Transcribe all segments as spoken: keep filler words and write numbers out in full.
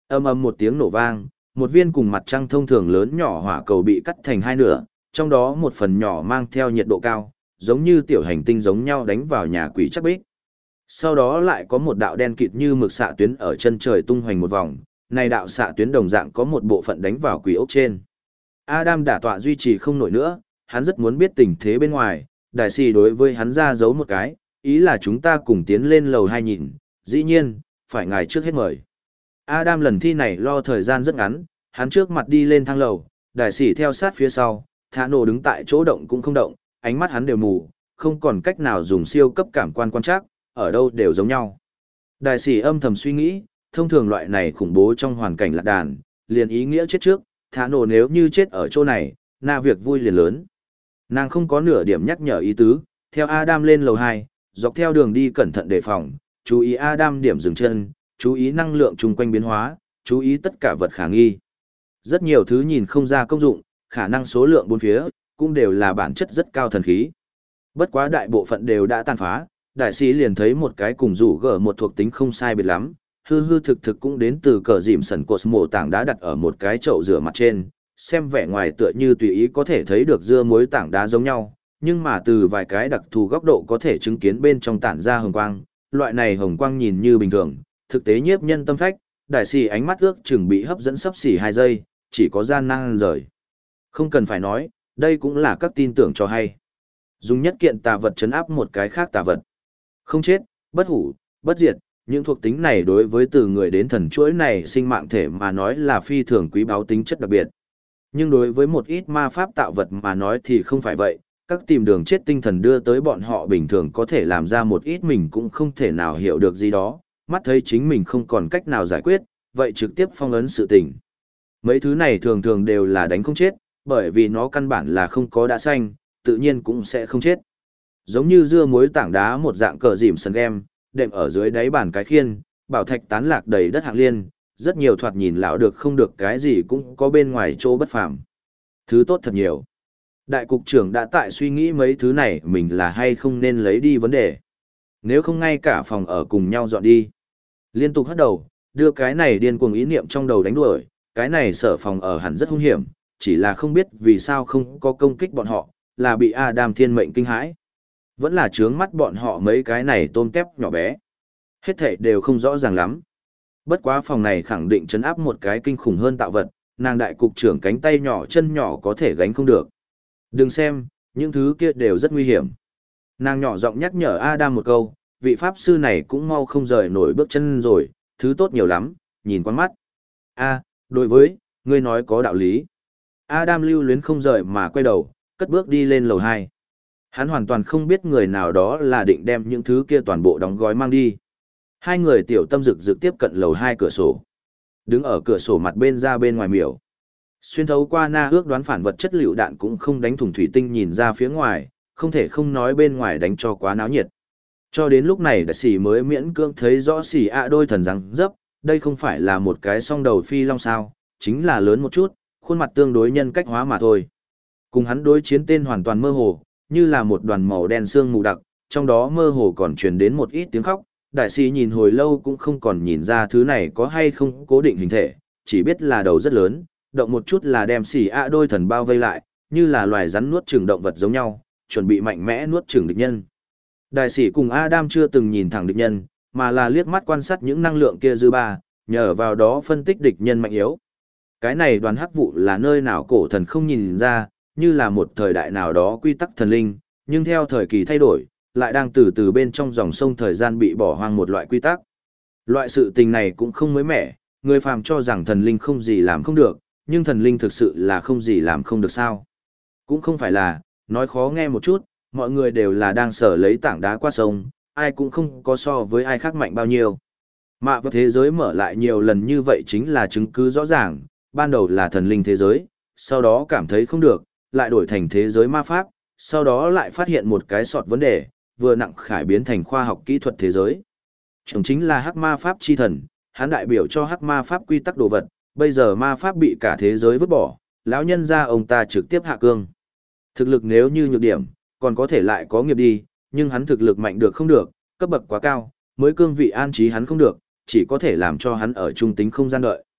Ầm ầm một tiếng nổ vang, một viên cùng mặt trăng thông thường lớn nhỏ hỏa cầu bị cắt thành hai nửa, trong đó một phần nhỏ mang theo nhiệt độ cao, giống như tiểu hành tinh giống nhau đánh vào nhà quỷ chắc bích. Sau đó lại có một đạo đen kịt như mực xạ tuyến ở chân trời tung hoành một vòng, này đạo xạ tuyến đồng dạng có một bộ phận đánh vào quỷ ốc trên. Adam đả tọa duy trì không nổi nữa, hắn rất muốn biết tình thế bên ngoài, đại sĩ đối với hắn ra giấu một cái, ý là chúng ta cùng tiến lên lầu hai nhìn, dĩ nhiên, phải ngài trước hết mời. Adam lần thi này lo thời gian rất ngắn, hắn trước mặt đi lên thang lầu, đại sĩ theo sát phía sau, Thả nổ đứng tại chỗ động cũng không động, ánh mắt hắn đều mù, không còn cách nào dùng siêu cấp cảm quan quan trắc, ở đâu đều giống nhau. Đại sĩ âm thầm suy nghĩ, thông thường loại này khủng bố trong hoàn cảnh lạc đàn, liền ý nghĩa chết trước, Thả nổ nếu như chết ở chỗ này, na việc vui liền lớn. Nàng không có nửa điểm nhắc nhở ý tứ, theo Adam lên lầu hai, dọc theo đường đi cẩn thận đề phòng, chú ý Adam điểm dừng chân, chú ý năng lượng chung quanh biến hóa, chú ý tất cả vật khả nghi. Rất nhiều thứ nhìn không ra công dụng, khả năng số lượng bốn phía, cũng đều là bản chất rất cao thần khí. Bất quá đại bộ phận đều đã tàn phá, đại sĩ liền thấy một cái cùng rủ gở một thuộc tính không sai biệt lắm, hư hư thực thực cũng đến từ cờ dìm sần Cosmo tảng đá đặt ở một cái chậu rửa mặt trên, xem vẻ ngoài tựa như tùy ý có thể thấy được dưa muối tảng đá giống nhau, nhưng mà từ vài cái đặc thù góc độ có thể chứng kiến bên trong tản ra hồng quang, loại này hồng quang nhìn như bình thường, thực tế nhiếp nhân tâm phách, đại sĩ ánh mắt ước chừng bị hấp dẫn sấp xỉ hai giây, chỉ có gian nan rời. Không cần phải nói, đây cũng là các tin tưởng cho hay. Dùng nhất kiện tà vật chấn áp một cái khác tà vật. Không chết, bất hủ, bất diệt, những thuộc tính này đối với từ người đến thần chuỗi này sinh mạng thể mà nói là phi thường quý báu tính chất đặc biệt. Nhưng đối với một ít ma pháp tạo vật mà nói thì không phải vậy, các tìm đường chết tinh thần đưa tới bọn họ bình thường có thể làm ra một ít mình cũng không thể nào hiểu được gì đó, mắt thấy chính mình không còn cách nào giải quyết, vậy trực tiếp phong ấn sự tình. Mấy thứ này thường thường đều là đánh không chết, bởi vì nó căn bản là không có đã xanh, tự nhiên cũng sẽ không chết. Giống như dưa muối tảng đá một dạng cờ dìm sân game, đệm ở dưới đáy bàn cái khiên, bảo thạch tán lạc đầy đất hạng liên, rất nhiều thoạt nhìn lão được không được cái gì cũng có bên ngoài chỗ bất phàm. Thứ tốt thật nhiều. Đại cục trưởng đã tại suy nghĩ mấy thứ này mình là hay không nên lấy đi vấn đề. Nếu không ngay cả phòng ở cùng nhau dọn đi. Liên tục hất đầu, đưa cái này điên cuồng ý niệm trong đầu đánh đuổi, cái này sở phòng ở hẳn rất hung hiểm, chỉ là không biết vì sao không có công kích bọn họ, là bị Adam thiên mệnh kinh hãi. Vẫn là trướng mắt bọn họ mấy cái này tôm tép nhỏ bé. Hết thảy đều không rõ ràng lắm. Bất quá phòng này khẳng định chấn áp một cái kinh khủng hơn tạo vật, nàng đại cục trưởng cánh tay nhỏ chân nhỏ có thể gánh không được. Đừng xem, những thứ kia đều rất nguy hiểm. Nàng nhỏ giọng nhắc nhở Adam một câu, vị pháp sư này cũng mau không rời nổi bước chân rồi, thứ tốt nhiều lắm, nhìn quan mắt. A, đối với, ngươi nói có đạo lý. Adam lưu luyến không rời mà quay đầu, cất bước đi lên lầu hai. Hắn hoàn toàn không biết người nào đó là định đem những thứ kia toàn bộ đóng gói mang đi. Hai người tiểu tâm rực rực tiếp cận lầu hai cửa sổ. Đứng ở cửa sổ mặt bên ra bên ngoài miểu. Xuyên thấu qua na ước đoán phản vật chất lựu đạn cũng không đánh thủng thủy tinh nhìn ra phía ngoài, không thể không nói bên ngoài đánh cho quá náo nhiệt. Cho đến lúc này đại sĩ mới miễn cưỡng thấy rõ xỉ ạ đôi thần răng dấp, đây không phải là một cái song đầu phi long sao, chính là lớn một chút, khuôn mặt tương đối nhân cách hóa mà thôi. Cùng hắn đối chiến tên hoàn toàn mơ hồ, như là một đoàn màu đen sương mù đặc, trong đó mơ hồ còn truyền đến một ít tiếng khóc, đại sĩ nhìn hồi lâu cũng không còn nhìn ra thứ này có hay không cố định hình thể, chỉ biết là đầu rất lớn, động một chút là đem xỉ ạ đôi thần bao vây lại, như là loài rắn nuốt chửng động vật giống nhau, chuẩn bị mạnh mẽ nuốt chửng địch nhân. Đại sĩ cùng Adam chưa từng nhìn thẳng địch nhân, mà là liếc mắt quan sát những năng lượng kia dư ba, nhờ vào đó phân tích địch nhân mạnh yếu. Cái này đoàn hắc vụ là nơi nào cổ thần không nhìn ra, như là một thời đại nào đó quy tắc thần linh, nhưng theo thời kỳ thay đổi, lại đang từ từ bên trong dòng sông thời gian bị bỏ hoang một loại quy tắc. Loại sự tình này cũng không mới mẻ, người phàm cho rằng thần linh không gì làm không được, nhưng thần linh thực sự là không gì làm không được sao. Cũng không phải là, nói khó nghe một chút, mọi người đều là đang sở lấy tảng đá qua sông, ai cũng không có so với ai khác mạnh bao nhiêu. Mạ và thế giới mở lại nhiều lần như vậy chính là chứng cứ rõ ràng, ban đầu là thần linh thế giới, sau đó cảm thấy không được, lại đổi thành thế giới ma pháp, sau đó lại phát hiện một cái sọt vấn đề, vừa nặng khải biến thành khoa học kỹ thuật thế giới. Chúng chính là hắc ma pháp chi thần, hắn đại biểu cho hắc ma pháp quy tắc đồ vật, bây giờ ma pháp bị cả thế giới vứt bỏ, lão nhân ra ông ta trực tiếp hạ cương. Thực lực nếu như nhược điểm, còn có thể lại có nghiệp đi, nhưng hắn thực lực mạnh được không được, cấp bậc quá cao, mới cương vị an trí hắn không được, chỉ có thể làm cho hắn ở trung tính không gian đợi.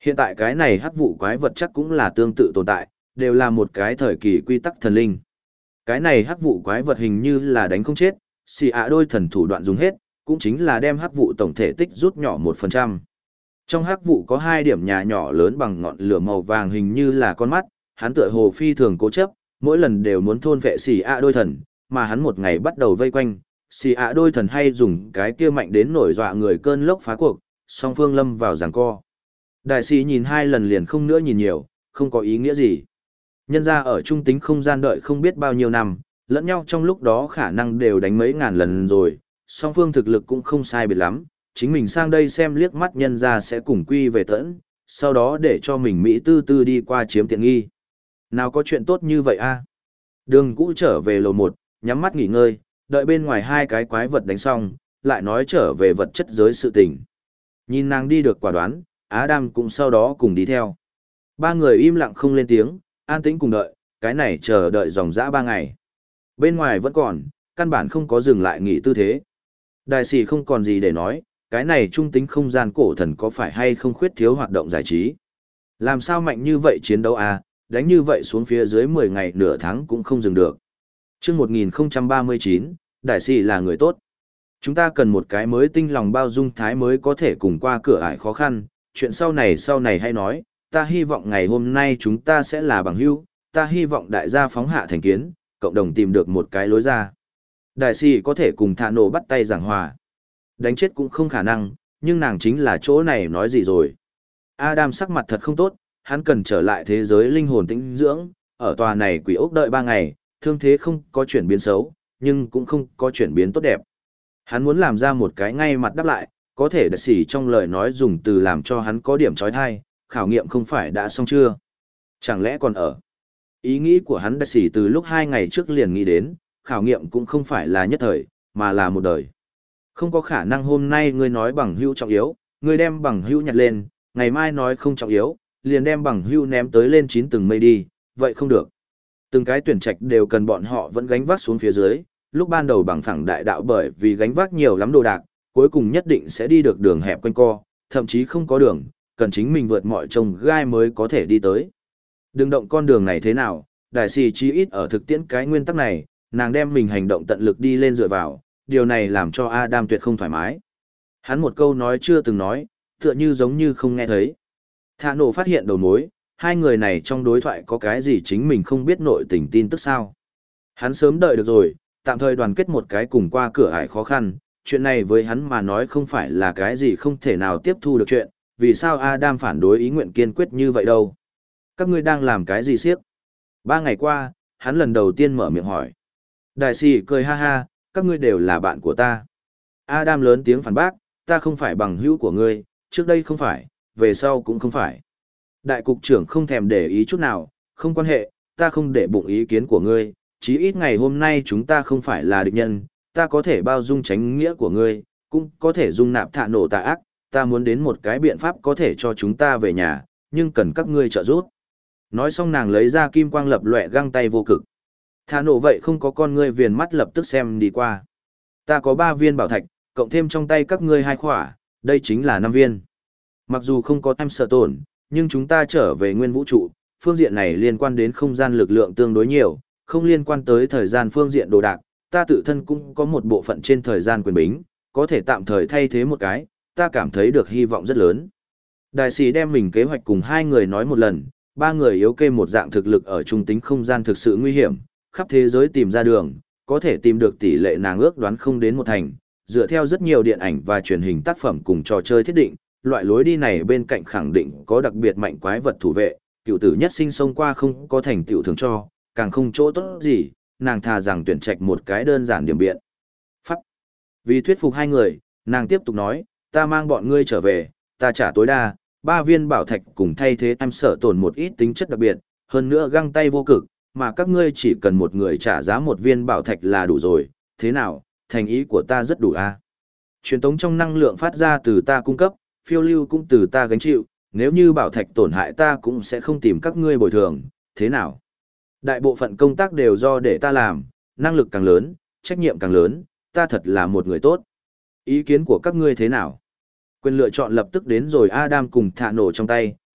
Hiện tại cái này hắc vụ quái vật chắc cũng là tương tự tồn tại, đều là một cái thời kỳ quy tắc thần linh. Cái này hắc vụ quái vật hình như là đánh không chết, xì ạ đôi thần thủ đoạn dùng hết, cũng chính là đem hắc vụ tổng thể tích rút nhỏ một phần trăm. Trong hắc vụ có hai điểm nhà nhỏ lớn bằng ngọn lửa màu vàng hình như là con mắt, hắn tựa hồ phi thường cố chấp, mỗi lần đều muốn thôn vệ xì ạ đôi thần, mà hắn một ngày bắt đầu vây quanh, xì ạ đôi thần hay dùng cái kia mạnh đến nổi dọa người cơn lốc phá cuộc, song phương lâm vào giằng co. Đại sĩ nhìn hai lần liền không nữa nhìn nhiều, không có ý nghĩa gì. Nhân ra ở trung tính không gian đợi không biết bao nhiêu năm, lẫn nhau trong lúc đó khả năng đều đánh mấy ngàn lần rồi, song phương thực lực cũng không sai biệt lắm, chính mình sang đây xem liếc mắt nhân ra sẽ cùng quy về tẫn, sau đó để cho mình Mỹ tư tư đi qua chiếm tiện nghi. Nào có chuyện tốt như vậy a? Đường cũ trở về lầu một, nhắm mắt nghỉ ngơi, đợi bên ngoài hai cái quái vật đánh xong, lại nói trở về vật chất giới sự tình. Nhìn nàng đi được quả đoán, Adam cũng sau đó cùng đi theo. Ba người im lặng không lên tiếng, an tĩnh cùng đợi, cái này chờ đợi dòng dã ba ngày. Bên ngoài vẫn còn, căn bản không có dừng lại nghỉ tư thế. Đại sĩ không còn gì để nói, cái này trung tính không gian cổ thần có phải hay không khuyết thiếu hoạt động giải trí. Làm sao mạnh như vậy chiến đấu à, đánh như vậy xuống phía dưới mười ngày nửa tháng cũng không dừng được. Trước một nghìn không trăm ba mươi chín, đại sĩ là người tốt. Chúng ta cần một cái mới tinh lòng bao dung thái mới có thể cùng qua cửa ải khó khăn, chuyện sau này sau này hay nói, ta hy vọng ngày hôm nay chúng ta sẽ là bằng hữu, ta hy vọng đại gia phóng hạ thành kiến, cộng đồng tìm được một cái lối ra. Đại sĩ có thể cùng thả nổ bắt tay giảng hòa. Đánh chết cũng không khả năng, nhưng nàng chính là chỗ này nói gì rồi. Adam sắc mặt thật không tốt, hắn cần trở lại thế giới linh hồn tĩnh dưỡng, ở tòa này quỷ ốc đợi ba ngày, thương thế không có chuyển biến xấu, nhưng cũng không có chuyển biến tốt đẹp. Hắn muốn làm ra một cái ngay mặt đáp lại, có thể đại sĩ trong lời nói dùng từ làm cho hắn có điểm trói thai, khảo nghiệm không phải đã xong chưa? Chẳng lẽ còn ở? Ý nghĩ của hắn đại sĩ từ lúc hai ngày trước liền nghĩ đến, khảo nghiệm cũng không phải là nhất thời, mà là một đời. Không có khả năng hôm nay ngươi nói bằng hữu trọng yếu, ngươi đem bằng hữu nhặt lên, ngày mai nói không trọng yếu, liền đem bằng hữu ném tới lên chín tầng mây đi, vậy không được. Từng cái tuyển trạch đều cần bọn họ vẫn gánh vác xuống phía dưới, lúc ban đầu bằng phẳng đại đạo bởi vì gánh vác nhiều lắm đồ đạc, cuối cùng nhất định sẽ đi được đường hẹp quanh co, thậm chí không có đường, cần chính mình vượt mọi trông gai mới có thể đi tới. Đừng động con đường này thế nào, đại sĩ chí ít ở thực tiễn cái nguyên tắc này, nàng đem mình hành động tận lực đi lên dựa vào, điều này làm cho Adam tuyệt không thoải mái. Hắn một câu nói chưa từng nói, tựa như giống như không nghe thấy. Thả nổ phát hiện đầu mối, hai người này trong đối thoại có cái gì chính mình không biết nội tình tin tức sao. Hắn sớm đợi được rồi, tạm thời đoàn kết một cái cùng qua cửa ải khó khăn, chuyện này với hắn mà nói không phải là cái gì không thể nào tiếp thu được chuyện, vì sao Adam phản đối ý nguyện kiên quyết như vậy đâu. Các ngươi đang làm cái gì siếc? Ba ngày qua, hắn lần đầu tiên mở miệng hỏi. Đại sĩ cười ha ha, các ngươi đều là bạn của ta. Adam lớn tiếng phản bác, ta không phải bằng hữu của ngươi, trước đây không phải, về sau cũng không phải. Đại cục trưởng không thèm để ý chút nào, không quan hệ, ta không để bụng ý kiến của ngươi, chí ít ngày hôm nay chúng ta không phải là địch nhân, ta có thể bao dung tránh nghĩa của ngươi, cũng có thể dung nạp thả nổ tà ác, ta muốn đến một cái biện pháp có thể cho chúng ta về nhà, nhưng cần các ngươi trợ giúp. Nói xong nàng lấy ra kim quang lập lòe găng tay vô cực. Thả nổ vậy không có con ngươi viền mắt lập tức xem đi qua. Ta có ba viên bảo thạch, cộng thêm trong tay các ngươi hai khỏa, đây chính là năm viên. Mặc dù không có em sợ tổn, nhưng chúng ta trở về nguyên vũ trụ, phương diện này liên quan đến không gian lực lượng tương đối nhiều, không liên quan tới thời gian phương diện đồ đạc, ta tự thân cũng có một bộ phận trên thời gian quyền bính, có thể tạm thời thay thế một cái, ta cảm thấy được hy vọng rất lớn. Đại sĩ đem mình kế hoạch cùng hai người nói một lần, ba người yếu kê một dạng thực lực ở trung tính không gian thực sự nguy hiểm, khắp thế giới tìm ra đường, có thể tìm được tỷ lệ nàng ước đoán không đến một thành, dựa theo rất nhiều điện ảnh và truyền hình tác phẩm cùng trò chơi thiết định, loại lối đi này bên cạnh khẳng định có đặc biệt mạnh quái vật thủ vệ, cựu tử nhất sinh xông qua không có thành tựu thường cho, càng không chỗ tốt gì, nàng thà rằng tuyển trạch một cái đơn giản điểm biện. Pháp. Vì thuyết phục hai người, nàng tiếp tục nói, ta mang bọn ngươi trở về, ta trả tối đa, ba viên bảo thạch cùng thay thế em sợ tổn một ít tính chất đặc biệt, hơn nữa găng tay vô cực, mà các ngươi chỉ cần một người trả giá một viên bảo thạch là đủ rồi, thế nào, thành ý của ta rất đủ a. À? Truyền tống trong năng lượng phát ra từ ta cung cấp, phiêu lưu cũng từ ta gánh chịu, nếu như bảo thạch tổn hại ta cũng sẽ không tìm các ngươi bồi thường, thế nào? Đại bộ phận công tác đều do để ta làm, năng lực càng lớn, trách nhiệm càng lớn, ta thật là một người tốt. Ý kiến của các ngươi thế nào? Quyền lựa chọn lập tức đến rồi Adam cùng thả nổ trong tay,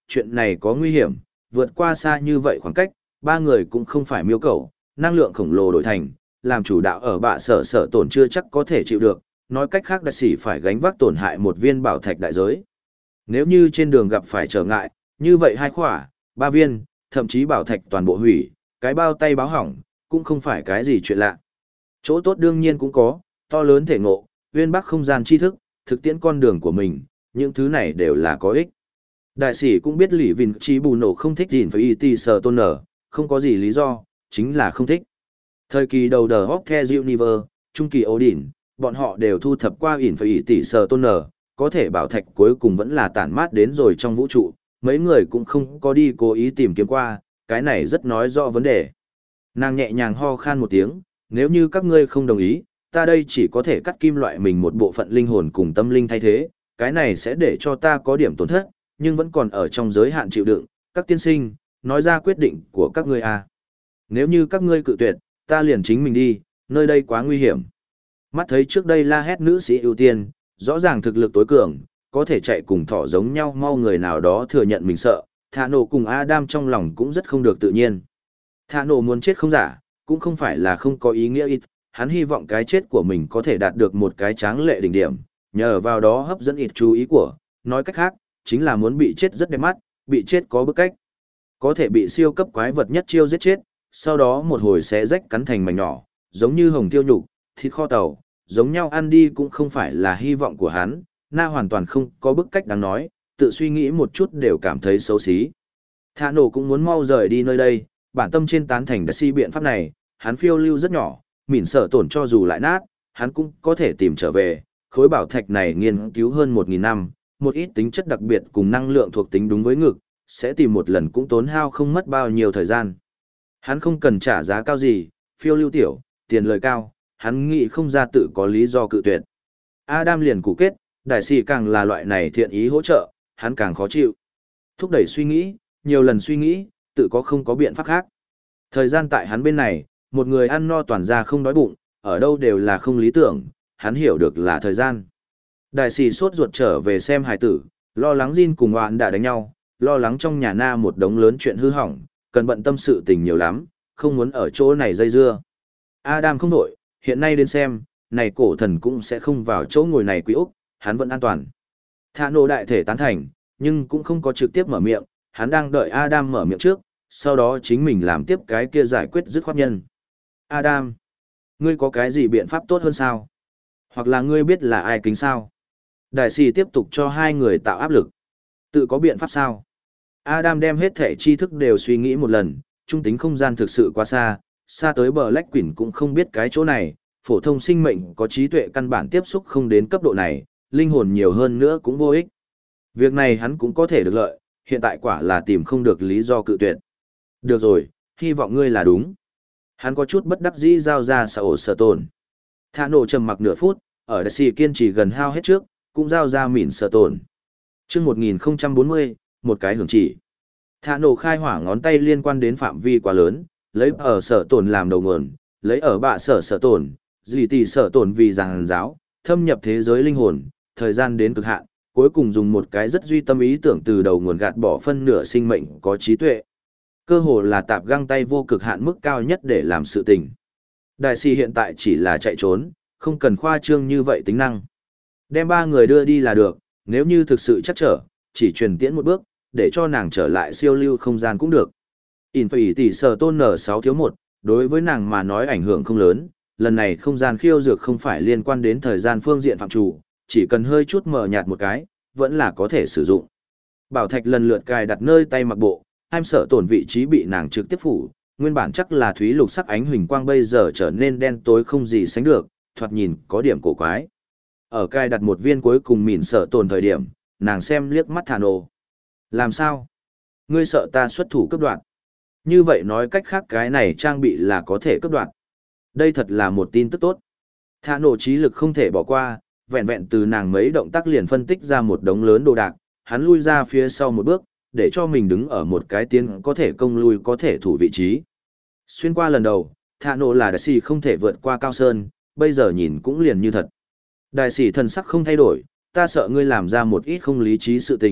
chuyện này có nguy hiểm, vượt qua xa như vậy khoảng cách, ba người cũng không phải miêu cầu, năng lượng khổng lồ đổi thành, làm chủ đạo ở bạ sở sở tổn chưa chắc có thể chịu được, nói cách khác đại sĩ phải gánh vác tổn hại một viên bảo thạch đại giới. Nếu như trên đường gặp phải trở ngại, như vậy hai khỏa, ba viên, thậm chí bảo thạch toàn bộ hủy, cái bao tay báo hỏng, cũng không phải cái gì chuyện lạ. Chỗ tốt đương nhiên cũng có, to lớn thể ngộ, uyên bác không gian tri thức, thực tiễn con đường của mình, những thứ này đều là có ích. Đại sĩ cũng biết Lý Vinh Chi bù nổ không thích gìn phải y tì sờ tôn nở, không có gì lý do, chính là không thích. Thời kỳ đầu The Hockey Universe, trung kỳ Odin, bọn họ đều thu thập qua ỉn phải y tì sờ tôn nở, có thể bảo thạch cuối cùng vẫn là tản mát đến rồi trong vũ trụ, mấy người cũng không có đi cố ý tìm kiếm qua, cái này rất nói rõ vấn đề. Nàng nhẹ nhàng ho khan một tiếng, nếu như các ngươi không đồng ý, ta đây chỉ có thể cắt kim loại mình một bộ phận linh hồn cùng tâm linh thay thế, cái này sẽ để cho ta có điểm tổn thất, nhưng vẫn còn ở trong giới hạn chịu đựng, các tiên sinh, nói ra quyết định của các ngươi à. Nếu như các ngươi cự tuyệt, ta liền chính mình đi, nơi đây quá nguy hiểm. Mắt thấy trước đây la hét nữ sĩ ưu tiên, rõ ràng thực lực tối cường, có thể chạy cùng thỏ giống nhau mau người nào đó thừa nhận mình sợ, Thả nổ cùng Adam trong lòng cũng rất không được tự nhiên. Thả nổ muốn chết không giả, cũng không phải là không có ý nghĩa ít, hắn hy vọng cái chết của mình có thể đạt được một cái tráng lệ đỉnh điểm, nhờ vào đó hấp dẫn ít chú ý của, nói cách khác, chính là muốn bị chết rất đẹp mắt, bị chết có bức cách. Có thể bị siêu cấp quái vật nhất chiêu giết chết, sau đó một hồi sẽ rách cắn thành mảnh nhỏ, giống như hồng tiêu nhục, thịt kho tàu, giống nhau ăn đi cũng không phải là hy vọng của hắn, na hoàn toàn không có bức cách đáng nói, tự suy nghĩ một chút đều cảm thấy xấu xí. Thả nổ cũng muốn mau rời đi nơi đây, bản tâm trên tán thành đã si biện pháp này, hắn phiêu lưu rất nhỏ, mỉn sợ tổn cho dù lại nát, hắn cũng có thể tìm trở về, khối bảo thạch này nghiên cứu hơn một nghìn năm, một ít tính chất đặc biệt cùng năng lượng thuộc tính đúng với ngực, sẽ tìm một lần cũng tốn hao không mất bao nhiêu thời gian. Hắn không cần trả giá cao gì, phiêu lưu tiểu, tiền lời cao, hắn nghĩ không ra tự có lý do cự tuyệt. Adam liền cụ kết, đại sĩ càng là loại này thiện ý hỗ trợ, hắn càng khó chịu. Thúc đẩy suy nghĩ, nhiều lần suy nghĩ, tự có không có biện pháp khác. Thời gian tại hắn bên này, một người ăn no toàn ra không đói bụng, ở đâu đều là không lý tưởng, hắn hiểu được là thời gian. Đại sĩ sốt ruột trở về xem hài tử, lo lắng Jin cùng Hoạn đã đánh nhau, lo lắng trong nhà na một đống lớn chuyện hư hỏng, cần bận tâm sự tình nhiều lắm, không muốn ở chỗ này dây dưa. Adam không đổi, hiện nay đến xem, này cổ thần cũng sẽ không vào chỗ ngồi này quý Úc, hắn vẫn an toàn. Thả nổ đại thể tán thành, nhưng cũng không có trực tiếp mở miệng, hắn đang đợi Adam mở miệng trước, sau đó chính mình làm tiếp cái kia giải quyết dứt khoát nhân. Adam, ngươi có cái gì biện pháp tốt hơn sao? Hoặc là ngươi biết là ai kính sao? Đại sĩ tiếp tục cho hai người tạo áp lực. Tự có biện pháp sao? Adam đem hết thể tri thức đều suy nghĩ một lần, trung tính không gian thực sự quá xa, xa tới bờ lách quỷ cũng không biết cái chỗ này, phổ thông sinh mệnh có trí tuệ căn bản tiếp xúc không đến cấp độ này, linh hồn nhiều hơn nữa cũng vô ích. Việc này hắn cũng có thể được lợi, hiện tại quả là tìm không được lý do cự tuyệt. Được rồi, hy vọng ngươi là đúng. Hắn có chút bất đắc dĩ giao ra sở ổ sở tồn. Thả nổ trầm mặc nửa phút, ở đại sĩ kiên trì gần hao hết trước, cũng giao ra mỉn sở tồn. Trước một nghìn không trăm bốn mươi, một cái hưởng chỉ. Thả nổ khai hỏa ngón tay liên quan đến phạm vi quá lớn, lấy ở sở tồn làm đầu nguồn, lấy ở bạ sở sở tồn, dì tỷ sở tồn vì giảng giáo, thâm nhập thế giới linh hồn, thời gian đến cực hạn, cuối cùng dùng một cái rất duy tâm ý tưởng từ đầu nguồn gạt bỏ phân nửa sinh mệnh có trí tuệ. Cơ hồ là tạp găng tay vô cực hạn mức cao nhất để làm sự tình. Đại sĩ hiện tại chỉ là chạy trốn, không cần khoa trương như vậy tính năng. Đem ba người đưa đi là được, nếu như thực sự chắc trở, chỉ truyền tiễn một bước, để cho nàng trở lại siêu lưu không gian cũng được. In phải tỷ sở tôn nở sáu thiếu một, đối với nàng mà nói ảnh hưởng không lớn, lần này không gian khiêu dược không phải liên quan đến thời gian phương diện phạm chủ, chỉ cần hơi chút mờ nhạt một cái, vẫn là có thể sử dụng. Bảo thạch lần lượt cài đặt nơi tay mặc bộ, em sợ tổn vị trí bị nàng trực tiếp phủ, nguyên bản chắc là thúy lục sắc ánh huỳnh quang bây giờ trở nên đen tối không gì sánh được, thoạt nhìn có điểm cổ quái. Ở cài đặt một viên cuối cùng mỉn sợ tổn thời điểm, nàng xem liếc mắt Thả nổ. Làm sao? Ngươi sợ ta xuất thủ cấp đoạn. Như vậy nói cách khác cái này trang bị là có thể cấp đoạn. Đây thật là một tin tức tốt. Thả nổ trí lực không thể bỏ qua, vẹn vẹn từ nàng mấy động tác liền phân tích ra một đống lớn đồ đạc, hắn lui ra phía sau một bước, để cho mình đứng ở một cái tiến có thể công lui có thể thủ vị trí. Xuyên qua lần đầu, Thả nổ là đại sĩ không thể vượt qua cao sơn, bây giờ nhìn cũng liền như thật. Đại sĩ thần sắc không thay đổi, ta sợ ngươi làm ra một ít không lý trí sự tình,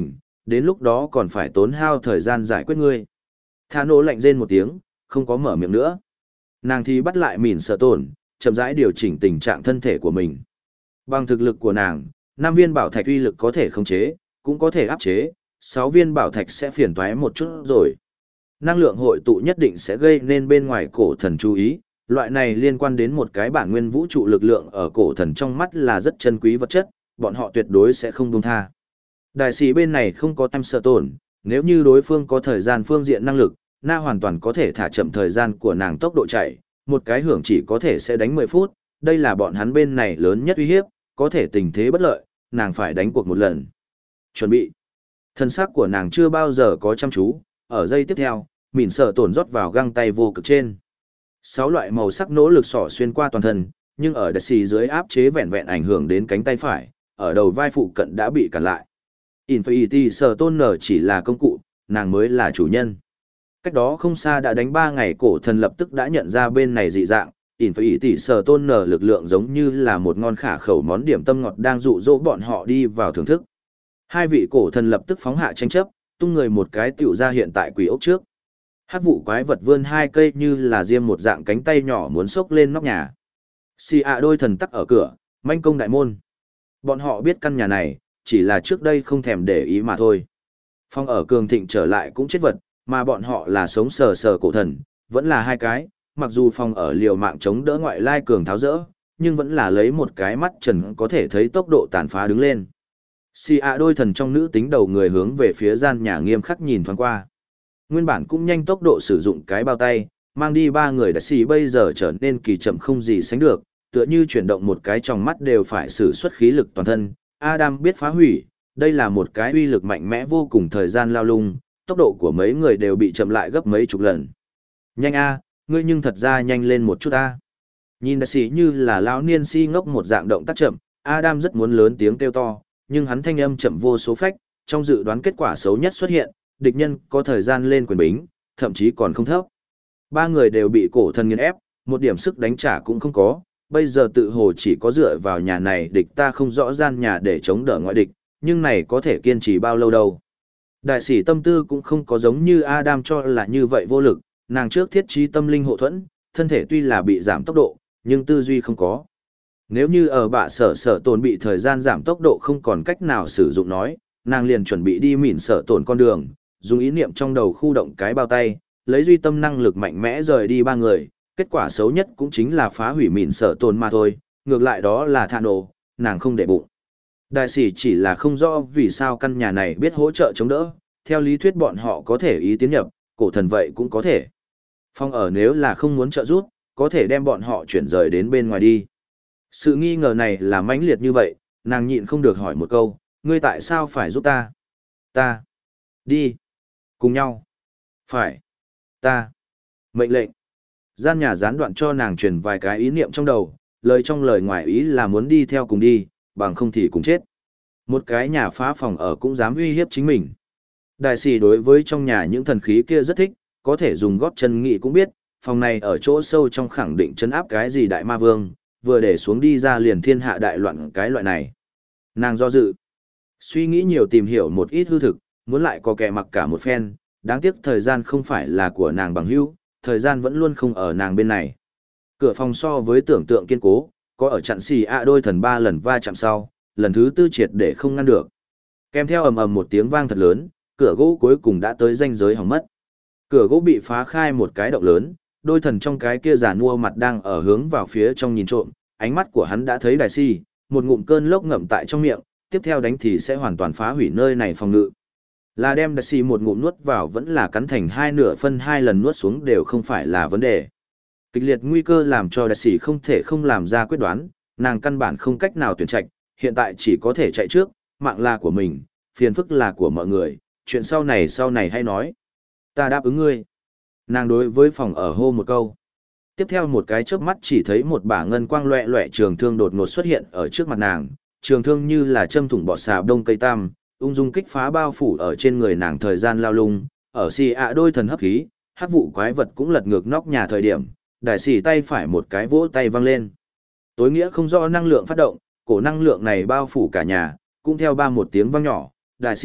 đến lúc đó còn phải tốn hao thời gian giải quyết ngươi. Thà nổ lạnh rên một tiếng, không có mở miệng nữa. Nàng thì bắt lại mìn sợ tổn, chậm rãi điều chỉnh tình trạng thân thể của mình. Bằng thực lực của nàng, năm viên bảo thạch uy lực có thể khống chế, cũng có thể áp chế, sáu viên bảo thạch sẽ phiền toái một chút rồi. Năng lượng hội tụ nhất định sẽ gây nên bên ngoài cổ thần chú ý, loại này liên quan đến một cái bản nguyên vũ trụ lực lượng ở cổ thần trong mắt là rất chân quý vật chất, bọn họ tuyệt đối sẽ không buông tha. Đại sĩ bên này không có em sợ tổn, nếu như đối phương có thời gian phương diện năng lực, na hoàn toàn có thể thả chậm thời gian của nàng tốc độ chạy, một cái hưởng chỉ có thể sẽ đánh mười phút, đây là bọn hắn bên này lớn nhất uy hiếp, có thể tình thế bất lợi, nàng phải đánh cuộc một lần. Chuẩn bị. Thân xác của nàng chưa bao giờ có chăm chú, ở giây tiếp theo, mỉn sợ tổn rót vào găng tay vô cực trên. Sáu loại màu sắc nỗ lực xỏ xuyên qua toàn thân, nhưng ở đại sĩ dưới áp chế vẹn vẹn ảnh hưởng đến cánh tay phải, ở đầu vai phụ cận đã bị cản lại. Infinity sở tôn nở chỉ là công cụ, nàng mới là chủ nhân. Cách đó không xa đã đánh ba ngày cổ thần lập tức đã nhận ra bên này dị dạng, Infinity sở tôn nở lực lượng giống như là một ngon khả khẩu món điểm tâm ngọt đang dụ dỗ bọn họ đi vào thưởng thức. Hai vị cổ thần lập tức phóng hạ tranh chấp, tung người một cái tiểu ra hiện tại quỷ ốc trước. Hắc vụ quái vật vươn hai cây như là diêm một dạng cánh tay nhỏ muốn xốc lên nóc nhà. Xì ạ đôi thần tắc ở cửa, manh công đại môn. Bọn họ biết căn nhà này, chỉ là trước đây không thèm để ý mà thôi. Phong ở cường thịnh trở lại cũng chết vật, mà bọn họ là sống sờ sờ cổ thần, vẫn là hai cái, mặc dù Phong ở liều mạng chống đỡ ngoại lai cường tháo rỡ, nhưng vẫn là lấy một cái mắt trần có thể thấy tốc độ tàn phá đứng lên. Xì ạ đôi thần trong nữ tính đầu người hướng về phía gian nhà nghiêm khắc nhìn thoáng qua. Nguyên bản cũng nhanh tốc độ sử dụng cái bao tay, mang đi ba người đại sĩ bây giờ trở nên kỳ chậm không gì sánh được, tựa như chuyển động một cái trong mắt đều phải sử xuất khí lực toàn thân. Adam biết phá hủy, đây là một cái uy lực mạnh mẽ vô cùng thời gian lao lung, tốc độ của mấy người đều bị chậm lại gấp mấy chục lần. Nhanh a, ngươi nhưng thật ra nhanh lên một chút a. Nhìn đại sĩ như là lão niên si ngốc một dạng động tác chậm, Adam rất muốn lớn tiếng kêu to, nhưng hắn thanh âm chậm vô số phách, trong dự đoán kết quả xấu nhất xuất hiện, địch nhân có thời gian lên quyền bính, thậm chí còn không thấp. Ba người đều bị cổ thần nghiền ép, một điểm sức đánh trả cũng không có, bây giờ tự hồ chỉ có dựa vào nhà này địch ta không rõ gian nhà để chống đỡ ngoại địch, nhưng này có thể kiên trì bao lâu đâu. Đại sĩ tâm tư cũng không có giống như Adam cho là như vậy vô lực, nàng trước thiết trí tâm linh hộ thuẫn, thân thể tuy là bị giảm tốc độ, nhưng tư duy không có. Nếu như ở bạ sở sở tồn bị thời gian giảm tốc độ không còn cách nào sử dụng nói, nàng liền chuẩn bị đi mỉn sở tồn con đường, dùng ý niệm trong đầu khu động cái bao tay, lấy duy tâm năng lực mạnh mẽ rời đi ba người, kết quả xấu nhất cũng chính là phá hủy mỉn sở tồn mà thôi, ngược lại đó là thạ nổ, nàng không để bụng. Đại sĩ chỉ là không rõ vì sao căn nhà này biết hỗ trợ chống đỡ, theo lý thuyết bọn họ có thể ý tiến nhập, cổ thần vậy cũng có thể. Phong ở nếu là không muốn trợ giúp, có thể đem bọn họ chuyển rời đến bên ngoài đi. Sự nghi ngờ này là mãnh liệt như vậy, nàng nhịn không được hỏi một câu, ngươi tại sao phải giúp ta? Ta. Đi. Cùng nhau. Phải. Ta. Mệnh lệnh. Gian nhà gián đoạn cho nàng truyền vài cái ý niệm trong đầu, lời trong lời ngoài ý là muốn đi theo cùng đi, bằng không thì cùng chết. Một cái nhà phá phòng ở cũng dám uy hiếp chính mình. Đại sĩ đối với trong nhà những thần khí kia rất thích, có thể dùng góp chân nghị cũng biết, phòng này ở chỗ sâu trong khẳng định chấn áp cái gì đại ma vương, vừa để xuống đi ra liền thiên hạ đại loạn cái loại này. Nàng do dự, suy nghĩ nhiều tìm hiểu một ít hư thực, muốn lại có kẻ mặc cả một phen, đáng tiếc thời gian không phải là của nàng bằng hữu, thời gian vẫn luôn không ở nàng bên này. Cửa phòng so với tưởng tượng kiên cố, có ở chặn xì ạ đôi thần ba lần va chạm sau, lần thứ tư triệt để không ngăn được. Kèm theo ầm ầm một tiếng vang thật lớn, cửa gỗ cuối cùng đã tới ranh giới hỏng mất. Cửa gỗ bị phá khai một cái động lớn, đôi thần trong cái kia giàn mua mặt đang ở hướng vào phía trong nhìn trộm, ánh mắt của hắn đã thấy đại si, một ngụm cơn lốc ngậm tại trong miệng, tiếp theo đánh thì sẽ hoàn toàn phá hủy nơi này phòng ngự. Là đem đại si một ngụm nuốt vào vẫn là cắn thành hai nửa phân hai lần nuốt xuống đều không phải là vấn đề. Kịch liệt nguy cơ làm cho đại si không thể không làm ra quyết đoán, nàng căn bản không cách nào tuyển trạch, hiện tại chỉ có thể chạy trước, mạng là của mình, phiền phức là của mọi người, chuyện sau này sau này hay nói. Ta đáp ứng ngươi. Nàng đối với phòng ở hô một câu. Tiếp theo một cái chớp mắt chỉ thấy một bả ngân quang loẹ loẹ trường thương đột ngột xuất hiện ở trước mặt nàng, trường thương như là châm thủng bọt xà đông cây tam, ung dung kích phá bao phủ ở trên người nàng thời gian lao lung, ở xì ạ đôi thần hấp khí, hắc vụ quái vật cũng lật ngược nóc nhà thời điểm, đại sĩ tay phải một cái vỗ tay văng lên. Tối nghĩa không rõ năng lượng phát động, cổ năng lượng này bao phủ cả nhà, cũng theo ba một tiếng vang nhỏ, đại sĩ,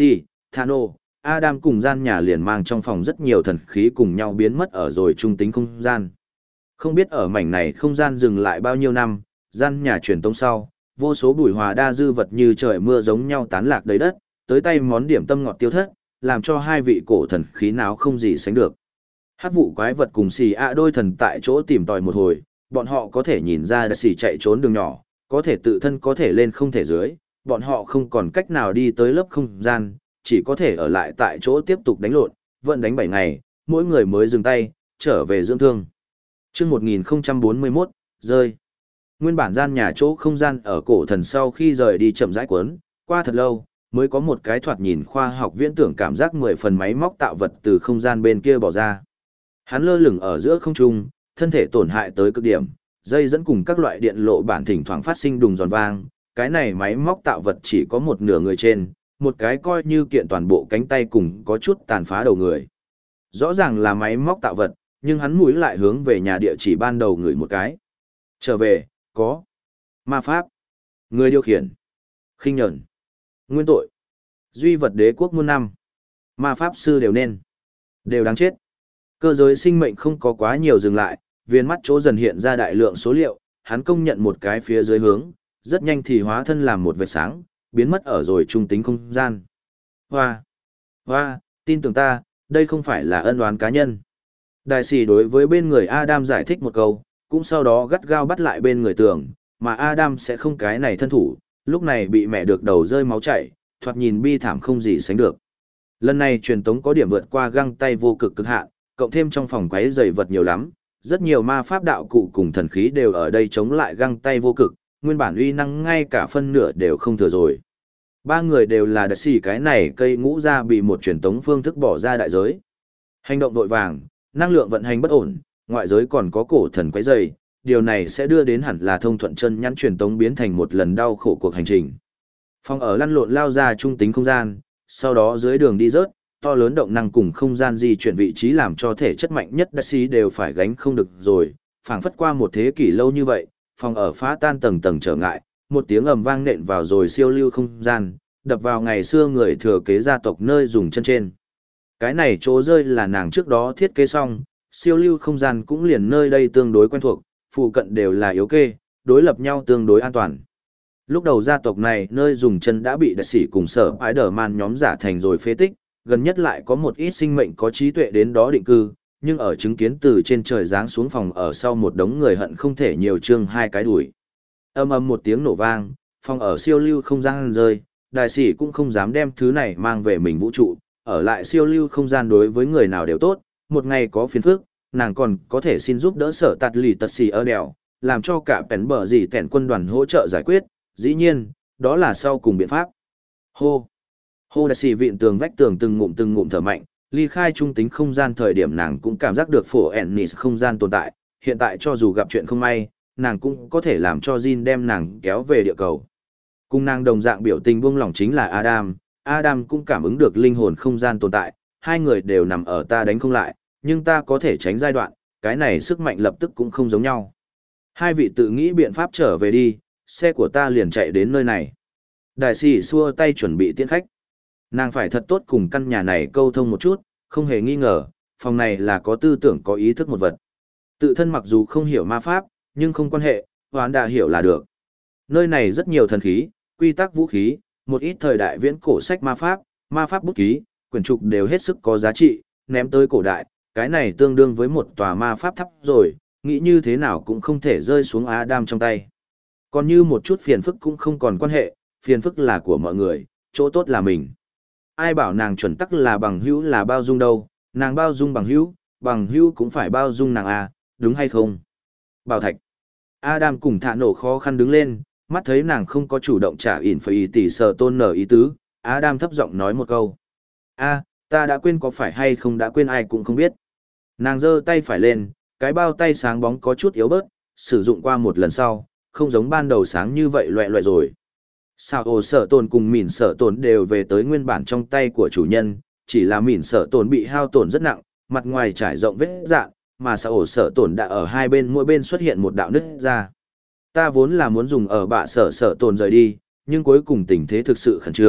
Thano, Adam cùng gian nhà liền mang trong phòng rất nhiều thần khí cùng nhau biến mất ở rồi trung tính không gian. Không biết ở mảnh này không gian dừng lại bao nhiêu năm, gian nhà truyền tông sau, vô số bùi hòa đa dư vật như trời mưa giống nhau tán lạc đầy đất, tới tay món điểm tâm ngọt tiêu thất, làm cho hai vị cổ thần khí nào không gì sánh được. Hắc vụ quái vật cùng xì ạ đôi thần tại chỗ tìm tòi một hồi, bọn họ có thể nhìn ra đã xì chạy trốn đường nhỏ, có thể tự thân có thể lên không thể dưới, bọn họ không còn cách nào đi tới lớp không gian, chỉ có thể ở lại tại chỗ tiếp tục đánh lộn, vẫn đánh bảy ngày, mỗi người mới dừng tay, trở về dưỡng thương. Chương một nghìn không trăm bốn mươi mốt, rơi. Nguyên bản gian nhà chỗ không gian ở cổ thần sau khi rời đi chậm rãi cuốn, qua thật lâu, mới có một cái thoạt nhìn khoa học viễn tưởng cảm giác mười phần máy móc tạo vật từ không gian bên kia bỏ ra. Hắn lơ lửng ở giữa không trung, thân thể tổn hại tới cực điểm, dây dẫn cùng các loại điện lộ bản thỉnh thoảng phát sinh đùng giòn vang, cái này máy móc tạo vật chỉ có một nửa người trên, một cái coi như kiện toàn bộ cánh tay cùng có chút tàn phá đầu người. Rõ ràng là máy móc tạo vật, nhưng hắn mũi lại hướng về nhà địa chỉ ban đầu người một cái. Trở về, có ma pháp, người điều khiển, khinh nhẫn, nguyên tội, duy vật đế quốc muôn năm, ma pháp sư đều nên, đều đáng chết. Cơ giới sinh mệnh không có quá nhiều dừng lại, viên mắt chỗ dần hiện ra đại lượng số liệu, hắn công nhận một cái phía dưới hướng, rất nhanh thì hóa thân làm một vệt sáng, biến mất ở rồi trung tính không gian. Hoa! Hoa! Tin tưởng ta, đây không phải là ân oán cá nhân. Đại sĩ đối với bên người Adam giải thích một câu, cũng sau đó gắt gao bắt lại bên người tường, mà Adam sẽ không cái này thân thủ, lúc này bị mẹ được đầu rơi máu chảy, thoạt nhìn bi thảm không gì sánh được. Lần này truyền tống có điểm vượt qua găng tay vô cực cực hạn, cộng thêm trong phòng quấy giày vật nhiều lắm, rất nhiều ma pháp đạo cụ cùng thần khí đều ở đây chống lại găng tay vô cực, nguyên bản uy năng ngay cả phân nửa đều không thừa rồi. Ba người đều là đại sĩ cái này cây ngũ ra bị một truyền tống phương thức bỏ ra đại giới. Hành động vội vàng, năng lượng vận hành bất ổn, ngoại giới còn có cổ thần quấy giày, điều này sẽ đưa đến hẳn là thông thuận chân nhắn truyền tống biến thành một lần đau khổ cuộc hành trình. Phòng ở lăn lộn lao ra trung tính không gian, sau đó dưới đường đi rớt, to lớn động năng cùng không gian di chuyển vị trí làm cho thể chất mạnh nhất đại sĩ đều phải gánh không được rồi, phảng phất qua một thế kỷ lâu như vậy, phòng ở phá tan tầng tầng trở ngại, một tiếng ầm vang nện vào rồi siêu lưu không gian, đập vào ngày xưa người thừa kế gia tộc nơi dùng chân trên. Cái này chỗ rơi là nàng trước đó thiết kế xong, siêu lưu không gian cũng liền nơi đây tương đối quen thuộc, phụ cận đều là yếu kê, đối lập nhau tương đối an toàn. Lúc đầu gia tộc này nơi dùng chân đã bị đại sĩ cùng sở Spider-Man nhóm giả thành rồi phế tích, gần nhất lại có một ít sinh mệnh có trí tuệ đến đó định cư, nhưng ở chứng kiến từ trên trời giáng xuống phòng ở sau một đống người hận không thể nhiều chương hai cái đuổi. Âm âm một tiếng nổ vang, phòng ở siêu lưu không gian rơi, đại sĩ cũng không dám đem thứ này mang về mình vũ trụ, ở lại siêu lưu không gian đối với người nào đều tốt, một ngày có phiền phức, nàng còn có thể xin giúp đỡ sở tạt lì tật xì ở đèo, làm cho cả bèn bờ gì tẻn quân đoàn hỗ trợ giải quyết, dĩ nhiên, đó là sau cùng biện pháp. Hô! Hô đại sĩ vịn tường vách tường từng ngụm từng ngụm thở mạnh, ly khai trung tính không gian thời điểm nàng cũng cảm giác được phổ Ennis không gian tồn tại, hiện tại cho dù gặp chuyện không may, nàng cũng có thể làm cho Jin đem nàng kéo về địa cầu. Cùng nàng đồng dạng biểu tình buông lỏng chính là Adam, Adam cũng cảm ứng được linh hồn không gian tồn tại, hai người đều nằm ở ta đánh không lại, nhưng ta có thể tránh giai đoạn, cái này sức mạnh lập tức cũng không giống nhau. Hai vị tự nghĩ biện pháp trở về đi, xe của ta liền chạy đến nơi này. Đại sĩ xua tay chuẩn bị tiễn khách. Nàng phải thật tốt cùng căn nhà này câu thông một chút, không hề nghi ngờ, phòng này là có tư tưởng có ý thức một vật. Tự thân mặc dù không hiểu ma pháp, nhưng không quan hệ, hoán đã hiểu là được. Nơi này rất nhiều thần khí, quy tắc vũ khí, một ít thời đại viễn cổ sách ma pháp, ma pháp bút ký, quyển trục đều hết sức có giá trị, ném tới cổ đại, cái này tương đương với một tòa ma pháp tháp rồi, nghĩ như thế nào cũng không thể rơi xuống Adam trong tay. Còn như một chút phiền phức cũng không còn quan hệ, phiền phức là của mọi người, chỗ tốt là mình. Ai bảo nàng chuẩn tắc là bằng hữu là bao dung đâu, nàng bao dung bằng hữu, bằng hữu cũng phải bao dung nàng à, đúng hay không? Bảo Thạch. Adam cùng Thạ Nổ khó khăn đứng lên, mắt thấy nàng không có chủ động trả ỉn phải ý tỷ sở tôn nở ý tứ, Adam thấp giọng nói một câu. A, ta đã quên có phải hay không đã quên ai cũng không biết. Nàng giơ tay phải lên, cái bao tay sáng bóng có chút yếu bớt, sử dụng qua một lần sau, không giống ban đầu sáng như vậy loẹ loẹ rồi. Sao ồ sở tồn cùng mỉn sở tồn đều về tới nguyên bản trong tay của chủ nhân, chỉ là mỉn sở tồn bị hao tổn rất nặng, mặt ngoài trải rộng vết dạn, mà sao ồ sở tồn đã ở hai bên mỗi bên xuất hiện một đạo nứt ra. Ta vốn là muốn dùng ở bạ sở sở tồn rời đi, nhưng cuối cùng tình thế thực sự khẩn trương,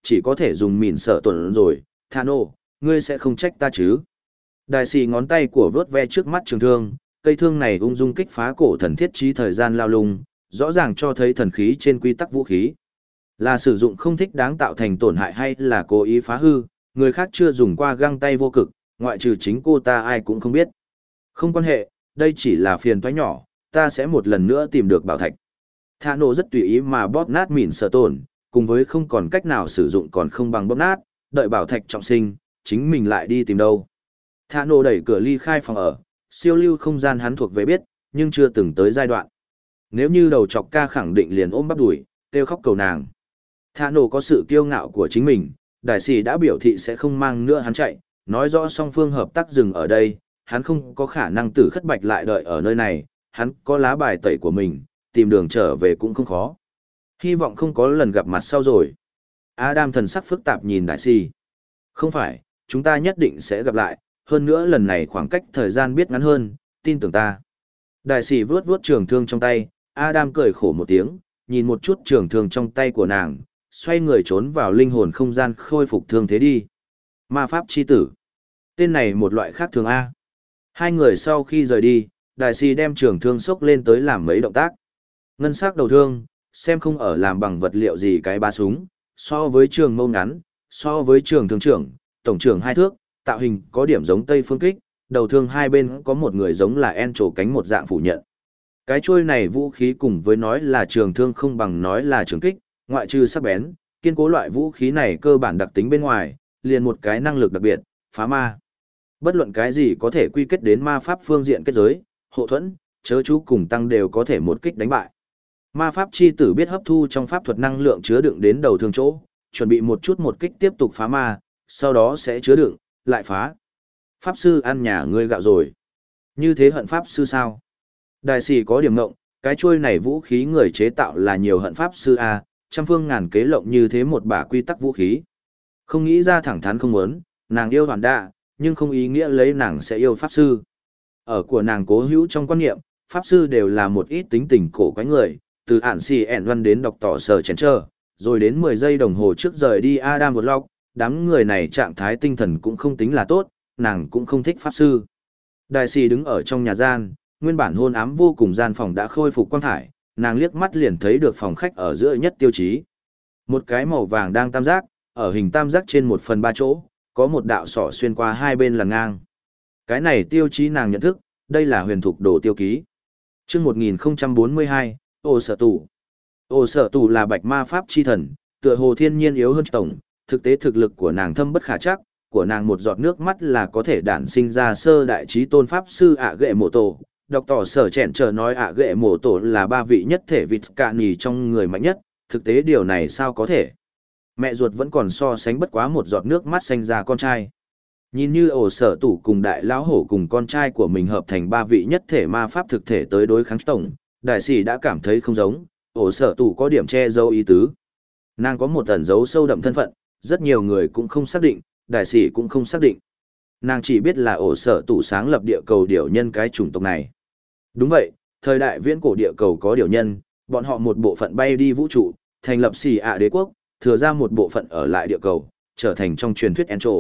chỉ có thể dùng mìn sợ tuần rồi, Thano, ngươi sẽ không trách ta chứ. Đại sĩ ngón tay của vớt ve trước mắt trường thương, cây thương này ung dung kích phá cổ thần thiết trí thời gian lao lung, rõ ràng cho thấy thần khí trên quy tắc vũ khí. Là sử dụng không thích đáng tạo thành tổn hại hay là cố ý phá hư, người khác chưa dùng qua găng tay vô cực, ngoại trừ chính cô ta ai cũng không biết. Không quan hệ, đây chỉ là phiền toái nhỏ, ta sẽ một lần nữa tìm được bảo thạch. Thả nổ rất tùy ý mà bóp nát mìn sợ tổn, cùng với không còn cách nào sử dụng còn không bằng bóp nát, đợi bảo thạch trọng sinh, chính mình lại đi tìm đâu. Thả nổ đẩy cửa ly khai phòng ở, siêu lưu không gian hắn thuộc về biết, nhưng chưa từng tới giai đoạn. Nếu như đầu chọc ca khẳng định liền ôm bắp đuổi, kêu khóc cầu nàng. Thả nổ có sự kiêu ngạo của chính mình, đại sĩ đã biểu thị sẽ không mang nữa hắn chạy, nói rõ song phương hợp tác dừng ở đây, hắn không có khả năng tử khất bạch lại đợi ở nơi này, hắn có lá bài tẩy của mình, tìm đường trở về cũng không khó. Hy vọng không có lần gặp mặt sau rồi. Adam thần sắc phức tạp nhìn đại sĩ. Không phải, chúng ta nhất định sẽ gặp lại, hơn nữa lần này khoảng cách thời gian biết ngắn hơn, tin tưởng ta. Đại sĩ vuốt vuốt trường thương trong tay, Adam cười khổ một tiếng, nhìn một chút trường thương trong tay của nàng, xoay người trốn vào linh hồn không gian khôi phục thương thế đi. Ma pháp chi tử. Tên này một loại khác thường A. Hai người sau khi rời đi, đại sĩ đem trường thương xốc lên tới làm mấy động tác. Ngân sắc đầu thương, xem không ở làm bằng vật liệu gì cái ba súng, so với trường mâu ngắn, so với trường thương trưởng, tổng trưởng hai thước, tạo hình có điểm giống Tây phương kích, đầu thương hai bên có một người giống là en trổ cánh một dạng phủ nhận. Cái chuôi này vũ khí cùng với nói là trường thương không bằng nói là trường kích, ngoại trừ sắc bén, kiên cố loại vũ khí này cơ bản đặc tính bên ngoài, liền một cái năng lực đặc biệt, phá ma. Bất luận cái gì có thể quy kết đến ma pháp phương diện kết giới, hộ thuẫn, chớ chú cùng tăng đều có thể một kích đánh bại. Ma pháp chi tử biết hấp thu trong pháp thuật năng lượng chứa đựng đến đầu thương chỗ, chuẩn bị một chút một kích tiếp tục phá ma, sau đó sẽ chứa đựng, lại phá. Pháp sư ăn nhà ngươi gạo rồi. Như thế hận pháp sư sao? Đại sĩ có điểm ngộng, cái chuôi này vũ khí người chế tạo là nhiều hận pháp sư A, trăm phương ngàn kế lộng như thế một bả quy tắc vũ khí. Không nghĩ ra thẳng thắn không muốn, nàng yêu hoàn đạ, nhưng không ý nghĩa lấy nàng sẽ yêu pháp sư. Ở của nàng cố hữu trong quan niệm, pháp sư đều là một ít tính tình cổ quái người, từ ản xì ẻn văn đến đọc tỏ sở chén trơ, rồi đến mười giây đồng hồ trước rời đi Adam một lọc, đám người này trạng thái tinh thần cũng không tính là tốt, nàng cũng không thích pháp sư. Đại sĩ đứng ở trong nhà gian, nguyên bản hôn ám vô cùng gian phòng đã khôi phục quang thải, nàng liếc mắt liền thấy được phòng khách ở giữa nhất tiêu chí. Một cái màu vàng đang tam giác, ở hình tam giác trên một phần ba chỗ, có một đạo sỏ xuyên qua hai bên làn ngang. Cái này tiêu chí nàng nhận thức, đây là huyền thục đồ tiêu ký. Chương một nghìn không trăm bốn mươi hai, Ô Sở Tù. Ô Sở Tù là bạch ma pháp chi thần, tựa hồ thiên nhiên yếu hơn tổng, thực tế thực lực của nàng thâm bất khả chắc, của nàng một giọt nước mắt là có thể đản sinh ra sơ đại trí tôn pháp sư ạ ghệ mộ tổ. Đọc tỏ sở chẹn trở nói ạ ghệ mộ tổ là ba vị nhất thể vịt cạn nhì trong người mạnh nhất, thực tế điều này sao có thể. Mẹ ruột vẫn còn so sánh bất quá một giọt nước mắt sinh ra con trai. Nhìn như ổ sở tủ cùng đại lão hổ cùng con trai của mình hợp thành ba vị nhất thể ma pháp thực thể tới đối kháng tổng, đại sĩ đã cảm thấy không giống, ổ sở tủ có điểm che giấu ý tứ. Nàng có một ẩn dấu sâu đậm thân phận, rất nhiều người cũng không xác định, đại sĩ cũng không xác định. Nàng chỉ biết là ổ sở tủ sáng lập địa cầu điểu nhân cái chủng tộc này. Đúng vậy, thời đại viễn cổ địa cầu có điểu nhân, bọn họ một bộ phận bay đi vũ trụ, thành lập xì ạ đế quốc, thừa ra một bộ phận ở lại địa cầu, trở thành trong truyền thuyết Encho.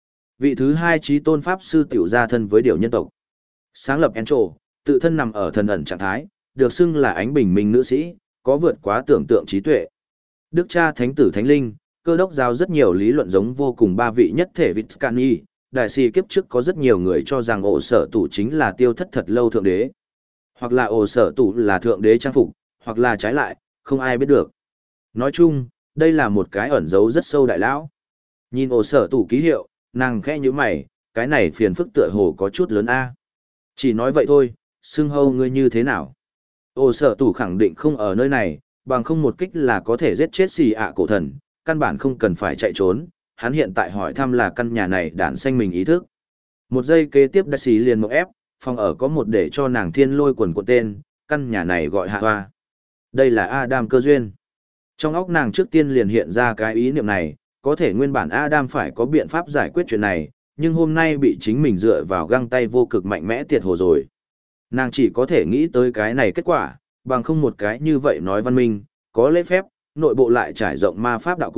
Vị thứ hai trí tôn pháp sư tiểu gia thân với điểu nhân tộc. Sáng lập Encho, tự thân nằm ở thần ẩn trạng thái, được xưng là ánh bình minh nữ sĩ, có vượt quá tưởng tượng trí tuệ. Đức cha thánh tử thánh linh, cơ đốc giáo rất nhiều lý luận giống vô cùng ba vị nhất thể Vitscani, đại sĩ kiếp trước có rất nhiều người cho rằng ổ sở tủ chính là tiêu thất thật lâu thượng đế. Hoặc là ổ sở tủ là thượng đế trang phục, hoặc là trái lại, không ai biết được. Nói chung, đây là một cái ẩn dấu rất sâu đại lão. Nhìn ổ sở tủ ký hiệu, nàng khẽ như mày, cái này phiền phức tựa hồ có chút lớn a. Chỉ nói vậy thôi, xưng hâu ngươi như thế nào? Ổ sở tủ khẳng định không ở nơi này, bằng không một kích là có thể giết chết xì ạ cổ thần, căn bản không cần phải chạy trốn. Hắn hiện tại hỏi thăm là căn nhà này đản xanh mình ý thức. Một giây kế tiếp đã xì liền một ép, phòng ở có một để cho nàng thiên lôi quần của tên, căn nhà này gọi hạ hoa. Đây là Adam cơ duyên. Trong óc nàng trước tiên liền hiện ra cái ý niệm này, có thể nguyên bản Adam phải có biện pháp giải quyết chuyện này, nhưng hôm nay bị chính mình dựa vào găng tay vô cực mạnh mẽ tiệt hồ rồi. Nàng chỉ có thể nghĩ tới cái này kết quả, bằng không một cái như vậy nói văn minh, có lễ phép, nội bộ lại trải rộng ma pháp đạo cụ,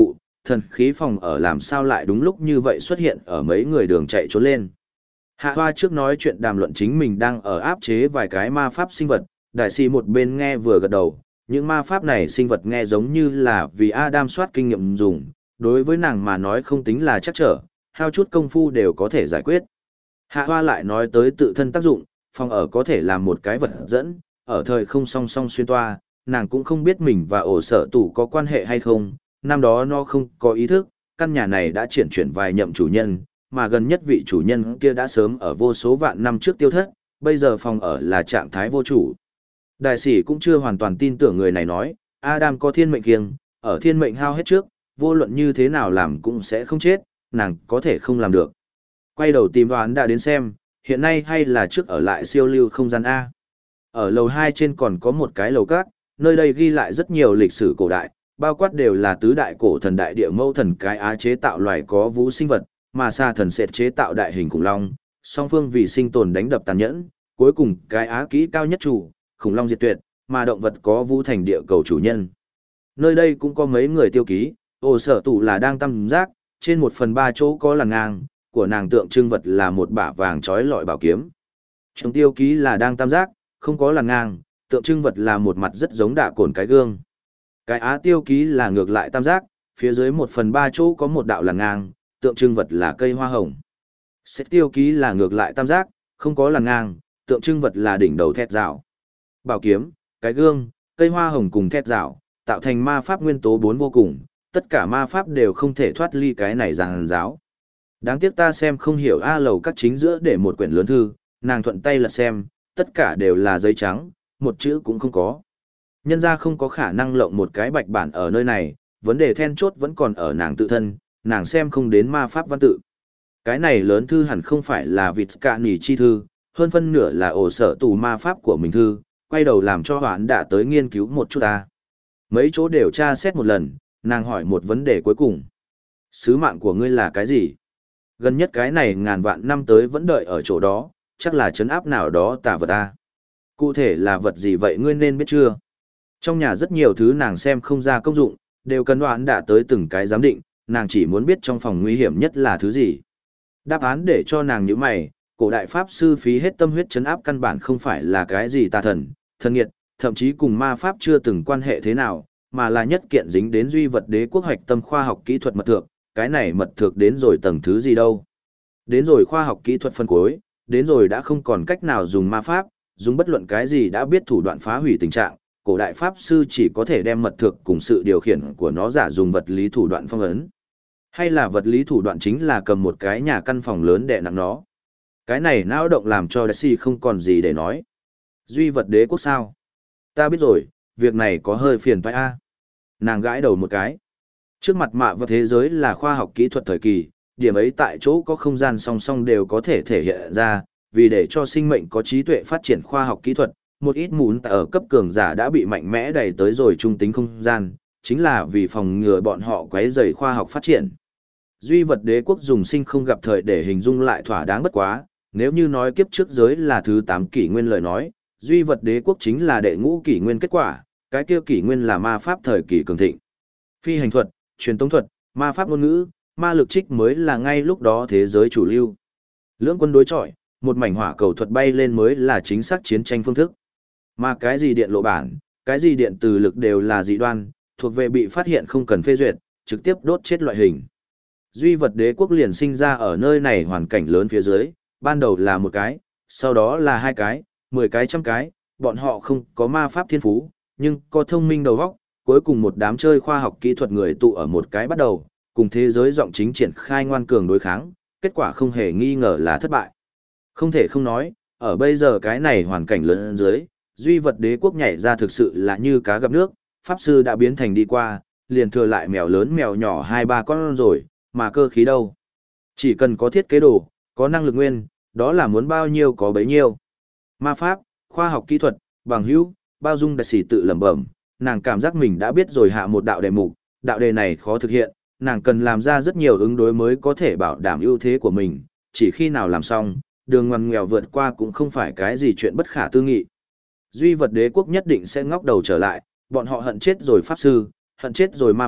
thần khí phòng ở làm sao lại đúng lúc như vậy xuất hiện ở mấy người đường chạy trốn lên. Hạ Hoa trước nói chuyện đàm luận chính mình đang ở áp chế vài cái ma pháp sinh vật, đại sĩ một bên nghe vừa gật đầu, những ma pháp này sinh vật nghe giống như là vì Adam soát kinh nghiệm dùng, đối với nàng mà nói không tính là chắc trở, hao chút công phu đều có thể giải quyết. Hạ Hoa lại nói tới tự thân tác dụng, phòng ở có thể làm một cái vật dẫn, ở thời không song song xuyên toa, nàng cũng không biết mình và ổ sở tủ có quan hệ hay không, năm đó nó không có ý thức, căn nhà này đã chuyển chuyển vài nhậm chủ nhân, mà gần nhất vị chủ nhân kia đã sớm ở vô số vạn năm trước tiêu thất, bây giờ phòng ở là trạng thái vô chủ. Đại sĩ cũng chưa hoàn toàn tin tưởng người này nói, Adam có thiên mệnh kiêng, ở thiên mệnh hao hết trước, vô luận như thế nào làm cũng sẽ không chết, nàng có thể không làm được. Quay đầu tìm đoán đã đến xem, hiện nay hay là trước ở lại siêu lưu không gian A. Ở lầu hai trên còn có một cái lầu các, nơi đây ghi lại rất nhiều lịch sử cổ đại, bao quát đều là tứ đại cổ thần đại địa mâu thần cái á chế tạo loài có vú sinh vật, mà xa thần sẽ chế tạo đại hình khủng long, song phương vì sinh tồn đánh đập tàn nhẫn, cuối cùng cái á kỹ cao nhất chủ, khủng long diệt tuyệt, mà động vật có vú thành địa cầu chủ nhân. Nơi đây cũng có mấy người tiêu ký, ổ sở tủ là đang tam giác, trên một phần ba chỗ có làn ngang, của nàng tượng trưng vật là một bả vàng trói lọi bảo kiếm. Trong tiêu ký là đang tam giác, không có làn ngang, tượng trưng vật là một mặt rất giống đạ cồn cái gương. Cái á tiêu ký là ngược lại tam giác, phía dưới một phần ba chỗ có một đạo làn ngang, tượng trưng vật là cây hoa hồng. Sẽ tiêu ký là ngược lại tam giác, không có làn ngang, tượng trưng vật là đỉnh đầu thét rào. Bảo kiếm, cái gương, cây hoa hồng cùng thét rào, tạo thành ma pháp nguyên tố bốn vô cùng, tất cả ma pháp đều không thể thoát ly cái này giàn giáo. Đáng tiếc ta xem không hiểu A lầu các chính giữa để một quyển lớn thư, nàng thuận tay lật xem, tất cả đều là giấy trắng, một chữ cũng không có. Nhân ra không có khả năng lộng một cái bạch bản ở nơi này, vấn đề then chốt vẫn còn ở nàng tự thân, nàng xem không đến ma pháp văn tự. Cái này lớn thư hẳn không phải là vịt cạ nỉ chi thư, hơn phân nửa là ổ sở tù ma pháp của mình thư, quay đầu làm cho hoán đã tới nghiên cứu một chút ta. Mấy chỗ đều tra xét một lần, nàng hỏi một vấn đề cuối cùng. Sứ mạng của ngươi là cái gì? Gần nhất cái này ngàn vạn năm tới vẫn đợi ở chỗ đó, chắc là trấn áp nào đó tà vật ta. Cụ thể là vật gì vậy ngươi nên biết chưa? Trong nhà rất nhiều thứ nàng xem không ra công dụng, đều cần đoán đã tới từng cái giám định, nàng chỉ muốn biết trong phòng nguy hiểm nhất là thứ gì. Đáp án để cho nàng nhíu mày, cổ đại pháp sư phí hết tâm huyết trấn áp căn bản không phải là cái gì tà thần, thần nghiệt, thậm chí cùng ma pháp chưa từng quan hệ thế nào, mà là nhất kiện dính đến duy vật đế quốc hoạch tâm khoa học kỹ thuật mật thược, cái này mật thược đến rồi tầng thứ gì đâu. Đến rồi khoa học kỹ thuật phân cuối, đến rồi đã không còn cách nào dùng ma pháp, dùng bất luận cái gì đã biết thủ đoạn phá hủy tình trạng, cổ đại pháp sư chỉ có thể đem mật thược cùng sự điều khiển của nó giả dùng vật lý thủ đoạn phong ấn. Hay là vật lý thủ đoạn chính là cầm một cái nhà căn phòng lớn đè nặng nó. Cái này não động làm cho Daisy không còn gì để nói. Duy vật đế quốc sao? Ta biết rồi, việc này có hơi phiền toái a. Nàng gãi đầu một cái. Trước mặt mạ và thế giới là khoa học kỹ thuật thời kỳ, điểm ấy tại chỗ có không gian song song đều có thể thể hiện ra, vì để cho sinh mệnh có trí tuệ phát triển khoa học kỹ thuật, một ít mún ở cấp cường giả đã bị mạnh mẽ đẩy tới rồi trung tính không gian, chính là vì phòng ngừa bọn họ quấy rầy khoa học phát triển. Duy vật đế quốc dùng sinh không gặp thời để hình dung lại thỏa đáng bất quá, nếu như nói kiếp trước giới là thứ tám kỷ nguyên lời nói, duy vật đế quốc chính là đệ ngũ kỷ nguyên kết quả, cái kia kỷ nguyên là ma pháp thời kỳ cường thịnh. Phi hành thuật, truyền tống thuật, ma pháp ngôn ngữ, ma lực trích mới là ngay lúc đó thế giới chủ lưu. Lưỡng quân đối chọi, một mảnh hỏa cầu thuật bay lên mới là chính xác chiến tranh phương thức. Mà cái gì điện lộ bản, cái gì điện từ lực đều là dị đoan, thuộc về bị phát hiện không cần phê duyệt, trực tiếp đốt chết loại hình. Duy vật đế quốc liền sinh ra ở nơi này hoàn cảnh lớn phía dưới, ban đầu là một cái, sau đó là hai cái, mười cái trăm cái, bọn họ không có ma pháp thiên phú, nhưng có thông minh đầu óc, cuối cùng một đám chơi khoa học kỹ thuật người tụ ở một cái bắt đầu, cùng thế giới giọng chính triển khai ngoan cường đối kháng, kết quả không hề nghi ngờ là thất bại. Không thể không nói, ở bây giờ cái này hoàn cảnh lớn dưới, duy vật đế quốc nhảy ra thực sự là như cá gặp nước, pháp sư đã biến thành đi qua, liền thừa lại mèo lớn mèo nhỏ hai ba con rồi, mà cơ khí đâu. Chỉ cần có thiết kế đồ, có năng lực nguyên, đó là muốn bao nhiêu có bấy nhiêu. Ma pháp, khoa học kỹ thuật, bằng hữu, bao dung đại sĩ tự lẩm bẩm, nàng cảm giác mình đã biết rồi hạ một đạo đề mục, đạo đề này khó thực hiện, nàng cần làm ra rất nhiều ứng đối mới có thể bảo đảm ưu thế của mình, chỉ khi nào làm xong, đường ngoằn nghèo vượt qua cũng không phải cái gì chuyện bất khả tư nghị. Duy vật đế quốc nhất định sẽ ngóc đầu trở lại, bọn họ hận chết rồi pháp sư, hận chết rồi ma pháp,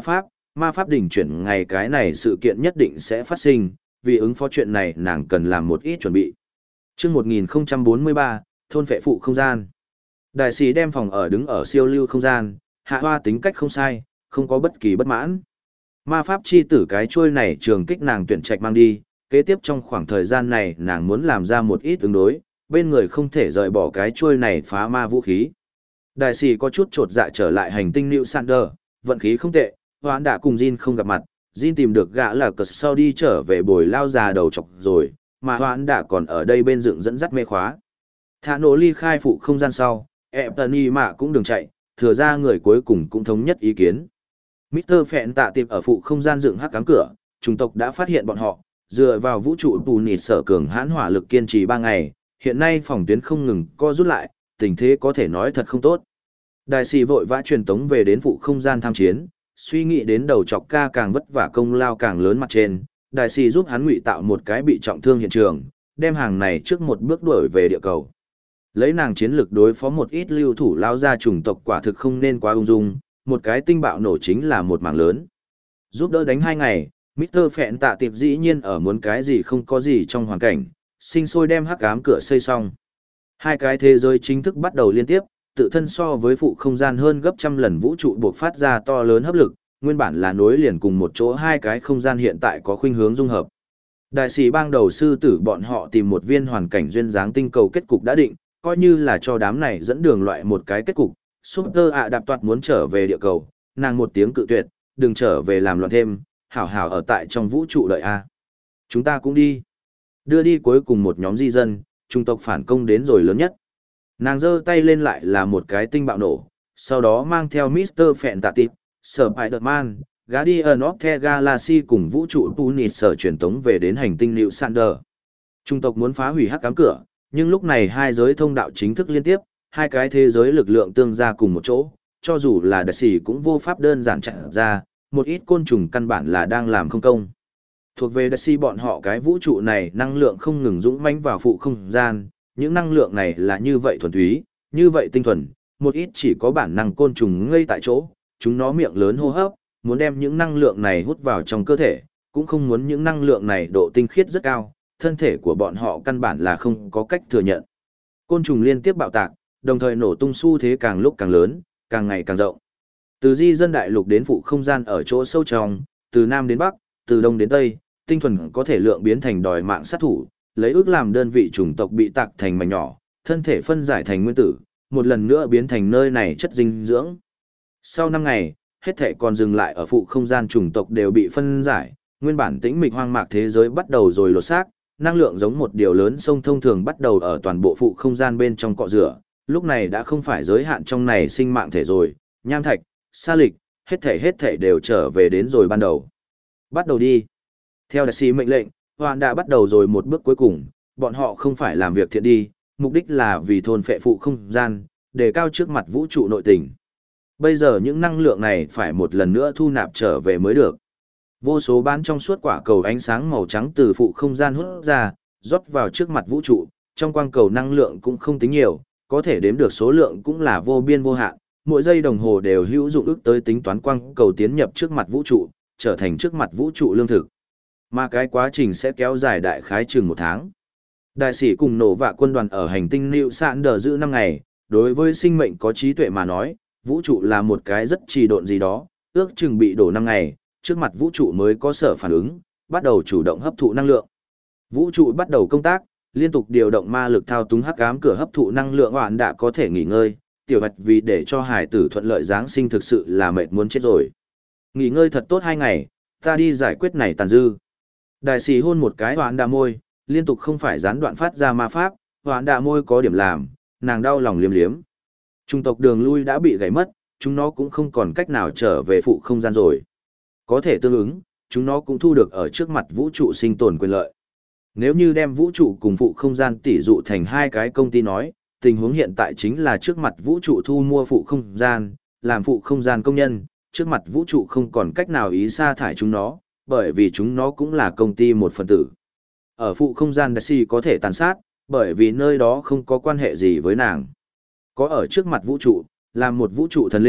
ma pháp đỉnh chuyển ngày cái này sự kiện nhất định sẽ phát sinh, vì ứng phó chuyện này nàng cần làm một ít chuẩn bị. Trước một nghìn không trăm bốn mươi ba, thôn phệ phụ không gian. Đại sĩ đem phòng ở đứng ở siêu lưu không gian, Hạ Hoa tính cách không sai, không có bất kỳ bất mãn. Ma pháp chi tử cái chuôi này trường kích nàng tuyển trạch mang đi, kế tiếp trong khoảng thời gian này nàng muốn làm ra một ít ứng đối, bên người không thể rời bỏ cái chuôi này phá ma vũ khí. Đại sĩ có chút trột dạ trở lại hành tinh New Sander, vận khí không tệ, Hoán đã cùng Jin không gặp mặt, Jin tìm được gã là cờ sau đi trở về bồi lao già đầu chọc rồi, mà Hoán đã còn ở đây bên dựng dẫn dắt mê khóa. Thả nổ ly khai phụ không gian sau, Eptony mạ cũng đừng chạy, thừa ra người cuối cùng cũng thống nhất ý kiến. mít tơ Phẹn tạ tiệp ở phụ không gian dựng hắc cám cửa, chủng tộc đã phát hiện bọn họ, dựa vào vũ trụ tù nịt sở cường hãn hỏa lực kiên trì ba ngày, hiện nay phòng tuyến không ngừng co rút lại, tình thế có thể nói thật không tốt. Đại sĩ vội vã truyền tống về đến phụ không gian tham chiến, suy nghĩ đến đầu chọc ca càng vất vả công lao càng lớn mặt trên, đại sĩ giúp hắn ngụy tạo một cái bị trọng thương hiện trường, đem hàng này trước một bước đuổi về địa cầu. Lấy nàng chiến lược đối phó một ít lưu thủ lao ra chủng tộc quả thực không nên quá ung dung, một cái tinh bạo nổ chính là một mảng lớn. Giúp đỡ đánh hai ngày, mít tơ Phẹn tạ tiệp dĩ nhiên ở muốn cái gì không có gì trong hoàn cảnh, sinh sôi đem hắc ám cửa xây xong. Hai cái thế giới chính thức bắt đầu liên tiếp, tự thân so với phụ không gian hơn gấp trăm lần vũ trụ buộc phát ra to lớn hấp lực, nguyên bản là nối liền cùng một chỗ hai cái không gian hiện tại có khuynh hướng dung hợp. Đại sĩ bang đầu sư tử bọn họ tìm một viên hoàn cảnh duyên dáng tinh cầu kết cục đã định, coi như là cho đám này dẫn đường loại một cái kết cục. Super ạ đạp toạt muốn trở về địa cầu, nàng một tiếng cự tuyệt, đừng trở về làm loạn thêm, hảo hảo ở tại trong vũ trụ đợi a. Chúng ta cũng đi. Đưa đi cuối cùng một nhóm di dân, trung tộc phản công đến rồi lớn nhất. Nàng giơ tay lên lại là một cái tinh bạo nổ, sau đó mang theo mít tơ Phẹn tạ tiệp, Spider-Man, Guardian of the Galaxy cùng vũ trụ Punit sở truyền tống về đến hành tinh New Sander. Trung tộc muốn phá hủy hắc ám cửa, nhưng lúc này hai giới thông đạo chính thức liên tiếp, hai cái thế giới lực lượng tương ra cùng một chỗ, cho dù là đại sĩ cũng vô pháp đơn giản chặn ra, một ít côn trùng căn bản là đang làm không công. Thuộc về đại sĩ bọn họ cái vũ trụ này năng lượng không ngừng dũng mãnh vào phụ không gian, những năng lượng này là như vậy thuần túy, như vậy tinh thuần, một ít chỉ có bản năng côn trùng ngây tại chỗ, chúng nó miệng lớn hô hấp, muốn đem những năng lượng này hút vào trong cơ thể, cũng không muốn những năng lượng này độ tinh khiết rất cao, thân thể của bọn họ căn bản là không có cách thừa nhận. Côn trùng liên tiếp bạo tạc, đồng thời nổ tung xu thế càng lúc càng lớn, càng ngày càng rộng. Từ di dân đại lục đến phụ không gian ở chỗ sâu trong, từ nam đến bắc, từ đông đến tây, tinh thuần có thể lượng biến thành đòi mạng sát thủ, lấy ước làm đơn vị chủng tộc bị tạc thành mảnh nhỏ, thân thể phân giải thành nguyên tử, một lần nữa biến thành nơi này chất dinh dưỡng. Sau năm ngày, hết thể còn dừng lại ở phụ không gian chủng tộc đều bị phân giải, nguyên bản tĩnh mịch hoang mạc thế giới bắt đầu rồi lột xác, năng lượng giống một điều lớn sông thông thường bắt đầu ở toàn bộ phụ không gian bên trong cọ rửa, lúc này đã không phải giới hạn trong này sinh mạng thể rồi, nham thạch, sa lịch, hết thể hết thể đều trở về đến rồi ban đầu. Bắt đầu đi. Theo đại sĩ mệnh lệnh, Hoàn đã bắt đầu rồi một bước cuối cùng, bọn họ không phải làm việc thiện đi, mục đích là vì thôn phệ phụ không gian, đề cao trước mặt vũ trụ nội tình. Bây giờ những năng lượng này phải một lần nữa thu nạp trở về mới được. Vô số bán trong suốt quả cầu ánh sáng màu trắng từ phụ không gian hút ra, rót vào trước mặt vũ trụ, trong quang cầu năng lượng cũng không tính nhiều, có thể đếm được số lượng cũng là vô biên vô hạn, mỗi giây đồng hồ đều hữu dụng ước tới tính toán quang cầu tiến nhập trước mặt vũ trụ, trở thành trước mặt vũ trụ lương thực. Mà cái quá trình sẽ kéo dài đại khái chừng một tháng. Đại sĩ cùng nổ vạ quân đoàn ở hành tinh New Sander giữ năm ngày, đối với sinh mệnh có trí tuệ mà nói, vũ trụ là một cái rất trì độn gì đó, ước chừng bị đổ năm ngày, trước mặt vũ trụ mới có sở phản ứng, bắt đầu chủ động hấp thụ năng lượng. Vũ trụ bắt đầu công tác, liên tục điều động ma lực thao túng hắc ám cửa hấp thụ năng lượng, Hoạn đã có thể nghỉ ngơi, tiểu bạch vì để cho hải tử thuận lợi giáng sinh thực sự là mệt muốn chết rồi. Nghỉ ngơi thật tốt hai ngày, ta đi giải quyết này tàn dư. Đại sĩ hôn một cái Hoạn đà môi, liên tục không phải gián đoạn phát ra ma pháp, Hoạn đà môi có điểm làm, nàng đau lòng liếm liếm. Trung tộc đường lui đã bị gãy mất, chúng nó cũng không còn cách nào trở về phụ không gian rồi. Có thể tương ứng, chúng nó cũng thu được ở trước mặt vũ trụ sinh tồn quyền lợi. Nếu như đem vũ trụ cùng phụ không gian tỷ dụ thành hai cái công ty nói, tình huống hiện tại chính là trước mặt vũ trụ thu mua phụ không gian, làm phụ không gian công nhân, trước mặt vũ trụ không còn cách nào ý sa thải chúng nó, bởi vì chúng nó cũng là công ty một phần tử. Ở phụ không gian Đại sĩ có thể tàn sát, bởi vì nơi đó không có quan hệ gì với nàng. Có ở trước mặt vũ trụ, làm một vũ trụ thần linh,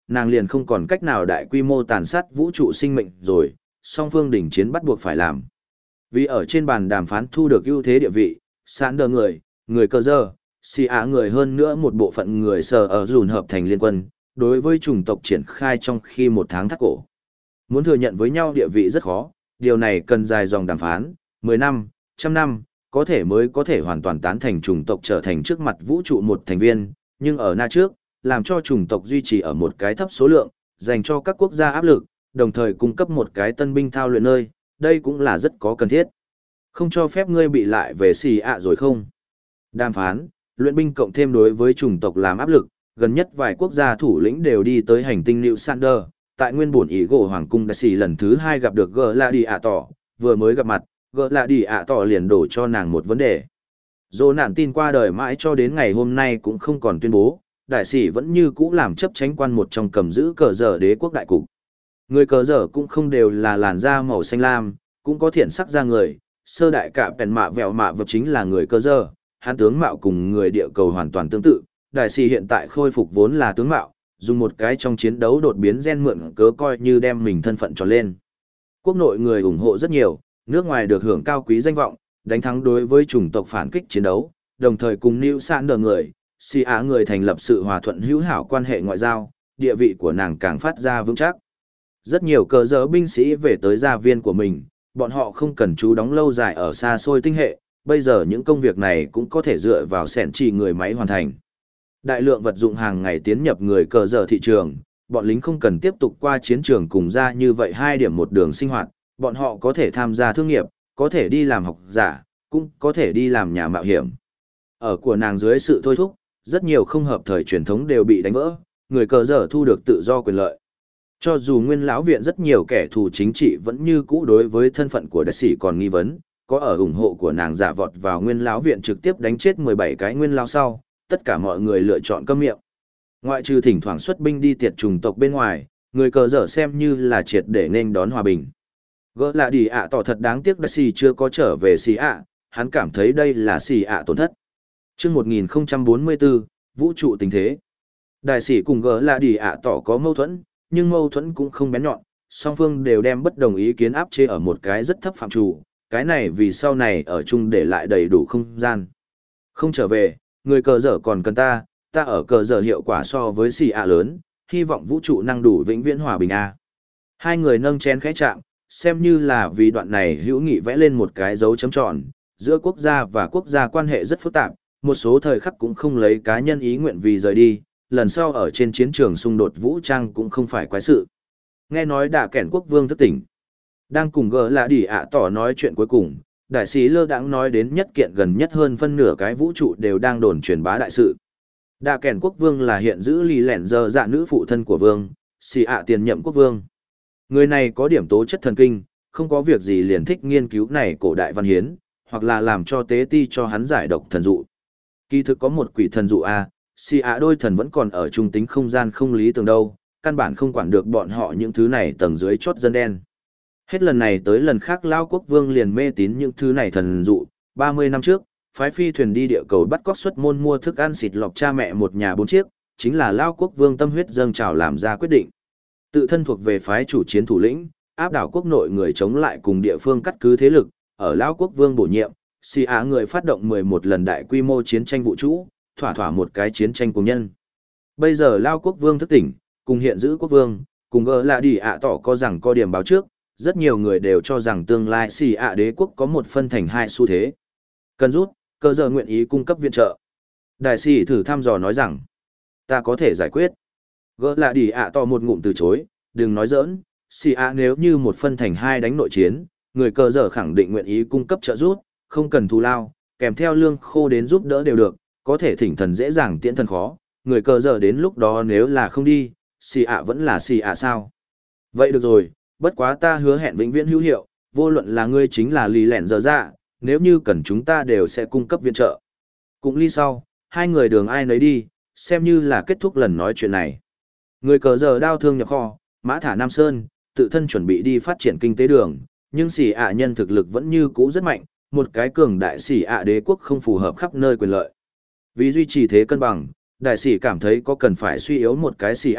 nàng liền không còn cách nào đại quy mô tàn sát vũ trụ sinh mệnh rồi, song phương đỉnh chiến bắt buộc phải làm. Vì ở trên bàn đàm phán thu được ưu thế địa vị, sẵn đờ người, người cơ dơ, xì ạ người hơn nữa một bộ phận người sở ở dùn hợp thành liên quân, đối với chủng tộc triển khai trong khi một tháng thắt cổ. Muốn thừa nhận với nhau địa vị rất khó, điều này cần dài dòng đàm phán, mười năm, trăm năm, có thể mới có thể hoàn toàn tán thành chủng tộc trở thành trước mặt vũ trụ một thành viên, nhưng ở na trước, làm cho chủng tộc duy trì ở một cái thấp số lượng, dành cho các quốc gia áp lực, đồng thời cung cấp một cái tân binh thao luyện nơi, đây cũng là rất có cần thiết. Không cho phép ngươi bị lại về xì ạ rồi không? Đàm phán, luyện binh cộng thêm đối với chủng tộc làm áp lực, gần nhất vài quốc gia thủ lĩnh đều đi tới hành tinh New Sander, tại nguyên bổn ý gỗ hoàng cung đại sĩ lần thứ hai gặp được gỡ là đi ạ tỏ, vừa mới gặp mặt, gỡ là đi ạ tỏ liền đổ cho nàng một vấn đề. Dô nạn tin qua đời mãi cho đến ngày hôm nay cũng không còn tuyên bố, đại sĩ vẫn như cũ làm chấp tránh quan một trong cầm giữ cờ dở đế quốc đại cục. Người cờ dở cũng không đều là làn da màu xanh lam, cũng có thiện sắc da người, sơ đại cả bèn mạ vẹo mạ vật chính là người cờ dở, hắn tướng mạo cùng người địa cầu hoàn toàn tương tự, đại sĩ hiện tại khôi phục vốn là tướng mạo, dùng một cái trong chiến đấu đột biến gen mượn cớ coi như đem mình thân phận tròn lên. Quốc nội người ủng hộ rất nhiều, nước ngoài được hưởng cao quý danh vọng, đánh thắng đối với chủng tộc phản kích chiến đấu, đồng thời cùng New Sander người, xì á người thành lập sự hòa thuận hữu hảo quan hệ ngoại giao, địa vị của nàng càng phát ra vững chắc. Rất nhiều cờ dỡ binh sĩ về tới gia viên của mình, bọn họ không cần trú đóng lâu dài ở xa xôi tinh hệ, bây giờ những công việc này cũng có thể dựa vào sẻn trì người máy hoàn thành. Đại lượng vật dụng hàng ngày tiến nhập người cờ dở thị trường, bọn lính không cần tiếp tục qua chiến trường cùng ra như vậy hai điểm một đường sinh hoạt, bọn họ có thể tham gia thương nghiệp, có thể đi làm học giả, cũng có thể đi làm nhà mạo hiểm. Ở của nàng dưới sự thôi thúc, rất nhiều không hợp thời truyền thống đều bị đánh vỡ, người cờ dở thu được tự do quyền lợi. Cho dù nguyên lão viện rất nhiều kẻ thù chính trị vẫn như cũ đối với thân phận của đại sĩ còn nghi vấn, có ở ủng hộ của nàng giả vọt vào nguyên lão viện trực tiếp đánh chết mười bảy cái nguyên lão sau, tất cả mọi người lựa chọn câm miệng. Ngoại trừ thỉnh thoảng xuất binh đi tiệt chủng tộc bên ngoài, người cờ dở xem như là triệt để nên đón hòa bình. Gỡ là đi ạ tỏ thật đáng tiếc đại sĩ chưa có trở về xì ạ, hắn cảm thấy đây là xì ạ tổn thất. Trước một nghìn không trăm bốn mươi tư, vũ trụ tình thế. Đại sĩ cùng gỡ là đi ạ tỏ có mâu thuẫn, nhưng mâu thuẫn cũng không bén nhọn, song phương đều đem bất đồng ý kiến áp chế ở một cái rất thấp phạm trù, cái này vì sau này ở chung để lại đầy đủ không gian. Không trở về, người cờ dở còn cần ta, ta ở cờ dở hiệu quả so với xì ạ lớn, hy vọng vũ trụ năng đủ vĩnh viễn hòa bình a. Hai người nâng chén khẽ chạm, xem như là vì đoạn này hữu nghị vẽ lên một cái dấu chấm tròn, giữa quốc gia và quốc gia quan hệ rất phức tạp, một số thời khắc cũng không lấy cá nhân ý nguyện vì rời đi, lần sau ở trên chiến trường xung đột vũ trang cũng không phải quái sự. Nghe nói đạ kẻn quốc vương thức tỉnh. Đang cùng gỡ là đỉ ạ tỏ nói chuyện cuối cùng, đại sĩ lơ đãng nói đến nhất kiện gần nhất hơn phân nửa cái vũ trụ đều đang đồn truyền bá đại sự. Đạ kẻn quốc vương là hiện giữ lì lẻn giờ dạ nữ phụ thân của vương, xì ạ tiền nhậm quốc vương. Người này có điểm tố chất thần kinh, không có việc gì liền thích nghiên cứu này cổ đại văn hiến, hoặc là làm cho tế ti cho hắn giải độc thần dụ. Kỳ thực có một quỷ thần dụ a, xì ạ đôi thần vẫn còn ở trung tính không gian không lý tưởng đâu, căn bản không quản được bọn họ những thứ này tầng dưới chốt dân đen. Hết lần này tới lần khác Lao Quốc Vương liền mê tín những thứ này thần dụ, ba mươi năm trước, phái phi thuyền đi địa cầu bắt cóc xuất môn mua thức ăn xịt lọc cha mẹ một nhà bốn chiếc, chính là Lao Quốc Vương tâm huyết dâng trào làm ra quyết định. Tự thân thuộc về phái chủ chiến thủ lĩnh, áp đảo quốc nội người chống lại cùng địa phương cắt cứ thế lực, ở Lao Quốc Vương bổ nhiệm, xì á người phát động mười một lần đại quy mô chiến tranh vũ trụ, thỏa thỏa một cái chiến tranh cùng nhân. Bây giờ Lao Quốc Vương thức tỉnh, cùng hiện giữ quốc vương, cùng gỡ là đi ạ tỏ có rằng có điểm báo trước, rất nhiều người đều cho rằng tương lai xì ạ đế quốc có một phân thành hai xu thế. Cần rút, cơ giờ nguyện ý cung cấp viện trợ. Đại sĩ thử thăm dò nói rằng, ta có thể giải quyết. Gỡ là đi ạ tỏ một ngụm từ chối, đừng nói giỡn, xì ạ nếu như một phân thành hai đánh nội chiến, người cơ giờ khẳng định nguyện ý cung cấp trợ giúp, không cần thù lao, kèm theo lương khô đến giúp đỡ đều được, có thể thỉnh thần dễ dàng tiễn thần khó, người cơ giờ đến lúc đó nếu là không đi, xì ạ vẫn là xì ạ sao. Vậy được rồi, bất quá ta hứa hẹn vĩnh viễn hữu hiệu, vô luận là ngươi chính là lì lẹn giờ dạ, nếu như cần chúng ta đều sẽ cung cấp viện trợ. Cũng ly sau, hai người đường ai nấy đi, xem như là kết thúc lần nói chuyện này. Người cờ giờ đao thương nhập kho, mã thả Nam Sơn, tự thân chuẩn bị đi phát triển kinh tế đường, nhưng xỉ ạ nhân thực lực vẫn như cũ rất mạnh, một cái cường đại xỉ ạ đế quốc không phù hợp khắp nơi quyền lợi. Vì duy trì thế cân bằng, đại sĩ cảm thấy có cần phải suy yếu một cái xỉ ạ,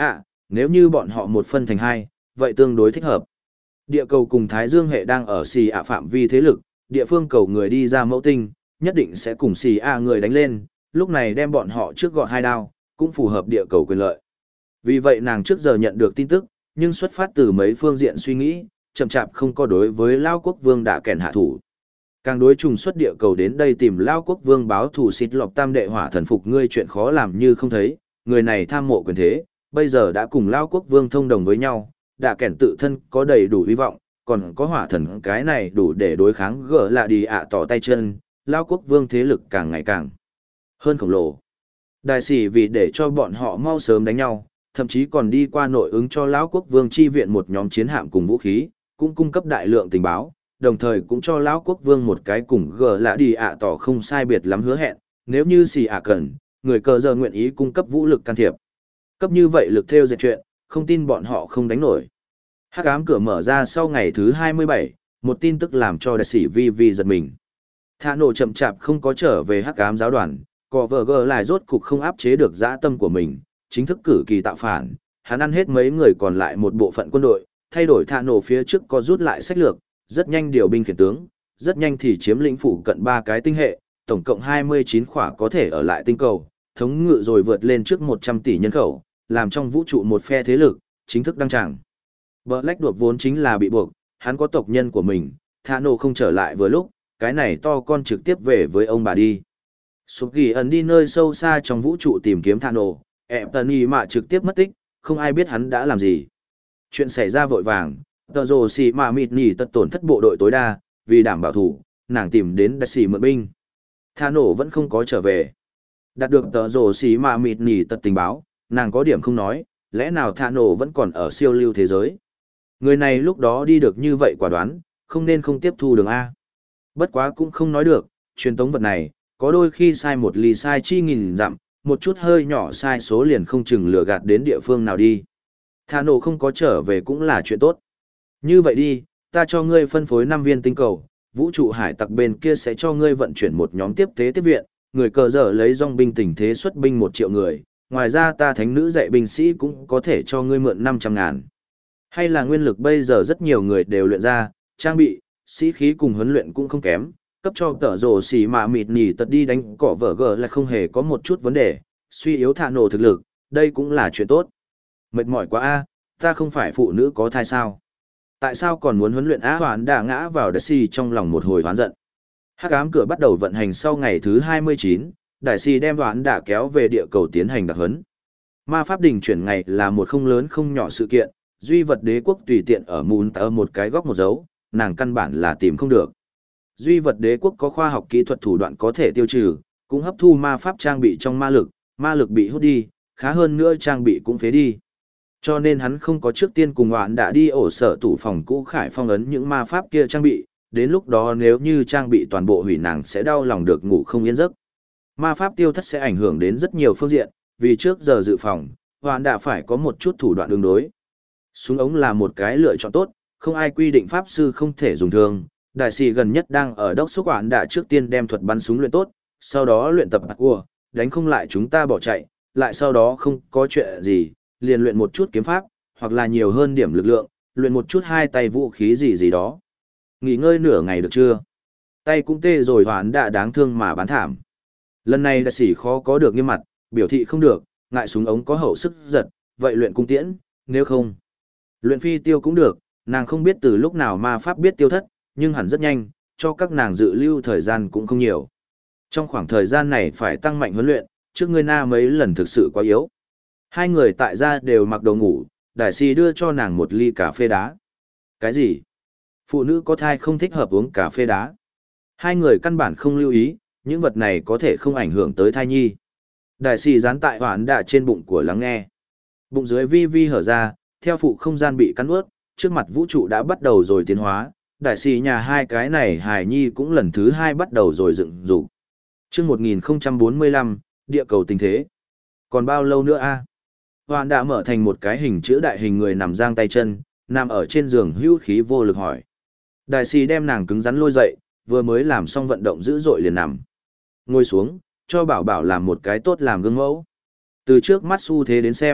nếu như bọn họ một phân thành hai, vậy tương đối thích hợp. Địa cầu cùng Thái Dương hệ đang ở xì ạ phạm vi thế lực, địa phương cầu người đi ra mẫu tinh, nhất định sẽ cùng xì ạ người đánh lên, lúc này đem bọn họ trước gọn hai đao, cũng phù hợp địa cầu quyền lợi. Vì vậy nàng trước giờ nhận được tin tức, nhưng xuất phát từ mấy phương diện suy nghĩ, chậm chạp không có đối với Lao Quốc Vương đã kèn hạ thủ. Càng đối trùng xuất địa cầu đến đây tìm Lao Quốc Vương báo thù xịt lọc tam đệ hỏa thần phục ngươi chuyện khó làm như không thấy, người này tham mộ quyền thế, bây giờ đã cùng Lao Quốc Vương thông đồng với nhau, đã kèn tự thân có đầy đủ hy vọng, còn có hỏa thần cái này đủ để đối kháng gỡ lạ đi ạ tỏ tay chân, Lao Quốc Vương thế lực càng ngày càng hơn khổng lồ. Đại sĩ vì để cho bọn họ mau sớm đánh nhau, thậm chí còn đi qua nội ứng cho Lão Quốc Vương chi viện một nhóm chiến hạm cùng vũ khí, cũng cung cấp đại lượng tình báo, đồng thời cũng cho Lão Quốc Vương một cái cùng gờ lạ đi ạ tỏ không sai biệt lắm hứa hẹn, nếu như xì ạ cần, người cờ giờ nguyện ý cung cấp vũ lực can thiệp. Cấp như vậy lực theo dệt chuyện, không tin bọn họ không đánh nổi. Hắc ám cửa mở ra sau ngày thứ hai mươi bảy, một tin tức làm cho đại sĩ vi vi giật mình. Thả nổ chậm chạp không có trở về hắc ám giáo đoàn, cọ vợ gờ lại rốt cục không áp chế được dã tâm của mình, chính thức cử kỳ tạo phản, hắn ăn hết mấy người còn lại một bộ phận quân đội, thay đổi thả nổ phía trước có rút lại sách lược, rất nhanh điều binh khiển tướng, rất nhanh thì chiếm lĩnh phủ cận ba cái tinh hệ, tổng cộng hai mươi chín khỏa có thể ở lại tinh cầu, thống ngự rồi vượt lên trước một trăm tỷ nhân khẩu, làm trong vũ trụ một phe thế lực, chính thức đăng tràng. Black đột vốn chính là bị buộc, hắn có tộc nhân của mình, thả nổ không trở lại vừa lúc, cái này to con trực tiếp về với ông bà đi. Sụp ghi ẩn đi nơi sâu xa trong vũ trụ tìm kiếm thả nổ, ẹp tần y mạ trực tiếp mất tích, không ai biết hắn đã làm gì. Chuyện xảy ra vội vàng, tờ rồ xì mạ mịt nỉ tật tổn thất bộ đội tối đa, vì đảm bảo thủ, nàng tìm đến đại sĩ mượn binh. Thả nổ vẫn không có trở về. Đạt được tờ rồ xì mạ mịt nỉ tật tình báo, nàng có điểm không nói, lẽ nào thả nổ vẫn còn ở siêu lưu thế giới. Người này lúc đó đi được như vậy quả đoán, không nên không tiếp thu đường A. Bất quá cũng không nói được, truyền tống vật này, có đôi khi sai một ly sai chi nghìn dặm, một chút hơi nhỏ sai số liền không chừng lừa gạt đến địa phương nào đi. Thả nổ không có trở về cũng là chuyện tốt. Như vậy đi, ta cho ngươi phân phối năm viên tinh cầu, vũ trụ hải tặc bên kia sẽ cho ngươi vận chuyển một nhóm tiếp tế tiếp viện, người cờ dở lấy dòng binh tình thế xuất binh một triệu người, ngoài ra ta thánh nữ dạy binh sĩ cũng có thể cho ngươi mượn năm trăm ngàn. Hay là nguyên lực bây giờ rất nhiều người đều luyện ra, trang bị, sĩ khí cùng huấn luyện cũng không kém, cấp cho tờ rồ xì mà mịt nỉ tật đi đánh cỏ vở gờ là không hề có một chút vấn đề, suy yếu thả nổ thực lực, đây cũng là chuyện tốt. Mệt mỏi quá a, ta không phải phụ nữ có thai sao? Tại sao còn muốn huấn luyện á hoán đã ngã vào đại si trong lòng một hồi hoán giận. Hắc ám cửa bắt đầu vận hành sau ngày thứ hai mươi chín, đại si đem hoán đã kéo về địa cầu tiến hành đặc huấn. Ma pháp đình chuyển ngày là một không lớn không nhỏ sự kiện, duy vật đế quốc tùy tiện ở mùn tờ một cái góc một dấu, nàng căn bản là tìm không được. Duy vật đế quốc có khoa học kỹ thuật thủ đoạn có thể tiêu trừ, cũng hấp thu ma pháp trang bị trong ma lực, ma lực bị hút đi, khá hơn nữa trang bị cũng phế đi. Cho nên hắn không có trước tiên cùng hoãn đã đi ổ sở tủ phòng cũ khải phong ấn những ma pháp kia trang bị, đến lúc đó nếu như trang bị toàn bộ hủy nàng sẽ đau lòng được ngủ không yên giấc. Ma pháp tiêu thất sẽ ảnh hưởng đến rất nhiều phương diện, vì trước giờ dự phòng, hoãn đã phải có một chút thủ đoạn ứng đối. Súng ống là một cái lựa chọn tốt, không ai quy định pháp sư không thể dùng thương. Đại sĩ gần nhất đang ở đốc xúc hoãn đã trước tiên đem thuật bắn súng luyện tốt, sau đó luyện tập cua, đánh không lại chúng ta bỏ chạy, lại sau đó không có chuyện gì, liền luyện một chút kiếm pháp, hoặc là nhiều hơn điểm lực lượng, luyện một chút hai tay vũ khí gì gì đó. Nghỉ ngơi nửa ngày được chưa? Tay cũng tê rồi hoãn đã đáng thương mà bán thảm. Lần này đại sĩ khó có được nghiêm mặt, biểu thị không được, ngại súng ống có hậu sức giật, vậy luyện cung tiễn, nếu không. Luyện phi tiêu cũng được, nàng không biết từ lúc nào ma pháp biết tiêu thất, nhưng hẳn rất nhanh, cho các nàng dự lưu thời gian cũng không nhiều. Trong khoảng thời gian này phải tăng mạnh huấn luyện, trước ngươi na mấy lần thực sự quá yếu. Hai người tại gia đều mặc đồ ngủ, đại sĩ đưa cho nàng một ly cà phê đá. Cái gì? Phụ nữ có thai không thích hợp uống cà phê đá. Hai người căn bản không lưu ý, những vật này có thể không ảnh hưởng tới thai nhi. Đại sĩ dán tại hoãn đạ trên bụng của lắng nghe. Bụng dưới vi vi hở ra, theo phụ không gian bị cắn ướt, trước mặt vũ trụ đã bắt đầu rồi tiến hóa. Đại sĩ nhà hai cái này hài nhi cũng lần thứ hai bắt đầu rồi dựng dục. Trước một nghìn không trăm bốn mươi lăm, địa cầu tình thế. Còn bao lâu nữa a? Hoạn đã mở thành một cái hình chữ đại hình người nằm giang tay chân, nằm ở trên giường hữu khí vô lực hỏi. Đại sĩ đem nàng cứng rắn lôi dậy, vừa mới làm xong vận động dữ dội liền nằm. Ngồi xuống, cho bảo bảo làm một cái tốt làm gương mẫu. Từ trước mắt xu thế đến xem,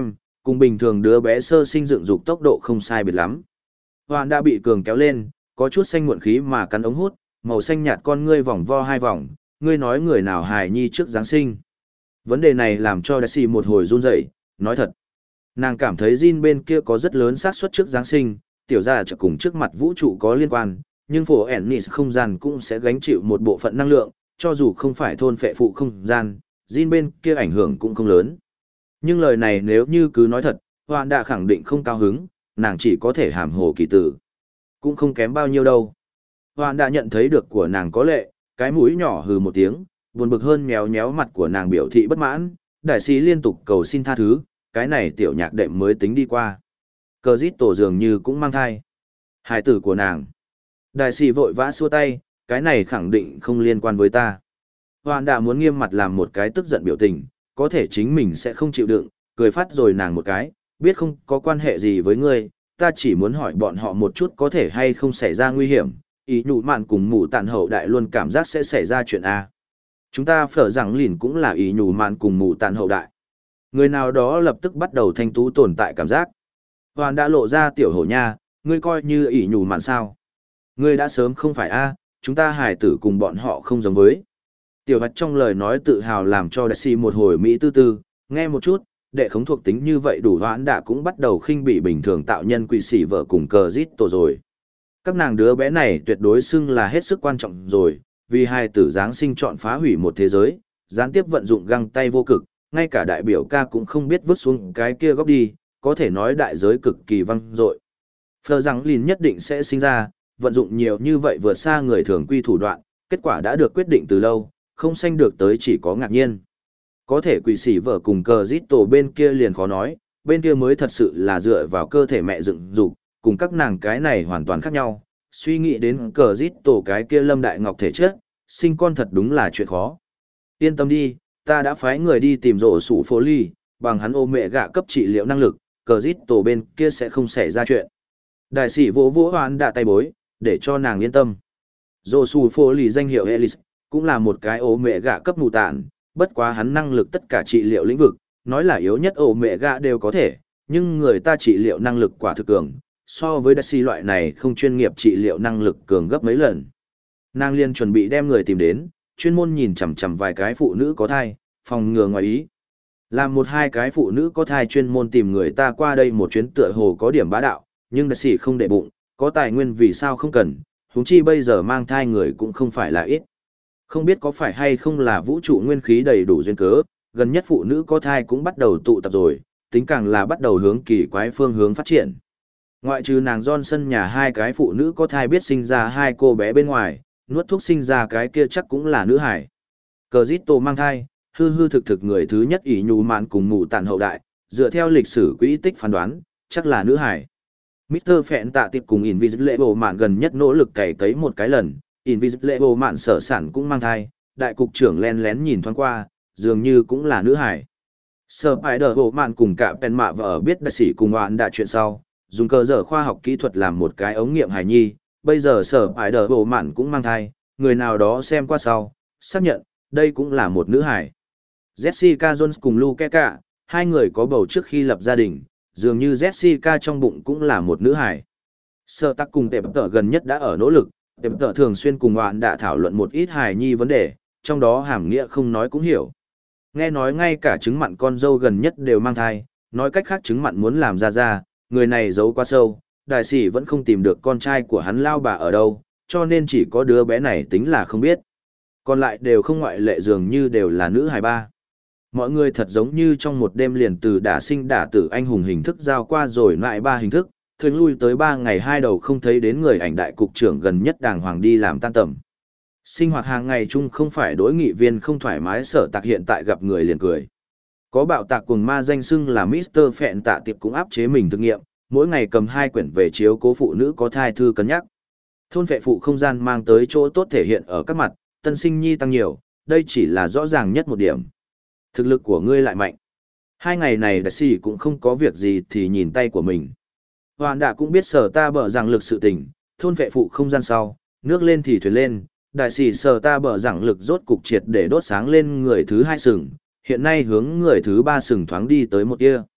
Cùng bình thường đứa bé sơ sinh dựng dục tốc độ không sai biệt lắm. Hoàn đã bị cường kéo lên, có chút xanh muộn khí mà cắn ống hút, màu xanh nhạt con ngươi vòng vo hai vòng, ngươi nói người nào hài nhi trước Giáng sinh. Vấn đề này làm cho Daisy một hồi run rẩy, nói thật. Nàng cảm thấy Jin bên kia có rất lớn xác suất trước Giáng sinh, tiểu gia trợ cùng trước mặt vũ trụ có liên quan, nhưng phổ Ennis không gian cũng sẽ gánh chịu một bộ phận năng lượng, cho dù không phải thôn phệ phụ không gian, Jin bên kia ảnh hưởng cũng không lớn. Nhưng lời này nếu như cứ nói thật, Hoàn đã khẳng định không cao hứng, nàng chỉ có thể hàm hồ kỳ tử. Cũng không kém bao nhiêu đâu. Hoàn đã nhận thấy được của nàng có lệ, cái mũi nhỏ hừ một tiếng, buồn bực hơn méo méo mặt của nàng biểu thị bất mãn, đại sĩ liên tục cầu xin tha thứ, cái này tiểu nhạc đệm mới tính đi qua. Cờ dít tổ dường như cũng mang thai. Hài tử của nàng. Đại sĩ vội vã xua tay, cái này khẳng định không liên quan với ta. Hoàn đã muốn nghiêm mặt làm một cái tức giận biểu tình, có thể chính mình sẽ không chịu đựng, cười phát rồi nàng một cái, biết không có quan hệ gì với ngươi, ta chỉ muốn hỏi bọn họ một chút có thể hay không xảy ra nguy hiểm, ý nhủ mạn cùng mụ tàn hậu đại luôn cảm giác sẽ xảy ra chuyện A. Chúng ta phở rằng lìn cũng là ý nhủ mạn cùng mụ tàn hậu đại. Người nào đó lập tức bắt đầu thanh tú tồn tại cảm giác. Hoàn đã lộ ra tiểu hổ nha, ngươi coi như ý nhủ mạn sao. Ngươi đã sớm không phải A, chúng ta hài tử cùng bọn họ không giống với. Tiểu hạch trong lời nói tự hào làm cho đại sĩ một hồi Mỹ tư tư, nghe một chút, đệ khống thuộc tính như vậy đủ hoãn đã cũng bắt đầu khinh bị bình thường tạo nhân quỷ sĩ vợ cùng cờ giết tổ rồi. Các nàng đứa bé này tuyệt đối xưng là hết sức quan trọng rồi, vì hai tử Giáng sinh chọn phá hủy một thế giới, gián tiếp vận dụng găng tay vô cực, ngay cả đại biểu ca cũng không biết vứt xuống cái kia góc đi, có thể nói đại giới cực kỳ văng dội. Phờ rằng lìn nhất định sẽ sinh ra, vận dụng nhiều như vậy vượt xa người thường quy thủ đoạn, kết quả đã được quyết định từ lâu, không sanh được tới chỉ có ngạc nhiên. Có thể quỷ sĩ vợ cùng cờ giết tổ bên kia liền khó nói, bên kia mới thật sự là dựa vào cơ thể mẹ dựng dục, cùng các nàng cái này hoàn toàn khác nhau. Suy nghĩ đến cờ giết tổ cái kia lâm đại ngọc thể chất, sinh con thật đúng là chuyện khó. Yên tâm đi, ta đã phái người đi tìm rổ sủ phố ly, bằng hắn ô mẹ gạ cấp trị liệu năng lực, cờ giết tổ bên kia sẽ không xảy ra chuyện. Đại sĩ vỗ vỗ hoán đã tay bối, để cho nàng yên tâm. Rổ sủ phố ly danh hiệu Elis, cũng là một cái ô mẹ gạ cấp mù tạn, bất quá hắn năng lực tất cả trị liệu lĩnh vực, nói là yếu nhất ổ mẹ gạ đều có thể, nhưng người ta trị liệu năng lực quả thực cường, so với Daisy loại này không chuyên nghiệp trị liệu năng lực cường gấp mấy lần. Nàng liên chuẩn bị đem người tìm đến, chuyên môn nhìn chằm chằm vài cái phụ nữ có thai, phòng ngừa ngoài ý. Làm một hai cái phụ nữ có thai chuyên môn tìm người ta qua đây một chuyến tựa hồ có điểm bá đạo, nhưng Daisy không để bụng, có tài nguyên vì sao không cần, huống chi bây giờ mang thai người cũng không phải là ít. Không biết có phải hay không là vũ trụ nguyên khí đầy đủ duyên cớ, gần nhất phụ nữ có thai cũng bắt đầu tụ tập rồi, tính càng là bắt đầu hướng kỳ quái phương hướng phát triển. Ngoại trừ nàng Johnson nhà hai cái phụ nữ có thai biết sinh ra hai cô bé bên ngoài, nuốt thuốc sinh ra cái kia chắc cũng là nữ hải. Cờ giết tổ mang thai, hư hư thực thực người thứ nhất ỷ nhù mạn cùng mù tàn hậu đại, dựa theo lịch sử quỹ tích phán đoán, chắc là nữ hải. mít tơ Phẹn tạ tiệp cùng Invisible mạn gần nhất nỗ lực cày cấy một cái lần. Invisible mạn sở sản cũng mang thai, đại cục trưởng len lén nhìn thoáng qua, dường như cũng là nữ hải. Sở bài đờ bộ mạn cùng cả pen mạ vợ biết đại sĩ cùng hoạn đã chuyện sau, dùng cơ sở khoa học kỹ thuật làm một cái ống nghiệm hài nhi, bây giờ sở bài đờ bộ mạn cũng mang thai, người nào đó xem qua sau, xác nhận, đây cũng là một nữ hải. Jessica Jones cùng Luke Cả, hai người có bầu trước khi lập gia đình, dường như Jessica trong bụng cũng là một nữ hải. Sở tắc cùng tệp tở gần nhất đã ở nỗ lực, tệp tở thường xuyên cùng hoạn đã thảo luận một ít hài nhi vấn đề, trong đó hàm nghĩa không nói cũng hiểu. Nghe nói ngay cả trứng mặn con dâu gần nhất đều mang thai, nói cách khác trứng mặn muốn làm ra ra, người này giấu quá sâu, đại sĩ vẫn không tìm được con trai của hắn lao bà ở đâu, cho nên chỉ có đứa bé này tính là không biết. Còn lại đều không ngoại lệ dường như đều là nữ hài ba. Mọi người thật giống như trong một đêm liền từ đả sinh đả tử anh hùng hình thức giao qua rồi lại ba hình thức, thường lui tới ba ngày hai đầu không thấy đến người ảnh đại cục trưởng gần nhất đàng hoàng đi làm tan tầm. Sinh hoạt hàng ngày chung không phải đối nghị viên không thoải mái sở tạc hiện tại gặp người liền cười. Có bạo tạc cuồng ma danh xưng là mít tơ Phẹn tạ tiệp cũng áp chế mình thực nghiệm, mỗi ngày cầm hai quyển về chiếu cố phụ nữ có thai thư cân nhắc. Thôn vệ phụ không gian mang tới chỗ tốt thể hiện ở các mặt, tân sinh nhi tăng nhiều, đây chỉ là rõ ràng nhất một điểm. Thực lực của ngươi lại mạnh. Hai ngày này đại sĩ cũng không có việc gì thì nhìn tay của mình. Hoàn đã cũng biết sở ta bở rằng lực sự tình, thôn vệ phụ không gian sau, nước lên thì thuyền lên, đại sĩ sở ta bở rằng lực rốt cục triệt để đốt sáng lên người thứ hai sừng, hiện nay hướng người thứ ba sừng thoáng đi tới một tia.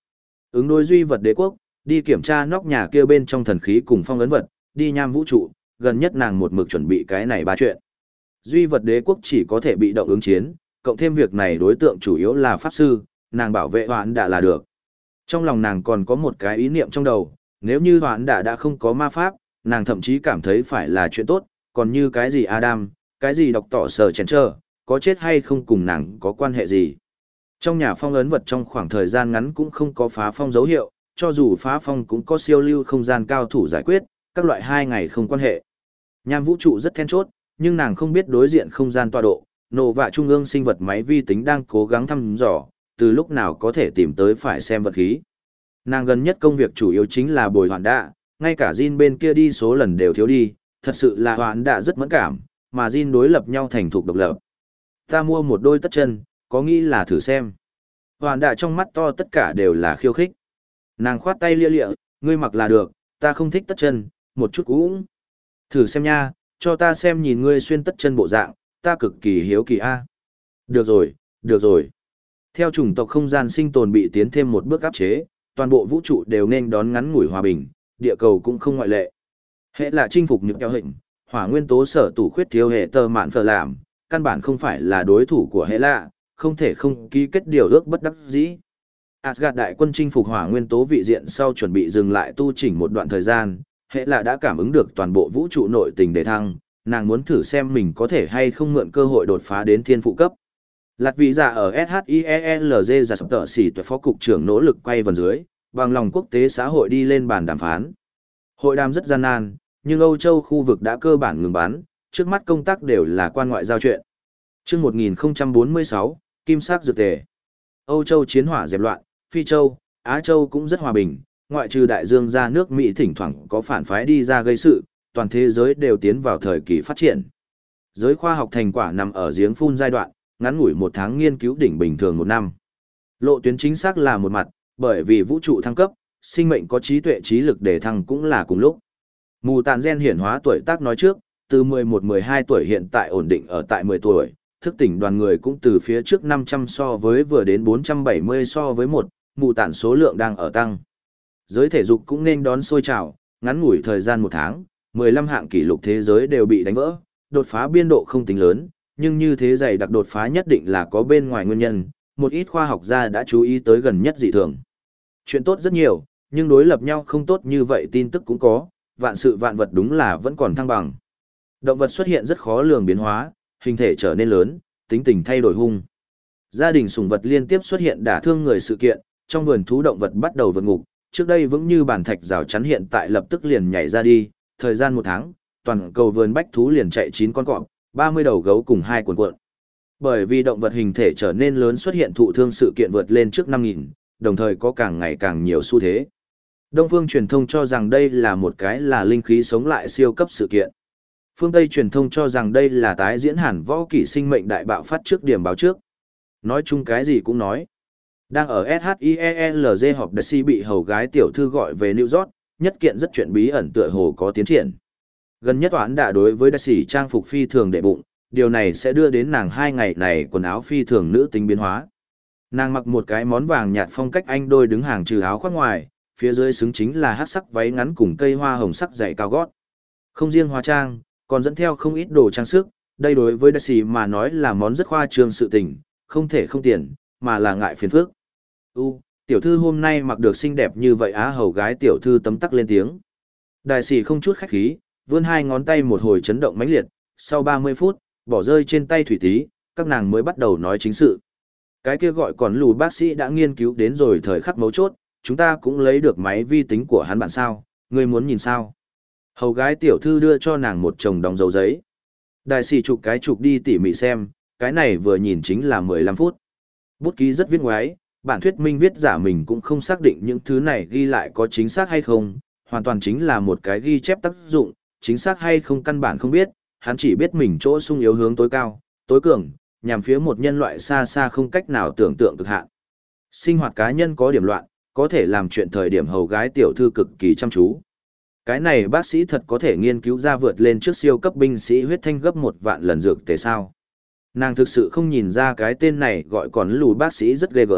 Ứng đối duy vật đế quốc, đi kiểm tra nóc nhà kia bên trong thần khí cùng phong ấn vật, đi nham vũ trụ, gần nhất nàng một mực chuẩn bị cái này ba chuyện. Duy vật đế quốc chỉ có thể bị động ứng chiến, cộng thêm việc này đối tượng chủ yếu là pháp sư, nàng bảo vệ hoãn đã là được. Trong lòng nàng còn có một cái ý niệm trong đầu, nếu như hoãn đã đã không có ma pháp, nàng thậm chí cảm thấy phải là chuyện tốt, còn như cái gì Adam, cái gì đọc tỏ sở chén trơ, có chết hay không cùng nàng có quan hệ gì. Trong nhà phong ấn vật trong khoảng thời gian ngắn cũng không có phá phong dấu hiệu, cho dù phá phong cũng có siêu lưu không gian cao thủ giải quyết, các loại hai ngày không quan hệ. Nham vũ trụ rất then chốt, nhưng nàng không biết đối diện không gian tọa độ, nổ vạ trung ương sinh vật máy vi tính đang cố gắng thăm dò, từ lúc nào có thể tìm tới phải xem vật khí. Nàng gần nhất công việc chủ yếu chính là bồi hoàn đạ, ngay cả Jin bên kia đi số lần đều thiếu đi, thật sự là hoàn đạ rất mẫn cảm, mà Jin đối lập nhau thành thục độc lập. Ta mua một đôi tất chân, có nghĩ là thử xem. Hoàn đạ trong mắt to tất cả đều là khiêu khích. Nàng khoát tay lia lịa, ngươi mặc là được, ta không thích tất chân, một chút cũng. Thử xem nha, cho ta xem nhìn ngươi xuyên tất chân bộ dạng, ta cực kỳ hiếu kỳ a. Được rồi, được rồi. Theo chủng tộc không gian sinh tồn bị tiến thêm một bước áp chế, toàn bộ vũ trụ đều nên đón ngắn ngủi hòa bình, địa cầu cũng không ngoại lệ. Hệ là chinh phục những keo hình, hỏa nguyên tố sở tủ khuyết thiếu hệ tờ mạn phở làm, căn bản không phải là đối thủ của hệ lạ, không thể không ký kết điều ước bất đắc dĩ. Asgard đại quân chinh phục hỏa nguyên tố vị diện sau chuẩn bị dừng lại tu chỉnh một đoạn thời gian, hệ là đã cảm ứng được toàn bộ vũ trụ nội tình để thăng, nàng muốn thử xem mình có thể hay không mượn cơ hội đột phá đến thiên phụ cấp. Lạt vị giả ở ét hát i e lờ giê giả sập tợ xỉ tuyệt phó cục trưởng nỗ lực quay vần dưới, bằng lòng quốc tế xã hội đi lên bàn đàm phán. Hội đàm rất gian nan, nhưng Âu Châu khu vực đã cơ bản ngừng bắn, trước mắt công tác đều là quan ngoại giao chuyện. Trước một nghìn không trăm bốn mươi sáu, Kim sắc dược tề. Âu Châu chiến hỏa dẹp loạn, Phi Châu, Á Châu cũng rất hòa bình, ngoại trừ đại dương ra nước Mỹ thỉnh thoảng có phản phái đi ra gây sự, toàn thế giới đều tiến vào thời kỳ phát triển. Giới khoa học thành quả nằm ở giếng phun giai đoạn, ngắn ngủi một tháng nghiên cứu đỉnh bình thường một năm. Lộ tuyến chính xác là một mặt, bởi vì vũ trụ thăng cấp, sinh mệnh có trí tuệ trí lực để thăng cũng là cùng lúc. Mù tàn gen hiển hóa tuổi tác nói trước, từ mười một mười hai tuổi hiện tại ổn định ở tại mười tuổi, thức tỉnh đoàn người cũng từ phía trước năm trăm so với vừa đến bốn trăm bảy mươi so với một, mù tàn số lượng đang ở tăng. Giới thể dục cũng nên đón sôi trào, ngắn ngủi thời gian một tháng, mười lăm hạng kỷ lục thế giới đều bị đánh vỡ, đột phá biên độ không tính lớn, nhưng như thế dày đặc đột phá nhất định là có bên ngoài nguyên nhân, một ít khoa học gia đã chú ý tới gần nhất dị thường. Chuyện tốt rất nhiều, nhưng đối lập nhau không tốt như vậy tin tức cũng có, vạn sự vạn vật đúng là vẫn còn thăng bằng. Động vật xuất hiện rất khó lường biến hóa, hình thể trở nên lớn, tính tình thay đổi hung. Gia đình sủng vật liên tiếp xuất hiện đả thương người sự kiện, trong vườn thú động vật bắt đầu vượt ngục, trước đây vững như bàn thạch rào chắn hiện tại lập tức liền nhảy ra đi, thời gian một tháng, toàn cầu vườn bách thú liền chạy chín con cọp, ba mươi đầu gấu cùng hai cuộn cuộn. Bởi vì động vật hình thể trở nên lớn xuất hiện thụ thương sự kiện vượt lên trước năm nghìn, đồng thời có càng ngày càng nhiều xu thế. Đông phương truyền thông cho rằng đây là một cái là linh khí sống lại siêu cấp sự kiện. Phương Tây truyền thông cho rằng đây là tái diễn hẳn võ kỷ sinh mệnh đại bạo phát trước điểm báo trước. Nói chung cái gì cũng nói. Đang ở ét hát i e lờ giê họp đại si bị hầu gái tiểu thư gọi về New York, nhất kiện rất chuyện bí ẩn tựa hồ có tiến triển. Gần nhất toán đã đối với đại sĩ trang phục phi thường đệ bụng, điều này sẽ đưa đến nàng hai ngày này quần áo phi thường nữ tính biến hóa. Nàng mặc một cái món vàng nhạt phong cách Anh đôi đứng hàng trừ áo khoác ngoài, phía dưới xứng chính là hắc sắc váy ngắn cùng cây hoa hồng sắc dày cao gót. Không riêng hóa trang, còn dẫn theo không ít đồ trang sức, đây đối với đại sĩ mà nói là món rất khoa trương sự tình, không thể không tiền, mà là ngại phiền phức. U, tiểu thư hôm nay mặc được xinh đẹp như vậy á, hầu gái tiểu thư tấm tắc lên tiếng. Đại sĩ không chút khách khí, vươn hai ngón tay một hồi chấn động mãnh liệt, sau ba mươi phút, bỏ rơi trên tay thủy tí, các nàng mới bắt đầu nói chính sự. Cái kia gọi còn lù bác sĩ đã nghiên cứu đến rồi thời khắc mấu chốt, chúng ta cũng lấy được máy vi tính của hắn bạn sao, ngươi muốn nhìn sao? Hầu gái tiểu thư đưa cho nàng một chồng đóng dấu giấy. Đại sĩ chụp cái chụp đi tỉ mỉ xem, cái này vừa nhìn chính là mười lăm phút. Bút ký rất viết ngoái, bản thuyết minh viết giả mình cũng không xác định những thứ này ghi lại có chính xác hay không, hoàn toàn chính là một cái ghi chép tác dụng, chính xác hay không căn bản không biết, hắn chỉ biết mình chỗ sung yếu hướng tối cao, tối cường, nhằm phía một nhân loại xa xa không cách nào tưởng tượng cực hạn. Sinh hoạt cá nhân có điểm loạn, có thể làm chuyện thời điểm hầu gái tiểu thư cực kỳ chăm chú. Cái này bác sĩ thật có thể nghiên cứu ra vượt lên trước siêu cấp binh sĩ huyết thanh gấp một vạn lần dược tề sao. Nàng thực sự không nhìn ra cái tên này gọi còn lù bác sĩ rất ghê gớm,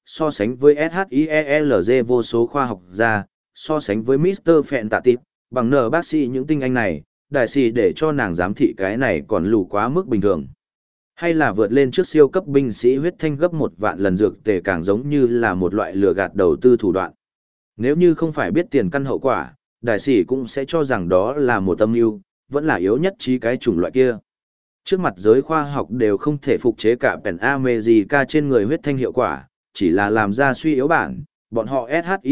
so sánh với SHIELZ vô số khoa học gia, so sánh với mít tơ Phẹn Tạ Tịp, bằng nở bác sĩ những tinh anh này, đại sĩ để cho nàng giám thị cái này còn lù quá mức bình thường. Hay là vượt lên trước siêu cấp binh sĩ huyết thanh gấp một vạn lần dược tề càng giống như là một loại lừa gạt đầu tư thủ đoạn. Nếu như không phải biết tiền căn hậu quả, đại sĩ cũng sẽ cho rằng đó là một âm mưu, vẫn là yếu nhất trí cái chủng loại kia. Trước mặt giới khoa học đều không thể phục chế cả Pen America trên người huyết thanh hiệu quả, chỉ là làm ra suy yếu bản, bọn họ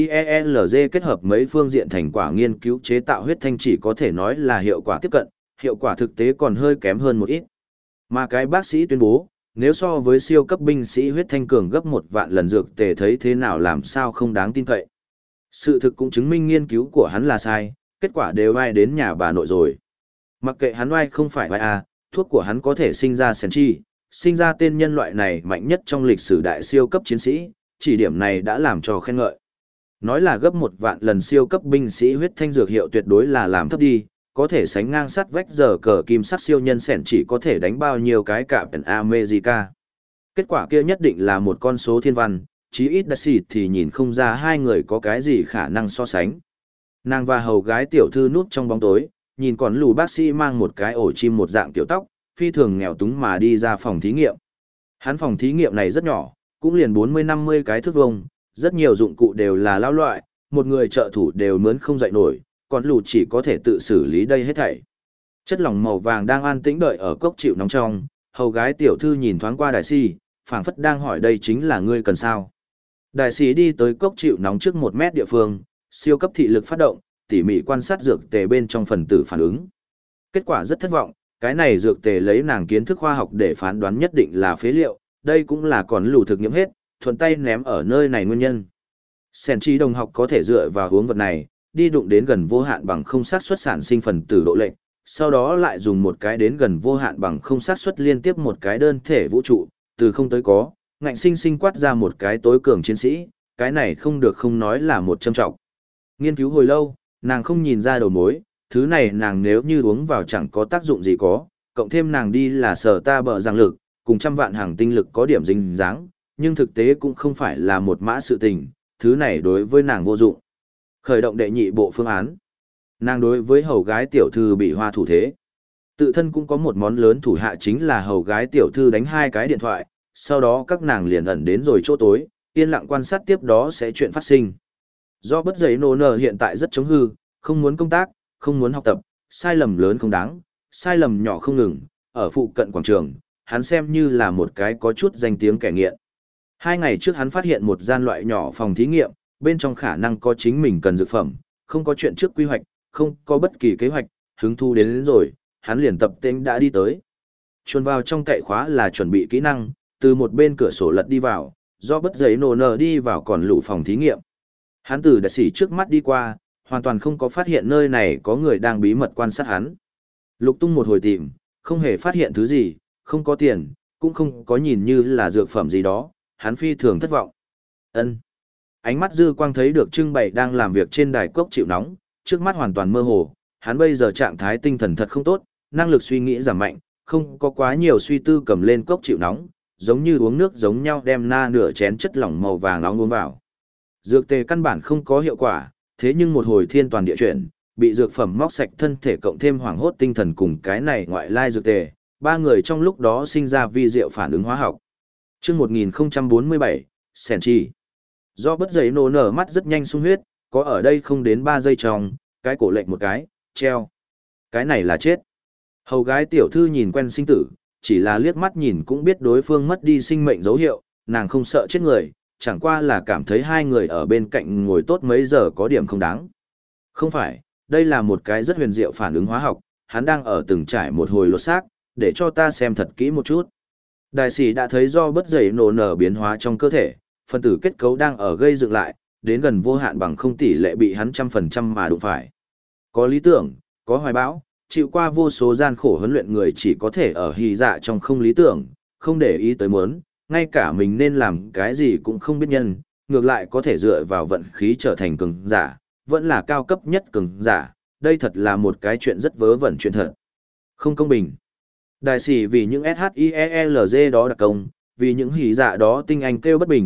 SHIELZ kết hợp mấy phương diện thành quả nghiên cứu chế tạo huyết thanh chỉ có thể nói là hiệu quả tiếp cận, hiệu quả thực tế còn hơi kém hơn một ít. Mà cái bác sĩ tuyên bố, nếu so với siêu cấp binh sĩ huyết thanh cường gấp một vạn lần dược tề thấy thế nào làm sao không đáng tin cậy. Sự thực cũng chứng minh nghiên cứu của hắn là sai, kết quả đều ai đến nhà bà nội rồi. Mặc kệ hắn oai không phải oai à, thuốc của hắn có thể sinh ra Senchi, sinh ra tên nhân loại này mạnh nhất trong lịch sử đại siêu cấp chiến sĩ, chỉ điểm này đã làm cho khen ngợi. Nói là gấp một vạn lần siêu cấp binh sĩ huyết thanh dược hiệu tuyệt đối là làm thấp đi, có thể sánh ngang sắt vách giờ cờ kim sắc siêu nhân sẻn chỉ có thể đánh bao nhiêu cái cả Pen America. Kết quả kia nhất định là một con số thiên văn, chí ít đã xịt thì nhìn không ra hai người có cái gì khả năng so sánh. Nàng và hầu gái tiểu thư núp trong bóng tối, nhìn còn lù bác sĩ mang một cái ổ chim một dạng tiểu tóc, phi thường nghèo túng mà đi ra phòng thí nghiệm. Hắn phòng thí nghiệm này rất nhỏ, cũng liền bốn mươi năm mươi cái thước vuông, rất nhiều dụng cụ đều là lao loại, một người trợ thủ đều mướn không dậy nổi, còn lù chỉ có thể tự xử lý đây hết thảy. Chất lỏng màu vàng đang an tĩnh đợi ở cốc chịu nóng trong, hầu gái tiểu thư nhìn thoáng qua đại sĩ, phảng phất đang hỏi đây chính là ngươi cần sao. Đại sĩ đi tới cốc chịu nóng trước một mét địa phương, siêu cấp thị lực phát động, tỉ mỉ quan sát dược tề bên trong phần tử phản ứng. Kết quả rất thất vọng, cái này dược tề lấy nàng kiến thức khoa học để phán đoán nhất định là phế liệu, đây cũng là còn lù thực nghiệm hết, thuận tay ném ở nơi này nguyên nhân. Sẻn trí đồng học có thể dựa vào hướng vật này, đi đụng đến gần vô hạn bằng không xác suất sản sinh phần tử độ lệnh, sau đó lại dùng một cái đến gần vô hạn bằng không xác suất liên tiếp một cái đơn thể vũ trụ, từ không tới có, ngạnh sinh sinh quát ra một cái tối cường chiến sĩ, cái này không được không nói là một châm trọng. Nghiên cứu hồi lâu, nàng không nhìn ra đầu mối, thứ này nàng nếu như uống vào chẳng có tác dụng gì có, cộng thêm nàng đi là sở ta bờ giang lực, cùng trăm vạn hàng tinh lực có điểm dính dáng, nhưng thực tế cũng không phải là một mã sự tình, thứ này đối với nàng vô dụng. Khởi động đệ nhị bộ phương án. Nàng đối với hầu gái tiểu thư bị hoa thủ thế. Tự thân cũng có một món lớn thủ hạ chính là hầu gái tiểu thư đánh hai cái điện thoại, sau đó các nàng liền ẩn đến rồi chỗ tối, yên lặng quan sát tiếp đó sẽ chuyện phát sinh. Do bất giấy nô nở hiện tại rất chống hư, không muốn công tác, không muốn học tập, sai lầm lớn không đáng, sai lầm nhỏ không ngừng, ở phụ cận quảng trường, hắn xem như là một cái có chút danh tiếng kẻ nghiện. Hai ngày trước hắn phát hiện một gian loại nhỏ phòng thí nghiệm, bên trong khả năng có chính mình cần dược phẩm, không có chuyện trước quy hoạch, không có bất kỳ kế hoạch, hứng thu đến, đến rồi, hắn liền tập tên đã đi tới. Chuồn vào trong cậy khóa là chuẩn bị kỹ năng, từ một bên cửa sổ lật đi vào, do bất giấy nổ nở đi vào còn lũ phòng thí nghiệm. Hắn từ đại sĩ trước mắt đi qua, hoàn toàn không có phát hiện nơi này có người đang bí mật quan sát hắn. Lục tung một hồi tìm, không hề phát hiện thứ gì, không có tiền, cũng không có nhìn như là dược phẩm gì đó, hắn phi thường thất vọng. Ân. Ánh mắt dư quang thấy được trưng bày đang làm việc trên đài cốc chịu nóng, trước mắt hoàn toàn mơ hồ, hắn bây giờ trạng thái tinh thần thật không tốt, năng lực suy nghĩ giảm mạnh, không có quá nhiều suy tư cầm lên cốc chịu nóng, giống như uống nước giống nhau đem na nửa chén chất lỏng màu vàng nóng uống vào. Dược tề căn bản không có hiệu quả, thế nhưng một hồi thiên toàn địa chuyển, bị dược phẩm móc sạch thân thể cộng thêm hoảng hốt tinh thần cùng cái này ngoại lai dược tề, ba người trong lúc đó sinh ra vi diệu phản ứng hóa học. Chương một nghìn không trăm bốn mươi bảy, Senchi. Do bất giấy nổ nở mắt rất nhanh sung huyết, có ở đây không đến ba giây trong, cái cổ lệch một cái, treo. Cái này là chết. Hầu gái tiểu thư nhìn quen sinh tử, chỉ là liếc mắt nhìn cũng biết đối phương mất đi sinh mệnh dấu hiệu, nàng không sợ chết người, chẳng qua là cảm thấy hai người ở bên cạnh ngồi tốt mấy giờ có điểm không đáng. Không phải, đây là một cái rất huyền diệu phản ứng hóa học, hắn đang ở từng trải một hồi lột xác, để cho ta xem thật kỹ một chút. Đại sĩ đã thấy do bất giấy nổ nở biến hóa trong cơ thể, phân tử kết cấu đang ở gây dựng lại, đến gần vô hạn bằng không tỷ lệ bị hắn trăm phần trăm mà đụng phải. Có lý tưởng, có hoài bão, chịu qua vô số gian khổ huấn luyện người chỉ có thể ở hy dạ trong không lý tưởng, không để ý tới muốn, ngay cả mình nên làm cái gì cũng không biết nhân, ngược lại có thể dựa vào vận khí trở thành cường giả, vẫn là cao cấp nhất cường giả, đây thật là một cái chuyện rất vớ vẩn chuyện thật. Không công bình. Đại sĩ vì những SHIELZ đó đặc công, vì những hỉ dạ đó tinh anh kêu bất bình,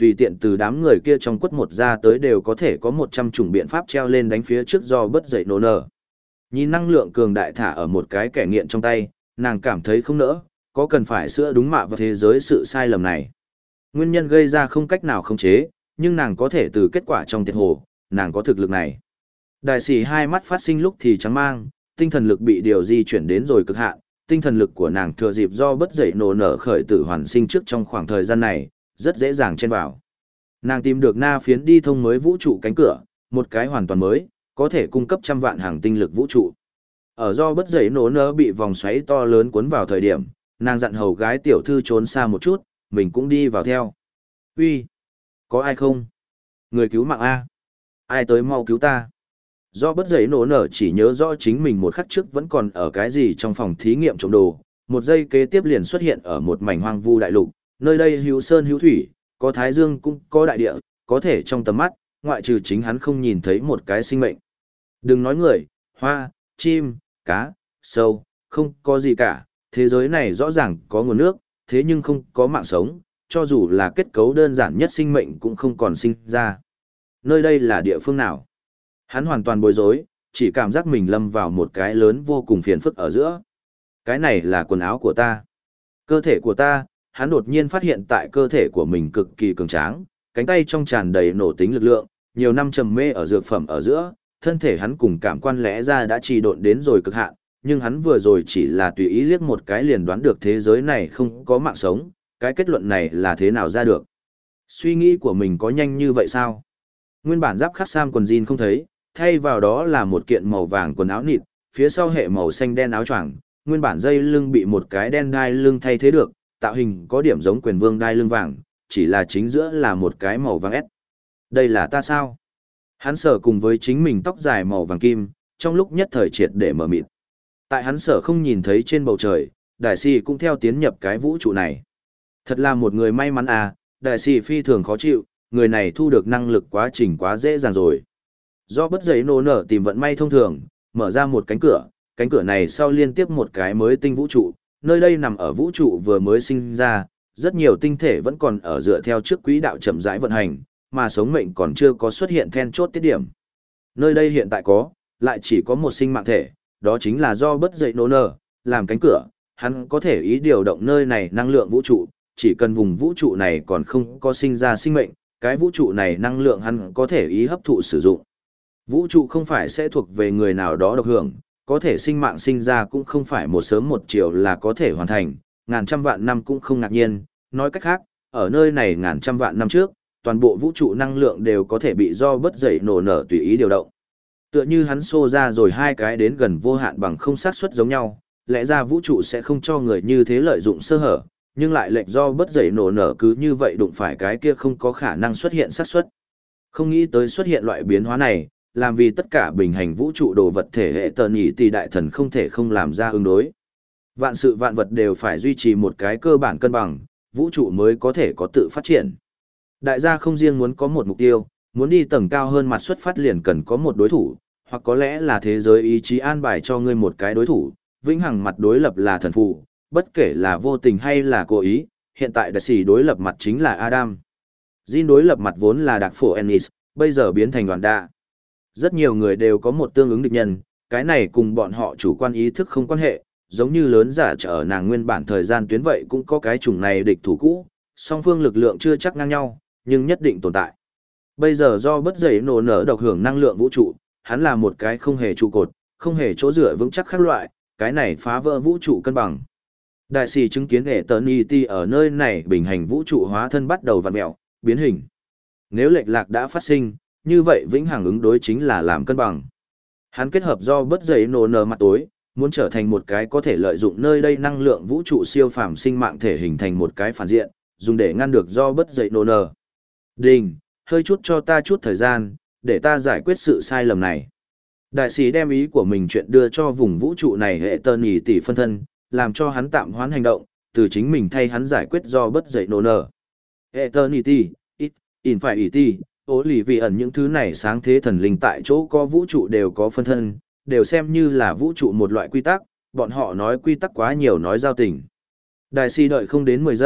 tùy tiện từ đám người kia trong quất một ra tới đều có thể có một trăm chủng biện pháp treo lên đánh phía trước do bất dậy nổ nở. Nhìn năng lượng cường đại thả ở một cái kẻ nghiện trong tay, nàng cảm thấy không nỡ, có cần phải sửa đúng mạ vào thế giới sự sai lầm này. Nguyên nhân gây ra không cách nào khống chế, nhưng nàng có thể từ kết quả trong tiệt hồ, nàng có thực lực này. Đại sĩ hai mắt phát sinh lúc thì trắng mang, tinh thần lực bị điều di chuyển đến rồi cực hạn, tinh thần lực của nàng thừa dịp do bất dậy nổ nở khởi tử hoàn sinh trước trong khoảng thời gian này, rất dễ dàng chen vào. Nàng tìm được na phiến đi thông mới vũ trụ cánh cửa, một cái hoàn toàn mới, có thể cung cấp trăm vạn hàng tinh lực vũ trụ. Ở do bất dậy nổ nở bị vòng xoáy to lớn cuốn vào thời điểm, nàng dặn hầu gái tiểu thư trốn xa một chút, mình cũng đi vào theo. Uy, có ai không? Người cứu mạng A. Ai tới mau cứu ta? Do bất dậy nổ nở chỉ nhớ rõ chính mình một khắc trước vẫn còn ở cái gì trong phòng thí nghiệm trộm đồ, một giây kế tiếp liền xuất hiện ở một mảnh hoang vu đại lục, nơi đây hữu sơn hữu thủy, có thái dương cũng có đại địa, có thể trong tầm mắt, ngoại trừ chính hắn không nhìn thấy một cái sinh mệnh. Đừng nói người, hoa, chim, cá, sâu, không có gì cả, thế giới này rõ ràng có nguồn nước, thế nhưng không có mạng sống, cho dù là kết cấu đơn giản nhất sinh mệnh cũng không còn sinh ra. Nơi đây là địa phương nào? Hắn hoàn toàn bối rối, chỉ cảm giác mình lâm vào một cái lớn vô cùng phiền phức ở giữa. Cái này là quần áo của ta. Cơ thể của ta, hắn đột nhiên phát hiện tại cơ thể của mình cực kỳ cường tráng, cánh tay trong tràn đầy nổ tính lực lượng, nhiều năm trầm mê ở dược phẩm ở giữa, thân thể hắn cùng cảm quan lẽ ra đã trì độn đến rồi cực hạn, nhưng hắn vừa rồi chỉ là tùy ý liếc một cái liền đoán được thế giới này không có mạng sống, cái kết luận này là thế nào ra được. Suy nghĩ của mình có nhanh như vậy sao? Nguyên bản giáp khắc sam quần jean không thấy, thay vào đó là một kiện màu vàng quần áo nịt, phía sau hệ màu xanh đen áo choàng, nguyên bản dây lưng bị một cái đen đai lưng thay thế được, tạo hình có điểm giống quyền vương đai lưng vàng, chỉ là chính giữa là một cái màu vàng ép. Đây là ta sao? Hắn sở cùng với chính mình tóc dài màu vàng kim, trong lúc nhất thời triệt để mở mịt. Tại hắn sở không nhìn thấy trên bầu trời, đại sĩ cũng theo tiến nhập cái vũ trụ này. Thật là một người may mắn à, đại sĩ phi thường khó chịu, người này thu được năng lực quá trình quá dễ dàng rồi. Do bất giấy nổ nở tìm vận may thông thường, mở ra một cánh cửa, cánh cửa này sau liên tiếp một cái mới tinh vũ trụ, nơi đây nằm ở vũ trụ vừa mới sinh ra, rất nhiều tinh thể vẫn còn ở dựa theo trước quỹ đạo chậm rãi vận hành, mà sống mệnh còn chưa có xuất hiện then chốt tiết điểm. Nơi đây hiện tại có, lại chỉ có một sinh mạng thể, đó chính là do bất dậy nổ nở, làm cánh cửa, hắn có thể ý điều động nơi này năng lượng vũ trụ, chỉ cần vùng vũ trụ này còn không có sinh ra sinh mệnh, cái vũ trụ này năng lượng hắn có thể ý hấp thụ sử dụng. Vũ trụ không phải sẽ thuộc về người nào đó độc hưởng, có thể sinh mạng sinh ra cũng không phải một sớm một chiều là có thể hoàn thành, ngàn trăm vạn năm cũng không ngạc nhiên, nói cách khác, ở nơi này ngàn trăm vạn năm trước, toàn bộ vũ trụ năng lượng đều có thể bị do bất dậy nổ nở tùy ý điều động. Tựa như hắn xô ra rồi hai cái đến gần vô hạn bằng không xác suất giống nhau, lẽ ra vũ trụ sẽ không cho người như thế lợi dụng sơ hở, nhưng lại lệch do bất dậy nổ nở cứ như vậy đụng phải cái kia không có khả năng xuất hiện xác suất. Không nghĩ tới xuất hiện loại biến hóa này, làm vì tất cả bình hành vũ trụ đồ vật thể hệ tờ nhị tỷ đại thần không thể không làm ra ứng đối. Vạn sự vạn vật đều phải duy trì một cái cơ bản cân bằng, vũ trụ mới có thể có tự phát triển. Đại gia không riêng muốn có một mục tiêu, muốn đi tầng cao hơn mặt xuất phát liền cần có một đối thủ, hoặc có lẽ là thế giới ý chí an bài cho ngươi một cái đối thủ, vĩnh hằng mặt đối lập là thần phụ, bất kể là vô tình hay là cố ý, hiện tại đại sĩ đối lập mặt chính là Adam. Jin đối lập mặt vốn là Đặc Phổ Ennis, bây giờ biến thành đoàn đa. Rất nhiều người đều có một tương ứng địch nhân, cái này cùng bọn họ chủ quan ý thức không quan hệ, giống như lớn giả trở ở nàng nguyên bản thời gian tuyến vậy cũng có cái chủng này địch thủ cũ, song phương lực lượng chưa chắc ngang nhau, nhưng nhất định tồn tại. Bây giờ do bất dậy nổ nở độc hưởng năng lượng vũ trụ, hắn là một cái không hề trụ cột, không hề chỗ dựa vững chắc khác loại, cái này phá vỡ vũ trụ cân bằng. Đại sĩ chứng kiến hệ tần e tê ở nơi này bình hành vũ trụ hóa thân bắt đầu vặn mẹo, biến hình. Nếu lệch lạc đã phát sinh, như vậy vĩnh hằng ứng đối chính là làm cân bằng. Hắn kết hợp do bất dậy nổ nở mặt tối, muốn trở thành một cái có thể lợi dụng nơi đây năng lượng vũ trụ siêu phàm sinh mạng thể hình thành một cái phản diện, dùng để ngăn được do bất dậy nổ nở. Đình, hơi chút cho ta chút thời gian, để ta giải quyết sự sai lầm này. Đại sĩ đem ý của mình chuyện đưa cho vùng vũ trụ này hệ tờ nhì tỷ phân thân, làm cho hắn tạm hoãn hành động, từ chính mình thay hắn giải quyết do bất dậy nổ nở. Hệ tờ nhì tỷ, ít, in phải ý tỷ, ố lì vì ẩn những thứ này sáng thế thần linh tại chỗ có vũ trụ đều có phân thân, đều xem như là vũ trụ một loại quy tắc, bọn họ nói quy tắc quá nhiều nói giao tình. Đại sĩ đợi không đến mười giây,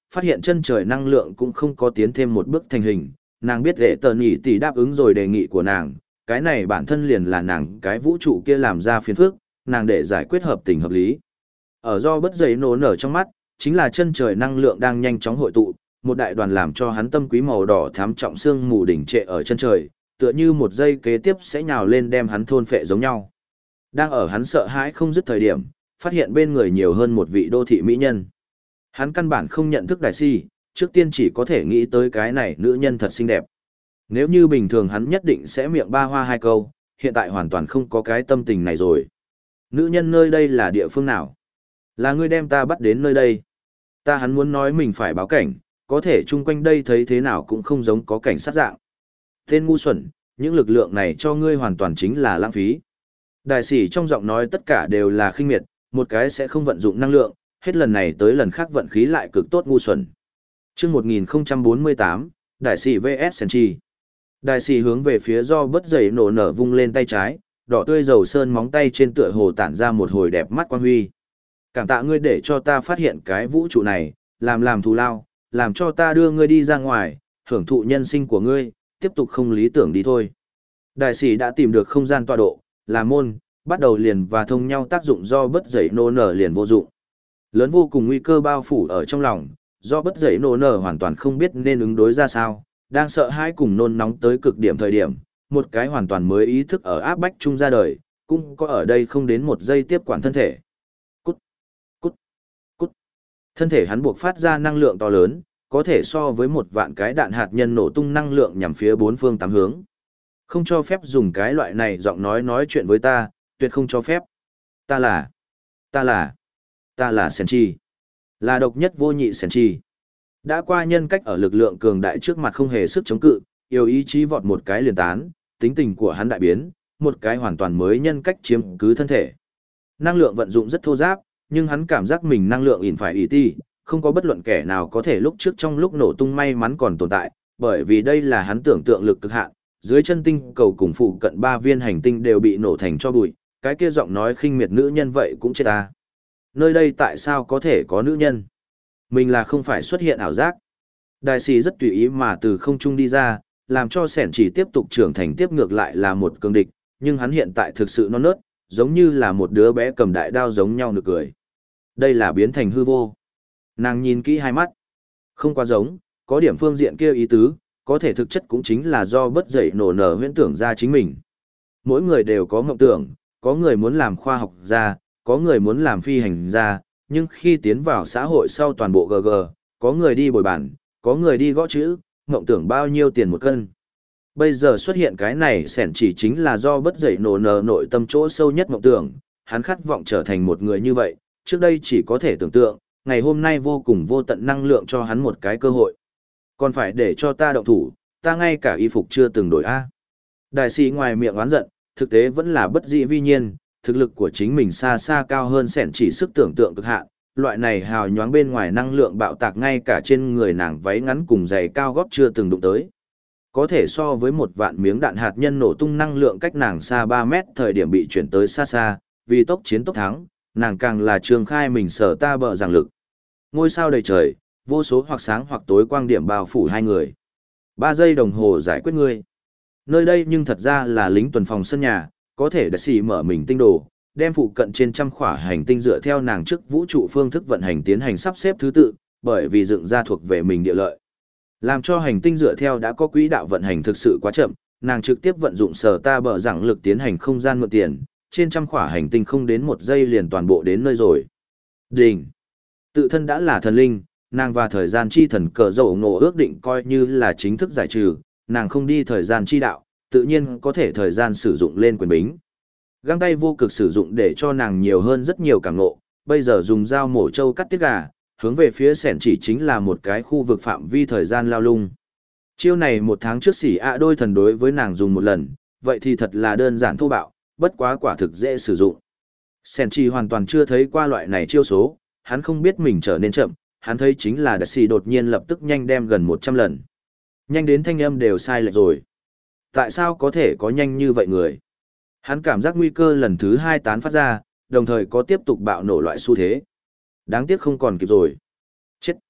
phát hiện chân trời năng lượng cũng không có tiến thêm một bước thành hình, nàng biết lệ tờ nhỉ tỷ đáp ứng rồi đề nghị của nàng, cái này bản thân liền là nàng cái vũ trụ kia làm ra phiền phức, nàng để giải quyết hợp tình hợp lý. Ở do bất dậy nổ nở trong mắt, chính là chân trời năng lượng đang nhanh chóng hội tụ, một đại đoàn làm cho hắn tâm quý màu đỏ thám trọng xương mù đỉnh trệ ở chân trời, tựa như một giây kế tiếp sẽ nhào lên đem hắn thôn phệ giống nhau. Đang ở hắn sợ hãi không dứt thời điểm, phát hiện bên người nhiều hơn một vị đô thị mỹ nhân. Hắn căn bản không nhận thức đại si, trước tiên chỉ có thể nghĩ tới cái này nữ nhân thật xinh đẹp. Nếu như bình thường hắn nhất định sẽ miệng ba hoa hai câu, hiện tại hoàn toàn không có cái tâm tình này rồi. Nữ nhân nơi đây là địa phương nào? Là ngươi đem ta bắt đến nơi đây. Ta hắn muốn nói mình phải báo cảnh, có thể chung quanh đây thấy thế nào cũng không giống có cảnh sát dạng. Tên ngu xuẩn, những lực lượng này cho ngươi hoàn toàn chính là lãng phí. Đại sĩ trong giọng nói tất cả đều là khinh miệt, một cái sẽ không vận dụng năng lượng, hết lần này tới lần khác vận khí lại cực tốt ngu xuẩn. Trước một nghìn không trăm bốn mươi tám, đại sĩ vs Senchi. Đại sĩ hướng về phía do bất dậy nổ nở vung lên tay trái, đỏ tươi dầu sơn móng tay trên tựa hồ tản ra một hồi đẹp mắt quang huy. Cảm tạ ngươi để cho ta phát hiện cái vũ trụ này, làm làm thù lao, làm cho ta đưa ngươi đi ra ngoài, hưởng thụ nhân sinh của ngươi, tiếp tục không lý tưởng đi thôi. Đại sĩ đã tìm được không gian tọa độ, là môn, bắt đầu liền và thông nhau tác dụng do bất dậy nổ nở liền vô dụng. Lớn vô cùng nguy cơ bao phủ ở trong lòng, do bất dậy nổ nở hoàn toàn không biết nên ứng đối ra sao, đang sợ hãi cùng nôn nóng tới cực điểm thời điểm, một cái hoàn toàn mới ý thức ở áp bách chung ra đời, cũng có ở đây không đến một giây tiếp quản thân thể. Cút, cút, cút. Thân thể hắn buộc phát ra năng lượng to lớn, có thể so với một vạn cái đạn hạt nhân nổ tung năng lượng nhằm phía bốn phương tám hướng. Không cho phép dùng cái loại này giọng nói nói chuyện với ta, tuyệt không cho phép. Ta là, ta là, ta là Senchi. Là độc nhất vô nhị Senchi. Đã qua nhân cách ở lực lượng cường đại trước mặt không hề sức chống cự, yêu ý chí vọt một cái liền tán, tính tình của hắn đại biến, một cái hoàn toàn mới nhân cách chiếm cứ thân thể. Năng lượng vận dụng rất thô giáp, nhưng hắn cảm giác mình năng lượng ỉn phải ý ti, không có bất luận kẻ nào có thể lúc trước trong lúc nổ tung may mắn còn tồn tại, bởi vì đây là hắn tưởng tượng lực cực hạn, dưới chân tinh cầu cùng phụ cận ba viên hành tinh đều bị nổ thành cho bụi, cái kia giọng nói khinh miệt nữ nhân vậy cũng chết ta. Nơi đây tại sao có thể có nữ nhân? Mình là không phải xuất hiện ảo giác. Đại sĩ rất tùy ý mà từ không trung đi ra, làm cho sẻn chỉ tiếp tục trưởng thành tiếp ngược lại là một cường địch, nhưng hắn hiện tại thực sự non nớt, giống như là một đứa bé cầm đại đao giống nhau nực cười. Đây là biến thành hư vô. Nàng nhìn kỹ hai mắt. Không quá giống, có điểm phương diện kia ý tứ, có thể thực chất cũng chính là do bất dậy nổ nở huyễn tưởng ra chính mình. Mỗi người đều có mộng tưởng, có người muốn làm khoa học gia, có người muốn làm phi hành gia, nhưng khi tiến vào xã hội sau toàn bộ gờ gờ, có người đi bồi bản, có người đi gõ chữ, mộng tưởng bao nhiêu tiền một cân. Bây giờ xuất hiện cái này sẻn chỉ chính là do bất dậy nổ nở nội tâm chỗ sâu nhất mộng tưởng, hắn khát vọng trở thành một người như vậy, trước đây chỉ có thể tưởng tượng, ngày hôm nay vô cùng vô tận năng lượng cho hắn một cái cơ hội. Còn phải để cho ta động thủ, ta ngay cả y phục chưa từng đổi a. Đại sĩ ngoài miệng oán giận, thực tế vẫn là bất dị vi nhiên, thực lực của chính mình xa xa cao hơn sẻn chỉ sức tưởng tượng cực hạn, loại này hào nhoáng bên ngoài năng lượng bạo tạc ngay cả trên người nàng váy ngắn cùng giày cao gót chưa từng đụng tới. Có thể so với một vạn miếng đạn hạt nhân nổ tung năng lượng cách nàng xa ba mét thời điểm bị chuyển tới xa xa, vì tốc chiến tốc thắng, nàng càng là trường khai mình sở ta bờ giảng lực. Ngôi sao đầy trời, vô số hoặc sáng hoặc tối quang điểm bao phủ hai người. Ba giây đồng hồ giải quyết ngươi. Nơi đây nhưng thật ra là lính tuần phòng sân nhà, có thể đại sĩ mở mình tinh đồ, đem phụ cận trên trăm khỏa hành tinh dựa theo nàng trước vũ trụ phương thức vận hành tiến hành sắp xếp thứ tự, bởi vì dựng ra thuộc về mình địa lợi. Làm cho hành tinh dựa theo đã có quỹ đạo vận hành thực sự quá chậm, nàng trực tiếp vận dụng sở ta bờ giảng lực tiến hành không gian mượn tiền, trên trăm khỏa hành tinh không đến một giây liền toàn bộ đến nơi rồi. Đình. Tự thân đã là thần linh, nàng và thời gian chi thần cờ dầu ngộ ước định coi như là chính thức giải trừ, nàng không đi thời gian chi đạo, tự nhiên có thể thời gian sử dụng lên quyền bính. Găng tay vô cực sử dụng để cho nàng nhiều hơn rất nhiều cảm ngộ, bây giờ dùng dao mổ trâu cắt tiết gà, hướng về phía sẻn chỉ chính là một cái khu vực phạm vi thời gian lao lung. Chiêu này một tháng trước xỉ ạ đôi thần đối với nàng dùng một lần, vậy thì thật là đơn giản thô bạo, bất quá quả thực dễ sử dụng. Sẻn chỉ hoàn toàn chưa thấy qua loại này chiêu số, hắn không biết mình trở nên chậm, hắn thấy chính là đặc xì đột nhiên lập tức nhanh đem gần một trăm lần. Nhanh đến thanh âm đều sai lệch rồi. Tại sao có thể có nhanh như vậy người? Hắn cảm giác nguy cơ lần thứ hai tán phát ra, đồng thời có tiếp tục bạo nổ loại xu thế. Đáng tiếc không còn kịp rồi. Chết.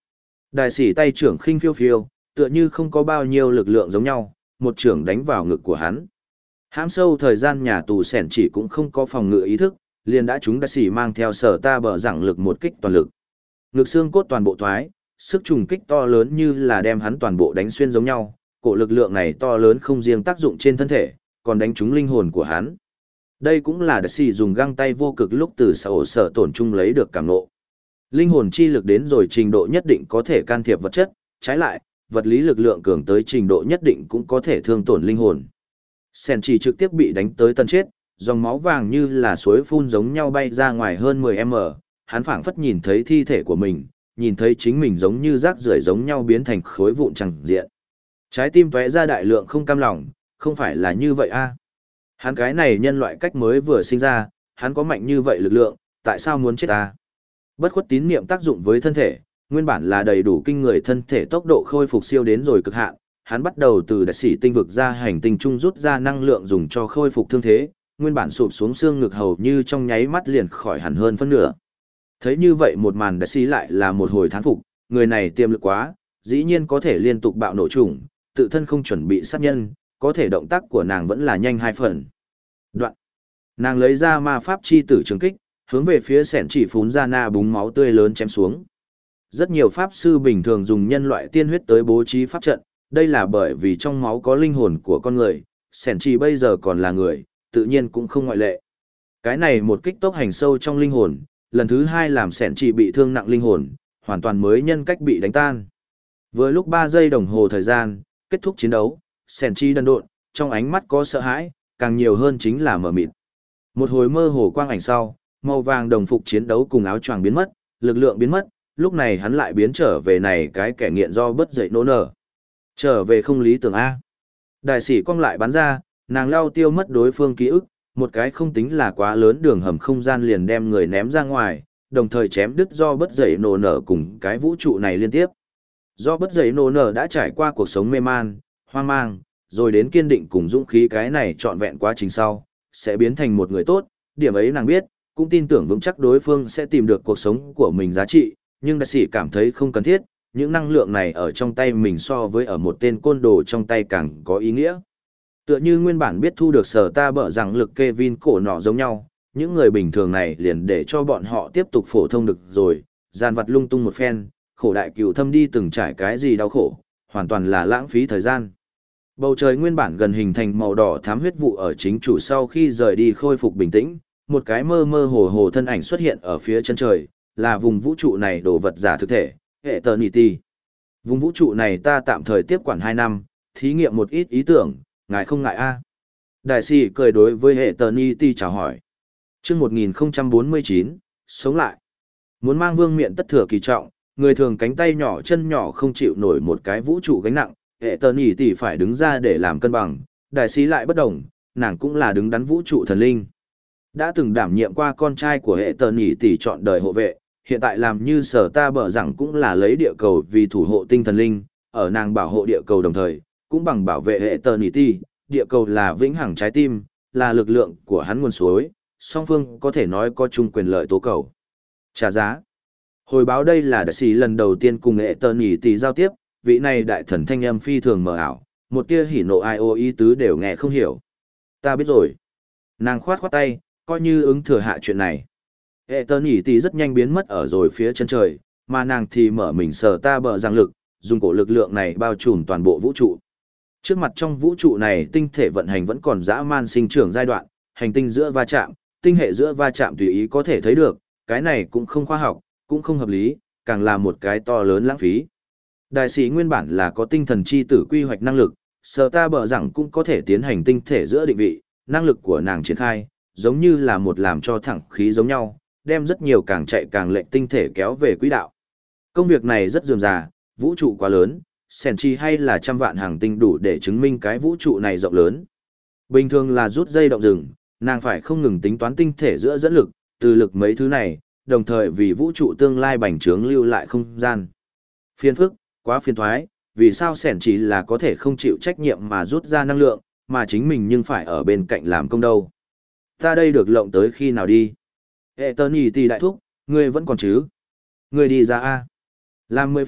Đại sĩ tay trưởng khinh phiêu phiêu, tựa như không có bao nhiêu lực lượng giống nhau, một trưởng đánh vào ngực của hắn. Hãm sâu thời gian nhà tù sẻn chỉ cũng không có phòng ngự ý thức, liền đã chúng đại sĩ mang theo sở ta bờ rằng lực một kích toàn lực. Ngực xương cốt toàn bộ thoái, sức trùng kích to lớn như là đem hắn toàn bộ đánh xuyên giống nhau, cổ lực lượng này to lớn không riêng tác dụng trên thân thể, còn đánh trúng linh hồn của hắn. Đây cũng là đại sĩ dùng găng tay vô cực lúc từ sở sở tổn trung lấy được cảm ngộ. Linh hồn chi lực đến rồi trình độ nhất định có thể can thiệp vật chất, trái lại, vật lý lực lượng cường tới trình độ nhất định cũng có thể thương tổn linh hồn. Sen chỉ trực tiếp bị đánh tới tân chết, dòng máu vàng như là suối phun giống nhau bay ra ngoài hơn mười mét, hắn phảng phất nhìn thấy thi thể của mình, nhìn thấy chính mình giống như rác rưởi giống nhau biến thành khối vụn chẳng diện. Trái tim tóe ra đại lượng không cam lòng, không phải là như vậy a? Hắn cái này nhân loại cách mới vừa sinh ra, hắn có mạnh như vậy lực lượng, tại sao muốn chết ta? Bất khuất tín niệm tác dụng với thân thể, nguyên bản là đầy đủ kinh người thân thể tốc độ khôi phục siêu đến rồi cực hạn, hắn bắt đầu từ đại sĩ tinh vực ra hành tinh trung rút ra năng lượng dùng cho khôi phục thương thế, nguyên bản sụp xuống xương ngực hầu như trong nháy mắt liền khỏi hẳn hơn phân nửa. Thấy như vậy một màn đại sĩ lại là một hồi thán phục, người này tiềm lực quá, dĩ nhiên có thể liên tục bạo nổ chủng, tự thân không chuẩn bị sát nhân, có thể động tác của nàng vẫn là nhanh hai phần. Đoạn. Nàng lấy ra ma pháp chi tử trường kích, hướng về phía sẻn chỉ phún ra na búng máu tươi lớn chém xuống. Rất nhiều pháp sư bình thường dùng nhân loại tiên huyết tới bố trí pháp trận, đây là bởi vì trong máu có linh hồn của con người, sẻn chỉ bây giờ còn là người, tự nhiên cũng không ngoại lệ. Cái này một kích tốc hành sâu trong linh hồn, lần thứ hai làm sẻn chỉ bị thương nặng linh hồn, hoàn toàn mới nhân cách bị đánh tan. Vừa lúc ba giây đồng hồ thời gian, kết thúc chiến đấu, sẻn chỉ đần độn, trong ánh mắt có sợ hãi, càng nhiều hơn chính là mờ mịt. Một hồi mơ hồ quang ảnh sau, màu vàng đồng phục chiến đấu cùng áo choàng biến mất, lực lượng biến mất, lúc này hắn lại biến trở về này cái kẻ nghiện do bất dậy nỗ nở. Trở về không lý tưởng A. Đại sĩ cong lại bắn ra, nàng lao tiêu mất đối phương ký ức, một cái không tính là quá lớn đường hầm không gian liền đem người ném ra ngoài, đồng thời chém đứt do bất dậy nổ nở cùng cái vũ trụ này liên tiếp. Do bất dậy nổ nở đã trải qua cuộc sống mê man, hoang mang, rồi đến kiên định cùng dũng khí cái này trọn vẹn quá trình sau, sẽ biến thành một người tốt, điểm ấy nàng biết, cũng tin tưởng vững chắc đối phương sẽ tìm được cuộc sống của mình giá trị, nhưng đại sĩ cảm thấy không cần thiết, những năng lượng này ở trong tay mình so với ở một tên côn đồ trong tay càng có ý nghĩa. Tựa như nguyên bản biết thu được sở ta bở rằng lực Kevin cổ nọ giống nhau, những người bình thường này liền để cho bọn họ tiếp tục phổ thông được rồi, gian vặt lung tung một phen, khổ đại cửu thâm đi từng trải cái gì đau khổ, hoàn toàn là lãng phí thời gian. Bầu trời nguyên bản gần hình thành màu đỏ thám huyết vụ ở chính chủ sau khi rời đi khôi phục bình tĩnh, một cái mơ mơ hồ hồ thân ảnh xuất hiện ở phía chân trời, là vùng vũ trụ này đồ vật giả thực thể, hệ tờ nỉ ti. Vùng vũ trụ này ta tạm thời tiếp quản hai năm, thí nghiệm một ít ý tưởng, ngài không ngại a? Đại sĩ cười đối với hệ tờ nỉ ti chào hỏi. Chương một nghìn không trăm bốn mươi chín, sống lại. Muốn mang vương miện tất thừa kỳ trọng, người thường cánh tay nhỏ chân nhỏ không chịu nổi một cái vũ trụ gánh nặng, hệ tờ nỉ ti phải đứng ra để làm cân bằng, đại sĩ lại bất đồng, nàng cũng là đứng đắn vũ trụ thần linh. Đã từng đảm nhiệm qua con trai của hệ tờ nỉ tỷ chọn đời hộ vệ, hiện tại làm như sở ta bở rằng cũng là lấy địa cầu vì thủ hộ tinh thần linh, ở nàng bảo hộ địa cầu đồng thời, cũng bằng bảo vệ hệ tờ nỉ tỷ, địa cầu là vĩnh hằng trái tim, là lực lượng của hắn nguồn suối, song phương có thể nói có chung quyền lợi tố cầu. Trả giá. Hồi báo đây là đại sĩ lần đầu tiên cùng hệ tờ nỉ tỷ giao tiếp, vị này đại thần thanh âm phi thường mờ ảo, một tia hỉ nộ ai ô ý tứ đều nghe không hiểu. Ta biết rồi. Nàng khoát khoát tay, coi như ứng thừa hạ chuyện này. Hệ tờ nhỉ tỷ rất nhanh biến mất ở rồi phía chân trời, mà nàng thì mở mình sờ ta bờ giang lực, dùng cổ lực lượng này bao trùm toàn bộ vũ trụ. Trước mặt trong vũ trụ này tinh thể vận hành vẫn còn dã man sinh trưởng giai đoạn, hành tinh giữa va chạm, tinh hệ giữa va chạm tùy ý có thể thấy được, cái này cũng không khoa học, cũng không hợp lý, càng là một cái to lớn lãng phí. Đại sĩ nguyên bản là có tinh thần chi tử quy hoạch năng lực, sờ ta bờ rằng cũng có thể tiến hành tinh thể giữa định vị, năng lực của nàng triển khai, giống như là một làm cho thẳng khí giống nhau, đem rất nhiều càng chạy càng lệch tinh thể kéo về quỹ đạo. Công việc này rất rườm rà, vũ trụ quá lớn, sẻn chi hay là trăm vạn hàng tinh đủ để chứng minh cái vũ trụ này rộng lớn. Bình thường là rút dây động rừng, nàng phải không ngừng tính toán tinh thể giữa dẫn lực, từ lực mấy thứ này, đồng thời vì vũ trụ tương lai bành trướng lưu lại không gian. Phiền phức, quá phiền thoái, vì sao sẻn chỉ là có thể không chịu trách nhiệm mà rút ra năng lượng, mà chính mình nhưng phải ở bên cạnh làm công đâu. Ta đây được lộng tới khi nào đi? Hệ tờ nhỉ tỷ đại thúc, ngươi vẫn còn chứ? Ngươi đi ra a? Làm mười phút,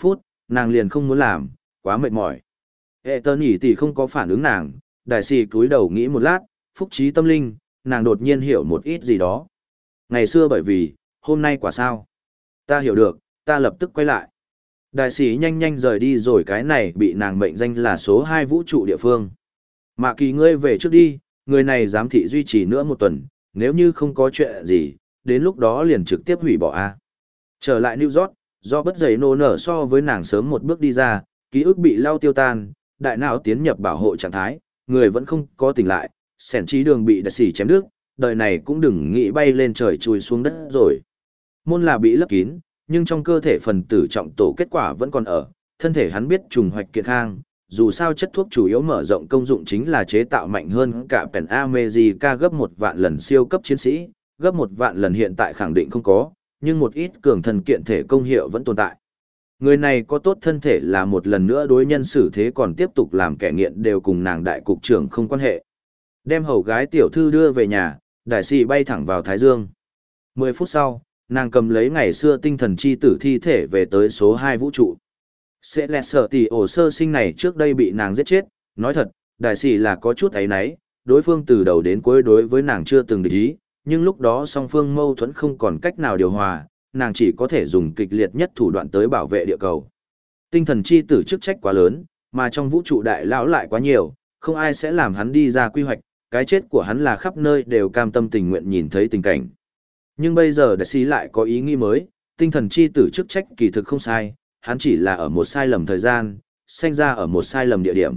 nàng liền không muốn làm, quá mệt mỏi. Hệ tờ nhỉ tỷ không có phản ứng nàng, đại sĩ cúi đầu nghĩ một lát, phúc trí tâm linh, nàng đột nhiên hiểu một ít gì đó. Ngày xưa bởi vì, hôm nay quả sao? Ta hiểu được, ta lập tức quay lại. Đại sĩ nhanh nhanh rời đi rồi, cái này bị nàng mệnh danh là số hai vũ trụ địa phương. Mạ kỳ ngươi về trước đi, người này giám thị duy trì nữa một tuần, nếu như không có chuyện gì, đến lúc đó liền trực tiếp hủy bỏ a. Trở lại New York, do bất giấy nô nở so với nàng sớm một bước đi ra, ký ức bị lau tiêu tan, đại não tiến nhập bảo hộ trạng thái, người vẫn không có tỉnh lại, sẻn trí đường bị đại sĩ chém đứt, đời này cũng đừng nghĩ bay lên trời chui xuống đất rồi. Môn là bị lấp kín, nhưng trong cơ thể phần tử trọng tổ kết quả vẫn còn ở, thân thể hắn biết trùng hoạch kiệt khang, dù sao chất thuốc chủ yếu mở rộng công dụng chính là chế tạo mạnh hơn cả Pen America gấp một vạn lần siêu cấp chiến sĩ, gấp một vạn lần hiện tại khẳng định không có, nhưng một ít cường thần kiện thể công hiệu vẫn tồn tại. Người này có tốt thân thể là một lần nữa đối nhân xử thế còn tiếp tục làm kẻ nghiện đều cùng nàng đại cục trưởng không quan hệ. Đem hầu gái tiểu thư đưa về nhà, đại sĩ bay thẳng vào Thái Dương. Mười phút sau, nàng cầm lấy ngày xưa tinh thần chi tử thi thể về tới số hai vũ trụ. Sẽ lẹ sợ tỷ ổ sơ sinh này trước đây bị nàng giết chết, nói thật, đại sĩ là có chút ấy náy, đối phương từ đầu đến cuối đối với nàng chưa từng địch ý, nhưng lúc đó song phương mâu thuẫn không còn cách nào điều hòa, nàng chỉ có thể dùng kịch liệt nhất thủ đoạn tới bảo vệ địa cầu. Tinh thần chi tử chức trách quá lớn, mà trong vũ trụ đại lão lại quá nhiều, không ai sẽ làm hắn đi ra quy hoạch, cái chết của hắn là khắp nơi đều cam tâm tình nguyện nhìn thấy tình cảnh. Nhưng bây giờ đại sĩ lại có ý nghĩ mới, tinh thần chi tử chức trách kỳ thực không sai, hắn chỉ là ở một sai lầm thời gian, sinh ra ở một sai lầm địa điểm.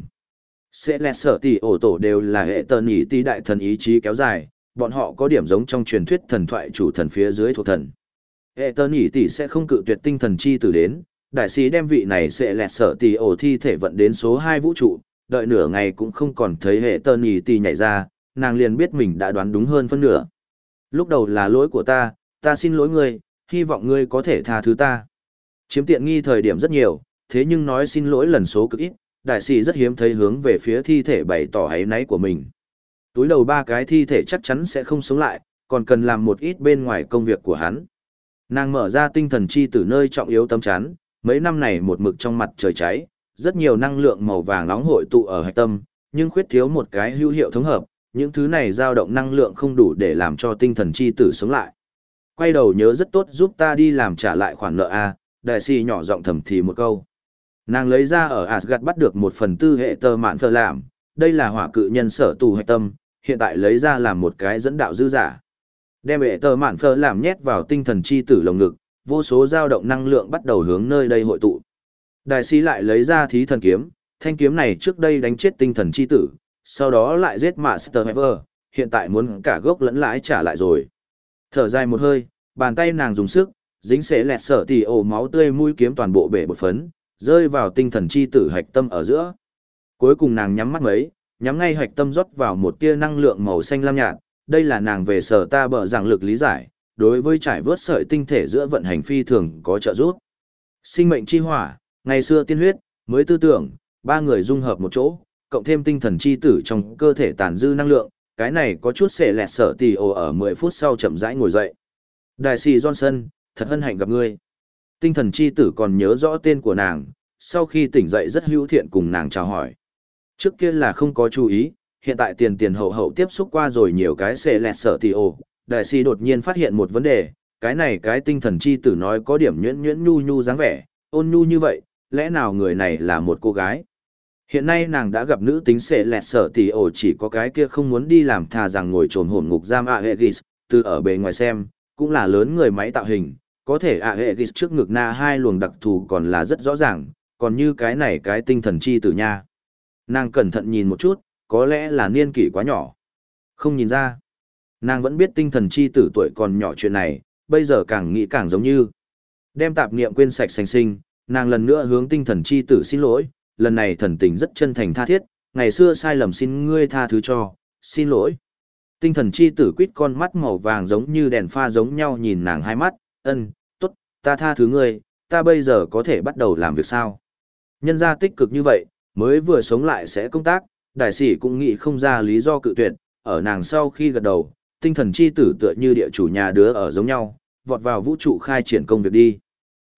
Sẽ lẹ sở tỷ ổ tổ đều là hệ tờ nhỉ tỷ đại thần ý chí kéo dài, bọn họ có điểm giống trong truyền thuyết thần thoại chủ thần phía dưới thuộc thần. Hệ tờ nhỉ tỷ sẽ không cự tuyệt tinh thần chi tử đến, đại sĩ đem vị này sẽ lẹ sở tỷ ổ thi thể vận đến số hai vũ trụ, đợi nửa ngày cũng không còn thấy hệ tờ nhỉ tỷ nhảy ra, nàng liền biết mình đã đoán đúng hơn phân nửa. Lúc đầu là lỗi của ta, ta xin lỗi ngươi, hy vọng ngươi có thể tha thứ ta. Chiếm tiện nghi thời điểm rất nhiều, thế nhưng nói xin lỗi lần số cực ít, đại sĩ rất hiếm thấy hướng về phía thi thể bày tỏ áy náy của mình. Túi đầu ba cái thi thể chắc chắn sẽ không sống lại, còn cần làm một ít bên ngoài công việc của hắn. Nàng mở ra tinh thần chi từ nơi trọng yếu tâm chắn, mấy năm này một mực trong mặt trời cháy, rất nhiều năng lượng màu vàng nóng hội tụ ở hạch tâm, nhưng khuyết thiếu một cái hữu hiệu thống hợp, những thứ này dao động năng lượng không đủ để làm cho tinh thần chi tử sống lại. Quay đầu nhớ rất tốt giúp ta đi làm trả lại khoản nợ A, đại sĩ nhỏ giọng thầm thì một câu. Nàng lấy ra ở Asgard bắt được một phần tư hệ tơ mạn phơ làm, đây là hỏa cự nhân sở tù hạch tâm, hiện tại lấy ra làm một cái dẫn đạo dư giả. Đem hệ tơ mạn phơ làm nhét vào tinh thần chi tử lồng ngực, vô số dao động năng lượng bắt đầu hướng nơi đây hội tụ. Đại sĩ lại lấy ra thí thần kiếm, thanh kiếm này trước đây đánh chết tinh thần chi tử, sau đó lại giết Master Heaver, hiện tại muốn cả gốc lẫn lãi trả lại rồi. Thở dài một hơi, bàn tay nàng dùng sức, dính xế lẹt sở tỉ ổ máu tươi mũi kiếm toàn bộ bể bột phấn, rơi vào tinh thần chi tử hạch tâm ở giữa. Cuối cùng nàng nhắm mắt mấy, nhắm ngay hạch tâm rót vào một tia năng lượng màu xanh lam nhạt, đây là nàng về sở ta bở rằng lực lý giải, đối với trải vớt sợi tinh thể giữa vận hành phi thường có trợ giúp. Sinh mệnh chi hỏa, ngày xưa tiên huyết, mới tư tưởng, ba người dung hợp một chỗ, cộng thêm tinh thần chi tử trong cơ thể tàn dư năng lượng, cái này có chút xệ lẹt sở tỉ ổ ở mười phút sau chậm rãi ngồi dậy. Đại sĩ Johnson, thật hân hạnh gặp ngươi. Tinh thần chi tử còn nhớ rõ tên của nàng, sau khi tỉnh dậy rất hữu thiện cùng nàng chào hỏi. Trước kia là không có chú ý, hiện tại tiền tiền hậu hậu tiếp xúc qua rồi nhiều cái xệ lẹt sở tỉ ổ, đại sĩ đột nhiên phát hiện một vấn đề, cái này cái tinh thần chi tử nói có điểm nhuyễn nhuyễn nhu nhu dáng vẻ, ôn nhu như vậy, lẽ nào người này là một cô gái? Hiện nay nàng đã gặp nữ tính xệ lẹt sở tỉ ổ chỉ có cái kia không muốn đi làm thà rằng ngồi trồn hổm ngục giam Aegis, từ ở bề ngoài xem, cũng là lớn người máy tạo hình, có thể Aegis trước ngực na hai luồng đặc thù còn là rất rõ ràng, còn như cái này cái tinh thần chi tử nha. Nàng cẩn thận nhìn một chút, có lẽ là niên kỷ quá nhỏ. Không nhìn ra. Nàng vẫn biết tinh thần chi tử tuổi còn nhỏ chuyện này, bây giờ càng nghĩ càng giống như. Đem tạp niệm quên sạch sành sinh, nàng lần nữa hướng tinh thần chi tử xin lỗi, lần này thần tình rất chân thành tha thiết, ngày xưa sai lầm xin ngươi tha thứ cho, xin lỗi. Tinh thần chi tử quýt con mắt màu vàng giống như đèn pha giống nhau nhìn nàng hai mắt, ân, tốt, ta tha thứ ngươi, ta bây giờ có thể bắt đầu làm việc sao? Nhân gia tích cực như vậy, mới vừa sống lại sẽ công tác, đại sĩ cũng nghĩ không ra lý do cự tuyệt, ở nàng sau khi gật đầu, tinh thần chi tử tựa như địa chủ nhà đứa ở giống nhau, vọt vào vũ trụ khai triển công việc đi.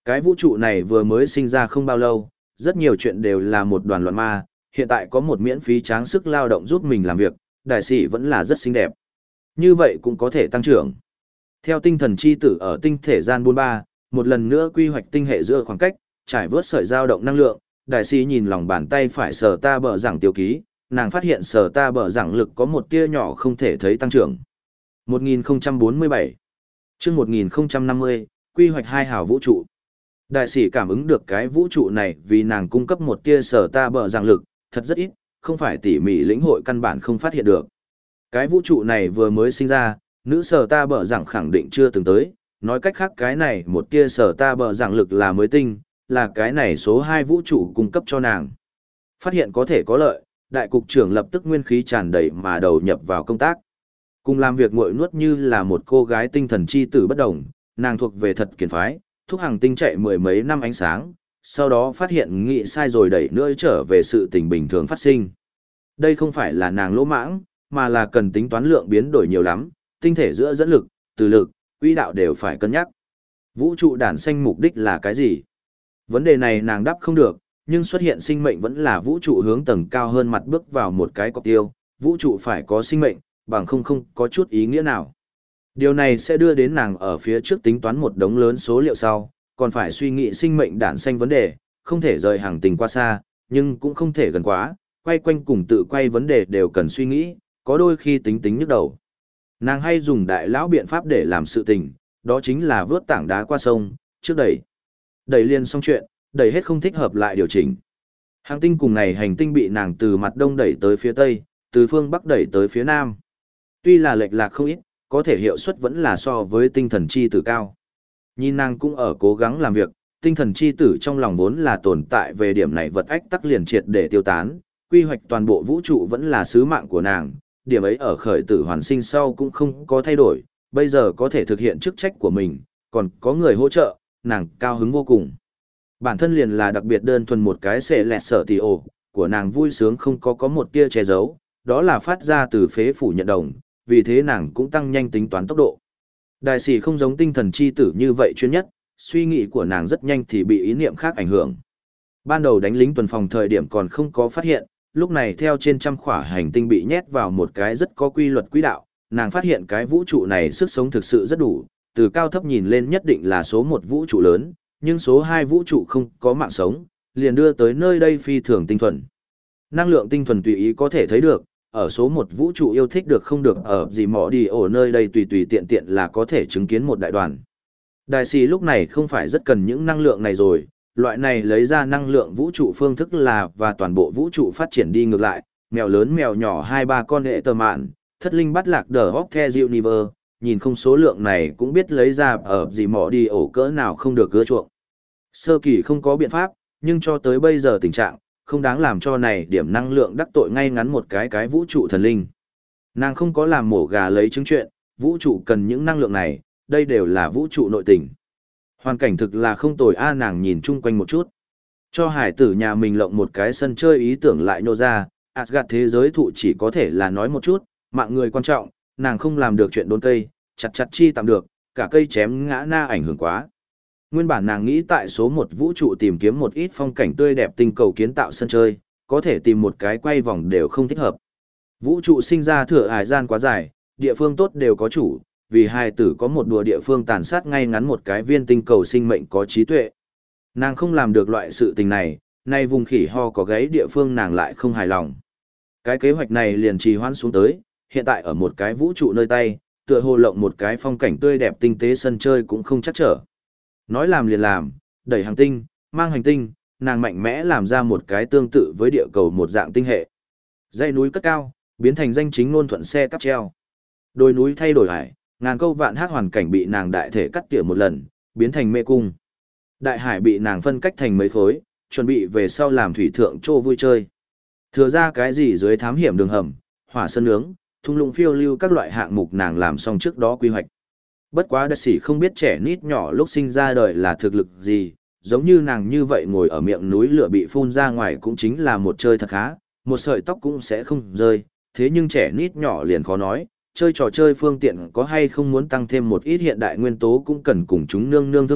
Cái vũ trụ này vừa mới sinh ra không bao lâu, rất nhiều chuyện đều là một đoàn loạn ma, hiện tại có một miễn phí tráng sức lao động giúp mình làm việc, đại sĩ vẫn là rất xinh đẹp. Như vậy cũng có thể tăng trưởng. Theo tinh thần chi tử ở tinh thể gian bốn ba, một lần nữa quy hoạch tinh hệ giữa khoảng cách, trải vớt sợi dao động năng lượng, đại sĩ nhìn lòng bàn tay phải sở ta bờ giảng tiêu ký, nàng phát hiện sở ta bờ giảng lực có một tia nhỏ không thể thấy tăng trưởng. một nghìn không trăm bốn mươi bảy chương một nghìn không trăm năm mươi, quy hoạch hai hào vũ trụ. Đại sĩ cảm ứng được cái vũ trụ này vì nàng cung cấp một tia sở ta bờ giảng lực, thật rất ít, không phải tỉ mỉ lĩnh hội căn bản không phát hiện được. Cái vũ trụ này vừa mới sinh ra, nữ sở ta bờ giảng khẳng định chưa từng tới, nói cách khác cái này một tia sở ta bờ giảng lực là mới tinh, là cái này số hai vũ trụ cung cấp cho nàng. Phát hiện có thể có lợi, đại cục trưởng lập tức nguyên khí tràn đầy mà đầu nhập vào công tác. Cùng làm việc muội nuốt như là một cô gái tinh thần chi tử bất đồng, nàng thuộc về thật kiền phái, thúc hàng tinh chạy mười mấy năm ánh sáng, sau đó phát hiện nghĩ sai rồi đẩy nữa trở về sự tình bình thường phát sinh. Đây không phải là nàng lỗ mãng, mà là cần tính toán lượng biến đổi nhiều lắm, tinh thể giữa dẫn lực, từ lực, quỹ đạo đều phải cân nhắc. Vũ trụ đản sinh mục đích là cái gì? Vấn đề này nàng đáp không được, nhưng xuất hiện sinh mệnh vẫn là vũ trụ hướng tầng cao hơn mặt bước vào một cái cọc tiêu, vũ trụ phải có sinh mệnh, bằng không không có chút ý nghĩa nào. Điều này sẽ đưa đến nàng ở phía trước tính toán một đống lớn số liệu sau, còn phải suy nghĩ sinh mệnh đản sinh vấn đề, không thể rời hàng tình qua xa, nhưng cũng không thể gần quá, quay quanh cùng tự quay vấn đề đều cần suy nghĩ, có đôi khi tính tính nhức đầu. Nàng hay dùng đại lão biện pháp để làm sự tình, đó chính là vớt tảng đá qua sông, trước đẩy. Đẩy liền xong chuyện, đẩy hết không thích hợp lại điều chỉnh. Hành tinh cùng này hành tinh bị nàng từ mặt đông đẩy tới phía tây, từ phương bắc đẩy tới phía nam. Tuy là lệch lạc không ít, có thể hiệu suất vẫn là so với tinh thần chi tử cao. Nhìn nàng cũng ở cố gắng làm việc, tinh thần chi tử trong lòng vốn là tồn tại về điểm này vật ách tắc liền triệt để tiêu tán, quy hoạch toàn bộ vũ trụ vẫn là sứ mạng của nàng, điểm ấy ở khởi tử hoàn sinh sau cũng không có thay đổi, bây giờ có thể thực hiện chức trách của mình, còn có người hỗ trợ, nàng cao hứng vô cùng. Bản thân liền là đặc biệt đơn thuần một cái xệ lẹt sở tì ổ, của nàng vui sướng không có có một tia che giấu, đó là phát ra từ phế phủ nhận đồng, vì thế nàng cũng tăng nhanh tính toán tốc độ. Đại sĩ không giống tinh thần chi tử như vậy chuyên nhất, suy nghĩ của nàng rất nhanh thì bị ý niệm khác ảnh hưởng. Ban đầu đánh lính tuần phòng thời điểm còn không có phát hiện, lúc này theo trên trăm khỏa hành tinh bị nhét vào một cái rất có quy luật quỹ đạo, nàng phát hiện cái vũ trụ này sức sống thực sự rất đủ, từ cao thấp nhìn lên nhất định là số một vũ trụ lớn, nhưng số hai vũ trụ không có mạng sống, liền đưa tới nơi đây phi thường tinh thuần. Năng lượng tinh thuần tùy ý có thể thấy được, ở số một vũ trụ yêu thích được không được ở gì mỏ đi ở nơi đây tùy tùy tiện tiện là có thể chứng kiến một đại đoàn. Đại sĩ lúc này không phải rất cần những năng lượng này rồi, loại này lấy ra năng lượng vũ trụ phương thức là và toàn bộ vũ trụ phát triển đi ngược lại, mèo lớn mèo nhỏ hai ba con hệ tờ mạn, thất linh bắt lạc đờ hóc the universe, nhìn không số lượng này cũng biết lấy ra ở gì mỏ đi ổ cỡ nào không được cưa chuộng. Sơ kỳ không có biện pháp, nhưng cho tới bây giờ tình trạng, không đáng làm cho này điểm năng lượng đắc tội ngay ngắn một cái cái vũ trụ thần linh. Nàng không có làm mổ gà lấy chứng chuyện, vũ trụ cần những năng lượng này, đây đều là vũ trụ nội tình. Hoàn cảnh thực là không tồi a nàng nhìn chung quanh một chút. Cho hải tử nhà mình lộng một cái sân chơi ý tưởng lại nô ra, Asgard thế giới thụ chỉ có thể là nói một chút, mạng người quan trọng, nàng không làm được chuyện đốn cây, chặt chặt chi tạm được, cả cây chém ngã na ảnh hưởng quá. Nguyên bản nàng nghĩ tại số một vũ trụ tìm kiếm một ít phong cảnh tươi đẹp tinh cầu kiến tạo sân chơi, có thể tìm một cái quay vòng đều không thích hợp. Vũ trụ sinh ra thừa hải gian quá dài, địa phương tốt đều có chủ, vì hai tử có một đùa địa phương tàn sát ngay ngắn một cái viên tinh cầu sinh mệnh có trí tuệ. Nàng không làm được loại sự tình này, nay vùng khỉ ho có gáy địa phương nàng lại không hài lòng. Cái kế hoạch này liền trì hoãn xuống tới, hiện tại ở một cái vũ trụ nơi tay, tựa hồ lộng một cái phong cảnh tươi đẹp tinh tế sân chơi cũng không chắc trở. Nói làm liền làm, đẩy hành tinh, mang hành tinh, nàng mạnh mẽ làm ra một cái tương tự với địa cầu một dạng tinh hệ. Dãy núi cất cao, biến thành danh chính ngôn thuận xe cắp treo. Đồi núi thay đổi hải, ngàn câu vạn hát hoàn cảnh bị nàng đại thể cắt tỉa một lần, biến thành mê cung. Đại hải bị nàng phân cách thành mấy khối, chuẩn bị về sau làm thủy thượng trô vui chơi. Thừa ra cái gì dưới thám hiểm đường hầm, hỏa sơn nướng, thung lũng phiêu lưu các loại hạng mục nàng làm xong trước đó quy hoạch. Bất quá đợt sĩ không biết trẻ nít nhỏ lúc sinh ra đời là thực lực gì, giống như nàng như vậy ngồi ở miệng núi lửa bị phun ra ngoài cũng chính là một chơi thật khá, một sợi tóc cũng sẽ không rơi, thế nhưng trẻ nít nhỏ liền khó nói, chơi trò chơi phương tiện có hay không muốn tăng thêm một ít hiện đại nguyên tố cũng cần cùng chúng nương nương thương lượng,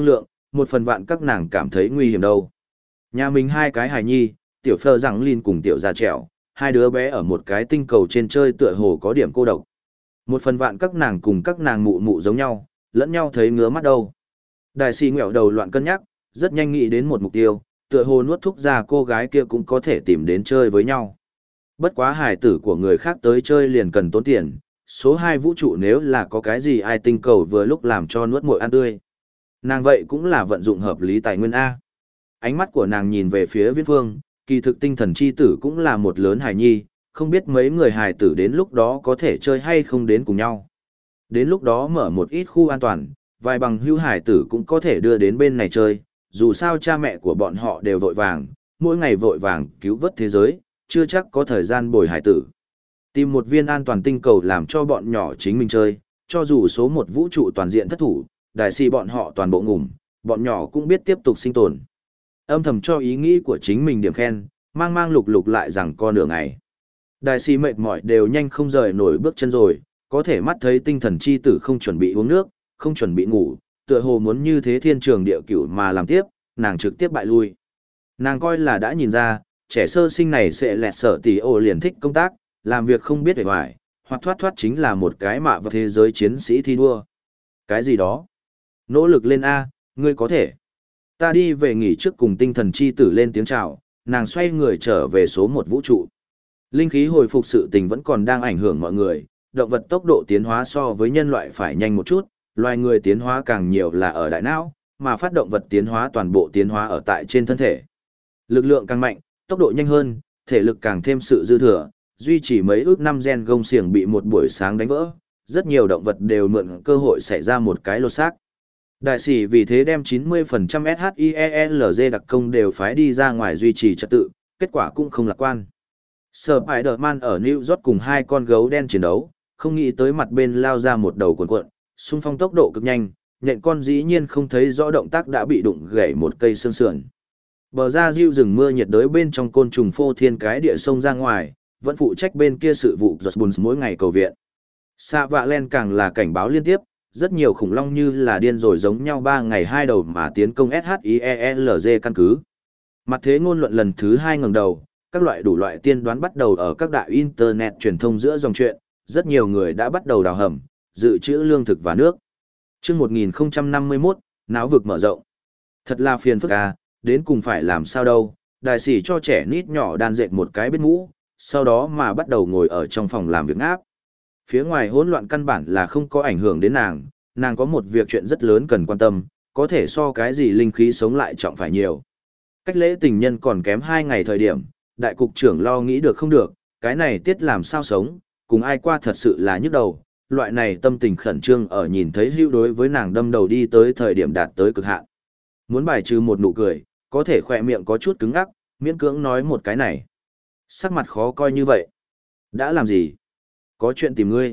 một phần vạn các nàng cảm thấy nguy hiểm đâu. Nhà mình hai cái hài nhi, tiểu phơ rằng Linh cùng tiểu gia trẻo, hai đứa bé ở một cái tinh cầu trên chơi tựa hồ có điểm cô độc. Một phần vạn các nàng cùng các nàng mụ mụ giống nhau, lẫn nhau thấy ngứa mắt đâu. Đại sĩ ngẹo đầu loạn cân nhắc, rất nhanh nghĩ đến một mục tiêu, tựa hồ nuốt thúc ra cô gái kia cũng có thể tìm đến chơi với nhau. Bất quá hài tử của người khác tới chơi liền cần tốn tiền, số hai vũ trụ nếu là có cái gì ai tinh cầu vừa lúc làm cho nuốt muội ăn tươi. Nàng vậy cũng là vận dụng hợp lý tài nguyên A. Ánh mắt của nàng nhìn về phía viễn phương, kỳ thực tinh thần chi tử cũng là một lớn hài nhi, không biết mấy người hài tử đến lúc đó có thể chơi hay không đến cùng nhau. Đến lúc đó mở một ít khu an toàn, vài bằng hữu hài tử cũng có thể đưa đến bên này chơi, dù sao cha mẹ của bọn họ đều vội vàng, mỗi ngày vội vàng cứu vớt thế giới, chưa chắc có thời gian bồi hài tử. Tìm một viên an toàn tinh cầu làm cho bọn nhỏ chính mình chơi, cho dù số một vũ trụ toàn diện thất thủ, đại si bọn họ toàn bộ ngủm, bọn nhỏ cũng biết tiếp tục sinh tồn. Âm thầm cho ý nghĩ của chính mình điểm khen, mang mang lục lục lại rằng con nửa ngày. Đại si mệt mỏi đều nhanh không rời nổi bước chân rồi, có thể mắt thấy tinh thần chi tử không chuẩn bị uống nước, không chuẩn bị ngủ, tựa hồ muốn như thế thiên trường địa cửu mà làm tiếp, nàng trực tiếp bại lui. Nàng coi là đã nhìn ra, trẻ sơ sinh này sẽ lẹt sở tỷ ô liền thích công tác, làm việc không biết hề hoài, hoặc thoát thoát chính là một cái mạ vào thế giới chiến sĩ thi đua. Cái gì đó? Nỗ lực lên A, ngươi có thể. Ta đi về nghỉ trước cùng tinh thần chi tử lên tiếng chào, nàng xoay người trở về số một vũ trụ. Linh khí hồi phục sự tình vẫn còn đang ảnh hưởng mọi người, động vật tốc độ tiến hóa so với nhân loại phải nhanh một chút, loài người tiến hóa càng nhiều là ở đại não, mà phát động vật tiến hóa toàn bộ tiến hóa ở tại trên thân thể. Lực lượng càng mạnh, tốc độ nhanh hơn, thể lực càng thêm sự dư thừa, duy trì mấy ước năm gen gông xiềng bị một buổi sáng đánh vỡ, rất nhiều động vật đều mượn cơ hội xảy ra một cái lột xác. Đại sĩ vì thế đem chín mươi phần trăm ét hát i e lờ giê đặc công đều phái đi ra ngoài duy trì trật tự, kết quả cũng không lạc quan. Spider-Man ở New York cùng hai con gấu đen chiến đấu, không nghĩ tới mặt bên lao ra một đầu cuộn cuộn, xung phong tốc độ cực nhanh, nhện con dĩ nhiên không thấy rõ động tác đã bị đụng gãy một cây xương sườn. Bờ ra diêu rừng mưa nhiệt đới bên trong côn trùng phô thiên cái địa sông ra ngoài, vẫn phụ trách bên kia sự vụ giật buồn mỗi ngày cầu viện. Xạ vạ len càng là cảnh báo liên tiếp, rất nhiều khủng long như là điên rồi giống nhau ba ngày hai đầu mà tiến công ét hát i e lờ giê căn cứ. Mặt thế ngôn luận lần thứ hai ngẩng đầu, các loại đủ loại tiên đoán bắt đầu ở các đại internet truyền thông giữa dòng chuyện, rất nhiều người đã bắt đầu đào hầm, dự trữ lương thực và nước. Chương một nghìn không trăm năm mươi mốt, náo vực mở rộng. Thật là phiền phức à, đến cùng phải làm sao đâu, đại sĩ cho trẻ nít nhỏ đan dệt một cái bên mũ, sau đó mà bắt đầu ngồi ở trong phòng làm việc áp. Phía ngoài hỗn loạn căn bản là không có ảnh hưởng đến nàng, nàng có một việc chuyện rất lớn cần quan tâm, có thể so cái gì linh khí sống lại trọng phải nhiều. Cách lễ tình nhân còn kém hai ngày thời điểm, đại cục trưởng lo nghĩ được không được, cái này tiết làm sao sống, cùng ai qua thật sự là nhức đầu, loại này tâm tình khẩn trương ở nhìn thấy hưu đối với nàng đâm đầu đi tới thời điểm đạt tới cực hạn. Muốn bài trừ một nụ cười, có thể khỏe miệng có chút cứng ngắc, miễn cưỡng nói một cái này. Sắc mặt khó coi như vậy. Đã làm gì? Có chuyện tìm ngươi.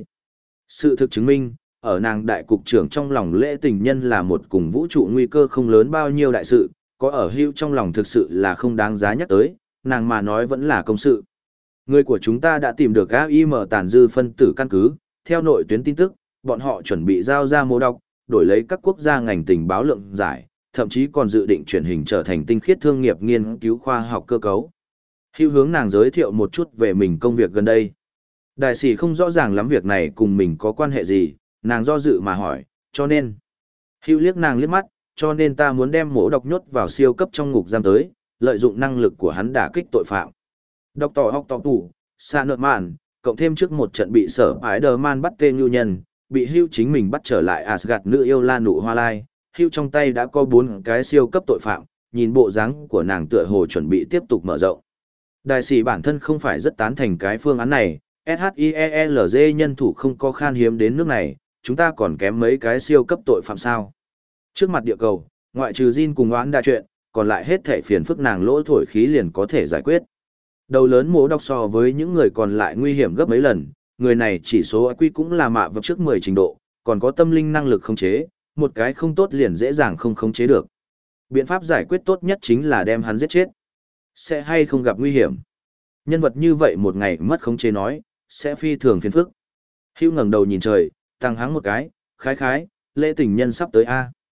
Sự thực chứng minh, ở nàng đại cục trưởng trong lòng lễ tình nhân là một cùng vũ trụ nguy cơ không lớn bao nhiêu đại sự, có ở hưu trong lòng thực sự là không đáng giá nhắc tới, nàng mà nói vẫn là công sự. Người của chúng ta đã tìm được a i em tàn dư phân tử căn cứ, theo nội tuyến tin tức, bọn họ chuẩn bị giao ra mô đọc, đổi lấy các quốc gia ngành tình báo lượng giải, thậm chí còn dự định chuyển hình trở thành tinh khiết thương nghiệp nghiên cứu khoa học cơ cấu. Hưu hướng nàng giới thiệu một chút về mình công việc gần đây. Đại sĩ không rõ ràng lắm việc này cùng mình có quan hệ gì, nàng do dự mà hỏi, cho nên. Hưu liếc nàng liếc mắt, cho nên ta muốn đem mổ độc nhốt vào siêu cấp trong ngục giam tới, lợi dụng năng lực của hắn đả kích tội phạm. Đọc tỏ học tỏ tủ, xa nợ mạn, cộng thêm trước một trận bị sở Spider-Man bắt tên nhu nhân, bị Hưu chính mình bắt trở lại Asgard nữ yêu la nụ hoa lai. Hưu trong tay đã có bốn cái siêu cấp tội phạm, nhìn bộ dáng của nàng tựa hồ chuẩn bị tiếp tục mở rộng. Đại sĩ bản thân không phải rất tán thành cái phương án này, ét hát i e lờ giê nhân thủ không có khan hiếm đến nước này, chúng ta còn kém mấy cái siêu cấp tội phạm sao. Trước mặt địa cầu, ngoại trừ Jin cùng oán đa chuyện, còn lại hết thể phiền phức nàng lỗ thổi khí liền có thể giải quyết. Đầu lớn mố đọc so với những người còn lại nguy hiểm gấp mấy lần, người này chỉ số i kiu cũng là mạ vật trước mười trình độ, còn có tâm linh năng lực khống chế, một cái không tốt liền dễ dàng không khống chế được. Biện pháp giải quyết tốt nhất chính là đem hắn giết chết. Sẽ hay không gặp nguy hiểm. Nhân vật như vậy một ngày mất khống chế nói, sẽ phi thường phiền phức. Hưu ngẩng đầu nhìn trời, tăng hắng một cái, khái khái, lễ tình nhân sắp tới a.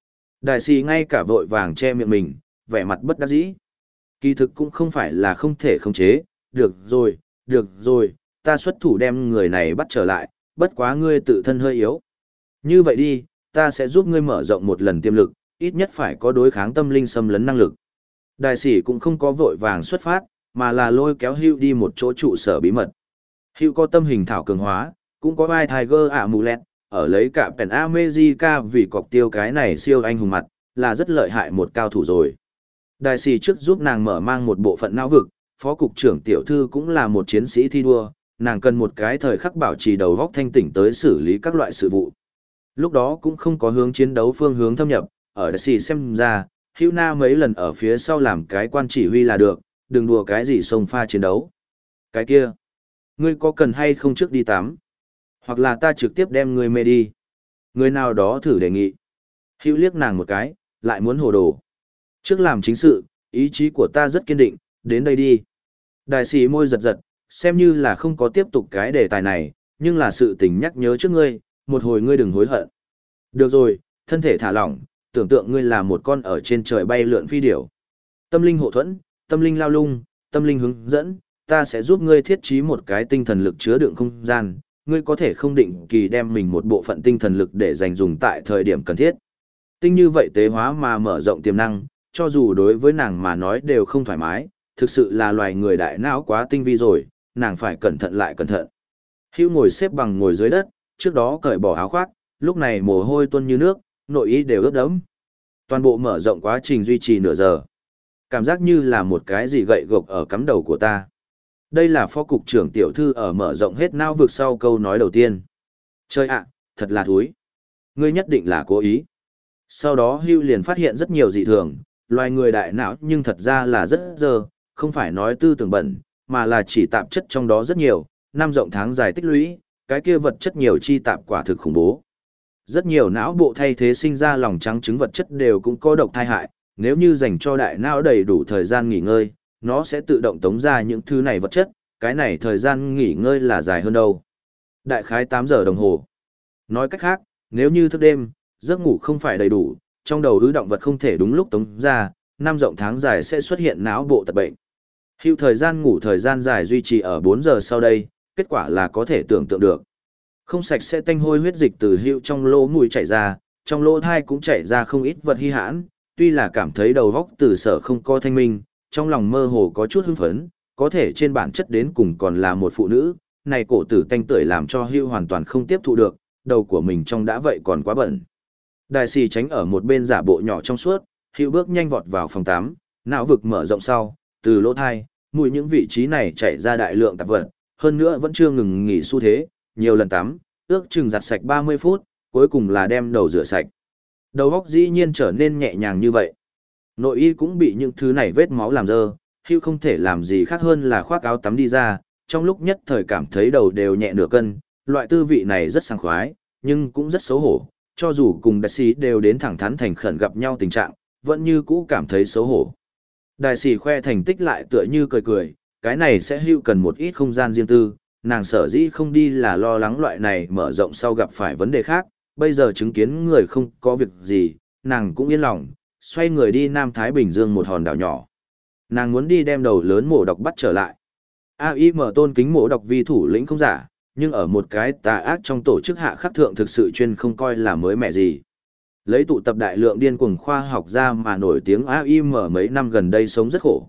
Đại sĩ ngay cả vội vàng che miệng mình, vẻ mặt bất đắc dĩ. Kỳ thực cũng không phải là không thể khống chế, được rồi, được rồi, ta xuất thủ đem người này bắt trở lại, bất quá ngươi tự thân hơi yếu. Như vậy đi, ta sẽ giúp ngươi mở rộng một lần tiềm lực, ít nhất phải có đối kháng tâm linh xâm lấn năng lực. Đại sĩ cũng không có vội vàng xuất phát, mà là lôi kéo Hugh đi một chỗ trụ sở bí mật. Hugh có tâm hình thảo cường hóa, cũng có vai Tiger Amulet, ở lấy cả Pen America vì cọc tiêu cái này siêu anh hùng mặt, là rất lợi hại một cao thủ rồi. Đại sĩ trước giúp nàng mở mang một bộ phận não vực, phó cục trưởng tiểu thư cũng là một chiến sĩ thi đua, nàng cần một cái thời khắc bảo trì đầu góc thanh tỉnh tới xử lý các loại sự vụ. Lúc đó cũng không có hướng chiến đấu phương hướng thâm nhập, ở đại sĩ xem ra, Hữu Na mấy lần ở phía sau làm cái quan chỉ huy là được, đừng đùa cái gì xông pha chiến đấu. Cái kia, ngươi có cần hay không trước đi tắm? Hoặc là ta trực tiếp đem ngươi mê đi. Người nào đó thử đề nghị. Hữu liếc nàng một cái, lại muốn hồ đồ. Trước làm chính sự, ý chí của ta rất kiên định, đến đây đi. Đại sĩ môi giật giật, xem như là không có tiếp tục cái đề tài này, nhưng là sự tình nhắc nhớ trước ngươi, một hồi ngươi đừng hối hận. Được rồi, thân thể thả lỏng, tưởng tượng ngươi là một con ở trên trời bay lượn phi điểu. Tâm linh hộ thuẫn, tâm linh lao lung, tâm linh hướng dẫn, ta sẽ giúp ngươi thiết trí một cái tinh thần lực chứa đựng không gian, ngươi có thể không định kỳ đem mình một bộ phận tinh thần lực để dành dùng tại thời điểm cần thiết. Tinh như vậy tế hóa mà mở rộng tiềm năng, cho dù đối với nàng mà nói đều không thoải mái, thực sự là loài người đại não quá tinh vi rồi, nàng phải cẩn thận lại cẩn thận. Hữu ngồi xếp bằng ngồi dưới đất, trước đó cởi bỏ áo khoác, lúc này mồ hôi tuôn như nước, nội y đều ướt đẫm. Toàn bộ mở rộng quá trình duy trì nửa giờ. Cảm giác như là một cái gì gậy gộc ở cắm đầu của ta. Đây là phó cục trưởng tiểu thư ở mở rộng hết não vực sau câu nói đầu tiên. Chơi ạ, thật là thúi. Ngươi nhất định là cố ý. Sau đó Hugh liền phát hiện rất nhiều dị thường, loài người đại não nhưng thật ra là rất dơ, không phải nói tư tưởng bẩn, mà là chỉ tạp chất trong đó rất nhiều, năm rộng tháng dài tích lũy, cái kia vật chất nhiều chi tạp quả thực khủng bố. Rất nhiều não bộ thay thế sinh ra lòng trắng trứng vật chất đều cũng có độc thai hại, nếu như dành cho đại não đầy đủ thời gian nghỉ ngơi, nó sẽ tự động tống ra những thứ này vật chất, cái này thời gian nghỉ ngơi là dài hơn đâu. Đại khái tám giờ đồng hồ. Nói cách khác, nếu như thức đêm, giấc ngủ không phải đầy đủ, trong đầu ứ động vật không thể đúng lúc tống ra, năm rộng tháng dài sẽ xuất hiện não bộ tật bệnh. Hữu thời gian ngủ thời gian dài duy trì ở bốn giờ sau đây, kết quả là có thể tưởng tượng được. Không sạch sẽ tanh hôi huyết dịch từ Hữu trong lỗ mũi chảy ra, trong lỗ thai cũng chảy ra không ít vật hy hãn, tuy là cảm thấy đầu óc từ sở không có thanh minh, trong lòng mơ hồ có chút hưng phấn, có thể trên bản chất đến cùng còn là một phụ nữ, này cổ tử tanh tưởi làm cho Hữu hoàn toàn không tiếp thụ được, đầu của mình trong đã vậy còn quá bẩn. Đại sĩ tránh ở một bên giả bộ nhỏ trong suốt, Hữu bước nhanh vọt vào phòng tắm, não vực mở rộng sau, từ lỗ thai, mũi những vị trí này chảy ra đại lượng tạp vật, hơn nữa vẫn chưa ngừng nghỉ xu thế, nhiều lần tắm, ước chừng giặt sạch ba mươi phút, cuối cùng là đem đầu rửa sạch. Đầu óc dĩ nhiên trở nên nhẹ nhàng như vậy. Nội y cũng bị những thứ này vết máu làm dơ, Hữu không thể làm gì khác hơn là khoác áo tắm đi ra, trong lúc nhất thời cảm thấy đầu đều nhẹ nửa cân, loại tư vị này rất sảng khoái, nhưng cũng rất xấu hổ, cho dù cùng đại sĩ đều đến thẳng thắn thành khẩn gặp nhau tình trạng, vẫn như cũ cảm thấy xấu hổ. Đại sĩ khoe thành tích lại tựa như cười cười, cái này sẽ Hữu cần một ít không gian riêng tư, nàng sở dĩ không đi là lo lắng loại này mở rộng sau gặp phải vấn đề khác, bây giờ chứng kiến người không có việc gì, nàng cũng yên lòng, xoay người đi Nam Thái Bình Dương một hòn đảo nhỏ. Nàng muốn đi đem đầu lớn mổ độc bắt trở lại. a i em tôn kính mổ độc vi thủ lĩnh không giả, nhưng ở một cái tà ác trong tổ chức hạ khắc thượng thực sự chuyên không coi là mới mẻ gì. Lấy tụ tập đại lượng điên cuồng khoa học ra mà nổi tiếng a i em mấy năm gần đây sống rất khổ.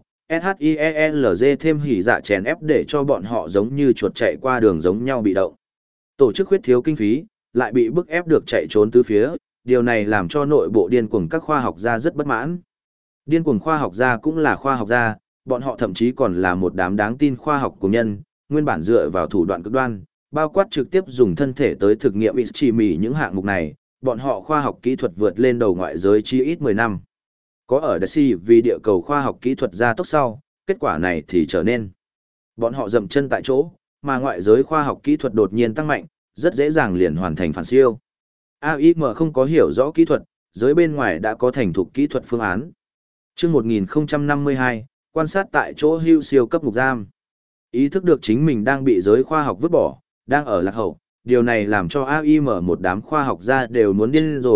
SHIELZ thêm hỉ dạ chèn ép để cho bọn họ giống như chuột chạy qua đường giống nhau bị động. Tổ chức khuyết thiếu kinh phí, lại bị bức ép được chạy trốn tứ phía, điều này làm cho nội bộ điên cuồng các khoa học gia rất bất mãn. Điên cuồng khoa học gia cũng là khoa học gia, bọn họ thậm chí còn là một đám đáng tin khoa học của nhân, nguyên bản dựa vào thủ đoạn cực đoan, bao quát trực tiếp dùng thân thể tới thực nghiệm chỉ mỉ những hạng mục này, bọn họ khoa học kỹ thuật vượt lên đầu ngoại giới chi ít mười năm. Có ở Đại Si vì địa cầu khoa học kỹ thuật gia tốc sau, kết quả này thì trở nên. Bọn họ dậm chân tại chỗ, mà ngoại giới khoa học kỹ thuật đột nhiên tăng mạnh, rất dễ dàng liền hoàn thành phản siêu. a i em không có hiểu rõ kỹ thuật, giới bên ngoài đã có thành thục kỹ thuật phương án. Trước một nghìn không trăm năm mươi hai, quan sát tại chỗ Hữu siêu cấp ngục giam. Ý thức được chính mình đang bị giới khoa học vứt bỏ, đang ở lạc hậu, điều này làm cho a i em một đám khoa học gia đều muốn điên rồi,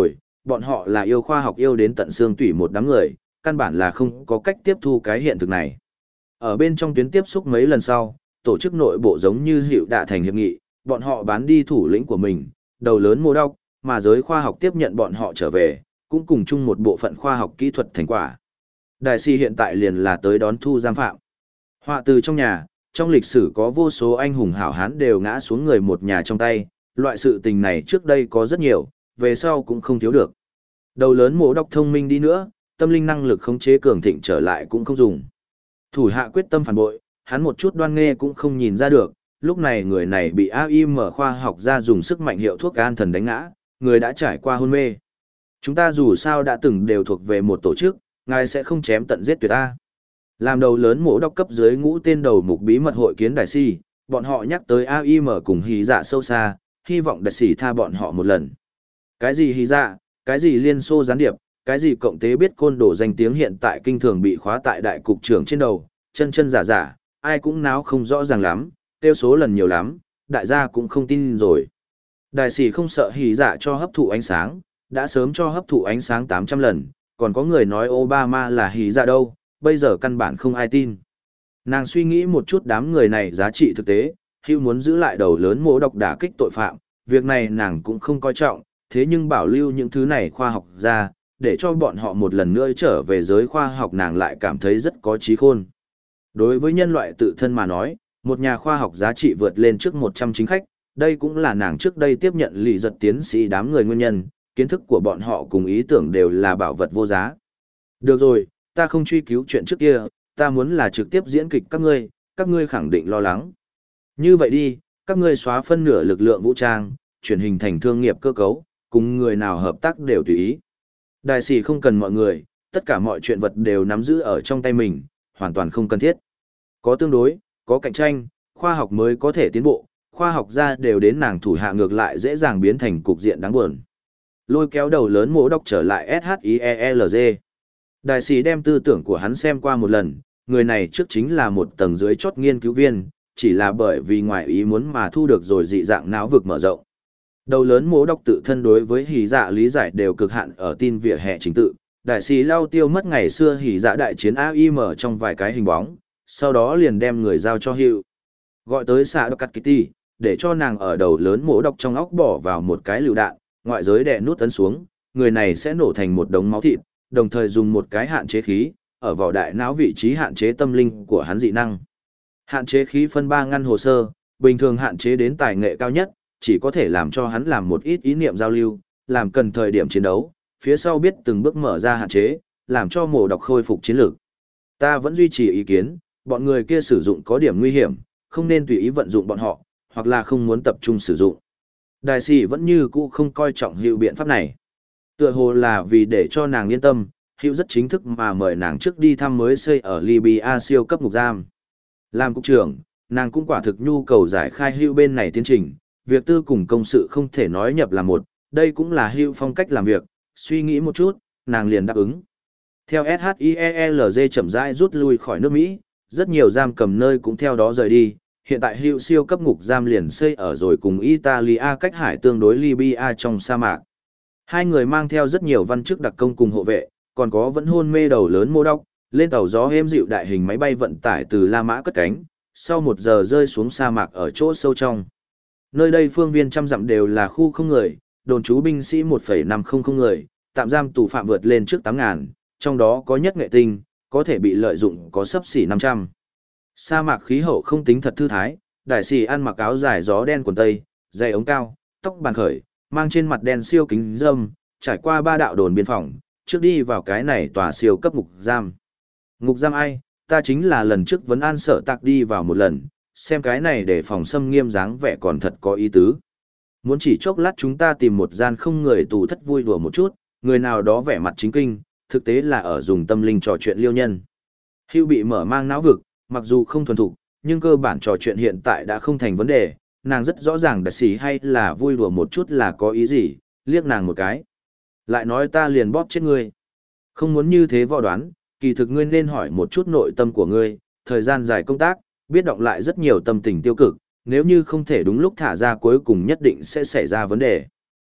bọn họ là yêu khoa học yêu đến tận xương tủy một đám người, căn bản là không có cách tiếp thu cái hiện thực này. Ở bên trong tuyến tiếp xúc mấy lần sau, tổ chức nội bộ giống như hiệu đã thành hiệp nghị, bọn họ bán đi thủ lĩnh của mình, đầu lớn mô đốc, mà giới khoa học tiếp nhận bọn họ trở về, cũng cùng chung một bộ phận khoa học kỹ thuật thành quả. Đại si hiện tại liền là tới đón thu giam phạm. Họa từ trong nhà, trong lịch sử có vô số anh hùng hảo hán đều ngã xuống người một nhà trong tay, loại sự tình này trước đây có rất nhiều, về sau cũng không thiếu được. Đầu lớn mô đốc thông minh đi nữa, tâm linh năng lực khống chế cường thịnh trở lại cũng không dùng. Thủ hạ quyết tâm phản bội, hắn một chút đoan nghe cũng không nhìn ra được, lúc này người này bị a i em khoa học ra dùng sức mạnh hiệu thuốc an thần đánh ngã, người đã trải qua hôn mê. Chúng ta dù sao đã từng đều thuộc về một tổ chức, ngài sẽ không chém tận giết tuyệt ta. Làm đầu lớn mổ đốc cấp dưới ngũ tên đầu mục bí mật hội kiến đại si, bọn họ nhắc tới a i em cùng hí dạ sâu xa, hy vọng đại sĩ tha bọn họ một lần. Cái gì hí dạ, cái gì liên xô gián điệp, cái gì cộng tế biết côn đồ danh tiếng hiện tại kinh thường bị khóa tại đại cục trưởng trên đầu, chân chân giả giả, ai cũng náo không rõ ràng lắm, tiêu số lần nhiều lắm, đại gia cũng không tin rồi. Đại sĩ không sợ hí dạ cho hấp thụ ánh sáng, đã sớm cho hấp thụ ánh sáng tám trăm lần, còn có người nói Obama là hí dạ đâu, bây giờ căn bản không ai tin. Nàng suy nghĩ một chút đám người này giá trị thực tế, Hữu muốn giữ lại đầu lớn mỗ độc đả kích tội phạm, việc này nàng cũng không coi trọng, thế nhưng bảo lưu những thứ này khoa học ra, để cho bọn họ một lần nữa trở về giới khoa học nàng lại cảm thấy rất có trí khôn. Đối với nhân loại tự thân mà nói, một nhà khoa học giá trị vượt lên trước một trăm chính khách, đây cũng là nàng trước đây tiếp nhận lì giật tiến sĩ đám người nguyên nhân, kiến thức của bọn họ cùng ý tưởng đều là bảo vật vô giá. Được rồi, ta không truy cứu chuyện trước kia, ta muốn là trực tiếp diễn kịch các ngươi, các ngươi khẳng định lo lắng. Như vậy đi, các ngươi xóa phân nửa lực lượng vũ trang, chuyển hình thành thương nghiệp cơ cấu, cùng người nào hợp tác đều tùy ý. Đại sĩ không cần mọi người, tất cả mọi chuyện vật đều nắm giữ ở trong tay mình, hoàn toàn không cần thiết. Có tương đối, có cạnh tranh, khoa học mới có thể tiến bộ, khoa học gia đều đến nàng thủ hạ ngược lại dễ dàng biến thành cục diện đáng buồn. Lôi kéo đầu lớn mỗ đọc trở lại ét hát i e lờ giê. Đại sĩ đem tư tưởng của hắn xem qua một lần, người này trước chính là một tầng dưới chót nghiên cứu viên, chỉ là bởi vì ngoài ý muốn mà thu được rồi dị dạng não vực mở rộng. Đầu lớn mỗ đọc tự thân đối với hỉ dạ lý giải đều cực hạn ở tin vỉa hè chính tự, đại sĩ lao tiêu mất ngày xưa hỉ dạ đại chiến a i em trong vài cái hình bóng, sau đó liền đem người giao cho Hugh. Gọi tới xạ đọc cắt Kitty, để cho nàng ở đầu lớn mỗ đọc trong óc bỏ vào một cái lựu đạn, ngoại giới đè nút tấn xuống, người này sẽ nổ thành một đống máu thịt, đồng thời dùng một cái hạn chế khí, ở vào đại não vị trí hạn chế tâm linh của hắn dị năng. Hạn chế khí phân ba ngăn hồ sơ, bình thường hạn chế đến tài nghệ cao nhất, chỉ có thể làm cho hắn làm một ít ý niệm giao lưu, làm cần thời điểm chiến đấu, phía sau biết từng bước mở ra hạn chế, làm cho mổ đọc khôi phục chiến lược. Ta vẫn duy trì ý kiến, bọn người kia sử dụng có điểm nguy hiểm, không nên tùy ý vận dụng bọn họ, hoặc là không muốn tập trung sử dụng. Đại sĩ vẫn như cũ không coi trọng hiệu biện pháp này. Tựa hồ là vì để cho nàng yên tâm, hiệu rất chính thức mà mời nàng trước đi thăm mới xây ở Libya siêu cấp ngục giam. Làm cục trưởng, nàng cũng quả thực nhu cầu giải khai hữu bên này tiến trình, việc tư cùng công sự không thể nói nhập là một, đây cũng là hữu phong cách làm việc, suy nghĩ một chút, nàng liền đáp ứng. Theo ét hát i e lờ giê chậm rãi rút lui khỏi nước Mỹ, rất nhiều giam cầm nơi cũng theo đó rời đi, hiện tại hữu siêu cấp ngục giam liền xây ở rồi cùng Italia cách hải tương đối Libya trong sa mạc. Hai người mang theo rất nhiều văn chức đặc công cùng hộ vệ, còn có vẫn hôn mê đầu lớn mô đốc, lên tàu gió êm dịu đại hình máy bay vận tải từ La Mã cất cánh, sau một giờ rơi xuống sa mạc ở chỗ sâu trong. Nơi đây phương viên trăm dặm đều là khu không người, đồn trú binh sĩ một phẩy năm không không người, tạm giam tù phạm vượt lên trước tám ngàn, trong đó có nhất nghệ tinh, có thể bị lợi dụng có sấp xỉ năm trăm. Sa mạc khí hậu không tính thật thư thái, đại sĩ ăn mặc áo dài gió đen quần tây, giày ống cao, tóc bàn khởi, mang trên mặt đen siêu kính dâm, trải qua ba đạo đồn biên phòng, trước đi vào cái này tòa siêu cấp ngục giam. Ngục giam ai, ta chính là lần trước vấn an sở tạc đi vào một lần, xem cái này để phòng xâm nghiêm dáng vẻ còn thật có ý tứ. Muốn chỉ chốc lát chúng ta tìm một gian không người tù thất vui đùa một chút, người nào đó vẻ mặt chính kinh, thực tế là ở dùng tâm linh trò chuyện liêu nhân. Hưu bị mở mang não vực, mặc dù không thuần thục, nhưng cơ bản trò chuyện hiện tại đã không thành vấn đề, nàng rất rõ ràng đặc sĩ hay là vui đùa một chút là có ý gì, liếc nàng một cái. Lại nói ta liền bóp chết ngươi. Không muốn như thế võ đoán, kỳ thực ngươi nên hỏi một chút nội tâm của ngươi, thời gian dài công tác, biết động lại rất nhiều tâm tình tiêu cực, nếu như không thể đúng lúc thả ra cuối cùng nhất định sẽ xảy ra vấn đề.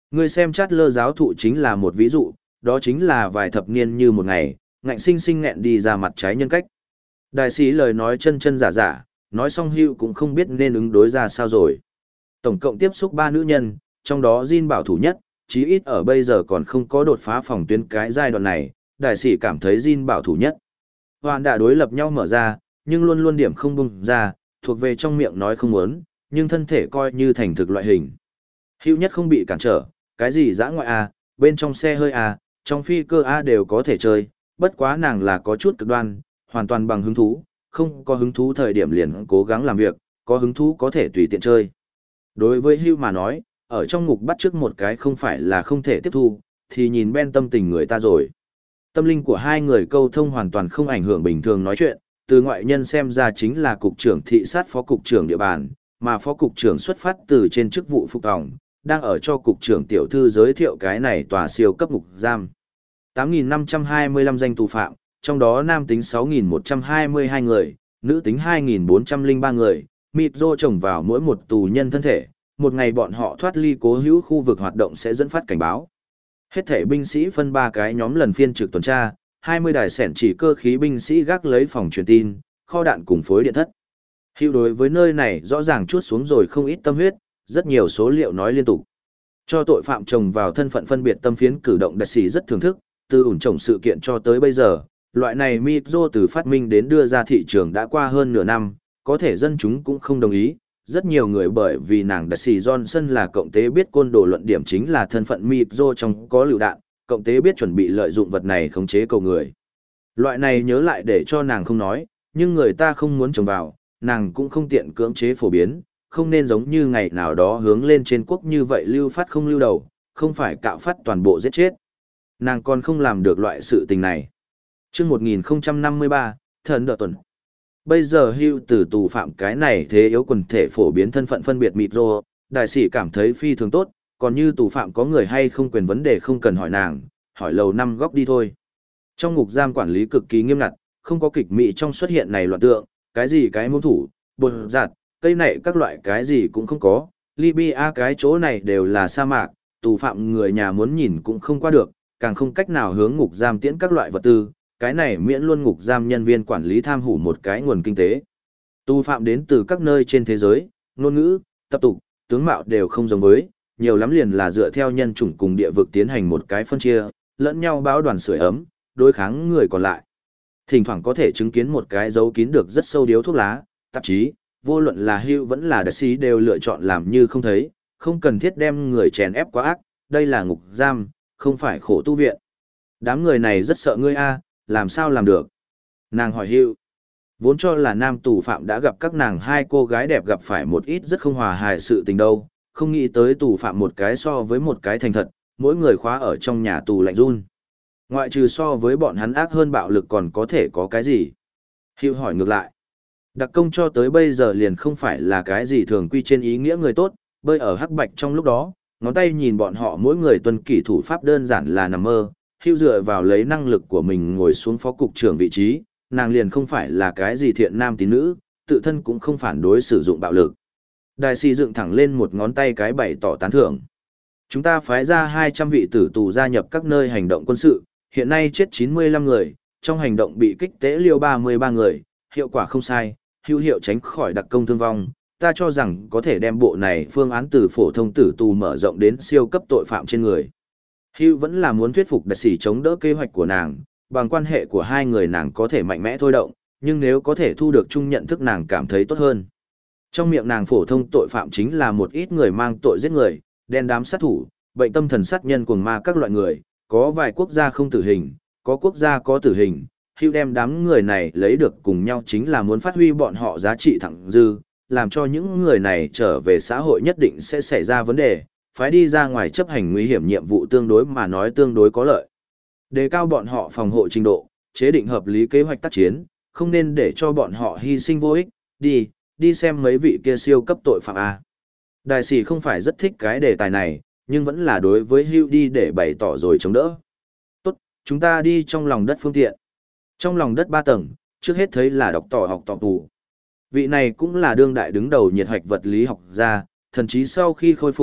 Ngươi xem chát lơ giáo thụ chính là một ví dụ, đó chính là vài thập niên như một ngày, ngạnh sinh sinh nghẹn đi ra mặt trái nhân cách. Đại sĩ lời nói chân chân giả giả, nói xong Hưu cũng không biết nên ứng đối ra sao rồi. Tổng cộng tiếp xúc ba nữ nhân, trong đó Jin bảo thủ nhất, chí ít ở bây giờ còn không có đột phá phòng tuyến cái giai đoạn này, đại sĩ cảm thấy Jin bảo thủ nhất. Hoàn đã đối lập nhau mở ra, nhưng luôn luôn điểm không bung ra, thuộc về trong miệng nói không muốn, nhưng thân thể coi như thành thực loại hình. Hưu nhất không bị cản trở, cái gì dã ngoại A, bên trong xe hơi A, trong phi cơ A đều có thể chơi, bất quá nàng là có chút cực đoan, hoàn toàn bằng hứng thú, không có hứng thú thời điểm liền cố gắng làm việc, có hứng thú có thể tùy tiện chơi. Đối với Hưu mà nói, ở trong ngục bắt trước một cái không phải là không thể tiếp thu, thì nhìn Ben tâm tình người ta rồi. Tâm linh của hai người câu thông hoàn toàn không ảnh hưởng bình thường nói chuyện, từ ngoại nhân xem ra chính là cục trưởng thị sát phó cục trưởng địa bàn, mà phó cục trưởng xuất phát từ trên chức vụ phục tòng, đang ở cho cục trưởng tiểu thư giới thiệu cái này tòa siêu cấp ngục giam. tám nghìn năm trăm hai mươi lăm danh tù phạm, trong đó nam tính sáu nghìn một trăm hai mươi hai người, nữ tính hai nghìn bốn trăm lẻ ba người, mịt rô trồng vào mỗi một tù nhân thân thể, một ngày bọn họ thoát ly cố hữu khu vực hoạt động sẽ dẫn phát cảnh báo. Hết thể binh sĩ phân ba cái nhóm lần phiên trực tuần tra, hai mươi đài sẻn chỉ cơ khí binh sĩ gác lấy phòng truyền tin, kho đạn cùng phối điện thất. Hữu đối với nơi này rõ ràng chuốt xuống rồi không ít tâm huyết, rất nhiều số liệu nói liên tục. Cho tội phạm trồng vào thân phận phân biệt tâm phiến cử động đặc sĩ rất thưởng thức, từ ủn trồng sự kiện cho tới bây giờ, loại này micro từ phát minh đến đưa ra thị trường đã qua hơn nửa năm, có thể dân chúng cũng không đồng ý. Rất nhiều người bởi vì nàng đặc sĩ Johnson là cộng tế biết côn đồ luận điểm chính là thân phận micro trong có lựu đạn, cộng tế biết chuẩn bị lợi dụng vật này khống chế cầu người. Loại này nhớ lại để cho nàng không nói, nhưng người ta không muốn trồng vào, nàng cũng không tiện cưỡng chế phổ biến, không nên giống như ngày nào đó hướng lên trên quốc như vậy lưu phát không lưu đầu, không phải cạo phát toàn bộ giết chết. Nàng còn không làm được loại sự tình này. Chương một nghìn không trăm năm mươi ba, Thần Đợ Tuần. Bây giờ Hưu từ tù phạm cái này thế yếu quần thể phổ biến thân phận phân biệt mịt rô, đại sĩ cảm thấy phi thường tốt, còn như tù phạm có người hay không quyền vấn đề không cần hỏi nàng, hỏi lầu năm góc đi thôi. Trong ngục giam quản lý cực kỳ nghiêm ngặt, không có kịch mị trong xuất hiện này loạn tượng, cái gì cái môn thủ, bột giặt, cây nảy các loại cái gì cũng không có. Libya cái chỗ này đều là sa mạc, tù phạm người nhà muốn nhìn cũng không qua được, càng không cách nào hướng ngục giam tiễn các loại vật tư, cái này miễn luôn ngục giam nhân viên quản lý tham hủ một cái nguồn kinh tế. Tù phạm đến từ các nơi trên thế giới, ngôn ngữ, tập tục, tướng mạo đều không giống với, nhiều lắm liền là dựa theo nhân chủng cùng địa vực tiến hành một cái phân chia, lẫn nhau báo đoàn sưởi ấm, đối kháng người còn lại. Thỉnh thoảng có thể chứng kiến một cái dấu kín được rất sâu điếu thuốc lá, tạp chí, vô luận là Hưu vẫn là đại sĩ đều lựa chọn làm như không thấy, không cần thiết đem người chèn ép quá ác, đây là ngục giam, không phải khổ tu viện. Đám người này rất sợ ngươi a, làm sao làm được? Nàng hỏi Hưu. Vốn cho là nam tù phạm đã gặp các nàng hai cô gái đẹp gặp phải một ít rất không hòa hài sự tình đâu, không nghĩ tới tù phạm một cái so với một cái thành thật, mỗi người khóa ở trong nhà tù lạnh run. Ngoại trừ so với bọn hắn ác hơn bạo lực còn có thể có cái gì? Hưu hỏi ngược lại. Đặc công cho tới bây giờ liền không phải là cái gì thường quy trên ý nghĩa người tốt, bơi ở hắc bạch trong lúc đó, ngón tay nhìn bọn họ mỗi người tuân kỷ thủ pháp đơn giản là nằm mơ, Hưu dựa vào lấy năng lực của mình ngồi xuống phó cục trưởng vị trí, nàng liền không phải là cái gì thiện nam tín nữ, tự thân cũng không phản đối sử dụng bạo lực. Đại sĩ dựng thẳng lên một ngón tay cái bày tỏ tán thưởng. Chúng ta phái ra hai trăm vị tử tù gia nhập các nơi hành động quân sự, hiện nay chết chín mươi lăm người, trong hành động bị kích tế liêu ba mươi ba người, hiệu quả không sai, hữu hiệu tránh khỏi đặc công thương vong. Ta cho rằng có thể đem bộ này phương án từ phổ thông tử tù mở rộng đến siêu cấp tội phạm trên người. Hữu vẫn là muốn thuyết phục đại sĩ chống đỡ kế hoạch của nàng, bằng quan hệ của hai người nàng có thể mạnh mẽ thôi động, nhưng nếu có thể thu được chung nhận thức nàng cảm thấy tốt hơn. Trong miệng nàng phổ thông tội phạm chính là một ít người mang tội giết người, đen đám sát thủ, bệnh tâm thần sát nhân cuồng ma các loại người, có vài quốc gia không tử hình, có quốc gia có tử hình. Hữu đem đám người này lấy được cùng nhau chính là muốn phát huy bọn họ giá trị thẳng dư, làm cho những người này trở về xã hội nhất định sẽ xảy ra vấn đề, phải đi ra ngoài chấp hành nguy hiểm nhiệm vụ tương đối mà nói tương đối có lợi. Đề cao bọn họ phòng hộ trình độ, chế định hợp lý kế hoạch tác chiến, không nên để cho bọn họ hy sinh vô ích, đi, đi xem mấy vị kia siêu cấp tội phạm A. Đại sĩ không phải rất thích cái đề tài này, nhưng vẫn là đối với Hữu đi để bày tỏ rồi chống đỡ. Tốt, chúng ta đi trong lòng đất phương tiện. Trong lòng đất ba tầng, trước hết thấy là đọc tỏ học tỏ tù. Vị này cũng là đương đại đứng đầu nhiệt hoạch vật lý học gia, thậm chí sau khi khôi phục,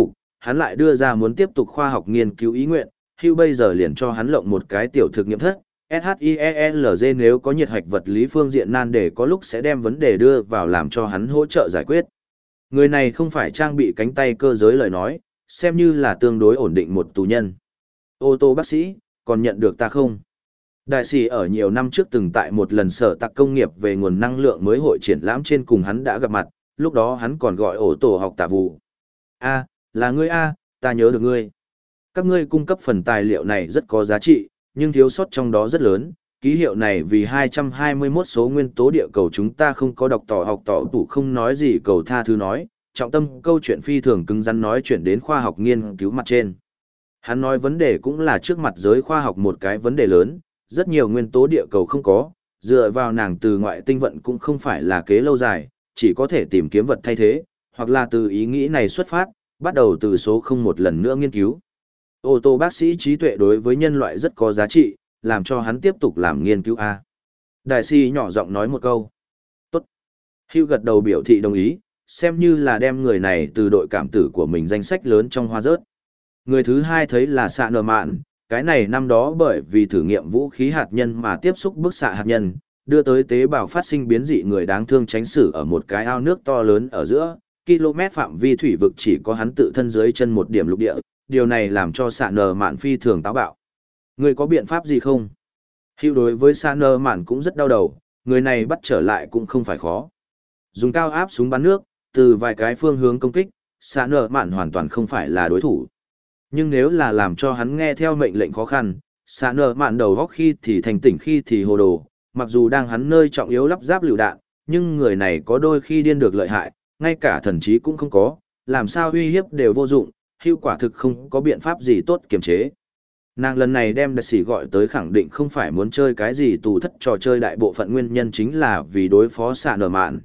hắn lại đưa ra muốn tiếp tục khoa học nghiên cứu ý nguyện, Hugh bây giờ liền cho hắn lộng một cái tiểu thực nghiệm thất, SHIELZ nếu có nhiệt hạch vật lý phương diện nan đề có lúc sẽ đem vấn đề đưa vào làm cho hắn hỗ trợ giải quyết. Người này không phải trang bị cánh tay cơ giới lời nói, xem như là tương đối ổn định một tù nhân. Ô tô bác sĩ, còn nhận được ta không? Đại sĩ ở nhiều năm trước từng tại một lần sở tạc công nghiệp về nguồn năng lượng mới hội triển lãm trên cùng hắn đã gặp mặt, lúc đó hắn còn gọi ổ tổ học tạ vụ. A, là ngươi A, ta nhớ được ngươi. Các ngươi cung cấp phần tài liệu này rất có giá trị, nhưng thiếu sót trong đó rất lớn. Ký hiệu này vì hai trăm hai mươi mốt số nguyên tố địa cầu chúng ta không có đọc tỏ học tỏ tủ không nói gì cầu tha thứ nói, trọng tâm câu chuyện phi thường cứng rắn nói chuyện đến khoa học nghiên cứu mặt trên. Hắn nói vấn đề cũng là trước mặt giới khoa học một cái vấn đề lớn, rất nhiều nguyên tố địa cầu không có, dựa vào nàng từ ngoại tinh vận cũng không phải là kế lâu dài, chỉ có thể tìm kiếm vật thay thế, hoặc là từ ý nghĩ này xuất phát, bắt đầu từ số không một lần nữa nghiên cứu. Ô tô bác sĩ trí tuệ đối với nhân loại rất có giá trị, làm cho hắn tiếp tục làm nghiên cứu A. Đại sĩ nhỏ giọng nói một câu. Tốt. Hugh gật đầu biểu thị đồng ý, xem như là đem người này từ đội cảm tử của mình danh sách lớn trong hoa rớt. Người thứ hai thấy là xạ nờ mạn, cái này năm đó bởi vì thử nghiệm vũ khí hạt nhân mà tiếp xúc bức xạ hạt nhân, đưa tới tế bào phát sinh biến dị người đáng thương tránh xử ở một cái ao nước to lớn ở giữa, km phạm vi thủy vực chỉ có hắn tự thân dưới chân một điểm lục địa, điều này làm cho xạ nờ mạn phi thường táo bạo. Người có biện pháp gì không? Hữu đối với xạ nờ mạn cũng rất đau đầu, người này bắt trở lại cũng không phải khó. Dùng cao áp súng bắn nước, từ vài cái phương hướng công kích, xạ nờ mạn hoàn toàn không phải là đối thủ. Nhưng nếu là làm cho hắn nghe theo mệnh lệnh khó khăn, xạ nờ mạn đầu góc khi thì thành tỉnh khi thì hồ đồ, mặc dù đang hắn nơi trọng yếu lắp ráp lựu đạn, nhưng người này có đôi khi điên được lợi hại, ngay cả thần trí cũng không có, làm sao uy hiếp đều vô dụng, Hữu quả thực không có biện pháp gì tốt kiềm chế. Nàng lần này đem đại sĩ gọi tới khẳng định không phải muốn chơi cái gì tù thất trò chơi, đại bộ phận nguyên nhân chính là vì đối phó xạ nờ mạn.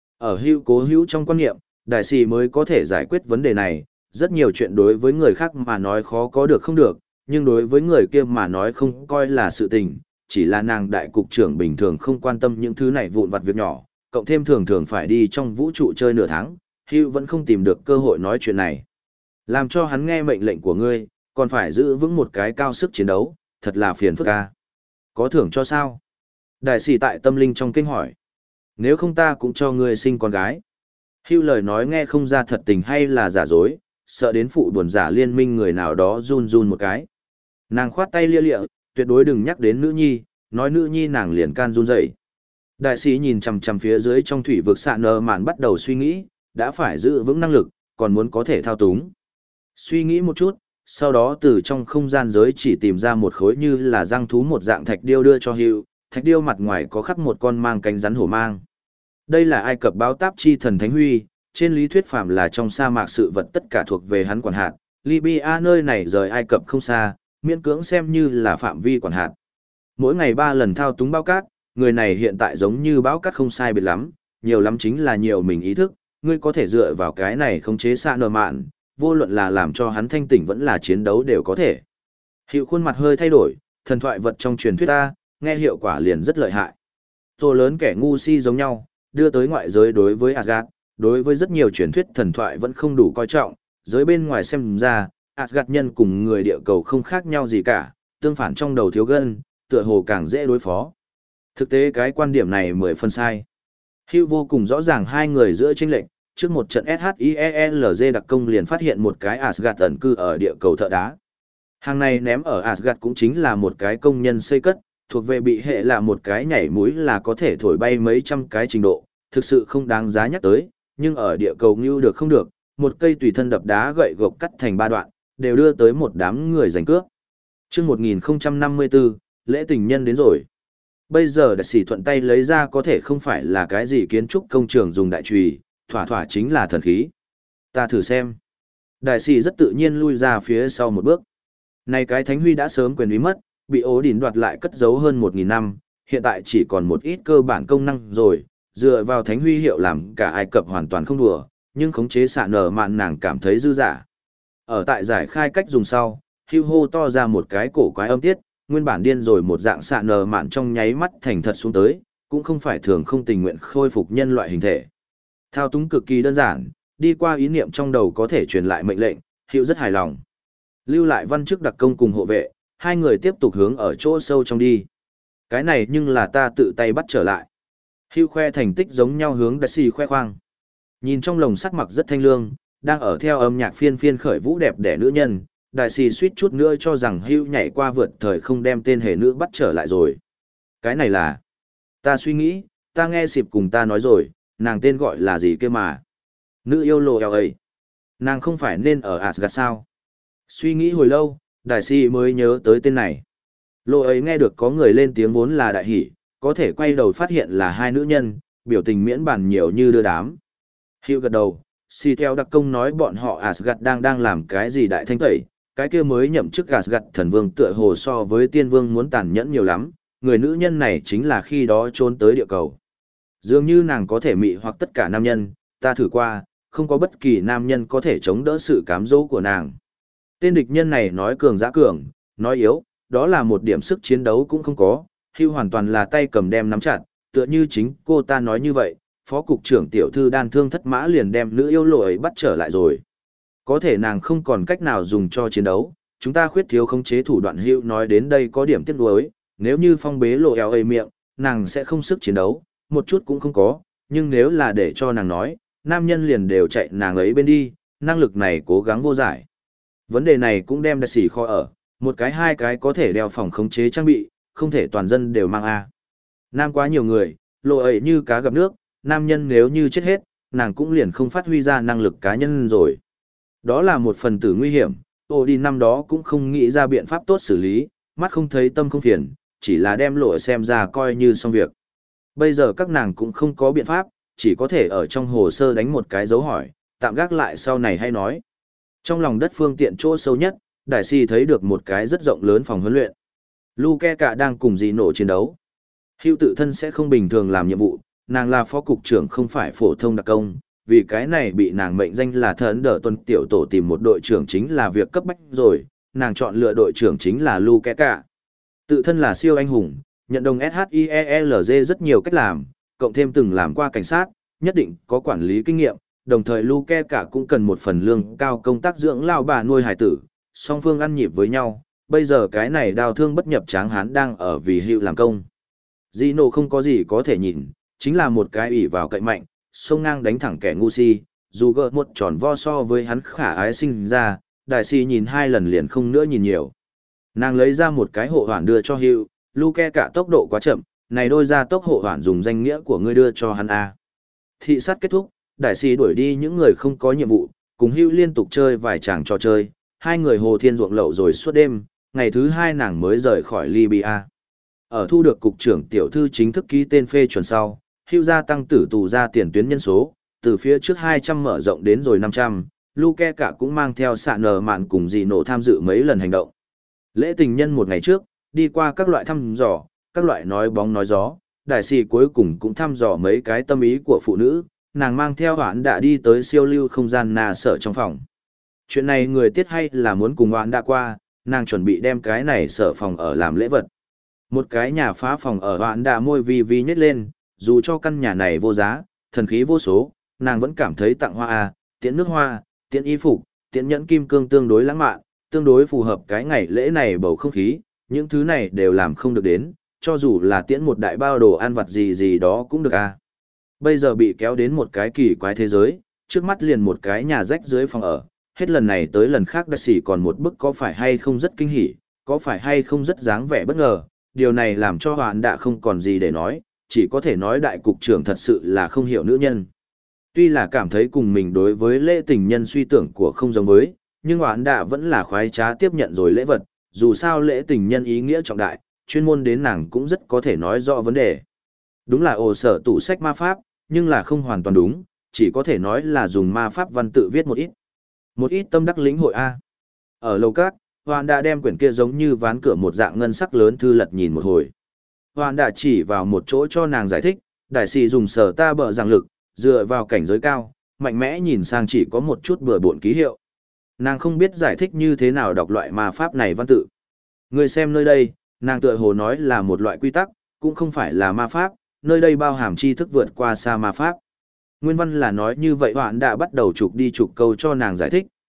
Ở Hữu cố hữu trong quan niệm, đại sĩ mới có thể giải quyết vấn đề này, rất nhiều chuyện đối với người khác mà nói khó có được không được, nhưng đối với người kia mà nói không coi là sự tình, chỉ là nàng đại cục trưởng bình thường không quan tâm những thứ này vụn vặt việc nhỏ, cộng thêm thường thường phải đi trong vũ trụ chơi nửa tháng, Hữu vẫn không tìm được cơ hội nói chuyện này. Làm cho hắn nghe mệnh lệnh của ngươi, còn phải giữ vững một cái cao sức chiến đấu, thật là phiền phức ca. Có thưởng cho sao? Đại sĩ tại tâm linh trong kinh hỏi. Nếu không ta cũng cho ngươi sinh con gái. Hữu lời nói nghe không ra thật tình hay là giả dối, sợ đến phụ buồn giả liên minh người nào đó run run một cái. Nàng khoát tay lia lịa, tuyệt đối đừng nhắc đến nữ nhi, nói nữ nhi nàng liền can run dậy. Đại sĩ nhìn chằm chằm phía dưới trong thủy vực xạ nờ mạn bắt đầu suy nghĩ, đã phải giữ vững năng lực, còn muốn có thể thao túng. Suy nghĩ một chút, sau đó từ trong không gian giới chỉ tìm ra một khối như là răng thú một dạng thạch điêu đưa cho Hữu, thạch điêu mặt ngoài có khắc một con mang cánh rắn hổ mang. Đây là Ai Cập báo táp chi thần Thánh Huy, trên lý thuyết phàm là trong sa mạc sự vật tất cả thuộc về hắn quản hạt, Libya nơi này rời Ai Cập không xa, miễn cưỡng xem như là phạm vi quản hạt. Mỗi ngày ba lần thao túng bao cát, người này hiện tại giống như báo cát không sai biệt lắm, nhiều lắm chính là nhiều mình ý thức, ngươi có thể dựa vào cái này khống chế xạ nờ mạn, vô luận là làm cho hắn thanh tỉnh vẫn là chiến đấu đều có thể. Hiệu khuôn mặt hơi thay đổi, thần thoại vật trong truyền thuyết ta, nghe hiệu quả liền rất lợi hại. Rồi lớn kẻ ngu si giống nhau, đưa tới ngoại giới đối với Asgard, đối với rất nhiều truyền thuyết thần thoại vẫn không đủ coi trọng, giới bên ngoài xem ra, Asgard nhân cùng người địa cầu không khác nhau gì cả, tương phản trong đầu thiếu gân, tựa hồ càng dễ đối phó. Thực tế cái quan điểm này mười phần sai. Hugh vô cùng rõ ràng hai người giữa chênh lệch, trước một trận SHIELZ đặc công liền phát hiện một cái Asgard ẩn cư ở địa cầu thợ đá. Hàng này ném ở Asgard cũng chính là một cái công nhân xây cất, thuộc về bị hệ là một cái nhảy mũi là có thể thổi bay mấy trăm cái trình độ, thực sự không đáng giá nhắc tới, nhưng ở địa cầu như được không được, một cây tùy thân đập đá gậy gộc cắt thành ba đoạn, đều đưa tới một đám người giành cướp. Chương một nghìn không trăm năm mươi tư, lễ tình nhân đến rồi. Bây giờ đại sĩ thuận tay lấy ra có thể không phải là cái gì kiến trúc công trường dùng đại chùy, thỏa thỏa chính là thần khí. Ta thử xem. Đại sĩ rất tự nhiên lui ra phía sau một bước. Này cái Thánh Huy đã sớm quyền uy mất, bị ố đỉn đoạt lại cất giấu hơn một nghìn năm, hiện tại chỉ còn một ít cơ bản công năng rồi, dựa vào Thánh Huy hiệu làm cả Ai Cập hoàn toàn không đùa, nhưng khống chế xạ nở mạn nàng cảm thấy dư giả. Ở tại giải khai cách dùng sau, Hugh hô to ra một cái cổ quái âm tiết, nguyên bản điên rồi một dạng xạ nở mạn trong nháy mắt thành thật xuống tới, cũng không phải thường không tình nguyện khôi phục nhân loại hình thể. Thao túng cực kỳ đơn giản, đi qua ý niệm trong đầu có thể truyền lại mệnh lệnh, Hiệu rất hài lòng. Lưu lại văn chức đặc công cùng hộ vệ, hai người tiếp tục hướng ở chỗ sâu trong đi. Cái này nhưng là ta tự tay bắt trở lại. Hiệu khoe thành tích giống nhau hướng Đại Sĩ khoe khoang. Nhìn trong lồng sắt mặc rất thanh lương, đang ở theo âm nhạc phiên phiên khởi vũ đẹp đẽ nữ nhân, Đại Sĩ suýt chút nữa cho rằng Hưu nhảy qua vượt thời không đem tên hề nữ bắt trở lại rồi. Cái này là... Ta suy nghĩ, ta nghe xịp cùng ta nói rồi, nàng tên gọi là gì kia mà. Nữ yêu lộ eo ấy. Nàng không phải nên ở Asgard sao? Suy nghĩ hồi lâu, Đại Sĩ mới nhớ tới tên này. Lộ ấy nghe được có người lên tiếng vốn là đại hỉ, có thể quay đầu phát hiện là hai nữ nhân, biểu tình miễn bàn nhiều như đưa đám. Hưu gật đầu, Si theo đặc công nói bọn họ Asgard đang đang làm cái gì đại thanh tẩy, cái kia mới nhậm chức Asgard thần vương tựa hồ so với tiên vương muốn tàn nhẫn nhiều lắm, người nữ nhân này chính là khi đó trốn tới địa cầu. Dường như nàng có thể mị hoặc tất cả nam nhân, ta thử qua, không có bất kỳ nam nhân có thể chống đỡ sự cám dỗ của nàng. Tên địch nhân này nói cường giã cường, nói yếu, đó là một điểm sức chiến đấu cũng không có, Hưu hoàn toàn là tay cầm đem nắm chặt, tựa như chính cô ta nói như vậy, phó cục trưởng tiểu thư đan thương thất mã liền đem nữ yêu lộ ấy bắt trở lại rồi. Có thể nàng không còn cách nào dùng cho chiến đấu, chúng ta khuyết thiếu khống chế thủ đoạn. Hưu nói đến đây có điểm tiếc nuối, nếu như phong bế lộ eo ấy miệng, nàng sẽ không sức chiến đấu, một chút cũng không có, nhưng nếu là để cho nàng nói, nam nhân liền đều chạy nàng ấy bên đi, năng lực này cố gắng vô giải. Vấn đề này cũng đem Đại Sĩ khó ở, một cái hai cái có thể đeo phòng khống chế trang bị, không thể toàn dân đều mang A. Nam quá nhiều người, lộ ấy như cá gặp nước, nam nhân nếu như chết hết, nàng cũng liền không phát huy ra năng lực cá nhân rồi. Đó là một phần tử nguy hiểm, ô đi năm đó cũng không nghĩ ra biện pháp tốt xử lý, mắt không thấy tâm không phiền, chỉ là đem lộ xem ra coi như xong việc. Bây giờ các nàng cũng không có biện pháp, chỉ có thể ở trong hồ sơ đánh một cái dấu hỏi, tạm gác lại sau này hay nói. Trong lòng đất phương tiện chỗ sâu nhất, Đại Sĩ thấy được một cái rất rộng lớn phòng huấn luyện. Luke cả đang cùng dì nổ chiến đấu. Hưu tự thân sẽ không bình thường làm nhiệm vụ, nàng là phó cục trưởng không phải phổ thông đặc công, vì cái này bị nàng mệnh danh là thần đỡ tuần tiểu tổ tìm một đội trưởng chính là việc cấp bách rồi, nàng chọn lựa đội trưởng chính là Luke cả. Tự thân là siêu anh hùng, nhận đồng ét hát i e lờ giê rất nhiều cách làm, cộng thêm từng làm qua cảnh sát, nhất định có quản lý kinh nghiệm, đồng thời Luke cả cũng cần một phần lương cao công tác dưỡng lao bà nuôi hài tử, song phương ăn nhịp với nhau, bây giờ cái này đào thương bất nhập tráng hán đang ở vì Hưu làm công. Gino không có gì có thể nhìn, chính là một cái ủy vào cậy mạnh, xông ngang đánh thẳng kẻ ngu si, dù gỡ một tròn vo so với hắn khả ái sinh ra, Đại Sĩ nhìn hai lần liền không nữa nhìn nhiều. Nàng lấy ra một cái hộ hoàn đưa cho Hưu, Luke cả tốc độ quá chậm, này đôi ra tốc hộ hoàn dùng danh nghĩa của ngươi đưa cho hắn a. Thị sát kết thúc, Đại Sĩ đuổi đi những người không có nhiệm vụ, cùng Hưu liên tục chơi vài chàng trò chơi, hai người hồ thiên ruộng lậu rồi suốt đêm, ngày thứ hai nàng mới rời khỏi Libya. Ở thu được cục trưởng tiểu thư chính thức ký tên phê chuẩn sau, Hưu gia tăng tử tù ra tiền tuyến nhân số, từ phía trước hai trăm mở rộng đến rồi năm trăm, Luke cả cũng mang theo xạ nờ mạn cùng dì nổ tham dự mấy lần hành động. Lễ tình nhân một ngày trước, đi qua các loại thăm dò, các loại nói bóng nói gió, Đại Sĩ cuối cùng cũng thăm dò mấy cái tâm ý của phụ nữ, nàng mang theo hoãn đã đi tới siêu lưu không gian nà sở trong phòng. Chuyện này người tiết hay là muốn cùng hoãn đã qua, nàng chuẩn bị đem cái này sở phòng ở làm lễ vật. Một cái nhà phá phòng ở hoãn đã môi vi vi nhét lên, dù cho căn nhà này vô giá, thần khí vô số, nàng vẫn cảm thấy tặng hoa à, tiễn nước hoa, tiễn y phục, tiễn nhẫn kim cương tương đối lãng mạn, tương đối phù hợp cái ngày lễ này bầu không khí, những thứ này đều làm không được đến, cho dù là tiễn một đại bao đồ ăn vặt gì gì đó cũng được à. Bây giờ bị kéo đến một cái kỳ quái thế giới, trước mắt liền một cái nhà rách dưới phòng ở, hết lần này tới lần khác Đại Sĩ còn một bức có phải hay không rất kinh hỉ, có phải hay không rất dáng vẻ bất ngờ, điều này làm cho hoạn đã không còn gì để nói, chỉ có thể nói đại cục trưởng thật sự là không hiểu nữ nhân. Tuy là cảm thấy cùng mình đối với lễ tình nhân suy tưởng của không giống với, nhưng hoạn đã vẫn là khoái trá tiếp nhận rồi lễ vật, dù sao lễ tình nhân ý nghĩa trọng đại, chuyên môn đến nàng cũng rất có thể nói rõ vấn đề. Đúng là ồ sở tủ sách ma pháp, nhưng là không hoàn toàn đúng, chỉ có thể nói là dùng ma pháp văn tự viết một ít. Một ít tâm đắc lĩnh hội A. Ở lầu cát, Hoạn đã đem quyển kia giống như ván cửa một dạng ngân sắc lớn thư lật nhìn một hồi. Hoạn đã chỉ vào một chỗ cho nàng giải thích, Đại Sĩ dùng sở ta bờ giảng lực, dựa vào cảnh giới cao, mạnh mẽ nhìn sang chỉ có một chút bừa bộn ký hiệu. Nàng không biết giải thích như thế nào đọc loại ma pháp này văn tự. Người xem nơi đây, nàng tựa hồ nói là một loại quy tắc, cũng không phải là ma pháp, nơi đây bao hàm tri thức vượt qua xa ma pháp. Nguyên văn là nói như vậy Hoạn đã bắt đầu chụp đi chụp câu cho nàng giải thích,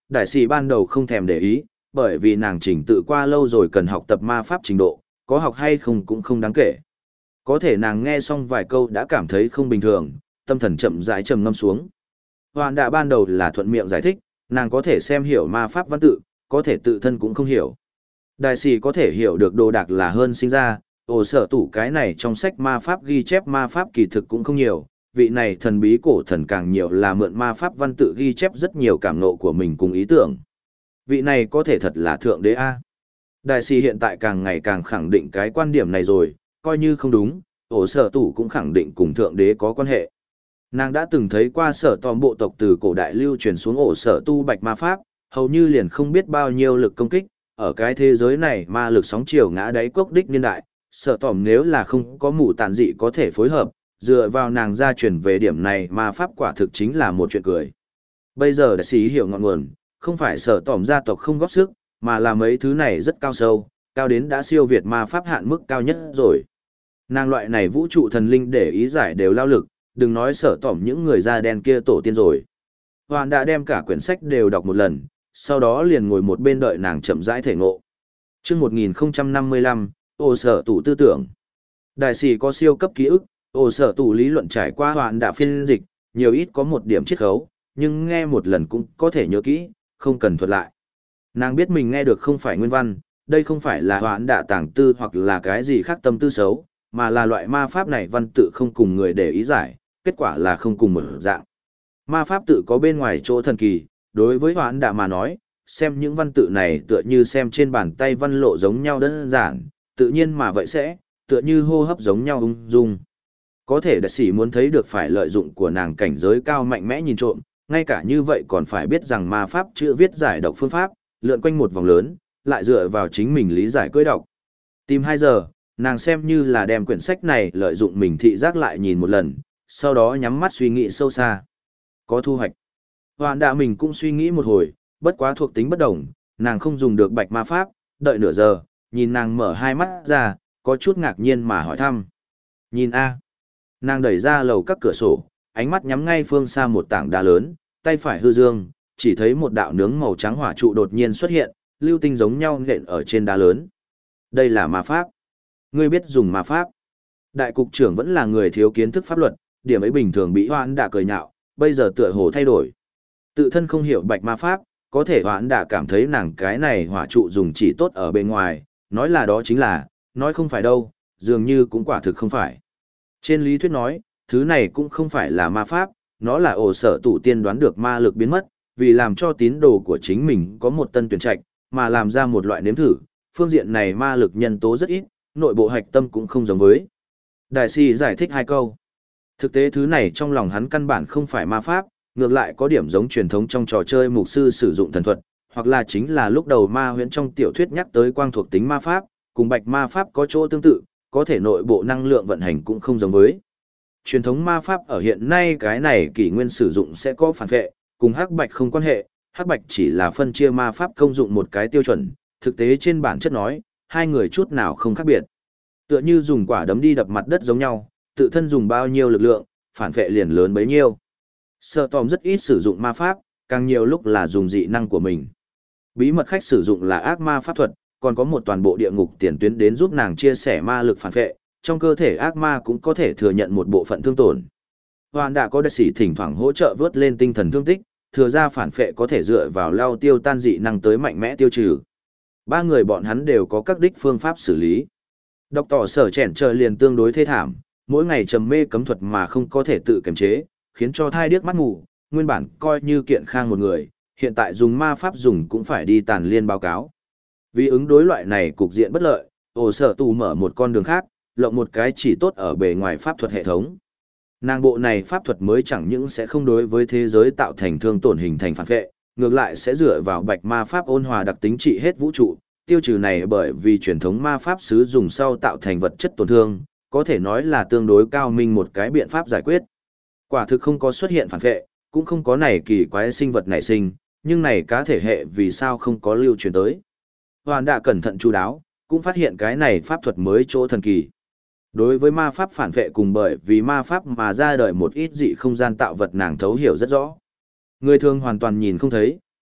Đại sĩ ban đầu không thèm để ý, bởi vì nàng trình tự qua lâu rồi cần học tập ma pháp trình độ, có học hay không cũng không đáng kể. Có thể nàng nghe xong vài câu đã cảm thấy không bình thường, tâm thần chậm rãi trầm ngâm xuống. Hoàn đã ban đầu là thuận miệng giải thích, nàng có thể xem hiểu ma pháp văn tự, có thể tự thân cũng không hiểu. Đại sĩ có thể hiểu được đồ đạc là hơn sinh ra, ồ sở tủ cái này trong sách ma pháp ghi chép ma pháp kỳ thực cũng không nhiều, vị này thần bí cổ thần càng nhiều là mượn ma pháp văn tự ghi chép rất nhiều cảm ngộ của mình cùng ý tưởng. Vị này có thể thật là thượng đế A. Đại sĩ hiện tại càng ngày càng khẳng định cái quan điểm này rồi, coi như không đúng, ổ sở tủ cũng khẳng định cùng thượng đế có quan hệ. Nàng đã từng thấy qua sở tòm bộ tộc từ cổ đại lưu truyền xuống ổ sở tu bạch ma pháp, hầu như liền không biết bao nhiêu lực công kích, ở cái thế giới này ma lực sóng chiều ngã đáy cốc đích niên đại, sở tòm nếu là không có mù tàn dị có thể phối hợp, dựa vào nàng gia truyền về điểm này ma pháp quả thực chính là một chuyện cười. Bây giờ đại sĩ hiểu ngọn nguồn, không phải sở tòm gia tộc không góp sức, mà là mấy thứ này rất cao sâu, cao đến đã siêu việt ma pháp hạn mức cao nhất rồi. Nàng loại này vũ trụ thần linh để ý giải đều lao lực, đừng nói sở tỏm những người da đen kia tổ tiên rồi. Hoàn đã đem cả quyển sách đều đọc một lần, sau đó liền ngồi một bên đợi nàng chậm rãi thể ngộ. Chương một nghìn năm mươi lăm, ồ sở tủ tư tưởng. Đại sĩ có siêu cấp ký ức, ồ sở tủ lý luận trải qua hoàn đã phiên dịch, nhiều ít có một điểm chiết khấu, nhưng nghe một lần cũng có thể nhớ kỹ, không cần thuật lại. Nàng biết mình nghe được không phải nguyên văn, đây không phải là hoãn đạ tàng tư hoặc là cái gì khác tâm tư xấu, mà là loại ma pháp này văn tự không cùng người để ý giải, kết quả là không cùng một dạng. Ma pháp tự có bên ngoài chỗ thần kỳ, đối với hoãn đạ mà nói, xem những văn tự này tựa như xem trên bàn tay văn lộ giống nhau đơn giản, tự nhiên mà vậy sẽ, tựa như hô hấp giống nhau ung dung. Có thể đại sĩ muốn thấy được phải lợi dụng của nàng cảnh giới cao mạnh mẽ nhìn trộm, ngay cả như vậy còn phải biết rằng ma pháp chữ viết giải độc phương pháp, lượn quanh một vòng lớn, lại dựa vào chính mình lý giải cưỡi đọc. Tìm hai giờ, nàng xem như là đem quyển sách này lợi dụng mình thị giác lại nhìn một lần, sau đó nhắm mắt suy nghĩ sâu xa. Có thu hoạch. Hoàn đạ mình cũng suy nghĩ một hồi, bất quá thuộc tính bất đồng, nàng không dùng được bạch ma pháp, đợi nửa giờ, nhìn nàng mở hai mắt ra, có chút ngạc nhiên mà hỏi thăm. Nhìn A. Nàng đẩy ra lầu các cửa sổ, ánh mắt nhắm ngay phương xa một tảng đá lớn, tay phải hư dương, chỉ thấy một đạo nướng màu trắng hỏa trụ đột nhiên xuất hiện, lưu tinh giống nhau nện ở trên đá lớn. Đây là ma pháp. Ngươi biết dùng ma pháp. Đại cục trưởng vẫn là người thiếu kiến thức pháp luật, điểm ấy bình thường bị hoãn đạ cười nhạo, bây giờ tựa hồ thay đổi. Tự thân không hiểu bạch ma pháp, có thể hoãn đạ cảm thấy nàng cái này hỏa trụ dùng chỉ tốt ở bên ngoài, nói là đó chính là, nói không phải đâu, dường như cũng quả thực không phải. Trên lý thuyết nói, thứ này cũng không phải là ma pháp, nó là ổ sở tủ tiên đoán được ma lực biến mất, vì làm cho tín đồ của chính mình có một tân tuyển trạch, mà làm ra một loại nếm thử, phương diện này ma lực nhân tố rất ít, nội bộ hạch tâm cũng không giống với. Đại sĩ giải thích hai câu. Thực tế thứ này trong lòng hắn căn bản không phải ma pháp, ngược lại có điểm giống truyền thống trong trò chơi mục sư sử dụng thần thuật, hoặc là chính là lúc đầu ma huyễn trong tiểu thuyết nhắc tới quang thuộc tính ma pháp, cùng bạch ma pháp có chỗ tương tự, có thể nội bộ năng lượng vận hành cũng không giống với. Truyền thống ma pháp ở hiện nay cái này kỷ nguyên sử dụng sẽ có phản vệ, cùng hắc bạch không quan hệ, hắc bạch chỉ là phân chia ma pháp công dụng một cái tiêu chuẩn, thực tế trên bản chất nói, hai người chút nào không khác biệt. Tựa như dùng quả đấm đi đập mặt đất giống nhau, tự thân dùng bao nhiêu lực lượng, phản vệ liền lớn bấy nhiêu. Sở tòm rất ít sử dụng ma pháp, càng nhiều lúc là dùng dị năng của mình. Bí mật khách sử dụng là ác ma pháp thuật, còn có một toàn bộ địa ngục tiền tuyến đến giúp nàng chia sẻ ma lực phản vệ, trong cơ thể ác ma cũng có thể thừa nhận một bộ phận thương tổn. Hoàn đã có đại sĩ thỉnh thoảng hỗ trợ vớt lên tinh thần thương tích, thừa ra phản phệ có thể dựa vào lao tiêu tan dị năng tới mạnh mẽ tiêu trừ. Ba người bọn hắn đều có các đích phương pháp xử lý. Độc tỏ sở chèn trời liền tương đối thê thảm, mỗi ngày trầm mê cấm thuật mà không có thể tự kiềm chế, khiến cho thai điếc mắt mù, nguyên bản coi như kiện khang một người, hiện tại dùng ma pháp dùng cũng phải đi tàn liên báo cáo. Vì ứng đối loại này cục diện bất lợi, ổ sở tù mở một con đường khác, lộng một cái chỉ tốt ở bề ngoài pháp thuật hệ thống. Nàng bộ này pháp thuật mới chẳng những sẽ không đối với thế giới tạo thành thương tổn hình thành phản vệ, ngược lại sẽ dựa vào bạch ma pháp ôn hòa đặc tính trị hết vũ trụ, tiêu trừ này bởi vì truyền thống ma pháp sử dùng sau tạo thành vật chất tổn thương, có thể nói là tương đối cao minh một cái biện pháp giải quyết. Quả thực không có xuất hiện phản vệ, cũng không có này kỳ quái sinh vật nảy sinh, nhưng này cá thể hệ vì sao không có lưu truyền tới. Hoàn đã cẩn thận chú đáo, cũng phát hiện cái này pháp thuật mới chỗ thần kỳ. Đối với ma pháp phản vệ cùng bởi vì ma pháp mà ra đời một ít dị không gian tạo vật nàng thấu hiểu rất rõ. Người thường hoàn toàn nhìn không thấy,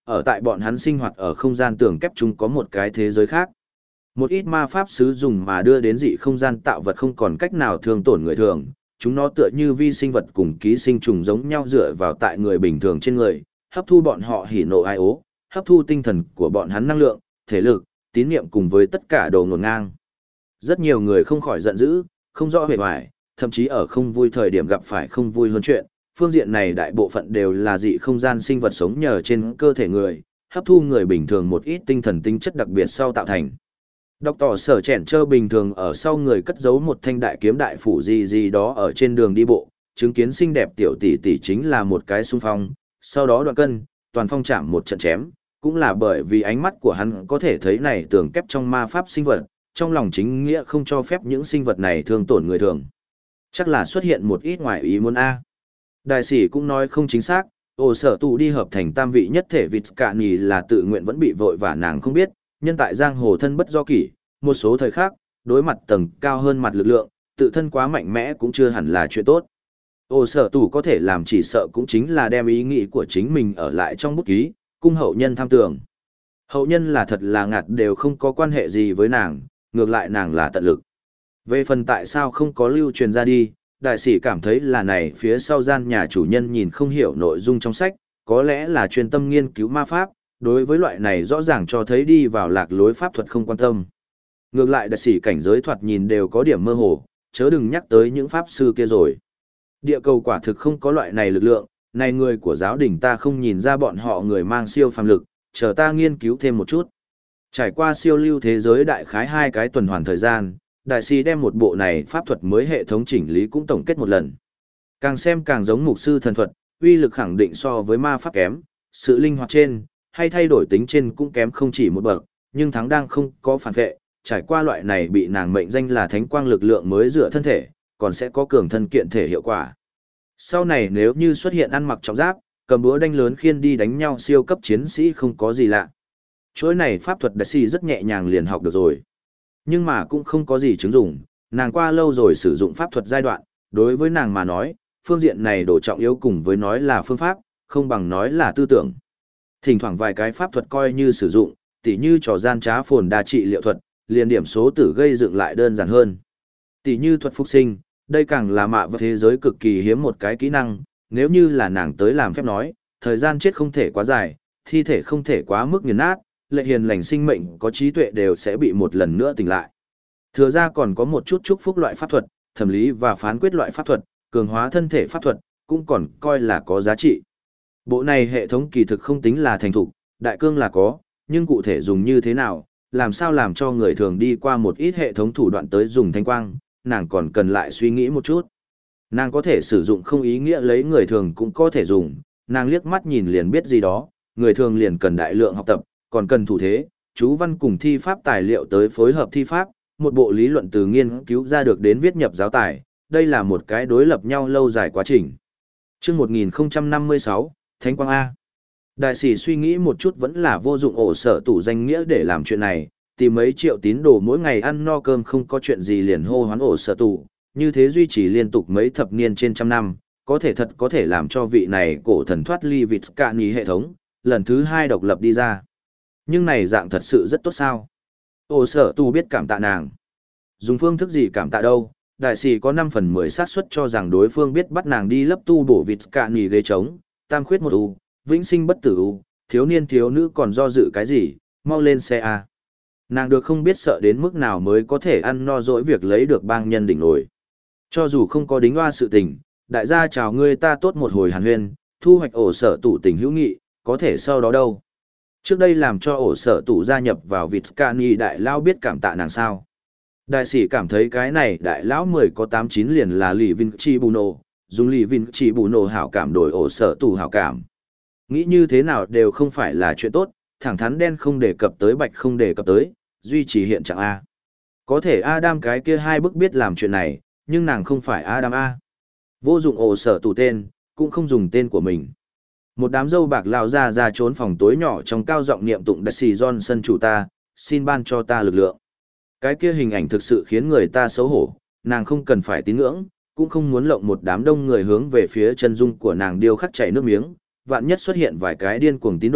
ở tại bọn hắn sinh hoạt ở không gian tường kép chung có một cái thế giới khác. Một ít ma pháp sứ dùng mà đưa đến dị không gian tạo vật không còn cách nào thương tổn người thường, chúng nó tựa như vi sinh vật cùng ký sinh trùng giống nhau dựa vào tại người bình thường trên người, hấp thu bọn họ hỉ nộ ai ố, hấp thu tinh thần của bọn hắn năng lượng, thể lực, tín niệm cùng với tất cả đồ ngổn ngang. Rất nhiều người không khỏi giận dữ, không rõ hề hoài, thậm chí ở không vui thời điểm gặp phải không vui hơn chuyện. Phương diện này đại bộ phận đều là dị không gian sinh vật sống nhờ trên cơ thể người, hấp thu người bình thường một ít tinh thần tinh chất đặc biệt sau tạo thành. Đọc tỏ sở chẻn trơ bình thường ở sau người cất giấu một thanh đại kiếm đại phủ gì gì đó ở trên đường đi bộ, chứng kiến xinh đẹp tiểu tỷ tỷ chính là một cái xung phong, sau đó đoạn cân, toàn phong chạm một trận chém, cũng là bởi vì ánh mắt của hắn có thể thấy này tường kép trong ma pháp sinh vật, trong lòng chính nghĩa không cho phép những sinh vật này thương tổn người thường. Chắc là xuất hiện một ít ngoài ý muốn A. Đại sĩ cũng nói không chính xác, ổ sở tù đi hợp thành tam vị nhất thể vịt cạn nhì là tự nguyện vẫn bị vội và nàng không biết, nhân tại giang hồ thân bất do kỷ, một số thời khác, đối mặt tầng cao hơn mặt lực lượng, tự thân quá mạnh mẽ cũng chưa hẳn là chuyện tốt. Ổ sở tù có thể làm chỉ sợ cũng chính là đem ý nghĩ của chính mình ở lại trong bút ký, cung hậu nhân tham tưởng. Hậu nhân là thật là ngạt đều không có quan hệ gì với nàng, ngược lại nàng là tận lực. Về phần tại sao không có lưu truyền ra đi, đại sĩ cảm thấy là này phía sau gian nhà chủ nhân nhìn không hiểu nội dung trong sách, có lẽ là chuyên tâm nghiên cứu ma pháp, đối với loại này rõ ràng cho thấy đi vào lạc lối pháp thuật không quan tâm. Ngược lại đại sĩ cảnh giới thoạt nhìn đều có điểm mơ hồ, chớ đừng nhắc tới những pháp sư kia rồi. Địa cầu quả thực không có loại này lực lượng, này người của giáo đình ta không nhìn ra bọn họ người mang siêu phàm lực, chờ ta nghiên cứu thêm một chút. Trải qua siêu lưu thế giới đại khái hai cái tuần hoàn thời gian, đại sĩ đem một bộ này pháp thuật mới hệ thống chỉnh lý cũng tổng kết một lần. Càng xem càng giống mục sư thần thuật, uy lực khẳng định so với ma pháp kém, sự linh hoạt trên, hay thay đổi tính trên cũng kém không chỉ một bậc, nhưng thắng đang không có phản vệ, trải qua loại này bị nàng mệnh danh là thánh quang lực lượng mới dựa thân thể, còn sẽ có cường thân kiện thể hiệu quả. Sau này nếu như xuất hiện ăn mặc trọng giáp, cầm búa đanh lớn khiên đi đánh nhau siêu cấp chiến sĩ không có gì lạ. Chuỗi này pháp thuật đại sĩ rất nhẹ nhàng liền học được rồi. Nhưng mà cũng không có gì chứng dụng, nàng qua lâu rồi sử dụng pháp thuật giai đoạn, đối với nàng mà nói, phương diện này đổ trọng yếu cùng với nói là phương pháp, không bằng nói là tư tưởng. Thỉnh thoảng vài cái pháp thuật coi như sử dụng, tỉ như trò gian trá phồn đa trị liệu thuật, liền điểm số tử gây dựng lại đơn giản hơn. Tỉ như thuật phục sinh, đây càng là mạ vào thế giới cực kỳ hiếm một cái kỹ năng, nếu như là nàng tới làm phép nói, thời gian chết không thể quá dài, thi thể không thể quá mức nghiền nát, lệ hiền lành sinh mệnh có trí tuệ đều sẽ bị một lần nữa tỉnh lại. Thừa ra còn có một chút chúc phúc loại pháp thuật, thẩm lý và phán quyết loại pháp thuật, cường hóa thân thể pháp thuật, cũng còn coi là có giá trị. Bộ này hệ thống kỳ thực không tính là thành thục, đại cương là có, nhưng cụ thể dùng như thế nào, làm sao làm cho người thường đi qua một ít hệ thống thủ đoạn tới dùng thanh quang, nàng còn cần lại suy nghĩ một chút. Nàng có thể sử dụng không ý nghĩa lấy người thường cũng có thể dùng, nàng liếc mắt nhìn liền biết gì đó, người thường liền cần đại lượng học tập, còn cần thủ thế, chú văn cùng thi pháp tài liệu tới phối hợp thi pháp, một bộ lý luận từ nghiên cứu ra được đến viết nhập giáo tài, đây là một cái đối lập nhau lâu dài quá trình. Chương một nghìn không trăm năm mươi sáu, Thánh Quang A. Đại sĩ suy nghĩ một chút vẫn là vô dụng ổ sở tủ danh nghĩa để làm chuyện này, tìm mấy triệu tín đồ mỗi ngày ăn no cơm không có chuyện gì liền hô hoán ổ sở tủ, như thế duy trì liên tục mấy thập niên trên trăm năm, có thể thật có thể làm cho vị này cổ thần thoát ly vịt cạn nhì hệ thống, lần thứ hai độc lập đi ra. Nhưng này dạng thật sự rất tốt sao. Ổ sở tủ biết cảm tạ nàng. Dùng phương thức gì cảm tạ đâu, đại sĩ có năm phần mười xác suất cho rằng đối phương biết bắt nàng đi lấp tu bổ vịt cạn nhì ghế trống, tam khuyết một u, vĩnh sinh bất tử u, thiếu niên thiếu nữ còn do dự cái gì, mau lên xe A. Nàng được không biết sợ đến mức nào mới có thể ăn no dỗi việc lấy được bang nhân đỉnh nổi. Cho dù không có đính hoa sự tình, đại gia chào ngươi ta tốt một hồi hàn huyên, thu hoạch ổ sở tủ tình hữu nghị, có thể sau đó đâu. Trước đây làm cho ổ sở tủ gia nhập vào Vizcani đại lão biết cảm tạ nàng sao. Đại sĩ cảm thấy cái này đại lão mười có tám chín liền là Lì Vinh Chi Bù Nổ, dùng Lì Vinh Chi Bù Nổ hảo cảm đổi ổ sở tủ hảo cảm. Nghĩ như thế nào đều không phải là chuyện tốt, thẳng thắn đen không đề cập tới bạch không đề cập tới, duy trì hiện trạng A. Có thể Adam cái kia hai bức biết làm chuyện này, nhưng nàng không phải Adam A. Vô dụng ổ sở tủ tên, cũng không dùng tên của mình. Một đám dâu bạc lao ra ra trốn phòng tối nhỏ trong cao giọng niệm tụng đặc sĩ Johnson chủ ta, xin ban cho ta lực lượng. Cái kia hình ảnh thực sự khiến người ta xấu hổ, nàng không cần phải tín ngưỡng, cũng không muốn lộng một đám đông người hướng về phía chân dung của nàng điêu khắc chảy nước miếng, vạn nhất xuất hiện vài cái điên cuồng tín đồ,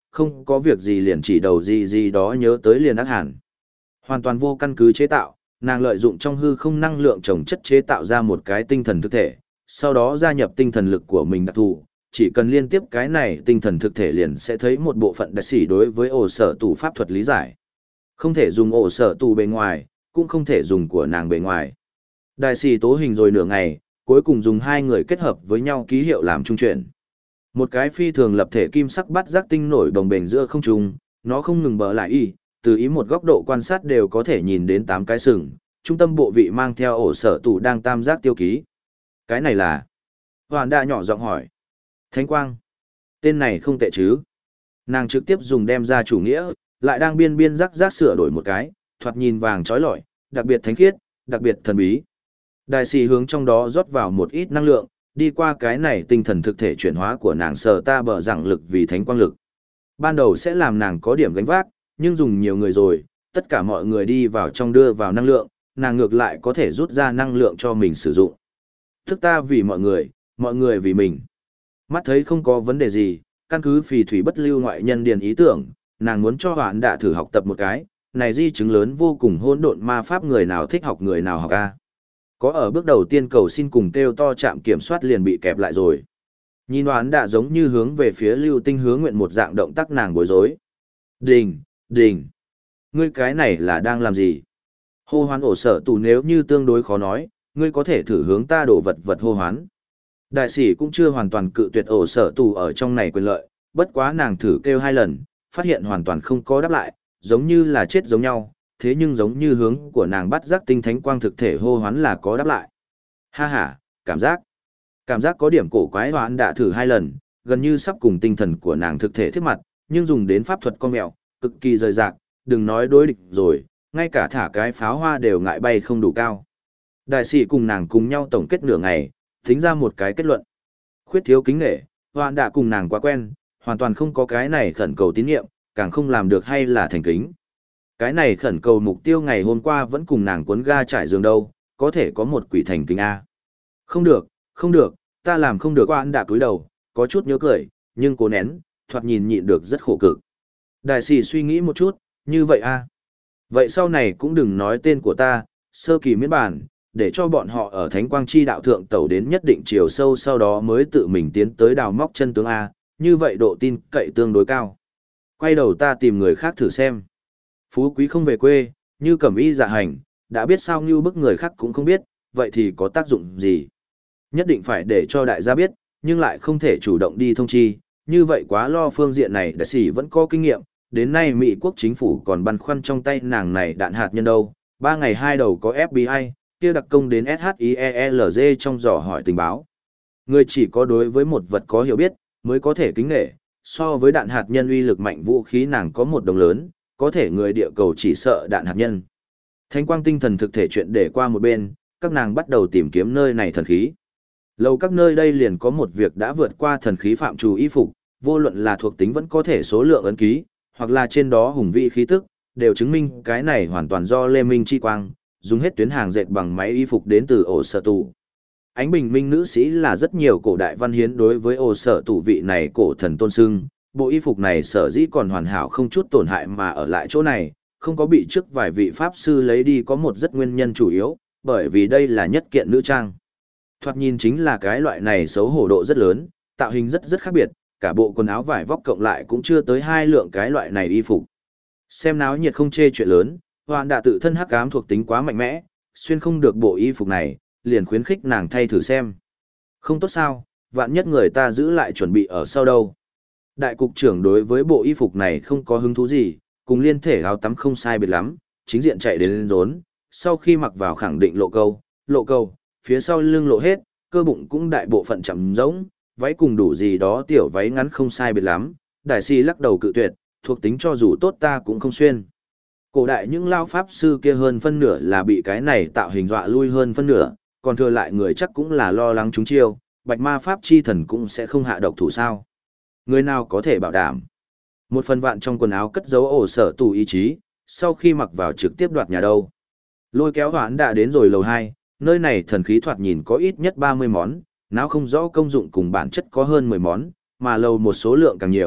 không có việc gì liền chỉ đầu gì gì đó nhớ tới liền ác hẳn. Hoàn toàn vô căn cứ chế tạo, nàng lợi dụng trong hư không năng lượng trồng chất chế tạo ra một cái tinh thần thực thể, sau đó gia nhập tinh thần lực của mình đặc thù, chỉ cần liên tiếp cái này tinh thần thực thể liền sẽ thấy một bộ phận đặc sĩ đối với ổ sở tù pháp thuật lý giải. Không thể dùng ổ sở tù bề ngoài, cũng không thể dùng của nàng bề ngoài. Đại sĩ tố hình rồi nửa ngày, cuối cùng dùng hai người kết hợp với nhau ký hiệu làm trung chuyển. Một cái phi thường lập thể kim sắc bắt giác tinh nổi đồng bền giữa không trung, nó không ngừng bờ lại y, từ ý một góc độ quan sát đều có thể nhìn đến tám cái sừng, trung tâm bộ vị mang theo ổ sở tù đang tam giác tiêu ký. Cái này là... Hoàn đa nhỏ giọng hỏi. Thánh quang. Tên này không tệ chứ. Nàng trực tiếp dùng đem ra chủ nghĩa, lại đang biên biên rắc rác sửa đổi một cái, thoạt nhìn vàng trói lọi, đặc biệt thánh khiết, đặc biệt thần bí. Đại sĩ hướng trong đó rót vào một ít năng lượng, đi qua cái này tinh thần thực thể chuyển hóa của nàng sờ ta bờ rằng lực vì thánh quang lực. Ban đầu sẽ làm nàng có điểm gánh vác, nhưng dùng nhiều người rồi, tất cả mọi người đi vào trong đưa vào năng lượng, nàng ngược lại có thể rút ra năng lượng cho mình sử dụng. Thức ta vì mọi người, mọi người vì mình. Mắt thấy không có vấn đề gì, căn cứ phì thủy bất lưu ngoại nhân điền ý tưởng, nàng muốn cho Hoán Đạ thử học tập một cái, này di chứng lớn vô cùng hỗn độn ma pháp người nào thích học người nào học a. Có ở bước đầu tiên cầu xin cùng kêu to chạm kiểm soát liền bị kẹp lại rồi. Nhìn Hoán Đạ giống như hướng về phía lưu tinh hướng nguyện một dạng động tác nàng bối rối. Đình, đình. Ngươi cái này là đang làm gì? Hô hoán ổ sở tù nếu như tương đối khó nói, ngươi có thể thử hướng ta đổ vật vật hô hoán. Đại sĩ cũng chưa hoàn toàn cự tuyệt ổ sở tù ở trong này quyền lợi, bất quá nàng thử kêu hai lần, phát hiện hoàn toàn không có đáp lại, giống như là chết giống nhau, thế nhưng giống như hướng của nàng bắt giác tinh thánh quang thực thể hô hoán là có đáp lại. Ha ha, cảm giác. Cảm giác có điểm cổ quái Hoán đã thử hai lần, gần như sắp cùng tinh thần của nàng thực thể thiết mặt, nhưng dùng đến pháp thuật con mèo, cực kỳ rời rạc, đừng nói đối địch rồi, ngay cả thả cái pháo hoa đều ngại bay không đủ cao. Đại sĩ cùng nàng cùng nhau tổng kết nửa ngày, tính ra một cái kết luận. Khuyết thiếu kính nghệ, Hoán đã cùng nàng quá quen, hoàn toàn không có cái này khẩn cầu tín nhiệm, càng không làm được hay là thành kính. Cái này khẩn cầu mục tiêu ngày hôm qua vẫn cùng nàng cuốn ga trải giường đâu, có thể có một quỷ thành kính A. Không được, không được, ta làm không được. Hoán đã cúi đầu, có chút nhớ cười, nhưng cố nén, thoạt nhìn nhịn được rất khổ cực. Đại sĩ suy nghĩ một chút, như vậy A. Vậy sau này cũng đừng nói tên của ta, sơ kỳ miễn bản, để cho bọn họ ở thánh quang chi đạo thượng tẩu đến nhất định chiều sâu sau đó mới tự mình tiến tới đào móc chân tướng A, như vậy độ tin cậy tương đối cao. Quay đầu ta tìm người khác thử xem. Phú quý không về quê, như cẩm y dạ hành, đã biết sao như bức người khác cũng không biết, vậy thì có tác dụng gì? Nhất định phải để cho đại gia biết, nhưng lại không thể chủ động đi thông chi, như vậy quá lo phương diện này đại sĩ vẫn có kinh nghiệm, đến nay Mỹ quốc chính phủ còn băn khoăn trong tay nàng này đạn hạt nhân đâu, ba ngày hai đầu có ép bê i, kia đặc công đến ét hát i e lờ giê trong dò hỏi tình báo. Người chỉ có đối với một vật có hiểu biết, mới có thể kính nghệ, so với đạn hạt nhân uy lực mạnh vũ khí nàng có một đồng lớn, có thể người địa cầu chỉ sợ đạn hạt nhân. Thánh quang tinh thần thực thể chuyện để qua một bên, các nàng bắt đầu tìm kiếm nơi này thần khí. Lâu các nơi đây liền có một việc đã vượt qua thần khí phạm trù y phục, vô luận là thuộc tính vẫn có thể số lượng ấn ký, hoặc là trên đó hùng vĩ khí tức, đều chứng minh cái này hoàn toàn do Lê Minh chi quang, dùng hết tuyến hàng dệt bằng máy y phục đến từ ổ sở tù. Ánh bình minh nữ sĩ là rất nhiều cổ đại văn hiến đối với ổ sở tù vị này cổ thần tôn sưng, bộ y phục này sở dĩ còn hoàn hảo không chút tổn hại mà ở lại chỗ này, không có bị trước vài vị pháp sư lấy đi có một rất nguyên nhân chủ yếu, bởi vì đây là nhất kiện nữ trang. Thoạt nhìn chính là cái loại này xấu hổ độ rất lớn, tạo hình rất rất khác biệt, cả bộ quần áo vải vóc cộng lại cũng chưa tới hai lượng cái loại này y phục. Xem náo nhiệt không chê chuyện lớn, Hoạn đã tự thân hắc ám thuộc tính quá mạnh mẽ, xuyên không được bộ y phục này, liền khuyến khích nàng thay thử xem. Không tốt sao, vạn nhất người ta giữ lại chuẩn bị ở sau đâu. Đại cục trưởng đối với bộ y phục này không có hứng thú gì, cùng liên thể áo tắm không sai biệt lắm, chính diện chạy đến lên rốn, sau khi mặc vào khẳng định lộ câu, lộ câu, phía sau lưng lộ hết, cơ bụng cũng đại bộ phận chậm rỗng, váy cùng đủ gì đó tiểu váy ngắn không sai biệt lắm, đại si lắc đầu cự tuyệt, thuộc tính cho dù tốt ta cũng không xuyên. Cổ đại những lao pháp sư kia hơn phân nửa là bị cái này tạo hình dọa lui hơn phân nửa, còn thừa lại người chắc cũng là lo lắng chúng chiêu, bạch ma pháp chi thần cũng sẽ không hạ độc thủ sao. Người nào có thể bảo đảm. Một phần vạn trong quần áo cất giấu ổ sở tù ý chí, sau khi mặc vào trực tiếp đoạt nhà đâu. Lôi kéo Hoán đã đến rồi lầu hai, nơi này thần khí thoạt nhìn có ít nhất ba mươi món, não không rõ công dụng cùng bản chất có hơn mười món, mà lầu một số lượng càng nhiều,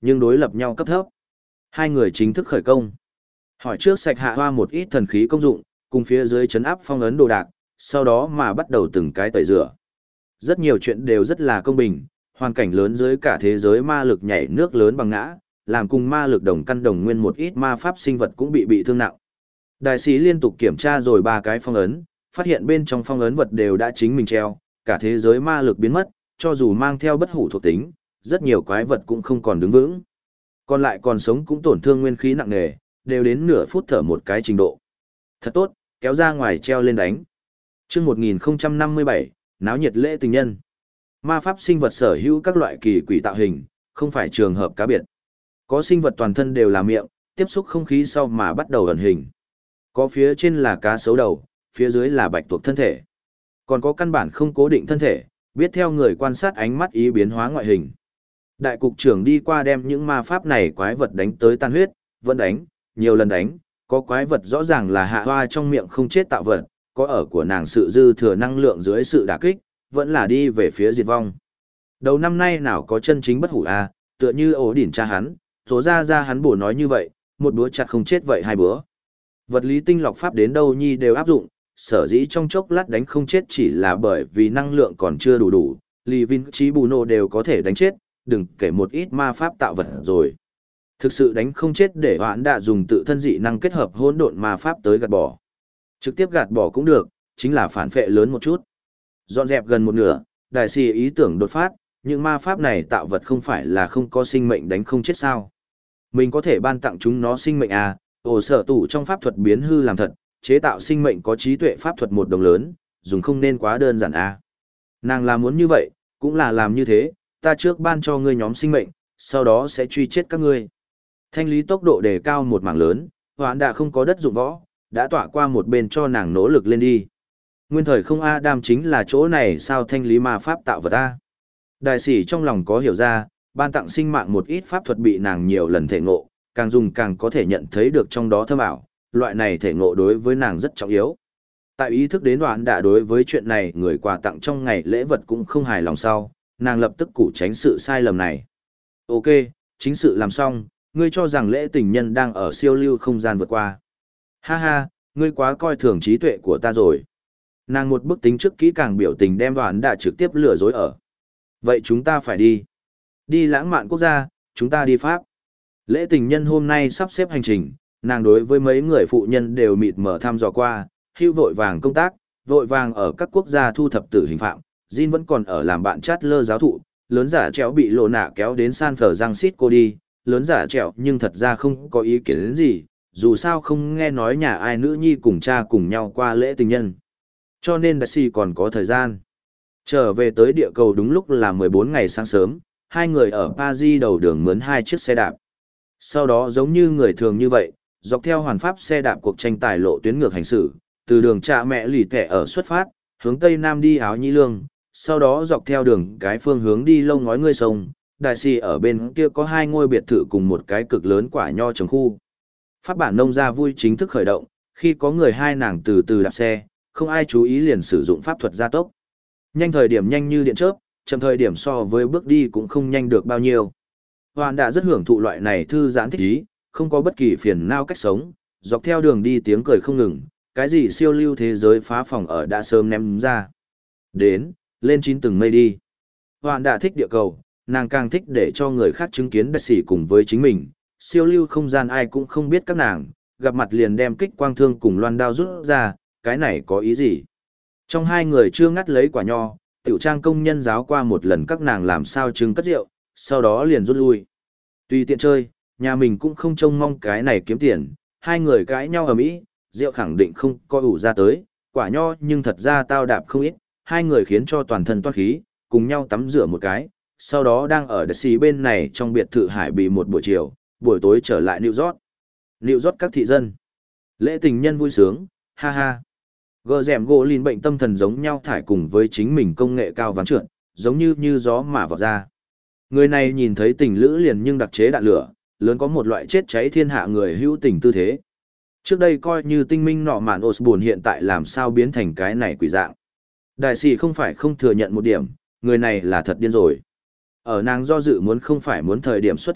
nhưng đối lập nhau cấp thấp. Hai người chính thức khởi công. Hỏi trước sạch hạ hoa một ít thần khí công dụng, cùng phía dưới chấn áp phong ấn đồ đạc, sau đó mà bắt đầu từng cái tẩy rửa. Rất nhiều chuyện đều rất là công bình, hoàn cảnh lớn dưới cả thế giới ma lực nhảy nước lớn bằng ngã, làm cùng ma lực đồng căn đồng nguyên một ít ma pháp sinh vật cũng bị bị thương nặng. Đại sĩ liên tục kiểm tra rồi ba cái phong ấn, phát hiện bên trong phong ấn vật đều đã chính mình treo, cả thế giới ma lực biến mất, cho dù mang theo bất hủ thuộc tính, rất nhiều quái vật cũng không còn đứng vững. Còn lại còn sống cũng tổn thương nguyên khí nặng nề, đều đến nửa phút thở một cái trình độ. Thật tốt, kéo ra ngoài treo lên đánh. Chương một nghìn không trăm năm mươi bảy, náo nhiệt lễ tình nhân. Ma pháp sinh vật sở hữu các loại kỳ quỷ tạo hình, không phải trường hợp cá biệt. Có sinh vật toàn thân đều là miệng, tiếp xúc không khí sau mà bắt đầu ẩn hình. Có phía trên là cá sấu đầu, phía dưới là bạch tuộc thân thể. Còn có căn bản không cố định thân thể, biết theo người quan sát ánh mắt ý biến hóa ngoại hình. Đại cục trưởng đi qua đem những ma pháp này quái vật đánh tới tan huyết, vẫn đánh, nhiều lần đánh, có quái vật rõ ràng là hạ hoa trong miệng không chết tạo vật, có ở của nàng sự dư thừa năng lượng dưới sự đả kích, vẫn là đi về phía diệt vong. Đầu năm nay nào có chân chính bất hủ a, tựa như ổ đỉnh cha hắn, số ra ra hắn bổ nói như vậy, một búa chặt không chết vậy hai búa. Vật lý tinh lọc pháp đến đâu nhi đều áp dụng, sở dĩ trong chốc lát đánh không chết chỉ là bởi vì năng lượng còn chưa đủ đủ, Lý Vinh Trí Bù Nô đều có thể đánh chết, đừng kể một ít ma pháp tạo vật rồi. Thực sự đánh không chết để hoãn đã dùng tự thân dị năng kết hợp hỗn độn ma pháp tới gạt bỏ. Trực tiếp gạt bỏ cũng được, chính là phản phệ lớn một chút. Dọn dẹp gần một nửa, đại sĩ ý tưởng đột phát, những ma pháp này tạo vật không phải là không có sinh mệnh đánh không chết sao. Mình có thể ban tặng chúng nó sinh mệnh à, ổ sở tủ trong pháp thuật biến hư làm thật, chế tạo sinh mệnh có trí tuệ pháp thuật một đồng lớn, dùng không nên quá đơn giản à. Nàng là muốn như vậy, cũng là làm như thế, ta trước ban cho ngươi nhóm sinh mệnh, sau đó sẽ truy chết các ngươi. Thanh lý tốc độ đề cao một mảng lớn, hoãn đã không có đất dụng võ, đã tỏa qua một bên cho nàng nỗ lực lên đi. Nguyên thời không Adam chính là chỗ này sao thanh lý ma pháp tạo vật ta. Đại sĩ trong lòng có hiểu ra, ban tặng sinh mạng một ít pháp thuật bị nàng nhiều lần thể ngộ, càng dùng càng có thể nhận thấy được trong đó thâm ảo, loại này thể ngộ đối với nàng rất trọng yếu. Tại ý thức đến đoạn đã đối với chuyện này người quà tặng trong ngày lễ vật cũng không hài lòng sau, nàng lập tức củ tránh sự sai lầm này. Ok, chính sự làm xong, ngươi cho rằng lễ tình nhân đang ở siêu lưu không gian vượt qua. Ha ha, ngươi quá coi thường trí tuệ của ta rồi. Nàng một bức tính trước kỹ càng biểu tình đem đoạn đã trực tiếp lừa dối ở. Vậy chúng ta phải đi. Đi lãng mạn quốc gia, chúng ta đi Pháp. Lễ tình nhân hôm nay sắp xếp hành trình, nàng đối với mấy người phụ nhân đều mịt mở thăm dò qua, hưu vội vàng công tác, vội vàng ở các quốc gia thu thập tử hình phạm, Jin vẫn còn ở làm bạn chát lơ giáo thụ, lớn giả trèo bị lộ nạ kéo đến San Francisco đi, lớn giả trèo nhưng thật ra không có ý kiến đến gì, dù sao không nghe nói nhà ai nữ nhi cùng cha cùng nhau qua lễ tình nhân. Cho nên Đại sĩ còn có thời gian. Trở về tới địa cầu đúng lúc là mười bốn ngày sáng sớm, hai người ở Paris đầu đường mướn hai chiếc xe đạp. Sau đó giống như người thường như vậy, dọc theo hoàn pháp xe đạp cuộc tranh tài lộ tuyến ngược hành xử, từ đường Trà Mẹ lì tẻ ở xuất phát, hướng tây nam đi Áo Nhĩ Lương, sau đó dọc theo đường cái phương hướng đi Lông Ngói Ngươi Sông, Đại sĩ ở bên kia có hai ngôi biệt thự cùng một cái cực lớn quả nho trồng khu. Pháp bản nông gia vui chính thức khởi động, khi có người hai nàng từ từ đạp xe, không ai chú ý liền sử dụng pháp thuật gia tốc. Nhanh thời điểm nhanh như điện chớp, chậm thời điểm so với bước đi cũng không nhanh được bao nhiêu. Hoàn đã rất hưởng thụ loại này thư giãn thích ý, không có bất kỳ phiền não cách sống, dọc theo đường đi tiếng cười không ngừng, cái gì siêu lưu thế giới phá phòng ở đã sớm ném ra. Đến, lên chín tầng mây đi. Hoàn đã thích địa cầu, nàng càng thích để cho người khác chứng kiến Đại sĩ cùng với chính mình, siêu lưu không gian ai cũng không biết các nàng, gặp mặt liền đem kích quang thương cùng loan đao rút ra, cái này có ý gì? Trong hai người chưa ngắt lấy quả nho, tiểu trang công nhân giáo qua một lần các nàng làm sao trưng cất rượu, sau đó liền rút lui. Tùy tiện chơi, nhà mình cũng không trông mong cái này kiếm tiền, hai người cãi nhau ầm ĩ, rượu khẳng định không coi ủ ra tới, quả nho nhưng thật ra tao đạp không ít, hai người khiến cho toàn thân toát khí, cùng nhau tắm rửa một cái, sau đó đang ở đất xì bên này trong biệt thự Hải Bì một buổi chiều, buổi tối trở lại New York. New York các thị dân. Lễ tình nhân vui sướng, ha ha. Gờ rèm gỗ lìn bệnh tâm thần giống nhau thải cùng với chính mình công nghệ cao ván trượt, giống như như gió mà vọt ra. Người này nhìn thấy tình lữ liền nhưng đặc chế đạn lửa, lớn có một loại chết cháy thiên hạ người hữu tình tư thế. Trước đây coi như tinh minh nọ mạn Osborne hiện tại làm sao biến thành cái này quỷ dạng. Đại sĩ không phải không thừa nhận một điểm, người này là thật điên rồi. Ở nàng do dự muốn không phải muốn thời điểm xuất thủ,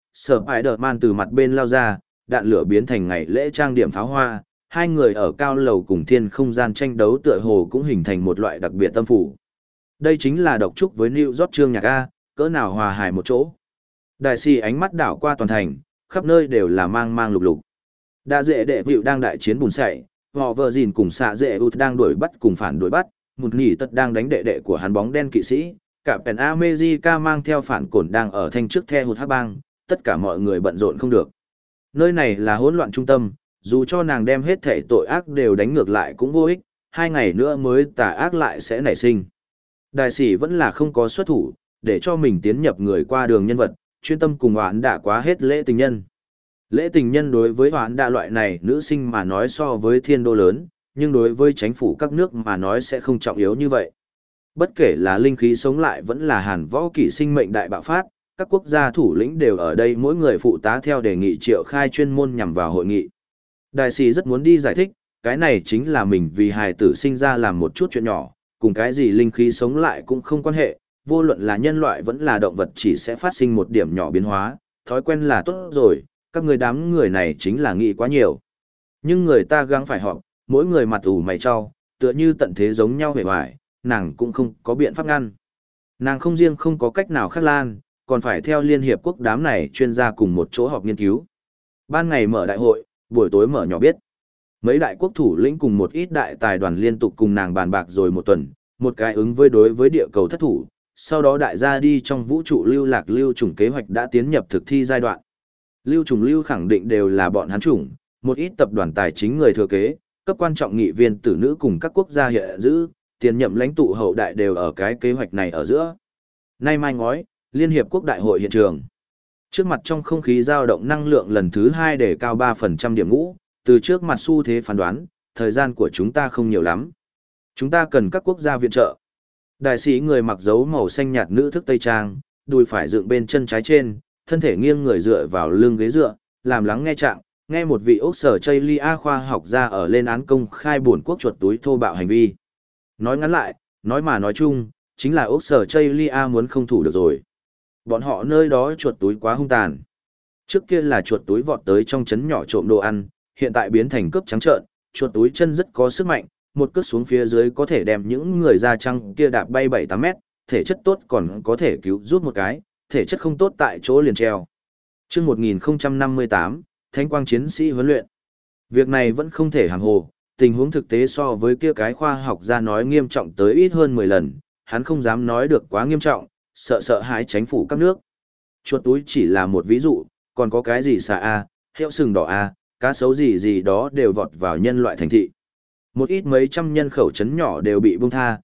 Spider-Man từ mặt bên lao ra, đạn lửa biến thành ngày lễ trang điểm pháo hoa, hai người ở cao lầu cùng thiên không gian tranh đấu tựa hồ cũng hình thành một loại đặc biệt tâm phủ. Đây chính là độc trúc với New York chương nhạc A, cỡ nào hòa hài một chỗ. Đại sĩ ánh mắt đảo qua toàn thành, khắp nơi đều là mang mang lục lục. Đa dễ đệ vịu đang đại chiến bùn sậy, họ vợ gìn cùng xạ dễ út đang đuổi bắt cùng phản đuổi bắt, một nghỉ tật đang đánh đệ đệ của hắn bóng đen kỵ sĩ, cả Pen America mang theo phản cổn đang ở thanh trước theo hụt hát bang, tất cả mọi người bận rộn không được. Nơi này là hỗn loạn trung tâm, dù cho nàng đem hết thể tội ác đều đánh ngược lại cũng vô ích, hai ngày nữa mới tà ác lại sẽ nảy sinh. Đại sĩ vẫn là không có xuất thủ, để cho mình tiến nhập người qua đường nhân vật, chuyên tâm cùng hoán đã quá hết lễ tình nhân. Lễ tình nhân đối với hoán đa loại này nữ sinh mà nói so với thiên đô lớn, nhưng đối với chính phủ các nước mà nói sẽ không trọng yếu như vậy. Bất kể là linh khí sống lại vẫn là hàn võ kỷ sinh mệnh đại bạo phát, các quốc gia thủ lĩnh đều ở đây mỗi người phụ tá theo đề nghị triệu khai chuyên môn nhằm vào hội nghị. Đại sĩ rất muốn đi giải thích, cái này chính là mình vì hài tử sinh ra làm một chút chuyện nhỏ, cùng cái gì linh khí sống lại cũng không quan hệ, vô luận là nhân loại vẫn là động vật chỉ sẽ phát sinh một điểm nhỏ biến hóa, thói quen là tốt rồi, các người đám người này chính là nghĩ quá nhiều. Nhưng người ta gắng phải họp, mỗi người mặt ủ mày cho, tựa như tận thế giống nhau hề hoài, nàng cũng không có biện pháp ngăn. Nàng không riêng không có cách nào khác lan, còn phải theo Liên Hiệp Quốc đám này chuyên gia cùng một chỗ họp nghiên cứu. Ban ngày mở đại hội, buổi tối mở nhỏ biết. Mấy đại quốc thủ lĩnh cùng một ít đại tài đoàn liên tục cùng nàng bàn bạc rồi một tuần, một cái ứng với đối với địa cầu thất thủ, sau đó đại gia đi trong vũ trụ lưu lạc lưu trùng kế hoạch đã tiến nhập thực thi giai đoạn. Lưu trùng lưu khẳng định đều là bọn hắn chủng, một ít tập đoàn tài chính người thừa kế, cấp quan trọng nghị viên tử nữ cùng các quốc gia hiện giữ, tiền nhậm lãnh tụ hậu đại đều ở cái kế hoạch này ở giữa. Nay mai ngói, Liên Hiệp Quốc Đại hội hiện trường. Trước mặt trong không khí dao động năng lượng lần thứ hai để cao ba phần trăm điểm ngũ, từ trước mặt xu thế phán đoán, thời gian của chúng ta không nhiều lắm. Chúng ta cần các quốc gia viện trợ. Đại sĩ người mặc dấu màu xanh nhạt nữ thức Tây Trang, đùi phải dựng bên chân trái trên, thân thể nghiêng người dựa vào lưng ghế dựa, làm lắng nghe trạng, nghe một vị ốc sở chây lia khoa học gia ở lên án công khai buồn quốc chuột túi thô bạo hành vi. Nói ngắn lại, nói mà nói chung, chính là ốc sở chây lia muốn không thủ được rồi. Bọn họ nơi đó chuột túi quá hung tàn. Trước kia là chuột túi vọt tới trong trấn nhỏ trộm đồ ăn, hiện tại biến thành cướp trắng trợn, chuột túi chân rất có sức mạnh, một cước xuống phía dưới có thể đem những người da trắng kia đạp bay bảy tám mét, thể chất tốt còn có thể cứu giúp một cái, thể chất không tốt tại chỗ liền treo. Chương một nghìn không trăm năm mươi tám, Thánh quang chiến sĩ huấn luyện. Việc này vẫn không thể hàm hồ, tình huống thực tế so với kia cái khoa học gia nói nghiêm trọng tới ít hơn mười lần, hắn không dám nói được quá nghiêm trọng, sợ sợ hãi tránh phủ các nước. Chuột túi chỉ là một ví dụ, còn có cái gì xà a, heo sừng đỏ a, cá sấu gì gì đó đều vọt vào nhân loại thành thị. Một ít mấy trăm nhân khẩu trấn nhỏ đều bị buông tha,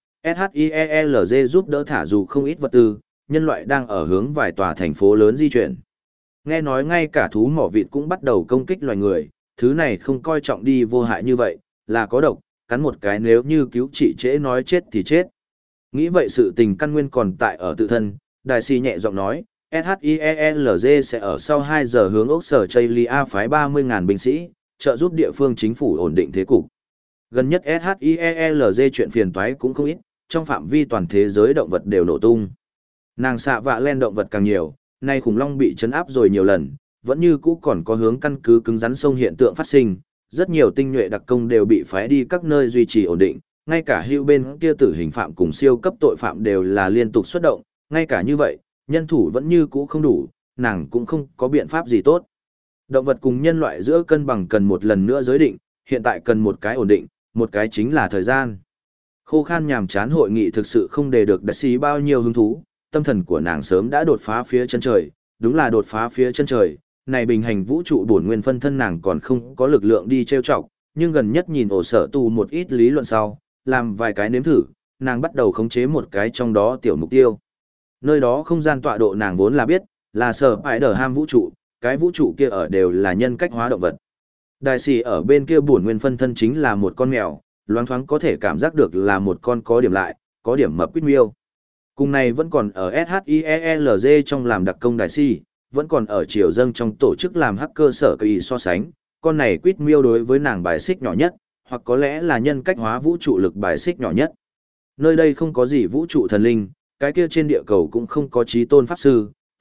SHIELZ giúp đỡ thả dù không ít vật tư, nhân loại đang ở hướng vài tòa thành phố lớn di chuyển. Nghe nói ngay cả thú mỏ vịt cũng bắt đầu công kích loài người, thứ này không coi trọng đi vô hại như vậy, là có độc, cắn một cái nếu như cứu trị trễ nói chết thì chết. Nghĩ vậy sự tình căn nguyên còn tại ở tự thân, đại sĩ nhẹ giọng nói, SHIELZ sẽ ở sau hai giờ hướng ốc sở Chaylia phái ba mươi nghìn binh sĩ, trợ giúp địa phương chính phủ ổn định thế cục. Gần nhất SHIELZ chuyện phiền toái cũng không ít, trong phạm vi toàn thế giới động vật đều nổ tung. Nàng xạ vạ len động vật càng nhiều, nay khủng long bị chấn áp rồi nhiều lần, vẫn như cũ còn có hướng căn cứ cứng rắn sông hiện tượng phát sinh, rất nhiều tinh nhuệ đặc công đều bị phái đi các nơi duy trì ổn định, ngay cả hưu bên kia tử hình phạm cùng siêu cấp tội phạm đều là liên tục xuất động, ngay cả như vậy, nhân thủ vẫn như cũ không đủ, nàng cũng không có biện pháp gì tốt. Động vật cùng nhân loại giữa cân bằng cần một lần nữa giới định, hiện tại cần một cái ổn định, một cái chính là thời gian. Khô khan nhàm chán hội nghị thực sự không đề được đại sĩ bao nhiêu hứng thú, tâm thần của nàng sớm đã đột phá phía chân trời, đúng là đột phá phía chân trời, này bình hành vũ trụ bổn nguyên phân thân nàng còn không có lực lượng đi trêu chọc, nhưng gần nhất nhìn ổ sở tù một ít lý luận sau, làm vài cái nếm thử, nàng bắt đầu khống chế một cái trong đó tiểu mục tiêu. Nơi đó không gian tọa độ nàng vốn là biết, là sở ải đờ ham vũ trụ, cái vũ trụ kia ở đều là nhân cách hóa động vật. Đại sĩ ở bên kia bổn nguyên phân thân chính là một con mèo, loáng thoáng có thể cảm giác được là một con có điểm lại, có điểm mập quýt miêu. Cùng này vẫn còn ở SHIELZ trong làm đặc công đại sĩ, vẫn còn ở triều dâng trong tổ chức làm hacker sở kỳ so sánh, con này quýt miêu đối với nàng bài xích nhỏ nhất, hoặc có lẽ là nhân cách hóa vũ trụ lực bài xích nhỏ nhất. Nơi đây không có gì vũ trụ thần linh, cái kia trên địa cầu cũng không có trí tôn pháp sư,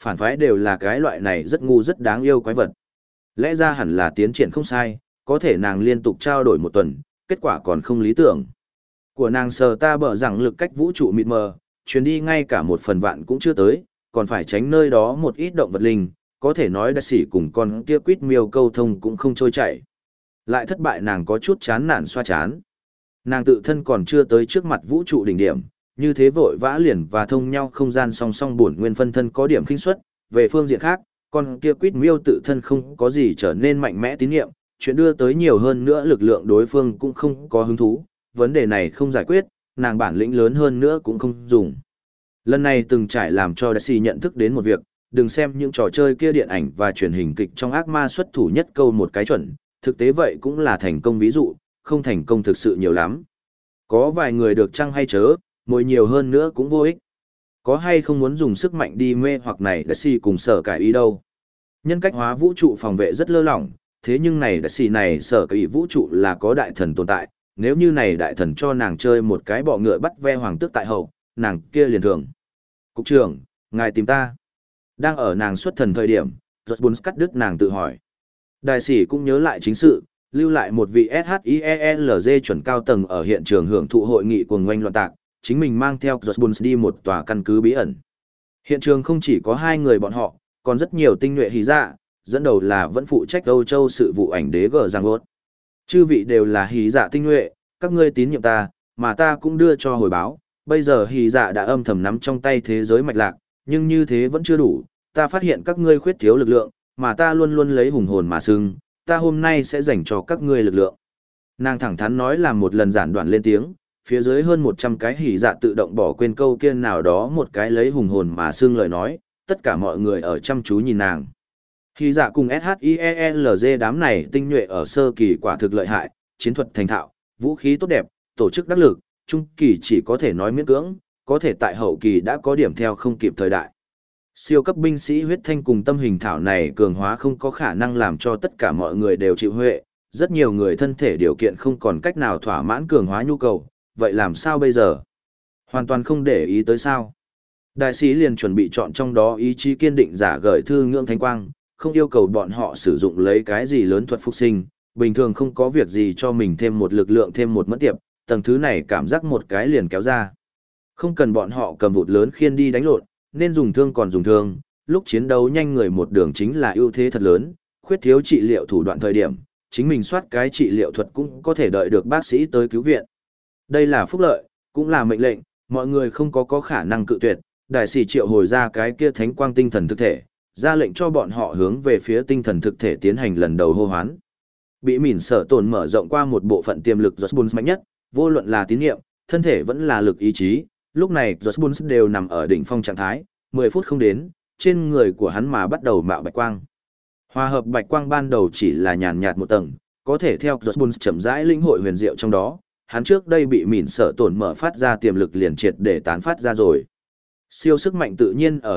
phản phái đều là cái loại này rất ngu rất đáng yêu quái vật. Lẽ ra hẳn là tiến triển không sai, có thể nàng liên tục trao đổi một tuần, kết quả còn không lý tưởng. Của nàng sờ ta bở rằng lực cách vũ trụ mịt mờ, chuyến đi ngay cả một phần vạn cũng chưa tới, còn phải tránh nơi đó một ít động vật linh, có thể nói đã xỉ cùng con kia quýt miêu câu thông cũng không trôi chảy. Lại thất bại nàng có chút chán nản xoa chán. Nàng tự thân còn chưa tới trước mặt vũ trụ đỉnh điểm, như thế vội vã liền và thông nhau không gian song song bổn nguyên phân thân có điểm khinh suất, về phương diện khác, con kia quýt miêu tự thân không có gì trở nên mạnh mẽ tín nhiệm, chuyện đưa tới nhiều hơn nữa lực lượng đối phương cũng không có hứng thú, vấn đề này không giải quyết, nàng bản lĩnh lớn hơn nữa cũng không dùng. Lần này từng trải làm cho Daisy nhận thức đến một việc, đừng xem những trò chơi kia điện ảnh và truyền hình kịch trong ác ma xuất thủ nhất câu một cái chuẩn, thực tế vậy cũng là thành công ví dụ, không thành công thực sự nhiều lắm. Có vài người được chăng hay chớ, mồi nhiều hơn nữa cũng vô ích. Có hay không muốn dùng sức mạnh đi mê hoặc này Daisy cùng sở cải ý đâu. Nhân cách hóa vũ trụ phòng vệ rất lơ lỏng, thế nhưng này Daisy này sở cải ý vũ trụ là có đại thần tồn tại, nếu như này đại thần cho nàng chơi một cái bọ ngựa bắt ve hoàng tước tại hậu, nàng kia liền thường. Cục trưởng, ngài tìm ta. Đang ở nàng xuất thần thời điểm, Rosbun cắt đứt nàng tự hỏi. Đại sĩ cũng nhớ lại chính sự, lưu lại một vị SHIELZ chuẩn cao tầng ở hiện trường hưởng thụ hội nghị cuồng ngoanh loạn tạc, chính mình mang theo Rosbun đi một tòa căn cứ bí ẩn. Hiện trường không chỉ có hai người bọn họ, còn rất nhiều tinh nhuệ hí dạ, dẫn đầu là vẫn phụ trách Âu Châu sự vụ ảnh đế G Giang Ốt. Chư vị đều là hí dạ tinh nhuệ, các ngươi tín nhiệm ta, mà ta cũng đưa cho hồi báo. Bây giờ hí dạ đã âm thầm nắm trong tay thế giới mạch lạc, nhưng như thế vẫn chưa đủ. Ta phát hiện các ngươi khuyết thiếu lực lượng, mà ta luôn luôn lấy hùng hồn mà xưng, ta hôm nay sẽ dành cho các ngươi lực lượng. Nàng thẳng thắn nói làm một lần giản đoạn lên tiếng, phía dưới hơn một trăm cái hỉ dạ tự động bỏ quên câu kia nào đó một cái lấy hùng hồn mà xưng lời nói, tất cả mọi người ở chăm chú nhìn nàng. Hỉ dạ cùng SHIELZ đám này tinh nhuệ ở sơ kỳ quả thực lợi hại, chiến thuật thành thạo, vũ khí tốt đẹp, tổ chức đắc lực, trung kỳ chỉ có thể nói miễn cưỡng, có thể tại hậu kỳ đã có điểm theo không kịp thời đại. Siêu cấp binh sĩ huyết thanh cùng tâm hình thảo này cường hóa không có khả năng làm cho tất cả mọi người đều chịu huệ, rất nhiều người thân thể điều kiện không còn cách nào thỏa mãn cường hóa nhu cầu, vậy làm sao bây giờ? Hoàn toàn không để ý tới sao? Đại sĩ liền chuẩn bị chọn trong đó ý chí kiên định giả gửi thư ngưỡng thánh quang, không yêu cầu bọn họ sử dụng lấy cái gì lớn thuật phục sinh, bình thường không có việc gì cho mình thêm một lực lượng thêm một mẫn tiệp, tầng thứ này cảm giác một cái liền kéo ra. Không cần bọn họ cầm vụt lớn khiên đi đánh lộn, nên dùng thương còn dùng thương, lúc chiến đấu nhanh người một đường chính là ưu thế thật lớn, khuyết thiếu trị liệu thủ đoạn thời điểm, chính mình soát cái trị liệu thuật cũng có thể đợi được bác sĩ tới cứu viện. Đây là phúc lợi, cũng là mệnh lệnh, mọi người không có có khả năng cự tuyệt, đại sĩ triệu hồi ra cái kia thánh quang tinh thần thực thể, ra lệnh cho bọn họ hướng về phía tinh thần thực thể tiến hành lần đầu hô hoán. Bị mỉn sở tồn mở rộng qua một bộ phận tiềm lực Josbuns mạnh nhất, vô luận là tín nhiệm, thân thể vẫn là lực ý chí, lúc này Josbuns đều nằm ở đỉnh phong trạng thái, mười phút không đến, trên người của hắn mà bắt đầu mạo bạch quang. Hòa hợp bạch quang ban đầu chỉ là nhàn nhạt một tầng, có thể theo Josbuns chậm rãi linh hội huyền diệu trong đó, hắn trước đây bị mỉn sở tổn mở phát ra tiềm lực liền triệt để tán phát ra rồi. Siêu sức mạnh tự nhiên ở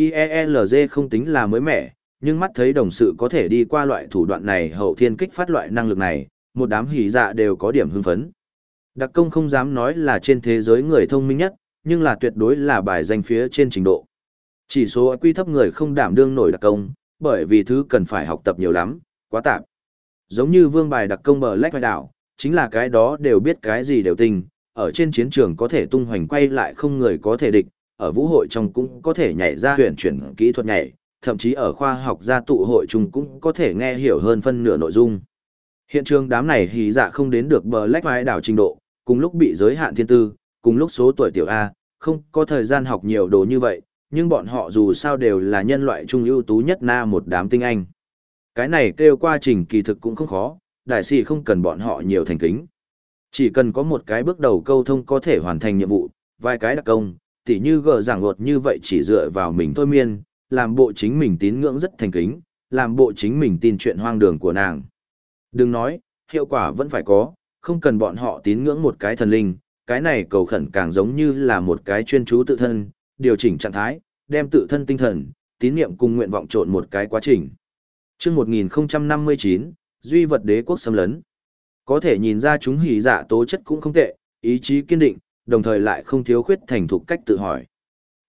SHIELZ không tính là mới mẻ, nhưng mắt thấy đồng sự có thể đi qua loại thủ đoạn này hậu thiên kích phát loại năng lực này, một đám hỉ dạ đều có điểm hưng phấn. Đặc công không dám nói là trên thế giới người thông minh nhất, nhưng là tuyệt đối là bài danh phía trên trình độ. Chỉ số quy thấp người không đảm đương nổi đặc công, bởi vì thứ cần phải học tập nhiều lắm, quá tạp. Giống như vương bài đặc công bờ lách vai đảo, chính là cái đó đều biết cái gì đều tình, ở trên chiến trường có thể tung hoành quay lại không người có thể địch, ở vũ hội trong cũng có thể nhảy ra huyền chuyển kỹ thuật nhảy, thậm chí ở khoa học gia tụ hội chung cũng có thể nghe hiểu hơn phân nửa nội dung. Hiện trường đám này hí dạ không đến được bờ lách vai đảo trình độ, cùng lúc bị giới hạn thiên tư, cùng lúc số tuổi tiểu A, không có thời gian học nhiều đồ như vậy, nhưng bọn họ dù sao đều là nhân loại trung ưu tú nhất na một đám tinh anh. Cái này kêu qua trình kỳ thực cũng không khó, đại sĩ không cần bọn họ nhiều thành kính. Chỉ cần có một cái bước đầu câu thông có thể hoàn thành nhiệm vụ, vài cái đặc công, tỉ như gờ giảng luật như vậy chỉ dựa vào mình thôi miên, làm bộ chính mình tín ngưỡng rất thành kính, làm bộ chính mình tin chuyện hoang đường của nàng. Đừng nói, hiệu quả vẫn phải có, không cần bọn họ tín ngưỡng một cái thần linh, cái này cầu khẩn càng giống như là một cái chuyên chú tự thân, điều chỉnh trạng thái, đem tự thân tinh thần, tín niệm cùng nguyện vọng trộn một cái quá trình. Chương một nghìn không trăm năm mươi chín, duy vật đế quốc xâm lấn. Có thể nhìn ra chúng hỉ dạ tố chất cũng không tệ, ý chí kiên định, đồng thời lại không thiếu khuyết thành thục cách tự hỏi.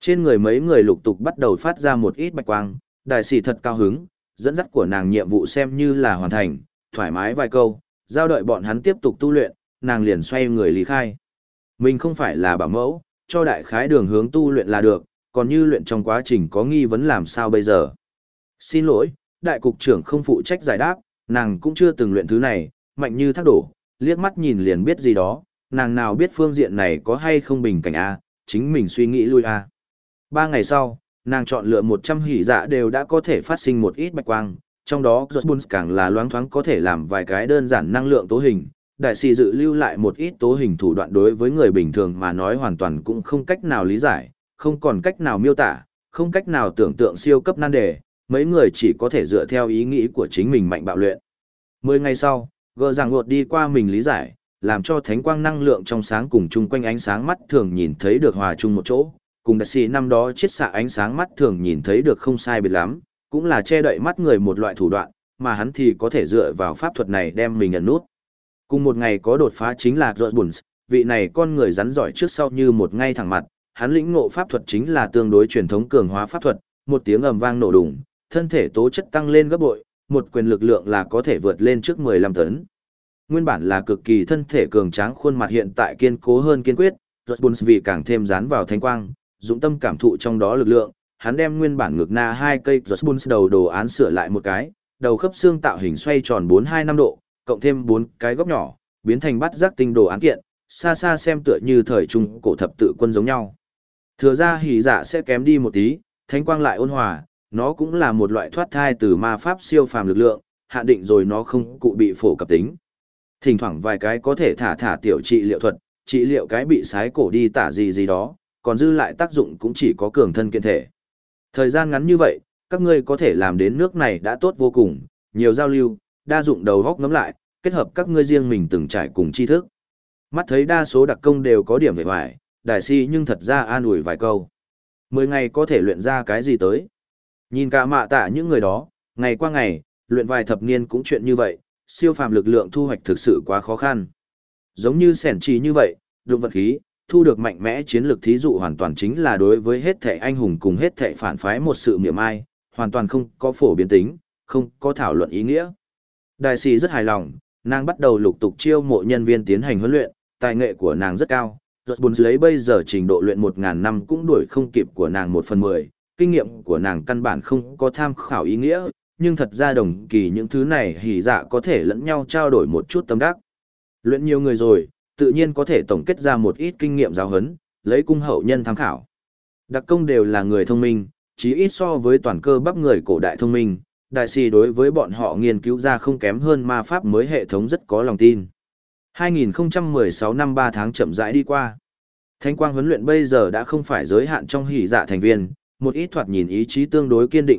Trên người mấy người lục tục bắt đầu phát ra một ít bạch quang, đại sĩ thật cao hứng, dẫn dắt của nàng nhiệm vụ xem như là hoàn thành, thoải mái vài câu, giao đợi bọn hắn tiếp tục tu luyện, nàng liền xoay người lý khai. Mình không phải là bảo mẫu, cho đại khái đường hướng tu luyện là được, còn như luyện trong quá trình có nghi vấn làm sao bây giờ. Xin lỗi, đại cục trưởng không phụ trách giải đáp, nàng cũng chưa từng luyện thứ này, mạnh như thác đổ, liếc mắt nhìn liền biết gì đó, nàng nào biết phương diện này có hay không bình cảnh a, chính mình suy nghĩ lui a. Ba ngày sau, nàng chọn lựa một trăm hỉ dạ đều đã có thể phát sinh một ít bạch quang, trong đó Josbun càng là loáng thoáng có thể làm vài cái đơn giản năng lượng tố hình. Đại sĩ dự lưu lại một ít tố hình thủ đoạn đối với người bình thường mà nói hoàn toàn cũng không cách nào lý giải, không còn cách nào miêu tả, không cách nào tưởng tượng siêu cấp nan đề, mấy người chỉ có thể dựa theo ý nghĩ của chính mình mạnh bạo luyện. Mười ngày sau, gờ rằng ngột đi qua mình lý giải, làm cho thánh quang năng lượng trong sáng cùng chung quanh ánh sáng mắt thường nhìn thấy được hòa chung một chỗ, cùng đại sĩ năm đó chiết xạ ánh sáng mắt thường nhìn thấy được không sai biệt lắm, cũng là che đậy mắt người một loại thủ đoạn, mà hắn thì có thể dựa vào pháp thuật này đem mình ẩn nút. Cùng một ngày có đột phá chính là Rosbuns, vị này con người rắn giỏi trước sau như một ngay thẳng mặt, hắn lĩnh ngộ pháp thuật chính là tương đối truyền thống cường hóa pháp thuật, một tiếng ầm vang nổ đùng, thân thể tố chất tăng lên gấp bội, một quyền lực lượng là có thể vượt lên trước mười lăm tấn. Nguyên bản là cực kỳ thân thể cường tráng khuôn mặt hiện tại kiên cố hơn kiên quyết, Rosbuns vì càng thêm dán vào thánh quang, dũng tâm cảm thụ trong đó lực lượng, hắn đem nguyên bản ngược na hai cây Rosbuns đầu đồ án sửa lại một cái, đầu khớp xương tạo hình xoay tròn bốn mươi hai năm độ, cộng thêm bốn cái góc nhỏ, biến thành bát giác tinh đồ án kiện, xa xa xem tựa như thời trung cổ thập tự quân giống nhau. Thừa ra hỉ dạ sẽ kém đi một tí, thánh quang lại ôn hòa, nó cũng là một loại thoát thai từ ma pháp siêu phàm lực lượng, hạn định rồi nó không cụ bị phổ cập tính. Thỉnh thoảng vài cái có thể thả thả tiểu trị liệu thuật, trị liệu cái bị sái cổ đi tả gì gì đó, còn dư lại tác dụng cũng chỉ có cường thân kiện thể. Thời gian ngắn như vậy, các ngươi có thể làm đến nước này đã tốt vô cùng, nhiều giao lưu, đa dụng đầu góc ngắm lại, kết hợp các ngươi riêng mình từng trải cùng tri thức. Mắt thấy đa số đặc công đều có điểm về hoài, đại si nhưng thật ra an ủi vài câu. Mười ngày có thể luyện ra cái gì tới. Nhìn cả mạ tạ những người đó, ngày qua ngày, luyện vài thập niên cũng chuyện như vậy, siêu phàm lực lượng thu hoạch thực sự quá khó khăn. Giống như sẻn trì như vậy, đụng vật khí, thu được mạnh mẽ chiến lược thí dụ hoàn toàn chính là đối với hết thể anh hùng cùng hết thể phản phái một sự miệng ai, hoàn toàn không có phổ biến tính, không có thảo luận ý nghĩa. Đại sĩ rất hài lòng, nàng bắt đầu lục tục chiêu mộ nhân viên tiến hành huấn luyện, tài nghệ của nàng rất cao. Rosbuns lấy bây giờ trình độ luyện một ngàn năm cũng đuổi không kịp của nàng một phần mười, kinh nghiệm của nàng căn bản không có tham khảo ý nghĩa, nhưng thật ra đồng kỳ những thứ này hỉ dạ có thể lẫn nhau trao đổi một chút tâm đắc. Luyện nhiều người rồi, tự nhiên có thể tổng kết ra một ít kinh nghiệm giáo huấn, lấy cung hậu nhân tham khảo. Đặc công đều là người thông minh, chí ít so với toàn cơ bắp người cổ đại thông minh, đại sĩ đối với bọn họ nghiên cứu ra không kém hơn ma pháp mới hệ thống rất có lòng tin. hai nghìn không trăm mười sáu năm ba tháng chậm rãi đi qua. Thánh quang huấn luyện bây giờ đã không phải giới hạn trong hỉ dạ thành viên, một ít thoạt nhìn ý chí tương đối kiên định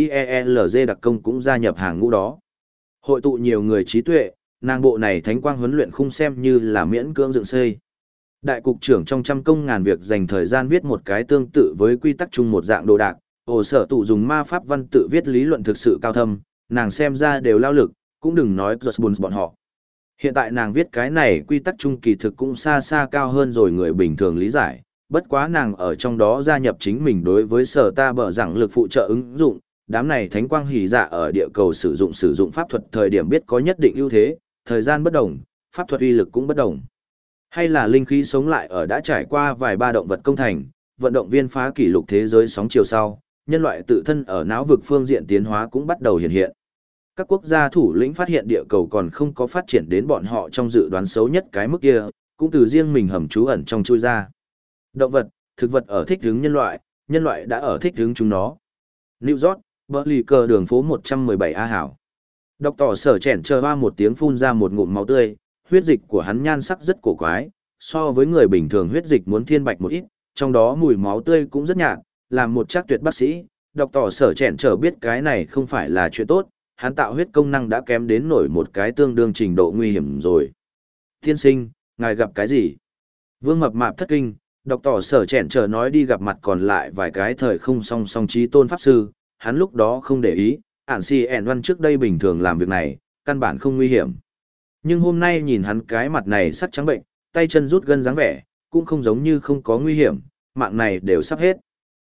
SHIELZ đặc công cũng gia nhập hàng ngũ đó. Hội tụ nhiều người trí tuệ, nàng bộ này thánh quang huấn luyện không xem như là miễn cưỡng dựng xây. Đại cục trưởng trong trăm công ngàn việc dành thời gian viết một cái tương tự với quy tắc chung một dạng đồ đạc, ổ sở tụ dùng ma pháp văn tự viết lý luận thực sự cao thâm, nàng xem ra đều lao lực, cũng đừng nói Rosbuns bọn họ. Hiện tại nàng viết cái này quy tắc chung kỳ thực cũng xa xa cao hơn rồi người bình thường lý giải, bất quá nàng ở trong đó gia nhập chính mình đối với sở ta bở rằng lực phụ trợ ứng dụng, đám này thánh quang hỉ dạ ở địa cầu sử dụng sử dụng pháp thuật thời điểm biết có nhất định ưu thế, thời gian bất đồng, pháp thuật uy lực cũng bất đồng. Hay là linh khí sống lại ở đã trải qua vài ba động vật công thành, vận động viên phá kỷ lục thế giới sóng chiều sau, nhân loại tự thân ở não vực phương diện tiến hóa cũng bắt đầu hiện hiện. Các quốc gia thủ lĩnh phát hiện địa cầu còn không có phát triển đến bọn họ trong dự đoán xấu nhất cái mức kia, cũng từ riêng mình hầm trú ẩn trong chui ra. Động vật, thực vật ở thích hướng nhân loại, nhân loại đã ở thích hướng chúng nó. New York, Berkeley cờ đường phố một trăm mười bảy A hảo. Đọc tỏ sở chèn chờ hoa một tiếng phun ra một ngụm máu tươi, huyết dịch của hắn nhan sắc rất cổ quái, so với người bình thường huyết dịch muốn thiên bạch một ít, trong đó mùi máu tươi cũng rất nhạt, làm một chắc tuyệt bác sĩ, đọc tỏ sở chèn chờ biết cái này không phải là chuyện tốt, hắn tạo huyết công năng đã kém đến nổi một cái tương đương trình độ nguy hiểm rồi. Tiên sinh, ngài gặp cái gì? Vương mập mạp thất kinh, đọc tỏ sở chèn chờ nói đi gặp mặt còn lại vài cái thời không song song trí tôn pháp sư, hắn lúc đó không để ý, ản si ẻn văn trước đây bình thường làm việc này, căn bản không nguy hiểm. Nhưng hôm nay nhìn hắn cái mặt này sắc trắng bệnh, tay chân rút gân dáng vẻ, cũng không giống như không có nguy hiểm, mạng này đều sắp hết.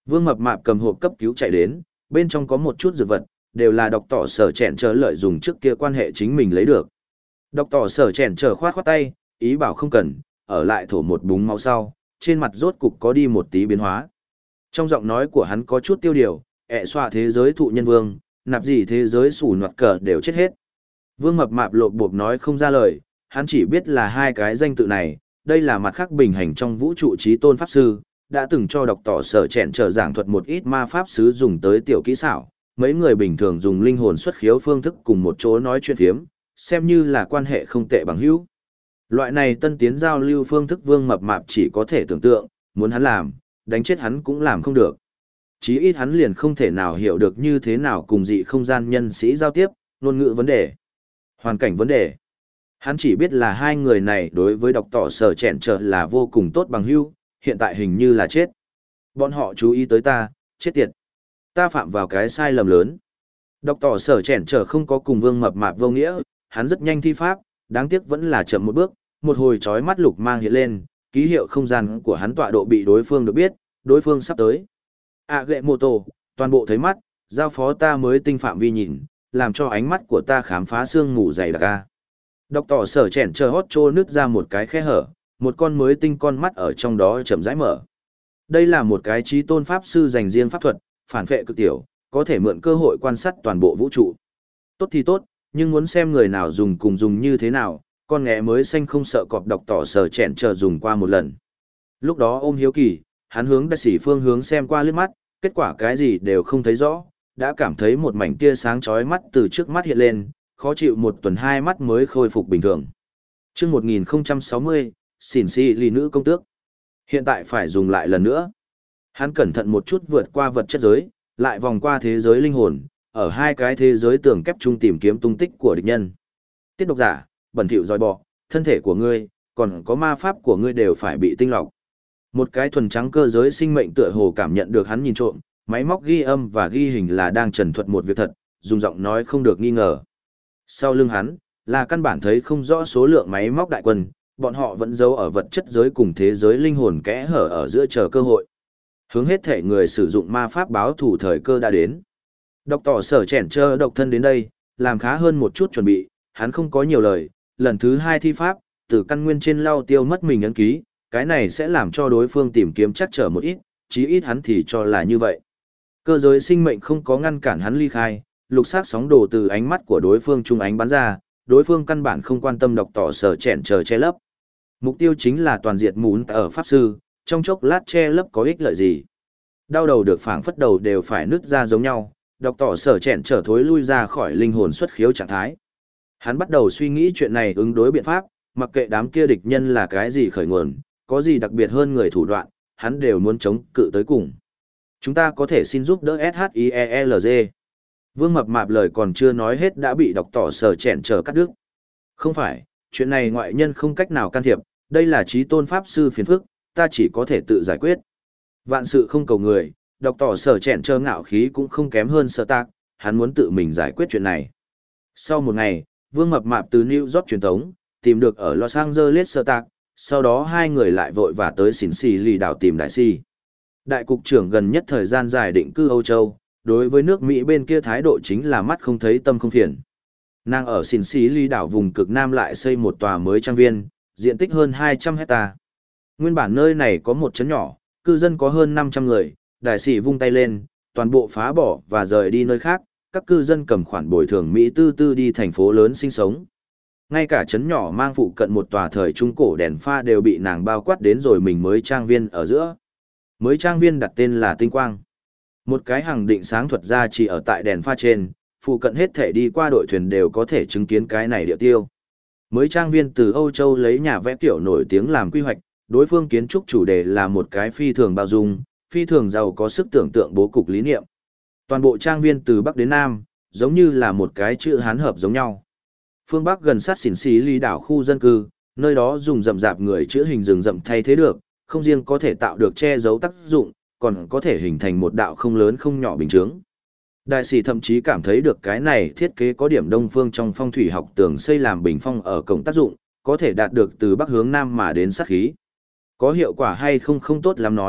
Vương Mập Mạp cầm hộp cấp cứu chạy đến, bên trong có một chút dược vật, đều là độc tỏ sở chèn chờ lợi dùng trước kia quan hệ chính mình lấy được. Độc tỏ sở chèn chờ khoát khoát tay, ý bảo không cần, ở lại thổ một búng máu sau, trên mặt rốt cục có đi một tí biến hóa. Trong giọng nói của hắn có chút tiêu điều, ẹ xoa thế giới thụ nhân vương, nạp gì thế giới sủ noạt cờ đều chết hết. Vương Mập Mạp lộp bộp nói không ra lời, hắn chỉ biết là hai cái danh tự này, đây là mặt khác bình hành trong vũ trụ trí tôn pháp sư, đã từng cho độc tỏ sở chèn trở giảng thuật một ít ma pháp sứ dùng tới tiểu kỹ xảo, mấy người bình thường dùng linh hồn xuất khiếu phương thức cùng một chỗ nói chuyện phiếm, xem như là quan hệ không tệ bằng hữu. Loại này tân tiến giao lưu phương thức Vương Mập Mạp chỉ có thể tưởng tượng, muốn hắn làm, đánh chết hắn cũng làm không được. Chí ít hắn liền không thể nào hiểu được như thế nào cùng dị không gian nhân sĩ giao tiếp, ngôn ngữ vấn đề, hoàn cảnh vấn đề. Hắn chỉ biết là hai người này đối với độc tỏ sở chèn trở là vô cùng tốt bằng hữu, hiện tại hình như là chết. Bọn họ chú ý tới ta, chết tiệt. Ta phạm vào cái sai lầm lớn. Độc tỏ sở chèn trở không có cùng Vương Mập Mạp vô nghĩa, hắn rất nhanh thi pháp, đáng tiếc vẫn là chậm một bước, một hồi chói mắt lục mang hiện lên, ký hiệu không gian của hắn tọa độ bị đối phương được biết, đối phương sắp tới. À ghệ mô tô, toàn bộ thấy mắt, giao phó ta mới tinh phạm vi nhìn, làm cho ánh mắt của ta khám phá xương mù dày đặc a. Độc tỏ sở chèn chờ hót trô nứt ra một cái khe hở, một con mới tinh con mắt ở trong đó chậm rãi mở. Đây là một cái trí tôn pháp sư dành riêng pháp thuật, phản phệ cực tiểu, có thể mượn cơ hội quan sát toàn bộ vũ trụ. Tốt thì tốt, nhưng muốn xem người nào dùng cùng dùng như thế nào, con nghé mới xanh không sợ cọp độc tỏ sở chèn chờ dùng qua một lần. Lúc đó ôm hiếu kỳ, hắn hướng đại sĩ phương hướng xem qua liếc mắt, kết quả cái gì đều không thấy rõ, đã cảm thấy một mảnh tia sáng chói mắt từ trước mắt hiện lên, khó chịu một tuần hai mắt mới khôi phục bình thường. Trước một nghìn không trăm sáu mươi, xỉn xì lì nữ công tước. Hiện tại phải dùng lại lần nữa. Hắn cẩn thận một chút vượt qua vật chất giới, lại vòng qua thế giới linh hồn, ở hai cái thế giới tường kép chung tìm kiếm tung tích của địch nhân. Tiết độc giả, bẩn thỉu dòi bọ, thân thể của ngươi, còn có ma pháp của ngươi đều phải bị tinh lọc. Một cái thuần trắng cơ giới sinh mệnh tựa hồ cảm nhận được hắn nhìn trộm, máy móc ghi âm và ghi hình là đang trần thuật một việc thật, dùng giọng nói không được nghi ngờ. Sau lưng hắn, là căn bản thấy không rõ số lượng máy móc đại quân, bọn họ vẫn giấu ở vật chất giới cùng thế giới linh hồn kẽ hở ở giữa chờ cơ hội. Hướng hết thể người sử dụng ma pháp báo thủ thời cơ đã đến. Độc tỏ sở chèn chơ độc thân đến đây, làm khá hơn một chút chuẩn bị, hắn không có nhiều lời, lần thứ hai thi pháp, từ căn nguyên trên lau tiêu mất mình ấn ký, cái này sẽ làm cho đối phương tìm kiếm chắc trở một ít, chí ít hắn thì cho là như vậy. Cơ giới sinh mệnh không có ngăn cản hắn ly khai, lục sắc sóng đồ từ ánh mắt của đối phương trung ánh bắn ra, đối phương căn bản không quan tâm độc tỏ sở chèn chờ che lấp. Mục tiêu chính là toàn diệt mún ở pháp sư, trong chốc lát che lấp có ích lợi gì. Đau đầu được phảng phất đầu đều phải nứt ra giống nhau, độc tỏ sở chèn trở thối lui ra khỏi linh hồn xuất khiếu trạng thái. Hắn bắt đầu suy nghĩ chuyện này ứng đối biện pháp, mặc kệ đám kia địch nhân là cái gì khởi nguồn, có gì đặc biệt hơn người thủ đoạn, hắn đều muốn chống cự tới cùng. Chúng ta có thể xin giúp đỡ ét hát i e lờ giê. Vương Mập Mạp lời còn chưa nói hết đã bị độc tỏ sở chèn chờ cắt đứt. Không phải, chuyện này ngoại nhân không cách nào can thiệp, đây là trí tôn pháp sư phiền phức, ta chỉ có thể tự giải quyết. Vạn sự không cầu người, độc tỏ sở chèn chờ ngạo khí cũng không kém hơn sở tạc, hắn muốn tự mình giải quyết chuyện này. Sau một ngày, Vương Mập Mạp từ New York truyền tống, tìm được ở Los Angeles sở tạc, sau đó hai người lại vội vã tới xỉn xì lì đảo tìm đại si. Đại cục trưởng gần nhất thời gian dài định cư Âu Châu, đối với nước Mỹ bên kia thái độ chính là mắt không thấy tâm không phiền. Nàng ở xỉn xì lì đảo vùng cực Nam lại xây một tòa mới trang viên, diện tích hơn hai trăm hecta. Nguyên bản nơi này có một trấn nhỏ, cư dân có hơn năm trăm người, đại sĩ vung tay lên, toàn bộ phá bỏ và rời đi nơi khác, các cư dân cầm khoản bồi thường Mỹ tư tư đi thành phố lớn sinh sống. Ngay cả trấn nhỏ mang phụ cận một tòa thời trung cổ đèn pha đều bị nàng bao quát đến rồi mình mới trang viên ở giữa. Mới trang viên đặt tên là Tinh Quang. Một cái hàng định sáng thuật ra chỉ ở tại đèn pha trên, phụ cận hết thể đi qua đội thuyền đều có thể chứng kiến cái này địa tiêu. Mới trang viên từ Âu Châu lấy nhà vẽ kiểu nổi tiếng làm quy hoạch, đối phương kiến trúc chủ đề là một cái phi thường bao dung, phi thường giàu có sức tưởng tượng bố cục lý niệm. Toàn bộ trang viên từ Bắc đến Nam, giống như là một cái chữ Hán hợp giống nhau. Phương Bắc gần sát xỉn xì ly đảo khu dân cư, nơi đó dùng rậm rạp người chữ hình rừng rậm thay thế được, không riêng có thể tạo được che giấu tác dụng, còn có thể hình thành một đạo không lớn không nhỏ bình chướng. Đại sĩ thậm chí cảm thấy được cái này thiết kế có điểm đông phương trong phong thủy học tường xây làm bình phong ở cổng tác dụng, có thể đạt được từ bắc hướng nam mà đến sát khí. Có hiệu quả hay không không tốt lắm nói,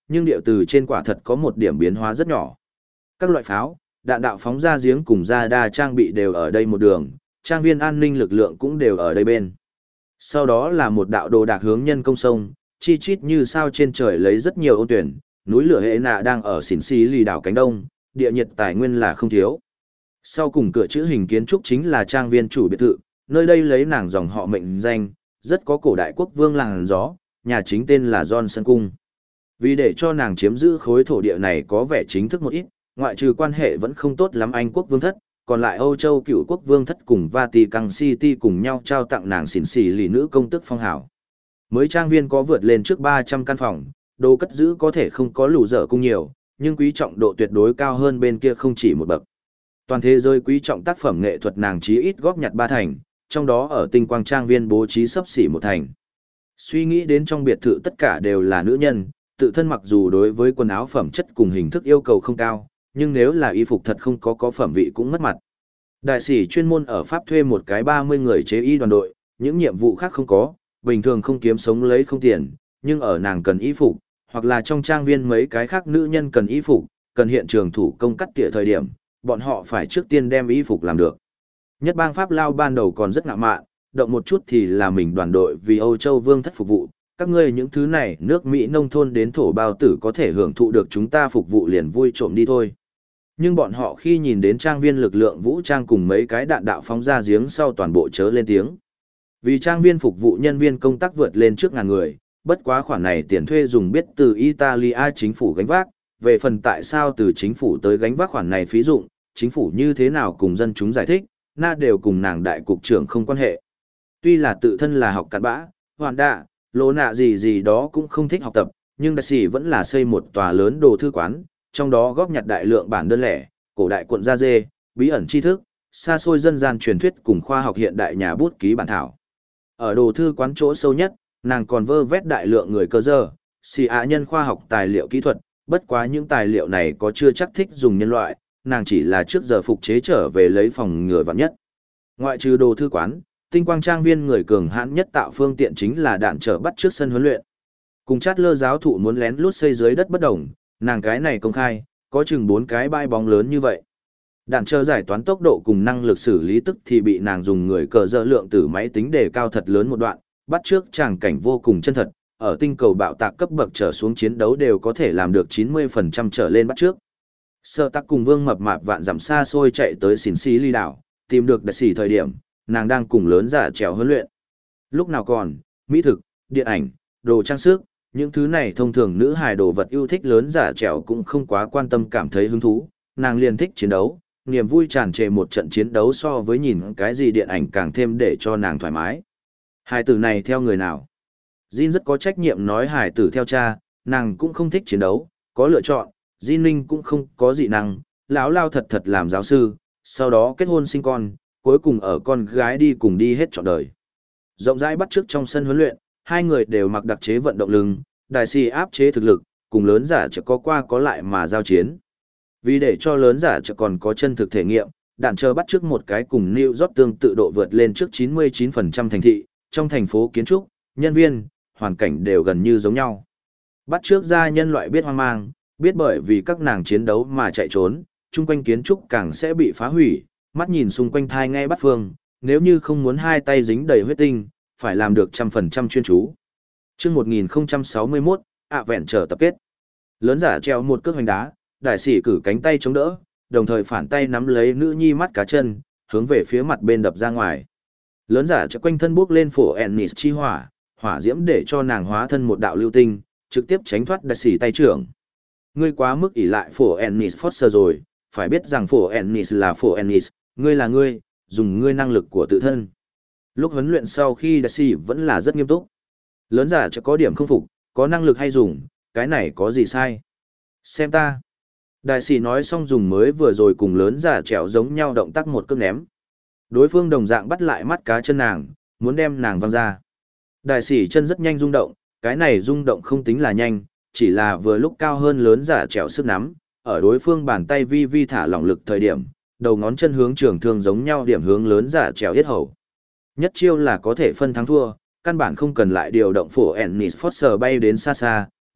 nhưng điệu từ trên quả thật có một điểm biến hóa rất nhỏ. Các loại pháo, đạn đạo phóng ra giếng cùng ra đa trang bị đều ở đây một đường, trang viên an ninh lực lượng cũng đều ở đây bên. Sau đó là một đạo đồ đạc hướng nhân công sông, chi chít như sao trên trời lấy rất nhiều ôn tuyển, núi lửa hệ nạ đang ở xỉn xí lì đảo cánh đông, địa nhiệt tài nguyên là không thiếu. Sau cùng cửa chữ hình kiến trúc chính là trang viên chủ biệt thự, nơi đây lấy nàng dòng họ mệnh danh, rất có cổ đại quốc vương làng gió, nhà chính tên là Johnson Cung. Vì để cho nàng chiếm giữ khối thổ địa này có vẻ chính thức một ít, ngoại trừ quan hệ vẫn không tốt lắm Anh quốc vương thất, còn lại Âu Châu cựu quốc vương thất cùng Vatican City cùng nhau trao tặng nàng xỉn xỉ lì nữ công tước phong hào. Mới trang viên có vượt lên trước ba trăm căn phòng, đồ cất giữ có thể không có lù dở cung nhiều, nhưng quý trọng độ tuyệt đối cao hơn bên kia không chỉ một bậc. Toàn thế giới quý trọng tác phẩm nghệ thuật nàng chí ít góp nhặt ba thành, trong đó ở tinh quang trang viên bố trí sấp xỉ một thành. Suy nghĩ đến trong biệt thự tất cả đều là nữ nhân, tự thân mặc dù đối với quần áo phẩm chất cùng hình thức yêu cầu không cao, nhưng nếu là y phục thật không có có phẩm vị cũng mất mặt. Đại sĩ chuyên môn ở Pháp thuê một cái ba mươi người chế y đoàn đội, những nhiệm vụ khác không có, bình thường không kiếm sống lấy không tiền, nhưng ở nàng cần y phục, hoặc là trong trang viên mấy cái khác nữ nhân cần y phục, cần hiện trường thủ công cắt tỉa thời điểm, bọn họ phải trước tiên đem y phục làm được. Nhất bang Pháp Lao ban đầu còn rất ngạo mạn, động một chút thì là mình đoàn đội vì Âu Châu Vương thất phục vụ, các ngươi những thứ này nước Mỹ nông thôn đến thổ bao tử có thể hưởng thụ được chúng ta phục vụ liền vui trộm đi thôi. Nhưng bọn họ khi nhìn đến trang viên lực lượng vũ trang cùng mấy cái đạn đạo phóng ra giếng sau toàn bộ chớ lên tiếng. Vì trang viên phục vụ nhân viên công tác vượt lên trước ngàn người, bất quá khoản này tiền thuê dùng biết từ Italia chính phủ gánh vác, về phần tại sao từ chính phủ tới gánh vác khoản này phí dụng, chính phủ như thế nào cùng dân chúng giải thích, na đều cùng nàng đại cục trưởng không quan hệ. Tuy là tự thân là học cặn bã, hoàn đạ, lỗ nạ gì gì đó cũng không thích học tập, nhưng đại sĩ vẫn là xây một tòa lớn đồ thư quán, trong đó góp nhặt đại lượng bản đơn lẻ, cổ đại cuộn da dê, bí ẩn tri thức, xa xôi dân gian truyền thuyết cùng khoa học hiện đại nhà bút ký bản thảo. Ở đồ thư quán chỗ sâu nhất, nàng còn vơ vét đại lượng người cơ dơ, xì ạ nhân khoa học tài liệu kỹ thuật, bất quá những tài liệu này có chưa chắc thích dùng nhân loại, nàng chỉ là trước giờ phục chế trở về lấy phòng ngừa vạn nhất. Ngoại trừ đồ thư quán, tinh quang trang viên người cường hãn nhất tạo phương tiện chính là đạn trở bắt trước sân huấn luyện. Cùng chát lơ giáo thụ muốn lén lút xây dưới đất bất đồng, nàng cái này công khai, có chừng bốn cái bãi bóng lớn như vậy. Đạn chờ giải toán tốc độ cùng năng lực xử lý tức thì bị nàng dùng người cờ dơ lượng tử máy tính đề cao thật lớn một đoạn, bắt trước tràng cảnh vô cùng chân thật, ở tinh cầu bạo tạc cấp bậc trở xuống chiến đấu đều có thể làm được chín mươi phần trăm trở lên bắt trước. Sơ tắc cùng vương mập mạp vạn dặm xa xôi chạy tới xỉn xí ly đảo, tìm được đại sĩ thời điểm, nàng đang cùng lớn giả trèo huấn luyện. Lúc nào còn, mỹ thực, điện ảnh, đồ trang sức, những thứ này thông thường nữ hài đồ vật yêu thích lớn giả trèo cũng không quá quan tâm cảm thấy hứng thú, nàng liền thích chiến đấu, niềm vui tràn trề một trận chiến đấu so với nhìn cái gì điện ảnh càng thêm để cho nàng thoải mái. Hài tử này theo người nào? Jin rất có trách nhiệm nói hài tử theo cha, nàng cũng không thích chiến đấu, có lựa chọn, Jin Ninh cũng không có dị năng, lão lao thật thật làm giáo sư, sau đó kết hôn sinh con, cuối cùng ở con gái đi cùng đi hết trọn đời. Rộng rãi bắt chước trong sân huấn luyện, hai người đều mặc đặc chế vận động lưng, đại sĩ áp chế thực lực, cùng lớn giả chợ có qua có lại mà giao chiến. Vì để cho lớn giả chợ còn có chân thực thể nghiệm, đạn chờ bắt chước một cái cùng New York tương tự độ vượt lên trước chín mươi chín phần trăm thành thị, trong thành phố kiến trúc, nhân viên, hoàn cảnh đều gần như giống nhau. Bắt chước ra nhân loại biết hoang mang, biết bởi vì các nàng chiến đấu mà chạy trốn, chung quanh kiến trúc càng sẽ bị phá hủy, mắt nhìn xung quanh thai ngay bắt phương, nếu như không muốn hai tay dính đầy huyết tinh, phải làm được trăm phần trăm chuyên chú. Trước một nghìn không trăm sáu mươi mốt, ạ vẹn trở tập kết. Lớn giả treo một cước hoành đá, đại sĩ cử cánh tay chống đỡ, đồng thời phản tay nắm lấy nữ nhi mắt cá chân, hướng về phía mặt bên đập ra ngoài. Lớn giả treo quanh thân bước lên phổ Ennis chi hỏa, hỏa diễm để cho nàng hóa thân một đạo lưu tinh, trực tiếp tránh thoát đại sĩ tay trưởng. Ngươi quá mức ỷ lại phổ Ennis Foster rồi, phải biết rằng phổ Ennis là phổ Ennis, ngươi là ngươi, dùng ngươi năng lực của tự thân. Lúc huấn luyện sau khi đại sĩ vẫn là rất nghiêm túc. Lớn giả cho có điểm không phục, có năng lực hay dùng, cái này có gì sai. Xem ta. Đại sĩ nói xong dùng mới vừa rồi cùng lớn giả trèo giống nhau động tác một cước ném. Đối phương đồng dạng bắt lại mắt cá chân nàng, muốn đem nàng văng ra. Đại sĩ chân rất nhanh rung động, cái này rung động không tính là nhanh, chỉ là vừa lúc cao hơn lớn giả trèo sức nắm, ở đối phương bàn tay vi vi thả lỏng lực thời điểm, đầu ngón chân hướng trường thương giống nhau điểm hướng lớn giả trèo yết hầu. Nhất chiêu là có thể phân thắng thua, căn bản không cần lại điều động phổ Ennis Foster bay đến xa xa,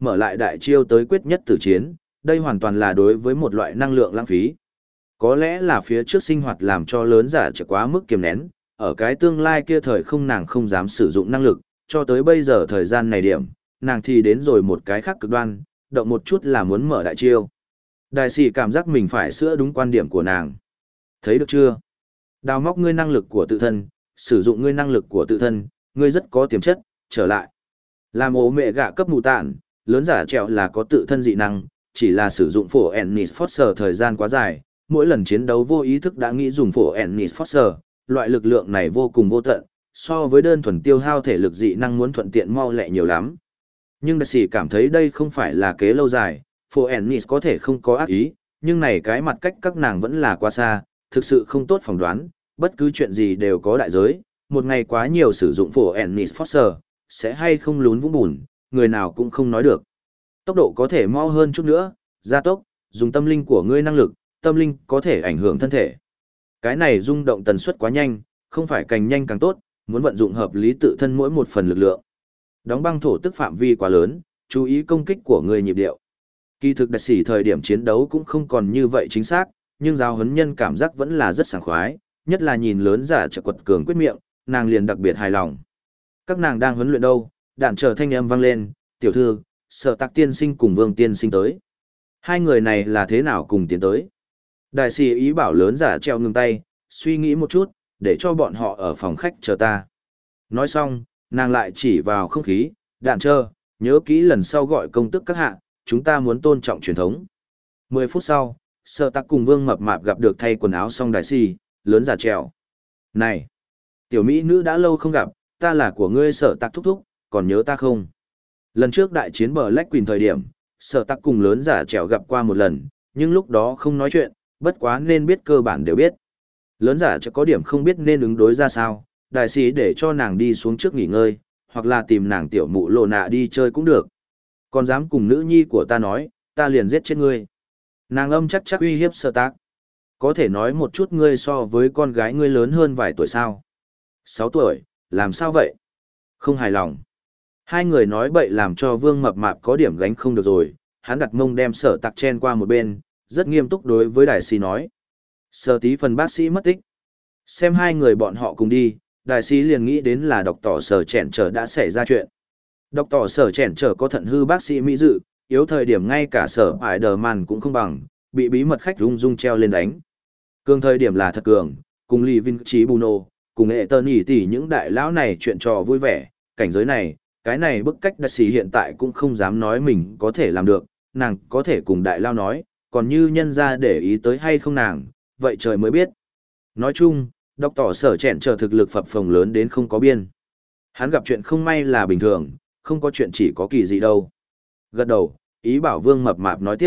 mở lại đại chiêu tới quyết nhất tử chiến, đây hoàn toàn là đối với một loại năng lượng lãng phí. Có lẽ là phía trước sinh hoạt làm cho lớn giả trở quá mức kiềm nén, ở cái tương lai kia thời không nàng không dám sử dụng năng lực, cho tới bây giờ thời gian này điểm, nàng thì đến rồi một cái khác cực đoan, động một chút là muốn mở đại chiêu. Đại sĩ cảm giác mình phải sửa đúng quan điểm của nàng. Thấy được chưa? Đào móc ngươi năng lực của tự thân, sử dụng ngươi năng lực của tự thân, ngươi rất có tiềm chất, trở lại. Làm ố mẹ gạ cấp mù tạn, lớn giả trèo là có tự thân dị năng, chỉ là sử dụng phổ Ennis Foster thời gian quá dài, mỗi lần chiến đấu vô ý thức đã nghĩ dùng phổ Ennis Foster, loại lực lượng này vô cùng vô tận, so với đơn thuần tiêu hao thể lực dị năng muốn thuận tiện mau lẹ nhiều lắm. Nhưng đại sĩ cảm thấy đây không phải là kế lâu dài, phổ Ennis có thể không có ác ý, nhưng này cái mặt cách các nàng vẫn là quá xa, thực sự không tốt phỏng đoán, bất cứ chuyện gì đều có đại giới, một ngày quá nhiều sử dụng phổ Ennis Foster, sẽ hay không lún vũng bùn, người nào cũng không nói được. Tốc độ có thể mau hơn chút nữa, gia tốc, dùng tâm linh của ngươi năng lực, tâm linh có thể ảnh hưởng thân thể. Cái này rung động tần suất quá nhanh, không phải càng nhanh càng tốt, muốn vận dụng hợp lý tự thân mỗi một phần lực lượng. Đóng băng thổ tức phạm vi quá lớn, chú ý công kích của người nhịp điệu. Kỳ thực đặc sĩ thời điểm chiến đấu cũng không còn như vậy chính xác, nhưng giáo huấn nhân cảm giác vẫn là rất sảng khoái, nhất là nhìn lớn giả trợ quật cường quyết miệng, nàng liền đặc biệt hài lòng. Các nàng đang huấn luyện đâu, đạn chờ thanh âm vang lên, tiểu thư, Sở Tạc tiên sinh cùng Vương tiên sinh tới. Hai người này là thế nào cùng tiến tới? Đại sĩ ý bảo lớn giả treo ngừng tay, suy nghĩ một chút, để cho bọn họ ở phòng khách chờ ta. Nói xong, nàng lại chỉ vào không khí, đạn chờ, nhớ kỹ lần sau gọi công tức các hạ, chúng ta muốn tôn trọng truyền thống. Mười phút sau, Sở Tạc cùng Vương mập mạp gặp được thay quần áo xong đại sĩ, lớn giả treo. Này, tiểu mỹ nữ đã lâu không gặp, ta là của ngươi Sở Tạc thúc thúc, còn nhớ ta không? Lần trước đại chiến bờ Lách Quỳnh thời điểm, Sở Tạc cùng lớn giả trèo gặp qua một lần, nhưng lúc đó không nói chuyện, bất quá nên biết cơ bản đều biết. Lớn giả chỉ có điểm không biết nên ứng đối ra sao, đại sĩ để cho nàng đi xuống trước nghỉ ngơi, hoặc là tìm nàng tiểu mụ lộ nạ đi chơi cũng được. Còn dám cùng nữ nhi của ta nói, ta liền giết chết ngươi. Nàng âm chắc chắc uy hiếp Sở Tạc. Có thể nói một chút ngươi so với con gái ngươi lớn hơn vài tuổi sao? Sáu tuổi, làm sao vậy? Không hài lòng. Hai người nói bậy làm cho Vương mập mạp có điểm gánh không được rồi, hắn đặt mông đem Sở Tạc chen qua một bên, rất nghiêm túc đối với đại sĩ nói. Sở tí phần bác sĩ mất tích. Xem hai người bọn họ cùng đi, đại sĩ liền nghĩ đến là độc tỏ sở chèn trở đã xảy ra chuyện. Độc tỏ sở chèn trở có thận hư bác sĩ Mỹ dự, yếu thời điểm ngay cả sở ải đờ màn cũng không bằng, bị bí mật khách rung rung treo lên đánh. Cường thời điểm là thật cường, cùng Lý Vinh Trí Buno, cùng hệ tơ nhỉ tỉ những đại lão này chuyện trò vui vẻ, cảnh giới này, cái này bức cách đại sĩ hiện tại cũng không dám nói mình có thể làm được, nàng có thể cùng đại lao nói, còn như nhân ra để ý tới hay không nàng, vậy trời mới biết. Nói chung, độc tỏ sở chẹn trở thực lực phập phồng lớn đến không có biên. Hắn gặp chuyện không may là bình thường, không có chuyện chỉ có kỳ gì đâu. Gật đầu, ý bảo Vương mập mạp nói tiếp.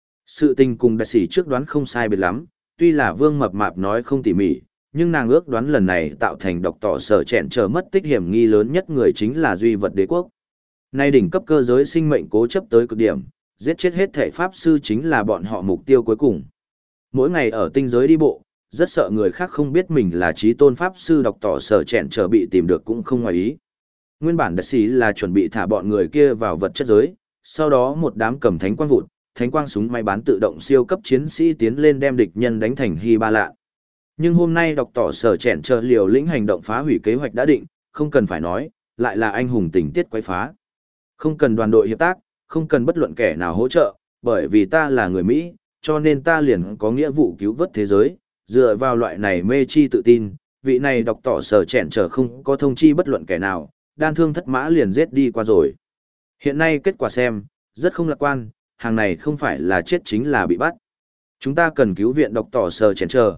Sự tình cùng đại sĩ trước đoán không sai biệt lắm, tuy là Vương mập mạp nói không tỉ mỉ, nhưng nàng ước đoán lần này tạo thành độc tỏ sở chẹn trở mất tích hiểm nghi lớn nhất người chính là duy vật đế quốc. Nay đỉnh cấp cơ giới sinh mệnh cố chấp tới cực điểm, giết chết hết thể pháp sư chính là bọn họ mục tiêu cuối cùng. Mỗi ngày ở tinh giới đi bộ, rất sợ người khác không biết mình là trí tôn pháp sư độc tỏ sở chẹn trở bị tìm được cũng không ngoài ý. Nguyên bản đại sĩ là chuẩn bị thả bọn người kia vào vật chất giới, sau đó một đám cầm thánh quang vụt, thánh quang súng máy bán tự động siêu cấp chiến sĩ tiến lên đem địch nhân đánh thành hy ba lạ. Nhưng hôm nay độc tỏ sở chèn chờ liều lĩnh hành động phá hủy kế hoạch đã định, không cần phải nói, lại là anh hùng tình tiết quấy phá. Không cần đoàn đội hiệp tác, không cần bất luận kẻ nào hỗ trợ, bởi vì ta là người Mỹ, cho nên ta liền có nghĩa vụ cứu vớt thế giới, dựa vào loại này mê chi tự tin, vị này độc tỏ sở chèn chờ không có thông chi bất luận kẻ nào, đan thương thất mã liền giết đi qua rồi. Hiện nay kết quả xem, rất không lạc quan, hàng này không phải là chết chính là bị bắt. Chúng ta cần cứu viện độc tỏ sở chèn chờ.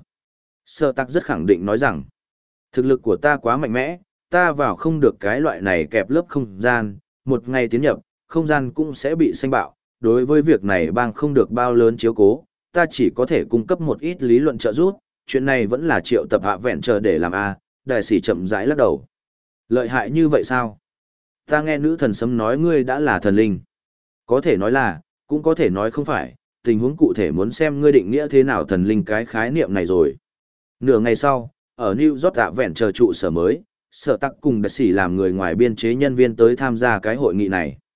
Sở Tạc rất khẳng định nói rằng, thực lực của ta quá mạnh mẽ, ta vào không được cái loại này kẹp lớp không gian, một ngày tiến nhập, không gian cũng sẽ bị xanh bạo. Đối với việc này bang không được bao lớn chiếu cố, ta chỉ có thể cung cấp một ít lý luận trợ giúp, chuyện này vẫn là triệu tập hạ vẹn chờ để làm A, đại sĩ chậm rãi lắc đầu. Lợi hại như vậy sao? Ta nghe nữ thần sấm nói ngươi đã là thần linh. Có thể nói là, cũng có thể nói không phải, tình huống cụ thể muốn xem ngươi định nghĩa thế nào thần linh cái khái niệm này rồi. Nửa ngày sau, ở New York ạ vẹn chờ trụ sở mới, Sở Tạc cùng đại sĩ làm người ngoài biên chế nhân viên tới tham gia cái hội nghị này.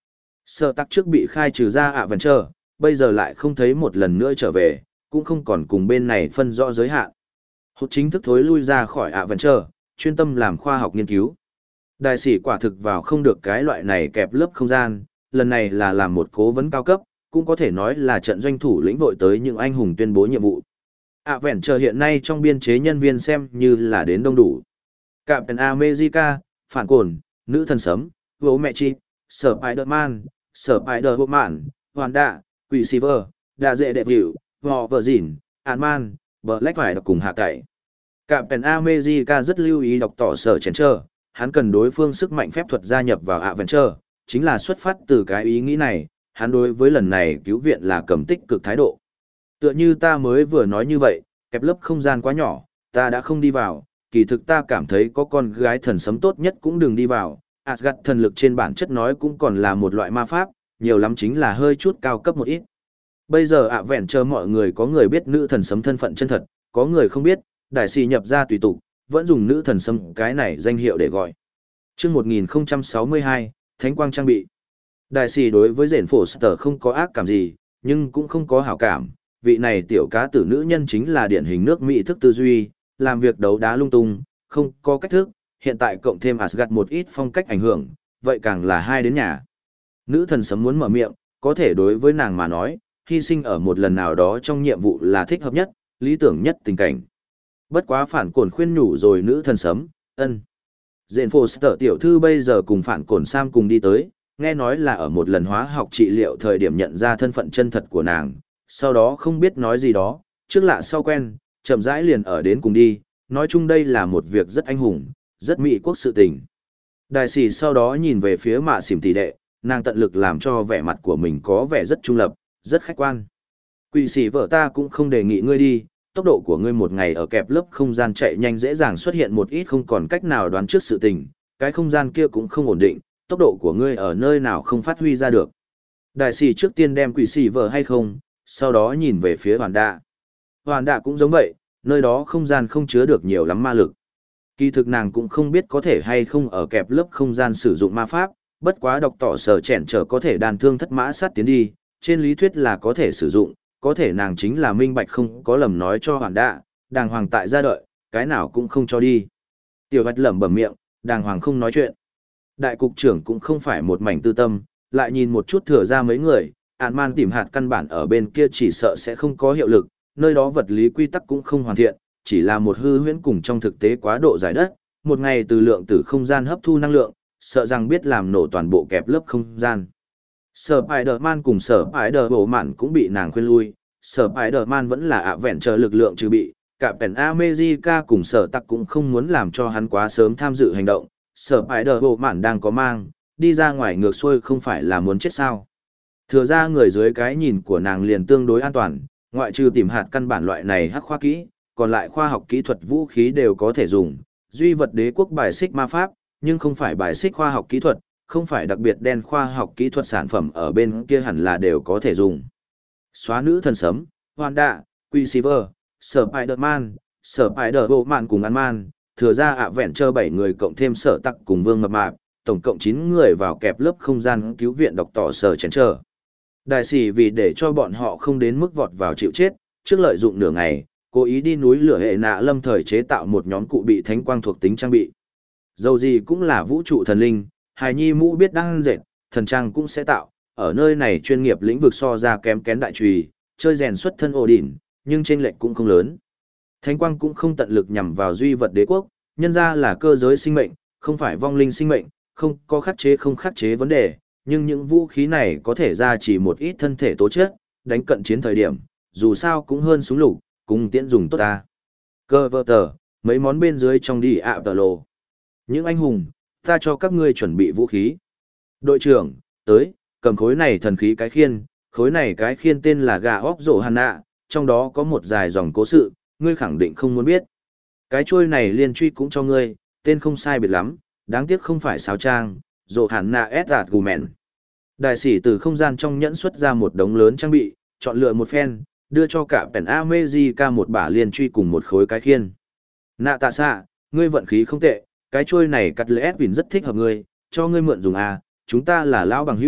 Sở tắc trước bị khai trừ ra ạ vẫn chờ, bây giờ lại không thấy một lần nữa trở về, cũng không còn cùng bên này phân rõ giới hạn. Hụt chính thức thối lui ra khỏi ạ vẫn chờ, chuyên tâm làm khoa học nghiên cứu. Đại sĩ quả thực vào không được cái loại này kẹp lớp không gian, lần này là làm một cố vấn cao cấp, cũng có thể nói là trận doanh thủ lĩnh vội tới những anh hùng tuyên bố nhiệm vụ. ạ vẹn chờ hiện nay trong biên chế nhân viên xem như là đến đông đủ. Captain America, phản cồn, nữ thần sấm, vô mẹ chi, sở Spider-Man, sở Spider-Woman, Hoàn Đạ, Quỷ Silver, Đạ Dệ Đệ Hiệu, Họ Vợ Dìn, Ant-Man, Black phải cùng hạ cậy. Captain America rất lưu ý đọc tỏ sở chén trơ, hắn cần đối phương sức mạnh phép thuật gia nhập vào Adventure, chính là xuất phát từ cái ý nghĩ này, hắn đối với lần này cứu viện là cầm tích cực thái độ. Tựa như ta mới vừa nói như vậy, kẹp lớp không gian quá nhỏ, ta đã không đi vào, kỳ thực ta cảm thấy có con gái thần sấm tốt nhất cũng đừng đi vào, Asgard thần lực trên bản chất nói cũng còn là một loại ma pháp, nhiều lắm chính là hơi chút cao cấp một ít. Bây giờ ạ vẹn chờ mọi người có người biết nữ thần sấm thân phận chân thật, có người không biết, đại sĩ nhập ra tùy tục, vẫn dùng nữ thần sấm cái này danh hiệu để gọi. Trước một nghìn không trăm sáu mươi hai, Thánh quang trang bị. Đại sĩ đối với rền phổ sở không có ác cảm gì, nhưng cũng không có hảo cảm, vị này tiểu cá tử nữ nhân chính là điển hình nước Mỹ thức tư duy, làm việc đấu đá lung tung, không có cách thức, hiện tại cộng thêm Asgard một ít phong cách ảnh hưởng, vậy càng là hai đến nhà. Nữ thần sấm muốn mở miệng, có thể đối với nàng mà nói, hy sinh ở một lần nào đó trong nhiệm vụ là thích hợp nhất, lý tưởng nhất tình cảnh. Bất quá phản cổn khuyên nhủ rồi nữ thần sấm, ân. Dện phổ sở tiểu thư bây giờ cùng phản cổn Sam cùng đi tới, nghe nói là ở một lần hóa học trị liệu thời điểm nhận ra thân phận chân thật của nàng, sau đó không biết nói gì đó, trước lạ sau quen, chậm rãi liền ở đến cùng đi, nói chung đây là một việc rất anh hùng, rất mỹ quốc sự tình. Đại sĩ sau đó nhìn về phía mạ xỉm tỷ đệ, nàng tận lực làm cho vẻ mặt của mình có vẻ rất trung lập, rất khách quan. Quỷ sĩ vợ ta cũng không đề nghị ngươi đi, tốc độ của ngươi một ngày ở kẹp lớp không gian chạy nhanh dễ dàng xuất hiện một ít không còn cách nào đoán trước sự tình, cái không gian kia cũng không ổn định, tốc độ của ngươi ở nơi nào không phát huy ra được. Đại sĩ trước tiên đem quỷ sĩ vợ hay không, sau đó nhìn về phía Hoàn Đạ. Hoàn Đạ cũng giống vậy, nơi đó không gian không chứa được nhiều lắm ma lực. Kỳ thực nàng cũng không biết có thể hay không ở kẹp lớp không gian sử dụng ma pháp, bất quá độc tỏ sở chèn trở có thể đàn thương thất mã sát tiến đi, trên lý thuyết là có thể sử dụng, có thể nàng chính là minh bạch không có lầm nói cho Hoàn Đạ, đàng hoàng tại ra đợi, cái nào cũng không cho đi. Tiểu Bạch lẩm bẩm miệng, đàng hoàng không nói chuyện. Đại cục trưởng cũng không phải một mảnh tư tâm, lại nhìn một chút thừa ra mấy người, Ant-Man tìm hạt căn bản ở bên kia chỉ sợ sẽ không có hiệu lực, nơi đó vật lý quy tắc cũng không hoàn thiện, chỉ là một hư huyễn cùng trong thực tế quá độ giải đất, một ngày từ lượng tử không gian hấp thu năng lượng, sợ rằng biết làm nổ toàn bộ kẹp lớp không gian. Sở Spider-Man cùng Sở Spider-Woman cũng bị nàng khuyên lui, Sở Spider-Man vẫn là ạ vẹn chờ lực lượng trừ bị, Captain America cùng Sở Tặc cũng không muốn làm cho hắn quá sớm tham dự hành động, Sở Spider-Woman đang có mang, đi ra ngoài ngược xuôi không phải là muốn chết sao. Thừa ra người dưới cái nhìn của nàng liền tương đối an toàn, ngoại trừ tìm hạt căn bản loại này hắc khoa kỹ, còn lại khoa học kỹ thuật vũ khí đều có thể dùng, duy vật đế quốc bài xích ma pháp, nhưng không phải bài xích khoa học kỹ thuật, không phải đặc biệt đen khoa học kỹ thuật sản phẩm ở bên kia hẳn là đều có thể dùng. Xóa nữ thần sấm, Hoàn Đạ, Quicksilver, Sở Spider-Man, Sở Spider-Woman cùng Ant-Man, thừa ra ạ vẹn chờ bảy người cộng thêm Sở Tặc cùng Vương Mập Mạp, tổng cộng chín người vào kẹp lớp không gian cứu viện độc tỏ sở chén chờ. Đại sĩ vì để cho bọn họ không đến mức vọt vào chịu chết, trước lợi dụng nửa ngày, cố ý đi núi lửa hệ nạ lâm thời chế tạo một nhóm cụ bị thánh quang thuộc tính trang bị. Dầu gì cũng là vũ trụ thần linh, hài nhi mũ biết đang dệt, thần trang cũng sẽ tạo, ở nơi này chuyên nghiệp lĩnh vực so ra kém kén đại trùy, chơi rèn xuất thân ổ đỉnh, nhưng chênh lệch cũng không lớn. Thánh quang cũng không tận lực nhằm vào duy vật đế quốc, nhân ra là cơ giới sinh mệnh, không phải vong linh sinh mệnh, không có khắc chế không khắc chế vấn đề, nhưng những vũ khí này có thể ra chỉ một ít thân thể tố chất, đánh cận chiến thời điểm, dù sao cũng hơn súng lục, cùng tiễn dùng tốt ta. Cơ vơ tờ, mấy món bên dưới trong đi ạ tờ lồ. Những anh hùng, ta cho các ngươi chuẩn bị vũ khí. Đội trưởng, tới, cầm khối này thần khí cái khiên, khối này cái khiên tên là gà óc rổ hàn nạ, trong đó có một dài dòng cố sự, ngươi khẳng định không muốn biết. Cái chuôi này liên truy cũng cho ngươi, tên không sai biệt lắm, đáng tiếc không phải sáo trang, rổ hàn nạ ép đạt gù mẹn. Đại sĩ từ không gian trong nhẫn xuất ra một đống lớn trang bị, chọn lựa một phen, đưa cho cả Pen America một bả liên truy cùng một khối cái khiên. Nạ tạ xạ, ngươi vận khí không tệ, cái chuôi này cắt lẽ ép rất thích hợp ngươi, cho ngươi mượn dùng à, chúng ta là lão bằng hữu,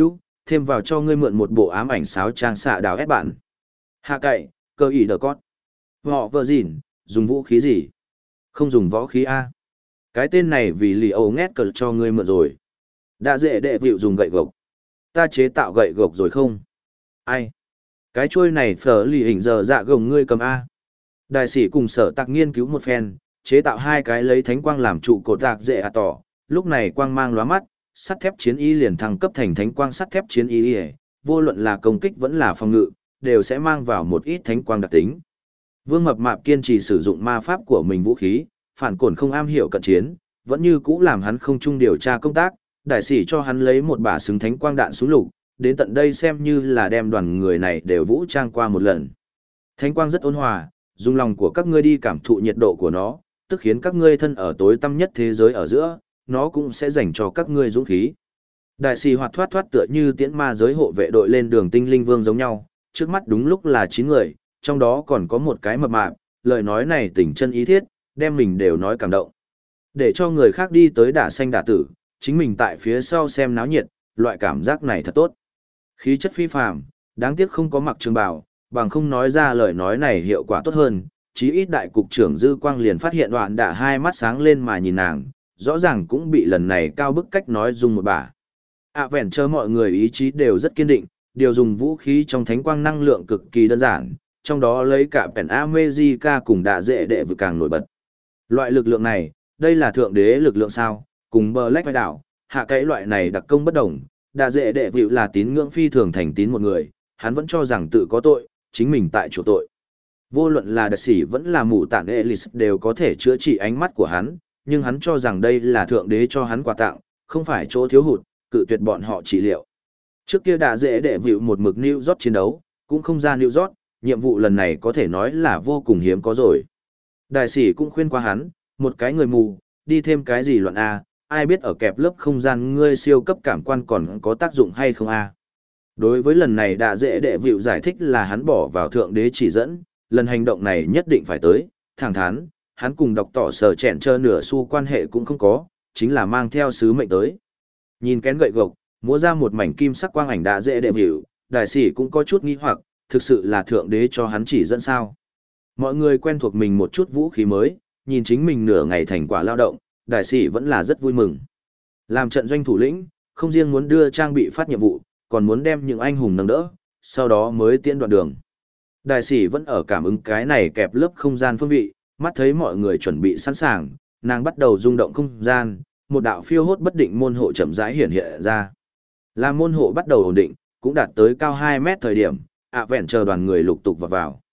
thêm vào cho ngươi mượn một bộ ám ảnh sáo trang xạ đào ép bạn. Hạ cậy, cơ ý đờ cót. Họ vợ gìn, dùng vũ khí gì? Không dùng võ khí A. Cái tên này vì lì ấu ngét cờ cho ngươi mượn rồi. Đã dễ đệ vịu dùng gậy gộc. Ta chế tạo gậy gộc rồi không? Ai? Cái chuôi này phở lì hình giờ dạ gồng ngươi cầm A. Đại sĩ cùng sở tạc nghiên cứu một phen, chế tạo hai cái lấy thánh quang làm trụ cột tạc dễ à tỏ. Lúc này quang mang lóa mắt, sắt thép chiến y liền thăng cấp thành thánh quang sắt thép chiến y, vô luận là công kích vẫn là phòng ngự, đều sẽ mang vào một ít thánh quang đặc tính. Vương Mập Mạp kiên trì sử dụng ma pháp của mình vũ khí, phản cổn không am hiểu cận chiến, vẫn như cũ làm hắn không chung điều tra công tác, đại sĩ cho hắn lấy một bả xứng thánh quang đạn súng lục, đến tận đây xem như là đem đoàn người này đều vũ trang qua một lần. Thánh quang rất ôn hòa, dùng lòng của các ngươi đi cảm thụ nhiệt độ của nó, tức khiến các ngươi thân ở tối tăm nhất thế giới ở giữa, nó cũng sẽ dành cho các ngươi dũng khí. Đại sĩ hoạt thoát thoát tựa như tiễn ma giới hộ vệ đội lên đường tinh linh vương giống nhau, trước mắt đúng lúc là chín người, trong đó còn có một cái mập mạp, lời nói này tình chân ý thiết, đem mình đều nói cảm động. Để cho người khác đi tới đả xanh đả tử, chính mình tại phía sau xem náo nhiệt, loại cảm giác này thật tốt. Khí chất phi phàm, đáng tiếc không có mặc trường bào, bằng không nói ra lời nói này hiệu quả tốt hơn, chí ít đại cục trưởng Dư Quang liền phát hiện đoạn đã hai mắt sáng lên mà nhìn nàng, rõ ràng cũng bị lần này cao bức cách nói dùng một bả. À vẹn chờ mọi người ý chí đều rất kiên định, điều dùng vũ khí trong thánh quang năng lượng cực kỳ đơn giản, trong đó lấy cả Pen America cùng đạ dễ đệ vừa càng nổi bật. Loại lực lượng này, đây là thượng đế lực lượng sao, cùng Black vai đảo, hạ cái loại này đặc công bất đồng, đạ dễ đệ vịu là tín ngưỡng phi thường thành tín một người, hắn vẫn cho rằng tự có tội, chính mình tại chỗ tội. Vô luận là đặc sĩ vẫn là mụ tản Ellis đều có thể chữa trị ánh mắt của hắn, nhưng hắn cho rằng đây là thượng đế cho hắn quà tặng, không phải chỗ thiếu hụt, cự tuyệt bọn họ trị liệu. Trước kia đã dễ đệ vịu một mực New York chiến đấu, cũng không ra New York, nhiệm vụ lần này có thể nói là vô cùng hiếm có rồi. Đại sĩ cũng khuyên qua hắn, một cái người mù, đi thêm cái gì loạn A, ai biết ở kẹp lớp không gian ngươi siêu cấp cảm quan còn có tác dụng hay không A. Đối với lần này đã dễ đệ vịu giải thích là hắn bỏ vào thượng đế chỉ dẫn, lần hành động này nhất định phải tới, thẳng thắn, hắn cùng đọc tỏ sở chẹn trơ nửa xu quan hệ cũng không có, chính là mang theo sứ mệnh tới. Nhìn kén gậy gộc, múa ra một mảnh kim sắc quang ảnh đã dễ đệ vịu, đại sĩ cũng có chút nghi hoặc, thực sự là thượng đế cho hắn chỉ dẫn sao. Mọi người quen thuộc mình một chút vũ khí mới, nhìn chính mình nửa ngày thành quả lao động, đại sĩ vẫn là rất vui mừng. Làm trận doanh thủ lĩnh, không riêng muốn đưa trang bị phát nhiệm vụ, còn muốn đem những anh hùng nâng đỡ, sau đó mới tiễn đoạn đường. Đại sĩ vẫn ở cảm ứng cái này kẹp lớp không gian phương vị, mắt thấy mọi người chuẩn bị sẵn sàng, nàng bắt đầu rung động không gian, một đạo phiêu hốt bất định môn hộ chậm rãi hiện hiện ra. Làm môn hộ bắt đầu ổn định, cũng đạt tới cao hai mét thời điểm, ạ vẹn chờ đoàn người lục tục vào vào.